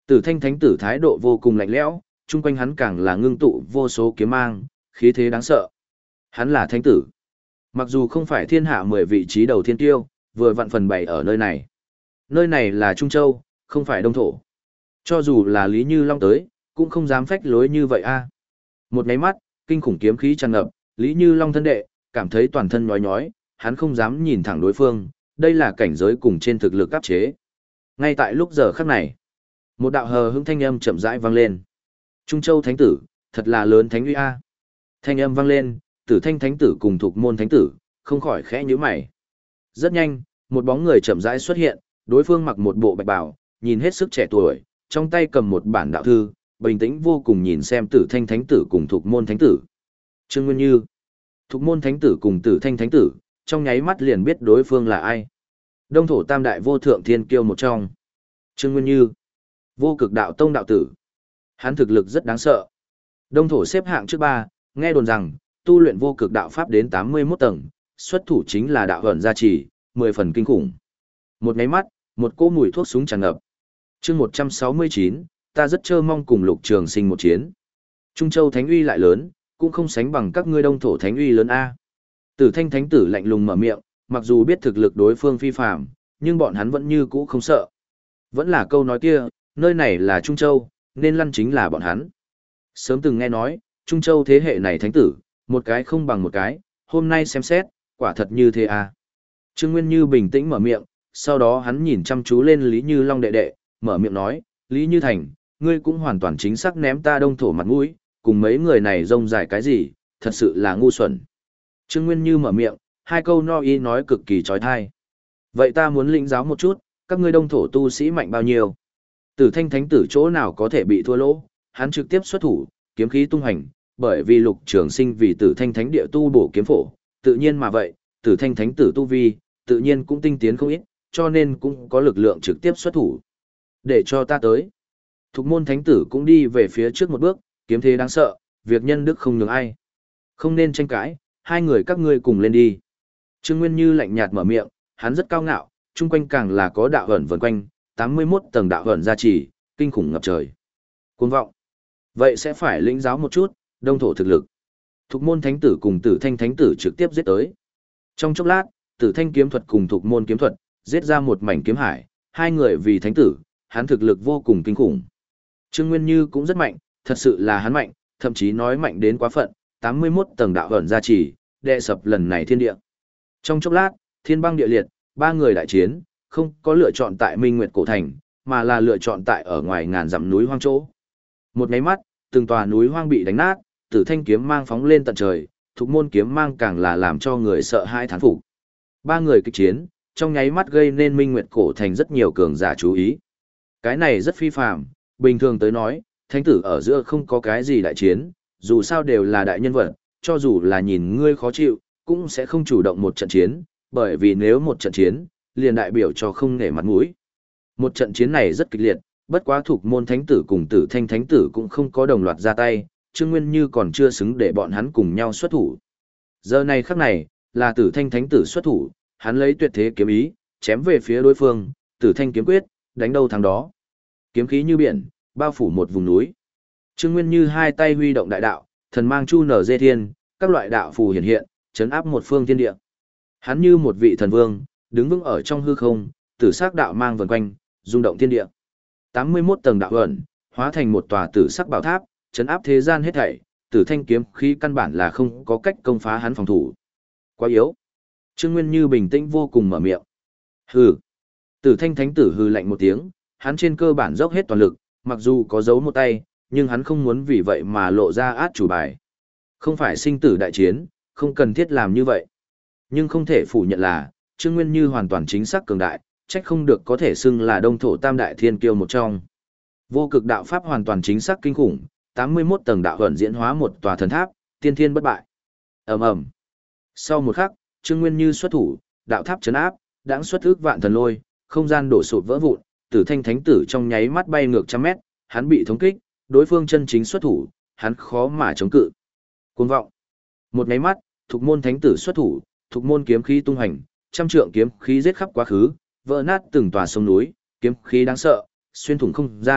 Tử Thanh Thánh tử thái độ vô cùng lạnh lẽo, chung quanh hắn càng là ngưng tụ vô số kiếm mang, khí thế đáng sợ. Hắn là thánh tử. Mặc dù không phải thiên hạ mười vị trí đầu thiên tiêu, vừa vặn phần bày ở nơi này. Nơi này là Trung Châu, không phải Đông Thổ. Cho dù là Lý Như Long tới, cũng không dám phách lối như vậy a. Một máy mắt, kinh khủng kiếm khí tràn ngập, Lý Như Long thân đệ, cảm thấy toàn thân nhói nhói, hắn không dám nhìn thẳng đối phương, đây là cảnh giới cùng trên thực lực áp chế. Ngay tại lúc giờ khắc này, một đạo hờ hững thanh âm chậm rãi vang lên. Trung Châu Thánh tử, thật là lớn thánh uy a. Thanh âm vang lên, Tử Thanh Thánh tử cùng Thục Môn Thánh tử, không khỏi khẽ nhíu mày. Rất nhanh, một bóng người chậm rãi xuất hiện, đối phương mặc một bộ bạch bào, nhìn hết sức trẻ tuổi, trong tay cầm một bản đạo thư, bình tĩnh vô cùng nhìn xem Tử Thanh Thánh tử cùng Thục Môn Thánh tử. Trương Nguyên Như, Thục Môn Thánh tử cùng Tử Thanh Thánh tử, trong nháy mắt liền biết đối phương là ai. Đông thổ tam đại vô thượng thiên kiêu một trong. Trương Nguyên Như, Vô Cực Đạo Tông đạo tử. Hắn thực lực rất đáng sợ. Đông thổ xếp hạng trước ba, nghe đồn rằng, tu luyện Vô Cực Đạo Pháp đến tám mươi mốt tầng, xuất thủ chính là đạo ẩn gia trì, mười phần kinh khủng. Một máy mắt, một cỗ mùi thuốc súng tràn ngập. Chương một trăm sáu mươi chín, ta rất trơ mong cùng Lục Trường Sinh một chiến. Trung Châu Thánh uy lại lớn, cũng không sánh bằng các ngươi Đông thổ Thánh uy lớn a. Tử Thanh Thánh tử lạnh lùng mở miệng, mặc dù biết thực lực đối phương phi phàm, nhưng bọn hắn vẫn như cũ không sợ. Vẫn là câu nói kia, nơi này là Trung Châu, nên lăn chính là bọn hắn. Sớm từng nghe nói, Trung Châu thế hệ này thánh tử, một cái không bằng một cái, hôm nay xem xét, quả thật như thế à. Trương Nguyên Như bình tĩnh mở miệng, sau đó hắn nhìn chăm chú lên Lý Như Long đệ đệ, mở miệng nói, Lý Như Thành, ngươi cũng hoàn toàn chính xác ném ta Đông thổ mặt mũi, cùng mấy người này rông dài cái gì, thật sự là ngu xuẩn. Trương Nguyên Như mở miệng, hai câu no y nói cực kỳ trói thai. Vậy ta muốn lĩnh giáo một chút, các ngươi Đông thổ tu sĩ mạnh bao nhiêu? Tử Thanh Thánh tử chỗ nào có thể bị thua lỗ, hắn trực tiếp xuất thủ, kiếm khí tung hành, bởi vì Lục Trường Sinh vì Tử Thanh Thánh địa tu bổ kiếm phổ, tự nhiên mà vậy, Tử Thanh Thánh tử tu vi, tự nhiên cũng tinh tiến không ít, cho nên cũng có lực lượng trực tiếp xuất thủ. Để cho ta tới. Thục Môn Thánh tử cũng đi về phía trước một bước, kiếm thế đáng sợ, việc nhân đức không nhường ai. Không nên tranh cãi, hai người các ngươi cùng lên đi. Trương Nguyên Như lạnh nhạt mở miệng, hắn rất cao ngạo, chung quanh càng là có đạo ẩn vần quanh, tám mươi mốt tầng đạo ẩn gia trì, kinh khủng ngập trời. Cuồng vọng. Vậy sẽ phải lĩnh giáo một chút, Đông thổ thực lực. Thục Môn Thánh tử cùng Tử Thanh Thánh tử trực tiếp giết tới. Trong chốc lát, Tử Thanh kiếm thuật cùng Thục Môn kiếm thuật, giết ra một mảnh kiếm hải, hai người vì thánh tử, hắn thực lực vô cùng kinh khủng. Trương Nguyên Như cũng rất mạnh, thật sự là hắn mạnh, thậm chí nói mạnh đến quá phận, tám mươi mốt tầng đạo ẩn gia trì, đệ sập lần này thiên địa. Trong chốc lát, thiên băng địa liệt, ba người đại chiến, không có lựa chọn tại Minh Nguyệt Cổ Thành, mà là lựa chọn tại ở ngoài ngàn dặm núi hoang chỗ. Một cái mắt, từng tòa núi hoang bị đánh nát, Tử Thanh kiếm mang phóng lên tận trời, Thục Môn kiếm mang càng là làm cho người sợ hãi thán phục. Ba người kịch chiến, trong nháy mắt gây nên Minh Nguyệt Cổ Thành rất nhiều cường giả chú ý. Cái này rất phi phàm, bình thường tới nói, thánh tử ở giữa không có cái gì đại chiến, dù sao đều là đại nhân vật, cho dù là nhìn ngươi khó chịu, cũng sẽ không chủ động một trận chiến, bởi vì nếu một trận chiến, liền đại biểu cho không nể mặt mũi. Một trận chiến này rất kịch liệt, bất quá Thục Môn Thánh tử cùng Tử Thanh Thánh tử cũng không có đồng loạt ra tay, Trương Nguyên Như còn chưa xứng để bọn hắn cùng nhau xuất thủ. Giờ này khắc này, là Tử Thanh Thánh tử xuất thủ, hắn lấy tuyệt thế kiếm ý, chém về phía đối phương, Tử Thanh kiếm quyết, đánh đâu thắng đó. Kiếm khí như biển, bao phủ một vùng núi. Trương Nguyên Như hai tay huy động đại đạo, thần mang chu nở dê thiên, các loại đạo phù hiện hiện, chấn áp một phương thiên địa. Hắn như một vị thần vương, đứng vững ở trong hư không, tử sắc đạo mang vần quanh, rung động thiên địa. tám mươi mốt tầng đạo ẩn, hóa thành một tòa tử sắc bảo tháp, chấn áp thế gian hết thảy, Tử Thanh kiếm khí căn bản là không có cách công phá hắn phòng thủ. Quá yếu. Trương Nguyên Như bình tĩnh vô cùng mở miệng. Hừ. Tử Thanh Thánh tử hừ lạnh một tiếng, hắn trên cơ bản dốc hết toàn lực, mặc dù có giấu một tay, nhưng hắn không muốn vì vậy mà lộ ra át chủ bài. Không phải sinh tử đại chiến, không cần thiết làm như vậy. Nhưng không thể phủ nhận là, Trương Nguyên Như hoàn toàn chính xác cường đại, trách không được có thể xưng là Đông thổ tam đại thiên kiêu một trong. Vô Cực đạo pháp hoàn toàn chính xác kinh khủng, tám mươi mốt tầng đạo ẩn diễn hóa một tòa thần tháp, tiên thiên bất bại. Ầm ầm. Sau một khắc, Trương Nguyên Như xuất thủ, đạo tháp chấn áp, đãng xuất ước vạn thần lôi, không gian đổ sụp vỡ vụn, Tử Thanh Thánh tử trong nháy mắt bay ngược trăm mét, hắn bị thống kích, đối phương chân chính xuất thủ, hắn khó mà chống cự. Cuồng vọng. Một nháy mắt, Thục Môn Thánh tử xuất thủ, Thục Môn kiếm khí tung hành, trăm trượng kiếm khí giết khắp quá khứ, vỡ nát từng tòa sông núi, kiếm khí đáng sợ, xuyên thủng không gian,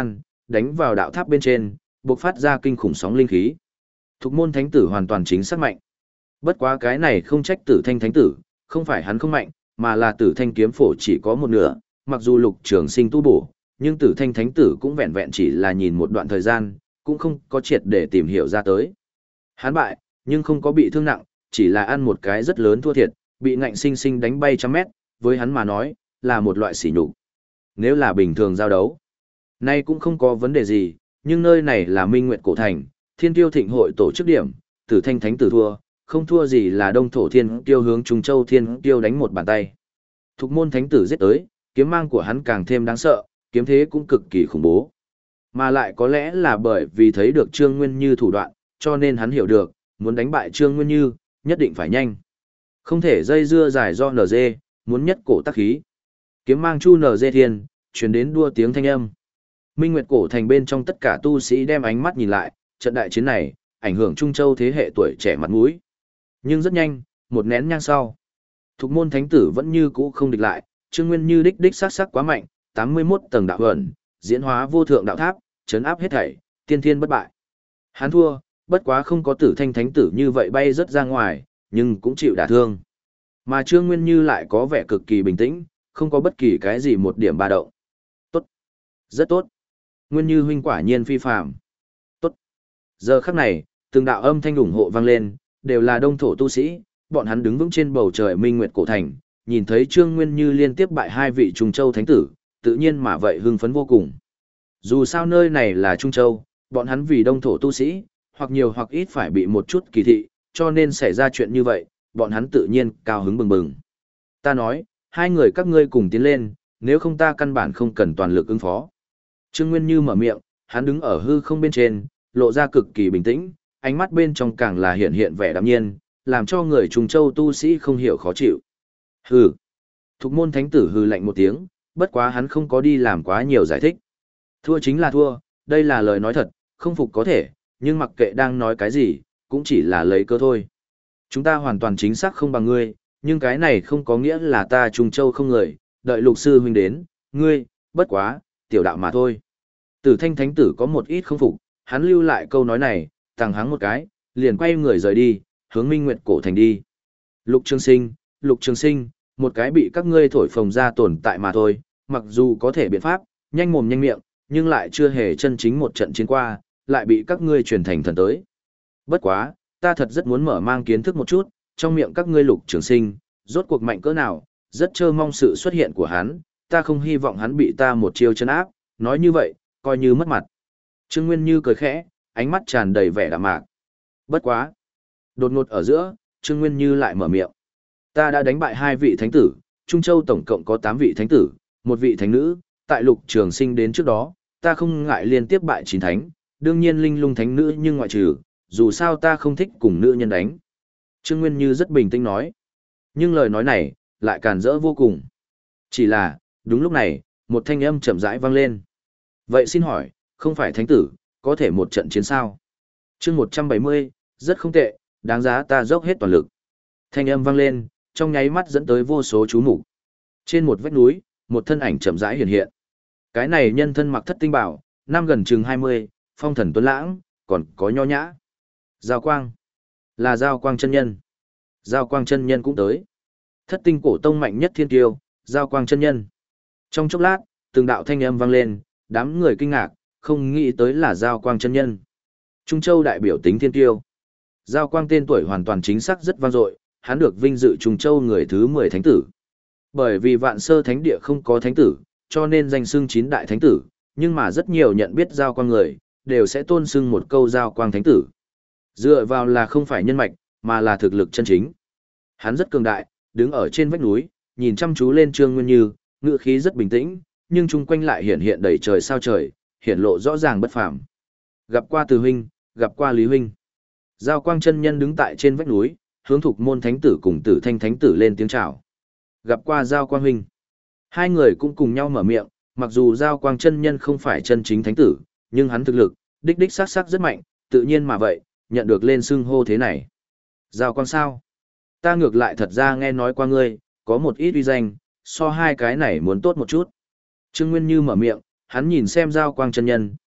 đánh vào đạo tháp bên trên, bộc phát ra kinh khủng sóng linh khí. Thục môn thánh tử hoàn toàn chính xác mạnh. Bất quá cái này không trách tử thanh thánh tử, không phải hắn không mạnh, mà là tử thanh kiếm phổ chỉ có một nửa, mặc dù lục trường sinh tu bổ, nhưng tử thanh thánh tử cũng vẹn vẹn chỉ là nhìn một đoạn thời gian, cũng không có triệt để tìm hiểu ra tới. Hắn bại, nhưng không có bị thương nặng, chỉ là ăn một cái rất lớn thua thiệt, bị ngạnh sinh sinh đánh bay trăm mét, với hắn mà nói, là một loại sỉ nhục. Nếu là bình thường giao đấu, nay cũng không có vấn đề gì, nhưng nơi này là Minh Nguyệt Cổ Thành, Thiên Tiêu Thịnh Hội tổ chức điểm, Tử Thanh Thánh tử thua, không thua gì là Đông Thổ Thiên Tiêu hướng Trung Châu Thiên Tiêu đánh một bàn tay. Thục môn thánh tử giết tới, kiếm mang của hắn càng thêm đáng sợ, kiếm thế cũng cực kỳ khủng bố. Mà lại có lẽ là bởi vì thấy được Trương Nguyên Như thủ đoạn, cho nên hắn hiểu được, muốn đánh bại Trương Nguyên Như, nhất định phải nhanh. Không thể dây dưa dài do en giê, muốn nhất cổ tác khí. Kiếm mang chu en giê thiên, truyền đến đua tiếng thanh âm. Minh Nguyệt Cổ Thành bên trong tất cả tu sĩ đem ánh mắt nhìn lại, trận đại chiến này, ảnh hưởng Trung Châu thế hệ tuổi trẻ mặt mũi. Nhưng rất nhanh, một nén nhang sau, Thục môn thánh tử vẫn như cũ không địch lại, Trương Nguyên Như đích đích sắc sắc quá mạnh, tám mươi mốt tầng đạo ẩn, diễn hóa vô thượng đạo tháp, chấn áp hết thảy, tiên thiên bất bại. Hắn thua, bất quá không có tử thanh thánh tử như vậy bay rất ra ngoài, nhưng cũng chịu đả thương. Mà Trương Nguyên Như lại có vẻ cực kỳ bình tĩnh, không có bất kỳ cái gì một điểm ba động. Tốt, rất tốt. Nguyên Như huynh quả nhiên phi phàm. Tốt. Giờ khắc này, từng đạo âm thanh ủng hộ vang lên, đều là đông thổ tu sĩ, bọn hắn đứng vững trên bầu trời Minh Nguyệt Cổ Thành, nhìn thấy Trương Nguyên Như liên tiếp bại hai vị Trung Châu thánh tử, tự nhiên mà vậy hưng phấn vô cùng. Dù sao nơi này là Trung Châu, bọn hắn vì đông thổ tu sĩ, hoặc nhiều hoặc ít phải bị một chút kỳ thị, cho nên xảy ra chuyện như vậy, bọn hắn tự nhiên cao hứng bừng bừng. Ta nói, hai người các ngươi cùng tiến lên, nếu không ta căn bản không cần toàn lực ứng phó. Trương Nguyên Như mở miệng, hắn đứng ở hư không bên trên, lộ ra cực kỳ bình tĩnh, ánh mắt bên trong càng là hiện hiện vẻ đạm nhiên, làm cho người Trung Châu tu sĩ không hiểu khó chịu. Hừ. Thục môn thánh tử hừ lạnh một tiếng, bất quá hắn không có đi làm quá nhiều giải thích. Thua chính là thua, đây là lời nói thật, không phục có thể, nhưng mặc kệ đang nói cái gì, cũng chỉ là lấy cơ thôi. Chúng ta hoàn toàn chính xác không bằng ngươi, nhưng cái này không có nghĩa là ta Trung Châu không người, đợi lục sư huynh đến, ngươi, bất quá, tiểu đạo mà thôi. Tử thanh thánh tử có một ít không phục, hắn lưu lại câu nói này, tàng hắng một cái, liền quay người rời đi, hướng Minh Nguyệt Cổ Thành đi. Lục Trường Sinh, Lục Trường Sinh, một cái bị các ngươi thổi phồng ra tồn tại mà thôi, mặc dù có thể biện pháp, nhanh mồm nhanh miệng, nhưng lại chưa hề chân chính một trận chiến qua, lại bị các ngươi truyền thành thần tới. Bất quá, ta thật rất muốn mở mang kiến thức một chút, trong miệng các ngươi Lục Trường Sinh, rốt cuộc mạnh cỡ nào, rất trơ mong sự xuất hiện của hắn, ta không hy vọng hắn bị ta một chiêu chân áp, nói như vậy, coi như mất mặt. Trương Nguyên Như cười khẽ, ánh mắt tràn đầy vẻ đạm mạc. Bất quá. Đột ngột ở giữa, Trương Nguyên Như lại mở miệng. Ta đã đánh bại hai vị thánh tử, Trung Châu tổng cộng có tám vị thánh tử, một vị thánh nữ, tại Lục Trường Sinh đến trước đó, ta không ngại liên tiếp bại chín thánh, đương nhiên linh lung thánh nữ nhưng ngoại trừ, dù sao ta không thích cùng nữ nhân đánh. Trương Nguyên Như rất bình tĩnh nói. Nhưng lời nói này, lại càn rỡ vô cùng. Chỉ là, đúng lúc này, một thanh âm chậm rãi vang lên. Vậy xin hỏi, không phải thánh tử, có thể một trận chiến sao? Chương một trăm bảy mươi, rất không tệ, đáng giá ta dốc hết toàn lực. Thanh âm vang lên, trong nháy mắt dẫn tới vô số chú mục. Trên một vách núi, một thân ảnh chậm rãi hiện hiện. Cái này nhân thân mặc thất tinh bảo, năm gần chừng hai mươi, phong thần tuấn lãng, còn có nho nhã. Giao Quang, là Giao Quang chân nhân. Giao Quang chân nhân cũng tới. Thất tinh cổ tông mạnh nhất thiên tiêu, Giao Quang chân nhân. Trong chốc lát, từng đạo thanh âm vang lên, đám người kinh ngạc, không nghĩ tới là Giao Quang chân nhân. Trung Châu đại biểu tính thiên tiêu. Giao Quang tên tuổi hoàn toàn chính xác rất vang dội, hắn được vinh dự Trung Châu người thứ mười thánh tử. Bởi vì Vạn Sơ Thánh Địa không có thánh tử, cho nên danh xưng chín đại thánh tử, nhưng mà rất nhiều nhận biết Giao Quang người, đều sẽ tôn xưng một câu Giao Quang thánh tử. Dựa vào là không phải nhân mạch, mà là thực lực chân chính. Hắn rất cường đại, đứng ở trên vách núi, nhìn chăm chú lên Trương Nguyên Như, ngữ khí rất bình tĩnh, nhưng chung quanh lại hiện hiện đầy trời sao trời, hiện lộ rõ ràng bất phàm. Gặp qua Từ huynh, gặp qua Lý huynh. Giao Quang chân nhân đứng tại trên vách núi, hướng Thục môn thánh tử cùng Tử Thanh thánh tử lên tiếng chào. Gặp qua Giao Quang huynh. Hai người cũng cùng nhau mở miệng, mặc dù Giao Quang chân nhân không phải chân chính thánh tử, nhưng hắn thực lực, đích đích sắc sắc rất mạnh, tự nhiên mà vậy, nhận được lên xưng hô thế này. Giao Quang sao? Ta ngược lại thật ra nghe nói qua ngươi, có một ít uy danh, so hai cái này muốn tốt một chút. Trương Nguyên Như mở miệng, hắn nhìn xem Giao Quang chân nhân,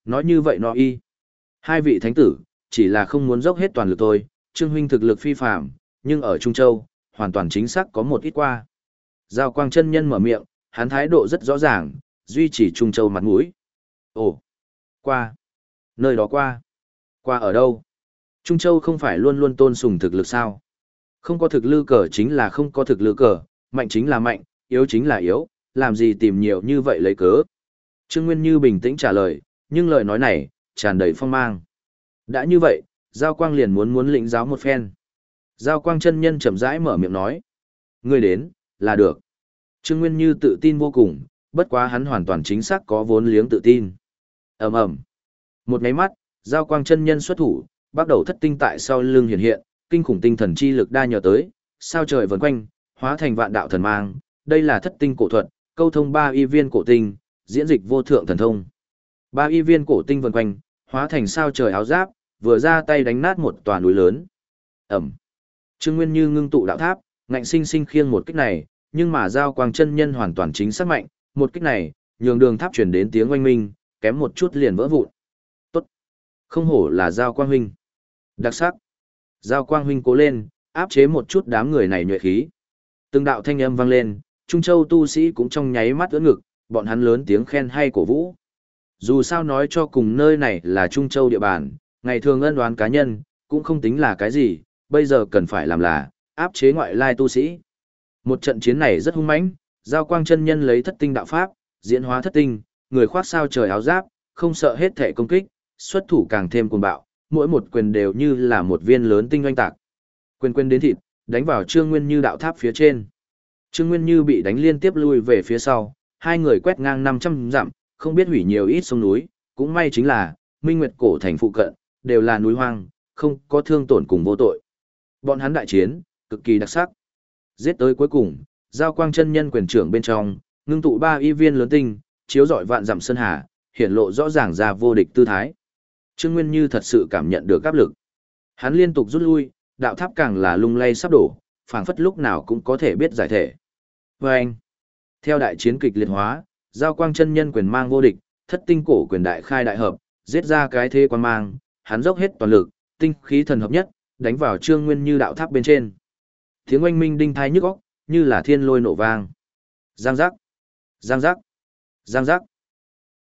nói như vậy nó y. Hai vị thánh tử, chỉ là không muốn dốc hết toàn lực thôi, Trương huynh thực lực phi phàm, nhưng ở Trung Châu, hoàn toàn chính xác có một ít qua. Giao Quang chân nhân mở miệng, hắn thái độ rất rõ ràng, duy trì Trung Châu mặt mũi. Ồ, qua. Nơi đó qua. Qua ở đâu? Trung Châu không phải luôn luôn tôn sùng thực lực sao? Không có thực lư cờ chính là không có thực lư cờ, mạnh chính là mạnh, yếu chính là yếu, làm gì tìm nhiều như vậy lấy cớ. Trương Nguyên Như bình tĩnh trả lời, nhưng lời nói này, tràn đầy phong mang. Đã như vậy, Giao Quang liền muốn muốn lĩnh giáo một phen. Giao Quang chân nhân chậm rãi mở miệng nói. Ngươi đến, là được. Trương Nguyên Như tự tin vô cùng, bất quá hắn hoàn toàn chính xác có vốn liếng tự tin. ầm ầm, một máy mắt, Giao Quang chân nhân xuất thủ, bắt đầu thất tinh tại sau lưng hiện hiện, kinh khủng tinh thần chi lực đa nhờ tới, sao trời vần quanh, hóa thành vạn đạo thần mang. Đây là thất tinh cổ thuật, câu thông ba y viên cổ tinh, diễn dịch vô thượng thần thông. Ba y viên cổ tinh vần quanh, hóa thành sao trời áo giáp, vừa ra tay đánh nát một tòa núi lớn. Ẩm. Trương Nguyên Như ngưng tụ đạo tháp, ngạnh sinh sinh khiêng một kích này, nhưng mà Giao Quang chân nhân hoàn toàn chính xác mạnh, một kích này, nhường đường tháp truyền đến tiếng oanh minh, kém một chút liền vỡ vụn. Tốt. Không hổ là Giao Quang huynh. Đặc sắc. Giao Quang huynh cố lên, áp chế một chút đám người này nhuệ khí. Từng đạo thanh âm vang lên, Trung Châu tu sĩ cũng trong nháy mắt ưỡn ngực, bọn hắn lớn tiếng khen hay cổ vũ. Dù sao nói cho cùng nơi này là Trung Châu địa bàn, ngày thường ân đoán cá nhân, cũng không tính là cái gì, bây giờ cần phải làm là, áp chế ngoại lai tu sĩ. Một trận chiến này rất hung mãnh, Giao Quang chân nhân lấy thất tinh đạo pháp, diễn hóa thất tinh, người khoác sao trời áo giáp, không sợ hết thể công kích, xuất thủ càng thêm cuồng bạo, mỗi một quyền đều như là một viên lớn tinh oanh tạc. Quyền quyền đến thịt, đánh vào Trương Nguyên Như đạo tháp phía trên. Trương Nguyên Như bị đánh liên tiếp lui về phía sau, hai người quét ngang năm trăm dặm, không biết hủy nhiều ít sông núi, cũng may chính là, Minh Nguyệt cổ thành phụ cận, đều là núi hoang, không có thương tổn cùng vô tội. Bọn hắn đại chiến, cực kỳ đặc sắc. Giết tới cuối cùng, Giao Quang chân nhân quyền trưởng bên trong, ngưng tụ ba y viên lớn tinh, chiếu rọi vạn dặm sơn hà, hiển lộ rõ ràng ra vô địch tư thái. Trương Nguyên Như thật sự cảm nhận được áp lực. Hắn liên tục rút lui, đạo tháp càng là lung lay sắp đổ, phảng phất lúc nào cũng có thể biết giải thể. Và anh, theo đại chiến kịch liệt hóa, Giao Quang chân nhân quyền mang vô địch, thất tinh cổ quyền đại khai đại hợp, giết ra cái thế quan mang, hắn dốc hết toàn lực, tinh khí thần hợp nhất, đánh vào Trương Nguyên Như đạo tháp bên trên. Tiếng oanh minh đinh thai nhức óc, như là thiên lôi nổ vang. Giang giác, giang giác, giang giác.